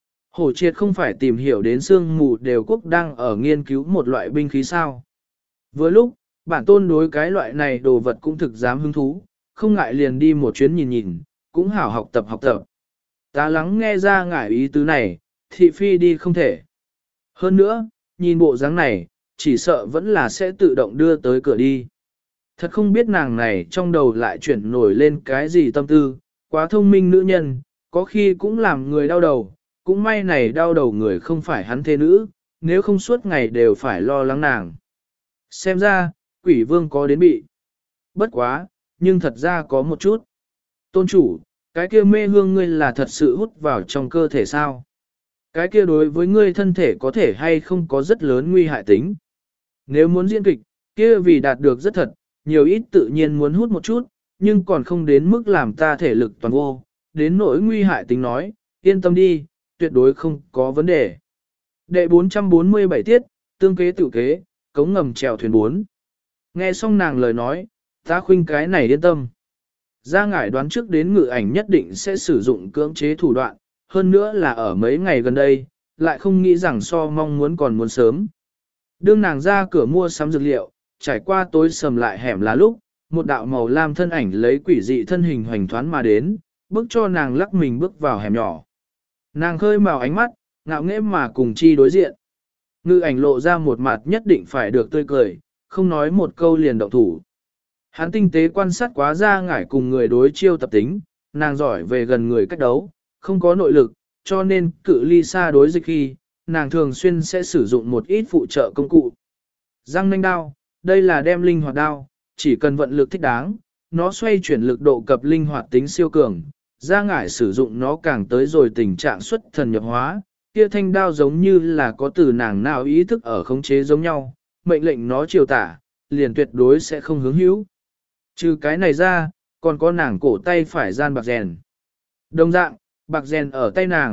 Hổ triệt không phải tìm hiểu đến sương mù đều quốc đang ở nghiên cứu một loại binh khí sao. Vừa lúc, bản tôn đối cái loại này đồ vật cũng thực dám hứng thú, không ngại liền đi một chuyến nhìn nhìn, cũng hảo học tập học tập. Ta lắng nghe ra ngải ý tứ này, thị phi đi không thể. Hơn nữa, nhìn bộ dáng này, chỉ sợ vẫn là sẽ tự động đưa tới cửa đi. Thật không biết nàng này trong đầu lại chuyển nổi lên cái gì tâm tư, quá thông minh nữ nhân, có khi cũng làm người đau đầu, cũng may này đau đầu người không phải hắn thế nữ, nếu không suốt ngày đều phải lo lắng nàng. Xem ra, quỷ vương có đến bị. Bất quá, nhưng thật ra có một chút. Tôn chủ, cái kia mê hương ngươi là thật sự hút vào trong cơ thể sao? Cái kia đối với ngươi thân thể có thể hay không có rất lớn nguy hại tính. Nếu muốn diễn kịch, kia vì đạt được rất thật, nhiều ít tự nhiên muốn hút một chút, nhưng còn không đến mức làm ta thể lực toàn vô, đến nỗi nguy hại tính nói, yên tâm đi, tuyệt đối không có vấn đề. Đệ bốn trăm bốn mươi bảy tiết, tương kế tự kế, cống ngầm chèo thuyền bốn. Nghe xong nàng lời nói, ta khuynh cái này yên tâm. Gia ngải đoán trước đến ngự ảnh nhất định sẽ sử dụng cưỡng chế thủ đoạn, hơn nữa là ở mấy ngày gần đây, lại không nghĩ rằng so mong muốn còn muốn sớm. Đương nàng ra cửa mua sắm dược liệu, trải qua tối sầm lại hẻm là lúc, một đạo màu lam thân ảnh lấy quỷ dị thân hình hoành thoán mà đến, bước cho nàng lắc mình bước vào hẻm nhỏ. Nàng khơi màu ánh mắt, ngạo nghễ mà cùng chi đối diện. Ngự ảnh lộ ra một mặt nhất định phải được tươi cười, không nói một câu liền động thủ. Hắn tinh tế quan sát quá ra ngải cùng người đối chiêu tập tính, nàng giỏi về gần người cách đấu, không có nội lực, cho nên cự ly xa đối dịch khi, nàng thường xuyên sẽ sử dụng một ít phụ trợ công cụ. Răng nanh đao, đây là đem linh hoạt đao, chỉ cần vận lực thích đáng, nó xoay chuyển lực độ cập linh hoạt tính siêu cường, ra ngải sử dụng nó càng tới rồi tình trạng xuất thần nhập hóa, kia thanh đao giống như là có từ nàng nào ý thức ở khống chế giống nhau, mệnh lệnh nó chiều tả, liền tuyệt đối sẽ không hướng hữu. Trừ cái này ra, còn có nàng cổ tay phải gian bạc rèn. Đồng dạng, bạc rèn ở tay nàng,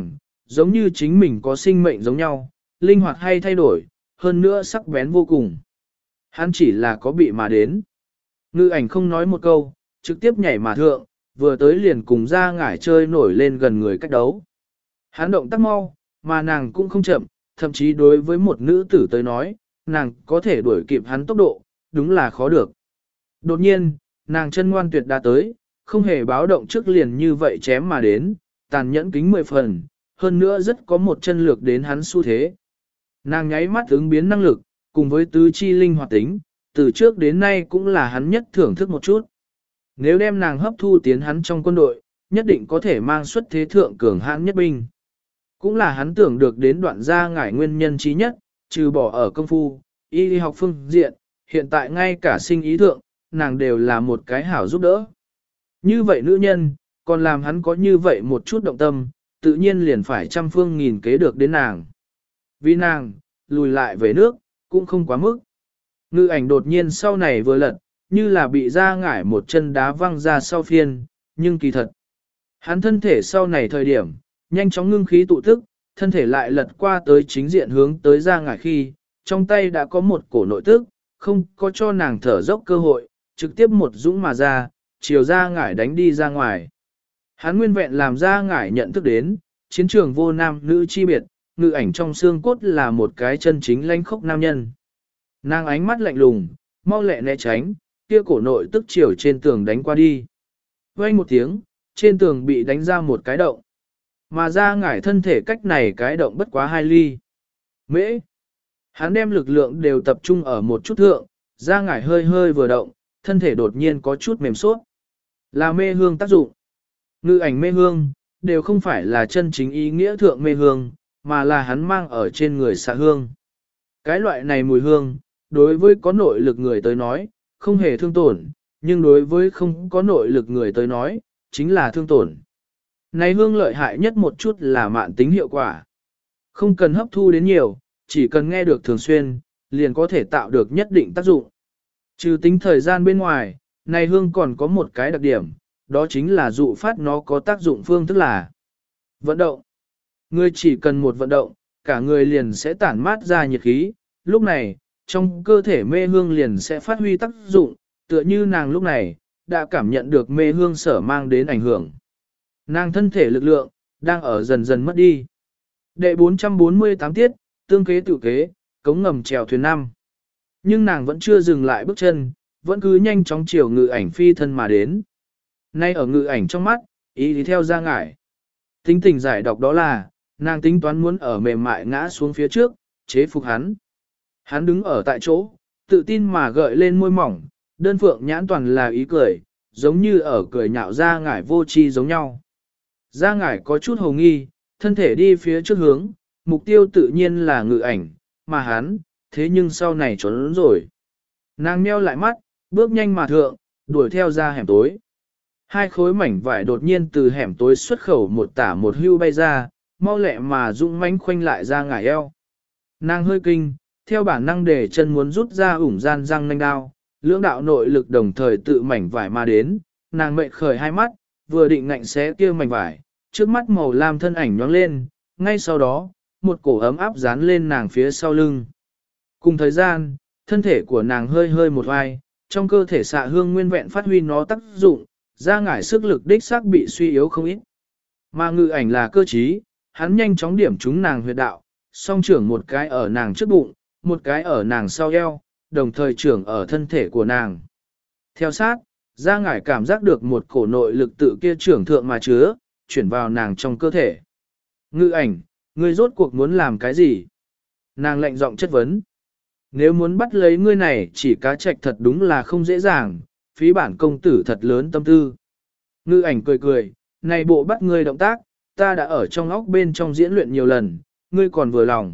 giống như chính mình có sinh mệnh giống nhau, linh hoạt hay thay đổi, hơn nữa sắc bén vô cùng. Hắn chỉ là có bị mà đến. Ngự ảnh không nói một câu, trực tiếp nhảy mà thượng, vừa tới liền cùng ra ngải chơi nổi lên gần người cách đấu. Hắn động tác mau, mà nàng cũng không chậm, thậm chí đối với một nữ tử tới nói, nàng có thể đuổi kịp hắn tốc độ, đúng là khó được. Đột nhiên, nàng chân ngoan tuyệt đã tới, không hề báo động trước liền như vậy chém mà đến, tàn nhẫn kính mười phần, hơn nữa rất có một chân lược đến hắn xu thế. Nàng nháy mắt ứng biến năng lực, cùng với tứ chi linh hoạt tính, từ trước đến nay cũng là hắn nhất thưởng thức một chút. Nếu đem nàng hấp thu tiến hắn trong quân đội, nhất định có thể mang xuất thế thượng cường hãn nhất binh. Cũng là hắn tưởng được đến đoạn gia ngải nguyên nhân trí nhất, trừ bỏ ở công phu, y học phương diện, hiện tại ngay cả sinh ý thượng, nàng đều là một cái hảo giúp đỡ. Như vậy nữ nhân, còn làm hắn có như vậy một chút động tâm, tự nhiên liền phải trăm phương nghìn kế được đến nàng. Vì nàng, lùi lại về nước, cũng không quá mức. Ngự ảnh đột nhiên sau này vừa lật, như là bị ra ngải một chân đá văng ra sau phiên, nhưng kỳ thật. Hắn thân thể sau này thời điểm, nhanh chóng ngưng khí tụ tức, thân thể lại lật qua tới chính diện hướng tới ra ngải khi, trong tay đã có một cổ nội tức, không có cho nàng thở dốc cơ hội, trực tiếp một dũng mà ra, chiều ra ngải đánh đi ra ngoài. Hắn nguyên vẹn làm ra ngải nhận thức đến, chiến trường vô nam nữ chi biệt, ngự ảnh trong xương cốt là một cái chân chính lãnh khốc nam nhân. Nàng ánh mắt lạnh lùng, mau lẹ né tránh, kia cổ nội tức chiều trên tường đánh qua đi. Vang một tiếng, trên tường bị đánh ra một cái động. Mà ra ngải thân thể cách này cái động bất quá hai ly. Mễ. Hắn đem lực lượng đều tập trung ở một chút thượng, ra ngải hơi hơi vừa động, thân thể đột nhiên có chút mềm suốt. Là mê hương tác dụng. Ngự ảnh mê hương, đều không phải là chân chính ý nghĩa thượng mê hương, mà là hắn mang ở trên người xạ hương. Cái loại này mùi hương, đối với có nội lực người tới nói, không hề thương tổn, nhưng đối với không có nội lực người tới nói, chính là thương tổn. Này hương lợi hại nhất một chút là mạn tính hiệu quả. Không cần hấp thu đến nhiều, chỉ cần nghe được thường xuyên, liền có thể tạo được nhất định tác dụng. Trừ tính thời gian bên ngoài, này hương còn có một cái đặc điểm, đó chính là dụ phát nó có tác dụng phương thức là vận động. Người chỉ cần một vận động, cả người liền sẽ tản mát ra nhiệt khí, lúc này, trong cơ thể mê hương liền sẽ phát huy tác dụng, tựa như nàng lúc này, đã cảm nhận được mê hương sở mang đến ảnh hưởng. Nàng thân thể lực lượng, đang ở dần dần mất đi. Đệ bốn trăm bốn mươi tám tiết, tương kế tự kế, cống ngầm chèo thuyền năm. Nhưng nàng vẫn chưa dừng lại bước chân, vẫn cứ nhanh chóng chiều ngự ảnh phi thân mà đến. Nay ở ngự ảnh trong mắt, ý đi theo ra ngải. Tính tình giải độc đó là, nàng tính toán muốn ở mềm mại ngã xuống phía trước, chế phục hắn. Hắn đứng ở tại chỗ, tự tin mà gợi lên môi mỏng, đơn phượng nhãn toàn là ý cười, giống như ở cười nhạo ra ngải vô tri giống nhau. Ra ngải có chút hồ nghi, thân thể đi phía trước hướng, mục tiêu tự nhiên là ngự ảnh, mà hắn, thế nhưng sau này trốn rồi. Nàng nheo lại mắt, bước nhanh mà thượng, đuổi theo ra hẻm tối. Hai khối mảnh vải đột nhiên từ hẻm tối xuất khẩu một tả một hưu bay ra, mau lẹ mà dũng mãnh khoanh lại ra ngải eo. Nàng hơi kinh, theo bản năng để chân muốn rút ra ủng gian răng nanh đao, lưỡng đạo nội lực đồng thời tự mảnh vải mà đến, nàng mệt khởi hai mắt, vừa định ngạnh xé kia mảnh vải, trước mắt màu lam thân ảnh nhoáng lên, ngay sau đó, một cổ ấm áp dán lên nàng phía sau lưng. Cùng thời gian, thân thể của nàng hơi hơi một vai, trong cơ thể xạ hương nguyên vẹn phát huy nó tác dụng, ra ngải sức lực đích xác bị suy yếu không ít. Mà ngự ảnh là cơ trí, hắn nhanh chóng điểm trúng nàng huyệt đạo, song trưởng một cái ở nàng trước bụng, một cái ở nàng sau eo, đồng thời trưởng ở thân thể của nàng. Theo sát, ra ngải cảm giác được một cổ nội lực tự kia trưởng thượng mà chứa, chuyển vào nàng trong cơ thể. Ngự ảnh, ngươi rốt cuộc muốn làm cái gì? Nàng lạnh giọng chất vấn. Nếu muốn bắt lấy ngươi này chỉ cá trạch thật đúng là không dễ dàng, phí bản công tử thật lớn tâm tư. Ngự ảnh cười cười, này bộ bắt ngươi động tác, ta đã ở trong óc bên trong diễn luyện nhiều lần, ngươi còn vừa lòng.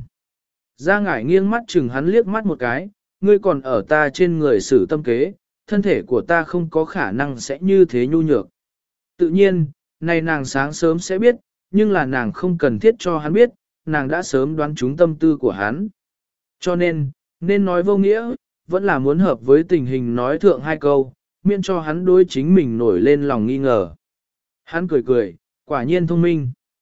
Ra ngải nghiêng mắt chừng hắn liếc mắt một cái, ngươi còn ở ta trên người xử tâm kế, thân thể của ta không có khả năng sẽ như thế nhu nhược. Tự nhiên, này nàng sáng sớm sẽ biết, nhưng là nàng không cần thiết cho hắn biết, nàng đã sớm đoán trúng tâm tư của hắn. Cho nên, nên nói vô nghĩa, vẫn là muốn hợp với tình hình nói thượng hai câu, miễn cho hắn đối chính mình nổi lên lòng nghi ngờ. Hắn cười cười, quả nhiên thông minh.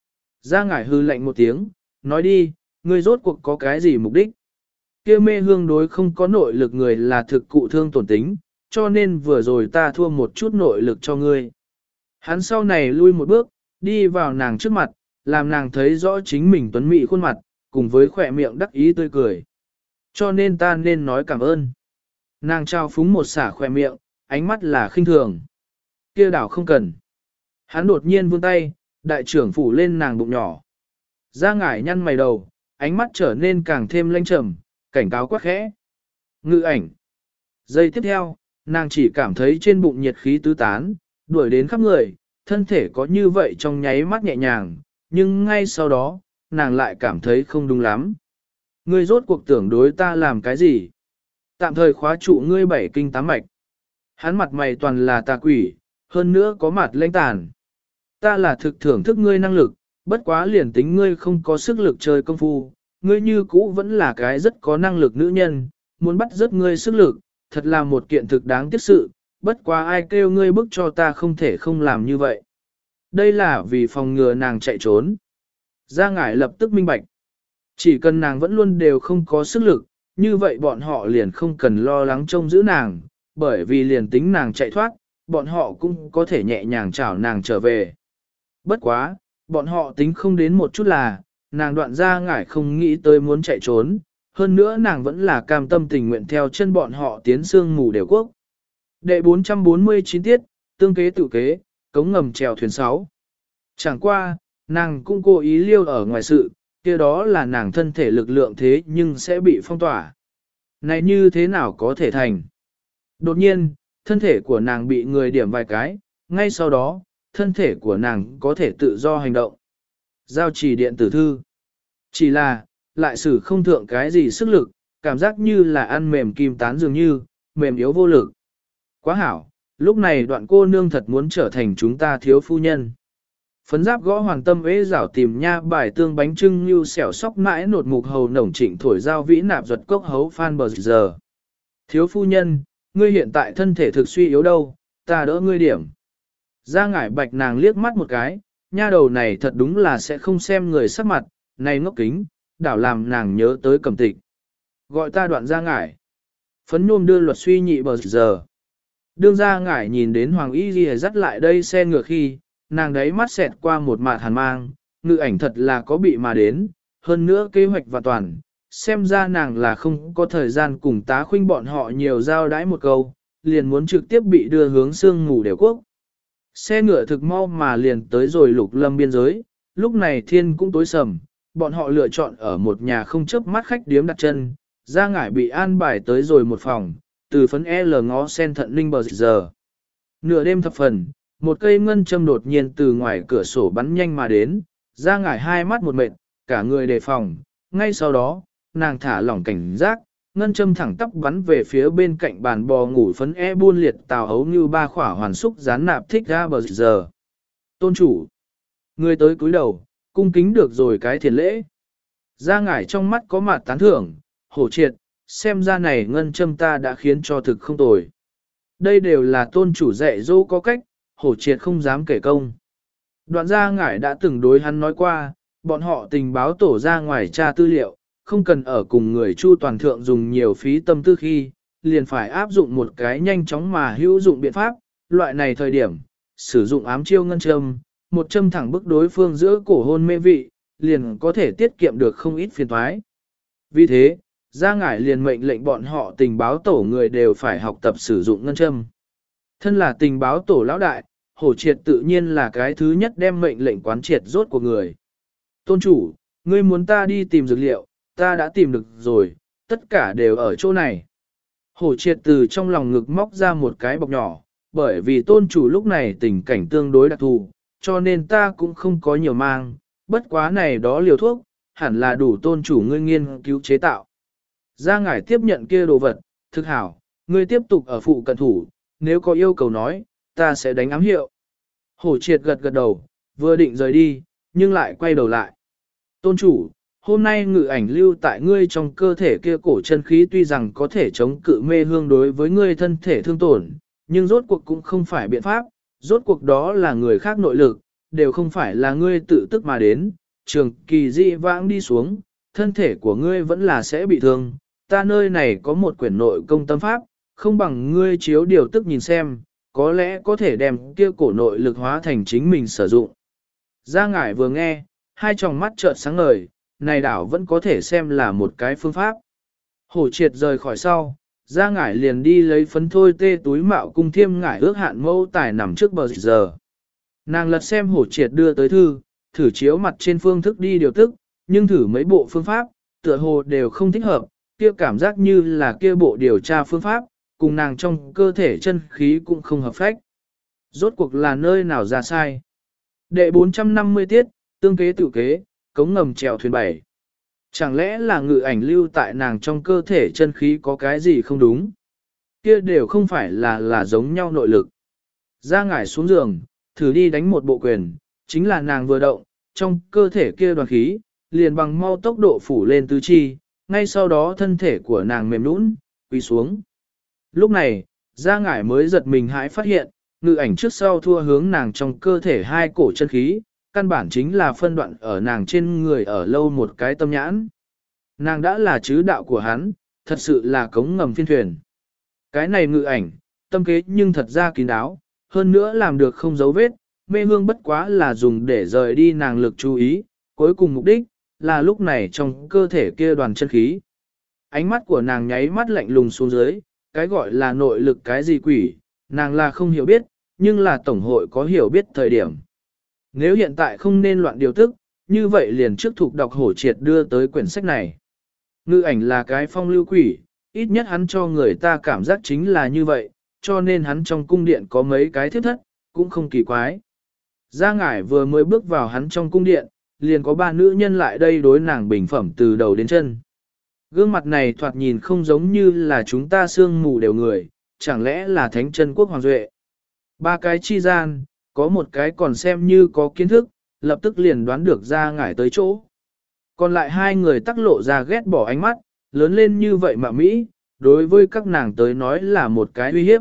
Gia ngải hư lạnh một tiếng, nói đi, ngươi rốt cuộc có cái gì mục đích? Kia mê hương đối không có nội lực người là thực cụ thương tổn tính, cho nên vừa rồi ta thua một chút nội lực cho ngươi. Hắn sau này lui một bước, đi vào nàng trước mặt, làm nàng thấy rõ chính mình tuấn mỹ khuôn mặt, cùng với khỏe miệng đắc ý tươi cười. Cho nên ta nên nói cảm ơn. Nàng trao phúng một xả khỏe miệng, ánh mắt là khinh thường. Kia đảo không cần. Hắn đột nhiên vươn tay, đại trưởng phủ lên nàng bụng nhỏ. Gia ngải nhăn mày đầu, ánh mắt trở nên càng thêm lanh trầm, cảnh cáo quát khẽ. Ngự ảnh. Giây tiếp theo, nàng chỉ cảm thấy trên bụng nhiệt khí tứ tán, đuổi đến khắp người, thân thể có như vậy trong nháy mắt nhẹ nhàng, nhưng ngay sau đó, nàng lại cảm thấy không đúng lắm. Ngươi rốt cuộc tưởng đối ta làm cái gì? Tạm thời khóa trụ ngươi bảy kinh tám mạch. Hắn mặt mày toàn là tà quỷ, hơn nữa có mặt lãnh tàn. Ta là thực thưởng thức ngươi năng lực, bất quá liền tính ngươi không có sức lực chơi công phu, ngươi như cũ vẫn là cái rất có năng lực nữ nhân, muốn bắt rất ngươi sức lực, thật là một kiện thực đáng tiếc sự, bất quá ai kêu ngươi bức cho ta không thể không làm như vậy. Đây là vì phòng ngừa nàng chạy trốn. Gia ngải lập tức minh bạch. Chỉ cần nàng vẫn luôn đều không có sức lực, như vậy bọn họ liền không cần lo lắng trông giữ nàng, bởi vì liền tính nàng chạy thoát, bọn họ cũng có thể nhẹ nhàng chảo nàng trở về. Bất quá, bọn họ tính không đến một chút là, nàng đoạn Gia ngải không nghĩ tới muốn chạy trốn, hơn nữa nàng vẫn là cam tâm tình nguyện theo chân bọn họ tiến sương mù đều quốc. Đệ bốn trăm bốn mươi chín tiết, tương kế tự kế, cống ngầm chèo thuyền sáu. Chẳng qua, nàng cũng cố ý liêu ở ngoài sự, kia đó là nàng thân thể lực lượng thế nhưng sẽ bị phong tỏa. Này như thế nào có thể thành? Đột nhiên, thân thể của nàng bị người điểm vài cái, ngay sau đó, thân thể của nàng có thể tự do hành động. Giao chỉ điện tử thư. Chỉ là, lại xử không thượng cái gì sức lực, cảm giác như là ăn mềm kim tán dường như, mềm yếu vô lực. Quá hảo, lúc này đoạn cô nương thật muốn trở thành chúng ta thiếu phu nhân. Phấn giáp gõ hoàng tâm ế rảo tìm nha bài tương bánh trưng như xẻo sóc mãi nột mục hầu nổng trịnh thổi giao vĩ nạp giật cốc hấu phan bờ giờ. Thiếu phu nhân, ngươi hiện tại thân thể thực suy yếu đâu, ta đỡ ngươi điểm. Gia ngải bạch nàng liếc mắt một cái, nha đầu này thật đúng là sẽ không xem người sắc mặt, này ngốc kính, đảo làm nàng nhớ tới cầm tịch. Gọi ta đoạn Gia ngải. Phấn nhôm đưa luật suy nhị bờ giờ. Đương Gia ngải nhìn đến Hoàng Y Ghi dắt lại đây xe ngựa khi, nàng đấy mắt xẹt qua một mạt hàn mang, ngự ảnh thật là có bị mà đến, hơn nữa kế hoạch và toàn, xem ra nàng là không có thời gian cùng tá khuynh bọn họ nhiều giao đãi một câu, liền muốn trực tiếp bị đưa hướng sương ngủ đều quốc. Xe ngựa thực mau mà liền tới rồi lục lâm biên giới, lúc này thiên cũng tối sầm, bọn họ lựa chọn ở một nhà không chớp mắt khách điếm đặt chân, Gia ngải bị an bài tới rồi một phòng, từ phấn L ngó sen thận linh bờ giờ. Nửa đêm thập phần, một cây ngân châm đột nhiên từ ngoài cửa sổ bắn nhanh mà đến, Gia ngải hai mắt một mệt, cả người đề phòng, ngay sau đó, nàng thả lỏng cảnh giác, ngân châm thẳng tắp bắn về phía bên cạnh bàn bò ngủ phấn e buôn liệt tào hấu như ba khỏa hoàn xúc dán nạp thích ra bờ giờ. Tôn chủ, người tới cúi đầu, cung kính được rồi cái thiền lễ. Gia ngải trong mắt có mặt tán thưởng, hổ triệt, xem ra này ngân châm ta đã khiến cho thực không tồi. Đây đều là tôn chủ dạy dỗ có cách, hổ triệt không dám kể công. Đoạn Gia ngải đã từng đối hắn nói qua, bọn họ tình báo tổ ra ngoài tra tư liệu, không cần ở cùng người chu toàn thượng dùng nhiều phí tâm tư khi, liền phải áp dụng một cái nhanh chóng mà hữu dụng biện pháp, loại này thời điểm, sử dụng ám chiêu ngân châm, một châm thẳng bức đối phương giữa cổ hôn mê vị, liền có thể tiết kiệm được không ít phiền toái. Vì thế, Gia ngải liền mệnh lệnh bọn họ tình báo tổ người đều phải học tập sử dụng ngân châm. Thân là tình báo tổ lão đại, hổ triệt tự nhiên là cái thứ nhất đem mệnh lệnh quán triệt rốt của người. Tôn chủ, ngươi muốn ta đi tìm dược liệu, ta đã tìm được rồi, tất cả đều ở chỗ này. Hổ triệt từ trong lòng ngực móc ra một cái bọc nhỏ, bởi vì tôn chủ lúc này tình cảnh tương đối đặc thù, cho nên ta cũng không có nhiều mang, bất quá này đó liều thuốc, hẳn là đủ tôn chủ ngươi nghiên cứu chế tạo. Gia ngải tiếp nhận kia đồ vật, thực hảo, ngươi tiếp tục ở phụ cận thủ, nếu có yêu cầu nói, ta sẽ đánh ám hiệu. Hổ triệt gật gật đầu, vừa định rời đi, nhưng lại quay đầu lại. Tôn chủ, hôm nay ngự ảnh lưu tại ngươi trong cơ thể kia cổ chân khí tuy rằng có thể chống cự mê hương đối với ngươi thân thể thương tổn, nhưng rốt cuộc cũng không phải biện pháp, rốt cuộc đó là người khác nội lực, đều không phải là ngươi tự tức mà đến, trường kỳ dị vãng đi xuống, thân thể của ngươi vẫn là sẽ bị thương, ta nơi này có một quyển nội công tâm pháp, không bằng ngươi chiếu điều tức nhìn xem, có lẽ có thể đem kia cổ nội lực hóa thành chính mình sử dụng. Gia Ngải vừa nghe, hai tròng mắt trợn sáng ngời, này đảo vẫn có thể xem là một cái phương pháp. Hổ triệt rời khỏi sau, Gia Ngải liền đi lấy phấn thôi tê túi mạo cung thiêm ngải ước hạn mẫu tài nằm trước bờ giờ. Nàng lật xem hổ triệt đưa tới thư, thử chiếu mặt trên phương thức đi điều tức, nhưng thử mấy bộ phương pháp, tựa hồ đều không thích hợp, kia cảm giác như là kia bộ điều tra phương pháp, cùng nàng trong cơ thể chân khí cũng không hợp phách. Rốt cuộc là nơi nào ra sai. Đệ bốn trăm năm mươi tiết, tương kế tự kế, cống ngầm chèo thuyền bảy. Chẳng lẽ là ngự ảnh lưu tại nàng trong cơ thể chân khí có cái gì không đúng? Kia đều không phải là là giống nhau nội lực. Ra ngải xuống giường, thử đi đánh một bộ quyền, chính là nàng vừa động, trong cơ thể kia đoàn khí, liền bằng mau tốc độ phủ lên tứ chi, ngay sau đó thân thể của nàng mềm nũng, quỳ xuống. Lúc này, Gia Ngải mới giật mình hãi phát hiện, ngự ảnh trước sau thua hướng nàng trong cơ thể hai cổ chân khí, căn bản chính là phân đoạn ở nàng trên người ở lâu một cái tâm nhãn. Nàng đã là chứ đạo của hắn, thật sự là cống ngầm phiên thuyền. Cái này ngự ảnh, tâm kế nhưng thật ra kín đáo, hơn nữa làm được không dấu vết, mê hương bất quá là dùng để rời đi nàng lực chú ý, cuối cùng mục đích, là lúc này trong cơ thể kia đoàn chân khí. Ánh mắt của nàng nháy mắt lạnh lùng xuống dưới, cái gọi là nội lực cái gì quỷ, nàng là không hiểu biết, nhưng là tổng hội có hiểu biết thời điểm. Nếu hiện tại không nên loạn điều tức, như vậy liền trước thuộc đọc hổ triệt đưa tới quyển sách này. Ngự ảnh là cái phong lưu quỷ, ít nhất hắn cho người ta cảm giác chính là như vậy, cho nên hắn trong cung điện có mấy cái thiết thất, cũng không kỳ quái. Gia Ngải vừa mới bước vào hắn trong cung điện, liền có ba nữ nhân lại đây đối nàng bình phẩm từ đầu đến chân. Gương mặt này thoạt nhìn không giống như là chúng ta sương mù đều người, chẳng lẽ là thánh chân quốc hoàng duệ. Ba cái chi gian, có một cái còn xem như có kiến thức, lập tức liền đoán được Gia Ngải tới chỗ. Còn lại hai người tắc lộ ra ghét bỏ ánh mắt, lớn lên như vậy mà Mỹ, đối với các nàng tới nói là một cái uy hiếp.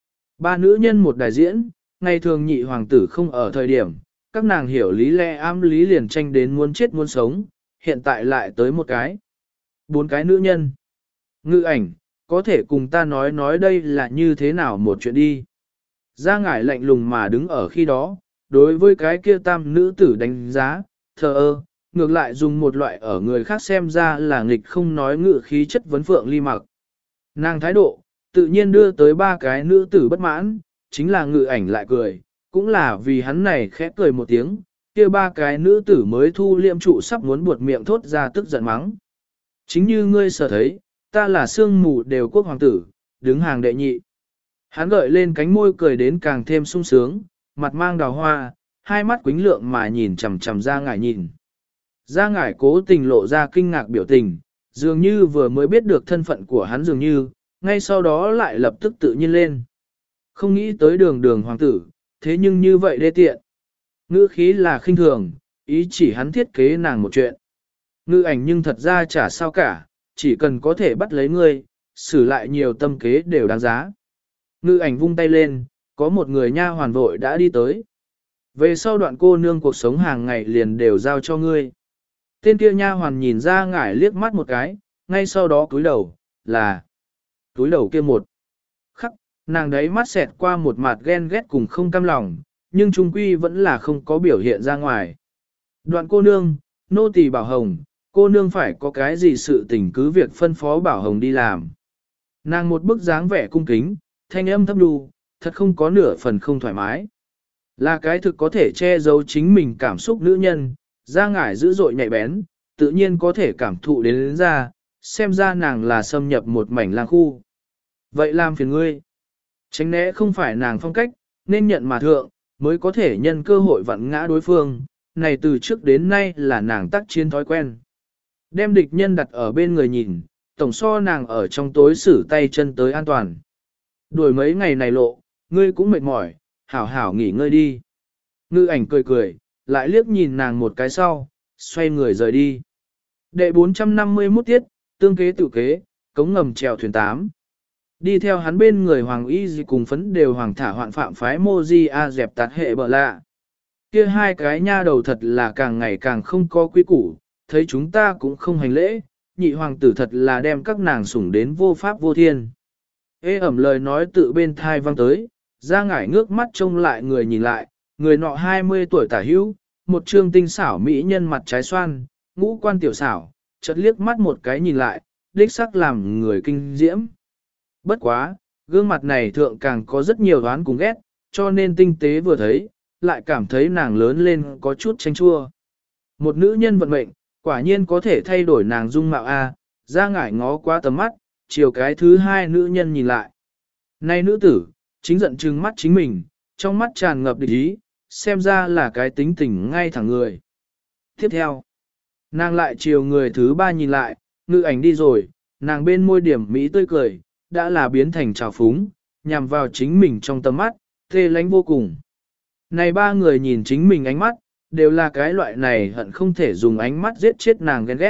Ba nữ nhân một đại diễn, ngày thường nhị hoàng tử không ở thời điểm, các nàng hiểu lý lẽ am lý liền tranh đến muốn chết muốn sống, hiện tại lại tới một cái. Bốn cái nữ nhân. Ngự ảnh, có thể cùng ta nói nói đây là như thế nào một chuyện đi. Gia Ngải lạnh lùng mà đứng ở khi đó, đối với cái kia tam nữ tử đánh giá, thờ ơ, ngược lại dùng một loại ở người khác xem ra là nghịch không nói ngự khí chất vấn Phượng Ly Mặc. Nàng thái độ, tự nhiên đưa tới ba cái nữ tử bất mãn, chính là ngự ảnh lại cười, cũng là vì hắn này khẽ cười một tiếng, kia ba cái nữ tử mới thu liệm trụ sắp muốn buột miệng thốt ra tức giận mắng. Chính như ngươi sở thấy, ta là sương mù đều quốc hoàng tử, đứng hàng đệ nhị. Hắn gợi lên cánh môi cười đến càng thêm sung sướng, mặt mang đào hoa, hai mắt quính lượng mà nhìn chằm chằm Gia Ngải nhìn. Gia Ngải cố tình lộ ra kinh ngạc biểu tình, dường như vừa mới biết được thân phận của hắn dường như, ngay sau đó lại lập tức tự nhiên lên. Không nghĩ tới đường đường hoàng tử, thế nhưng như vậy đê tiện. Ngữ khí là khinh thường, ý chỉ hắn thiết kế nàng một chuyện. Ngữ ảnh nhưng thật ra chả sao cả, chỉ cần có thể bắt lấy ngươi, xử lại nhiều tâm kế đều đáng giá. Ngữ ảnh vung tay lên, có một người nha hoàn vội đã đi tới. Về sau đoạn cô nương cuộc sống hàng ngày liền đều giao cho ngươi. Tên kia nha hoàn nhìn Gia Ngải liếc mắt một cái, ngay sau đó cúi đầu, là cúi đầu kia một khắc, nàng đấy mắt xẹt qua một mặt ghen ghét cùng không cam lòng, nhưng trung quy vẫn là không có biểu hiện ra ngoài. Đoạn cô nương, nô tỳ Bảo Hồng, cô nương phải có cái gì sự tình cứ việc phân phó Bảo Hồng đi làm. Nàng một bức dáng vẻ cung kính, thanh âm thấp đu, thật không có nửa phần không thoải mái. Là cái thực có thể che giấu chính mình cảm xúc nữ nhân, Gia Ngải dữ dội nhạy bén, tự nhiên có thể cảm thụ đến, đến ra, xem ra nàng là xâm nhập một mảnh lang khu. Vậy làm phiền ngươi. Tránh né không phải nàng phong cách, nên nhận mà thượng, mới có thể nhân cơ hội vặn ngã đối phương, này từ trước đến nay là nàng tác chiến thói quen. Đem địch nhân đặt ở bên người nhìn, tổng so nàng ở trong tối xử tay chân tới an toàn. Đuổi mấy ngày này lộ, ngươi cũng mệt mỏi, hảo hảo nghỉ ngơi đi. Ngư ảnh cười cười, lại liếc nhìn nàng một cái sau, xoay người rời đi. Đệ bốn trăm năm mươi mốt tiết, tương kế tự kế, cống ngầm chèo thuyền tám. Đi theo hắn bên người Hoàng Y gì cùng phấn đều hoàng thả hoạn phạm phái Mô Di A dẹp tạt hệ bờ lạ. kia hai cái nha đầu thật là càng ngày càng không có quý củ, thấy chúng ta cũng không hành lễ, nhị hoàng tử thật là đem các nàng sủng đến vô pháp vô thiên. Ê ẩm lời nói tự bên thai vang tới, ra ngải ngước mắt trông lại người nhìn lại, người nọ hai mươi tuổi tả hữu, một trương tinh xảo mỹ nhân mặt trái xoan, ngũ quan tiểu xảo, chợt liếc mắt một cái nhìn lại, đích sắc làm người kinh diễm. Bất quá, gương mặt này thượng càng có rất nhiều đoán cùng ghét, cho nên tinh tế vừa thấy, lại cảm thấy nàng lớn lên có chút chanh chua. Một nữ nhân vận mệnh, quả nhiên có thể thay đổi nàng dung mạo A, ra ngải ngó qua tầm mắt, chiều cái thứ hai nữ nhân nhìn lại. Này nữ tử, chính giận trừng mắt chính mình, trong mắt tràn ngập địch ý, xem ra là cái tính tình ngay thẳng người. Tiếp theo, nàng lại chiều người thứ ba nhìn lại, ngự ảnh đi rồi, nàng bên môi điểm mỹ tươi cười, đã là biến thành trào phúng, nhằm vào chính mình trong tầm mắt, thê lánh vô cùng. Này ba người nhìn chính mình ánh mắt, đều là cái loại này hận không thể dùng ánh mắt giết chết nàng ghen ghét.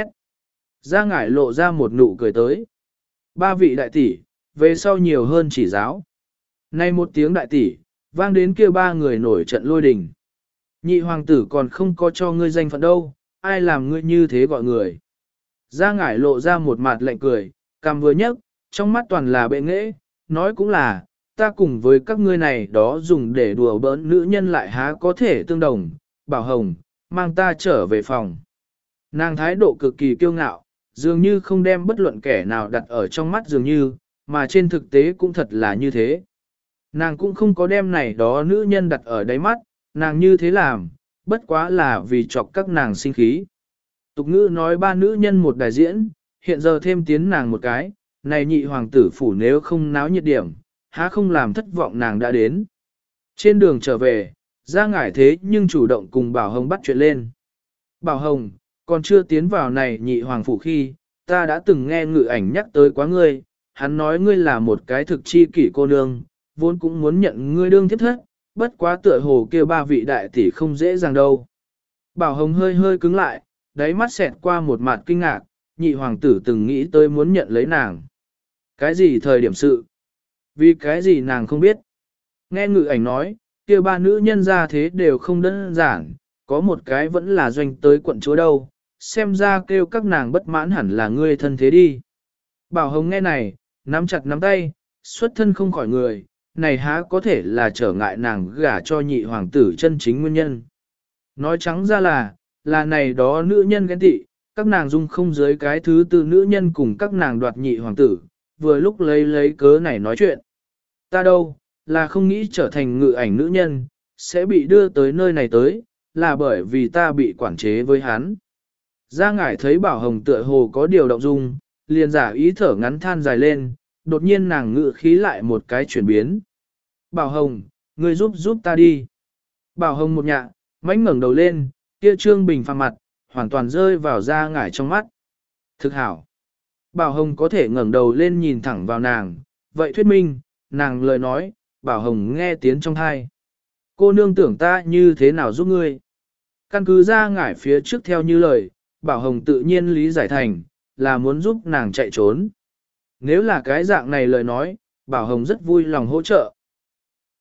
Ra ngải lộ ra một nụ cười tới. Ba vị đại tỷ, về sau nhiều hơn chỉ giáo. Nay một tiếng đại tỷ, vang đến kia ba người nổi trận lôi đình. Nhị hoàng tử còn không có cho ngươi danh phận đâu, ai làm ngươi như thế gọi người. Ra ngải lộ ra một mặt lạnh cười, cằm vừa nhấc, trong mắt toàn là bệ nghệ, nói cũng là, ta cùng với các ngươi này đó dùng để đùa bỡn nữ nhân lại há có thể tương đồng, bảo hồng, mang ta trở về phòng. Nàng thái độ cực kỳ kiêu ngạo, dường như không đem bất luận kẻ nào đặt ở trong mắt dường như, mà trên thực tế cũng thật là như thế. Nàng cũng không có đem này đó nữ nhân đặt ở đáy mắt, nàng như thế làm, bất quá là vì chọc các nàng sinh khí. Tục ngữ nói ba nữ nhân một đại diễn, hiện giờ thêm tiến nàng một cái, này nhị hoàng tử phủ nếu không náo nhiệt điểm, há không làm thất vọng nàng đã đến. Trên đường trở về, ra ngải thế nhưng chủ động cùng Bảo Hồng bắt chuyện lên. Bảo Hồng, còn chưa tiến vào này nhị hoàng phủ khi, ta đã từng nghe ngự ảnh nhắc tới quá ngươi, hắn nói ngươi là một cái thực chi kỷ cô nương, vốn cũng muốn nhận ngươi đương thiếp thất, bất quá tựa hồ kêu ba vị đại tỷ không dễ dàng đâu. Bảo Hồng hơi hơi cứng lại, đáy mắt xẹt qua một mặt kinh ngạc, nhị hoàng tử từng nghĩ tới muốn nhận lấy nàng. Cái gì thời điểm sự? Vì cái gì nàng không biết? Nghe ngự ảnh nói, kia ba nữ nhân ra thế đều không đơn giản, có một cái vẫn là doanh tới quận chúa đâu, xem ra kêu các nàng bất mãn hẳn là ngươi thân thế đi. Bảo Hồng nghe này, nắm chặt nắm tay, xuất thân không khỏi người, này há có thể là trở ngại nàng gả cho nhị hoàng tử chân chính nguyên nhân. Nói trắng ra là, là này đó nữ nhân ghen tị, các nàng dung không dưới cái thứ tư nữ nhân cùng các nàng đoạt nhị hoàng tử, vừa lúc lấy lấy cớ này nói chuyện. Ta đâu, là không nghĩ trở thành ngự ảnh nữ nhân, sẽ bị đưa tới nơi này tới, là bởi vì ta bị quản chế với hắn. Gia ngải thấy Bảo Hồng tựa hồ có điều động dung, liền giả ý thở ngắn than dài lên, đột nhiên nàng ngự khí lại một cái chuyển biến. Bảo Hồng, ngươi giúp giúp ta đi. Bảo Hồng một nhạ, mánh ngẩng đầu lên, kia trương bình phàm mặt, hoàn toàn rơi vào Gia ngải trong mắt. Thực hảo. Bảo Hồng có thể ngẩng đầu lên nhìn thẳng vào nàng, vậy thuyết minh, nàng lời nói, Bảo Hồng nghe tiếng trong thai. Cô nương tưởng ta như thế nào giúp ngươi? Căn cứ Gia ngải phía trước theo như lời, Bảo Hồng tự nhiên lý giải thành, là muốn giúp nàng chạy trốn. Nếu là cái dạng này lời nói, Bảo Hồng rất vui lòng hỗ trợ.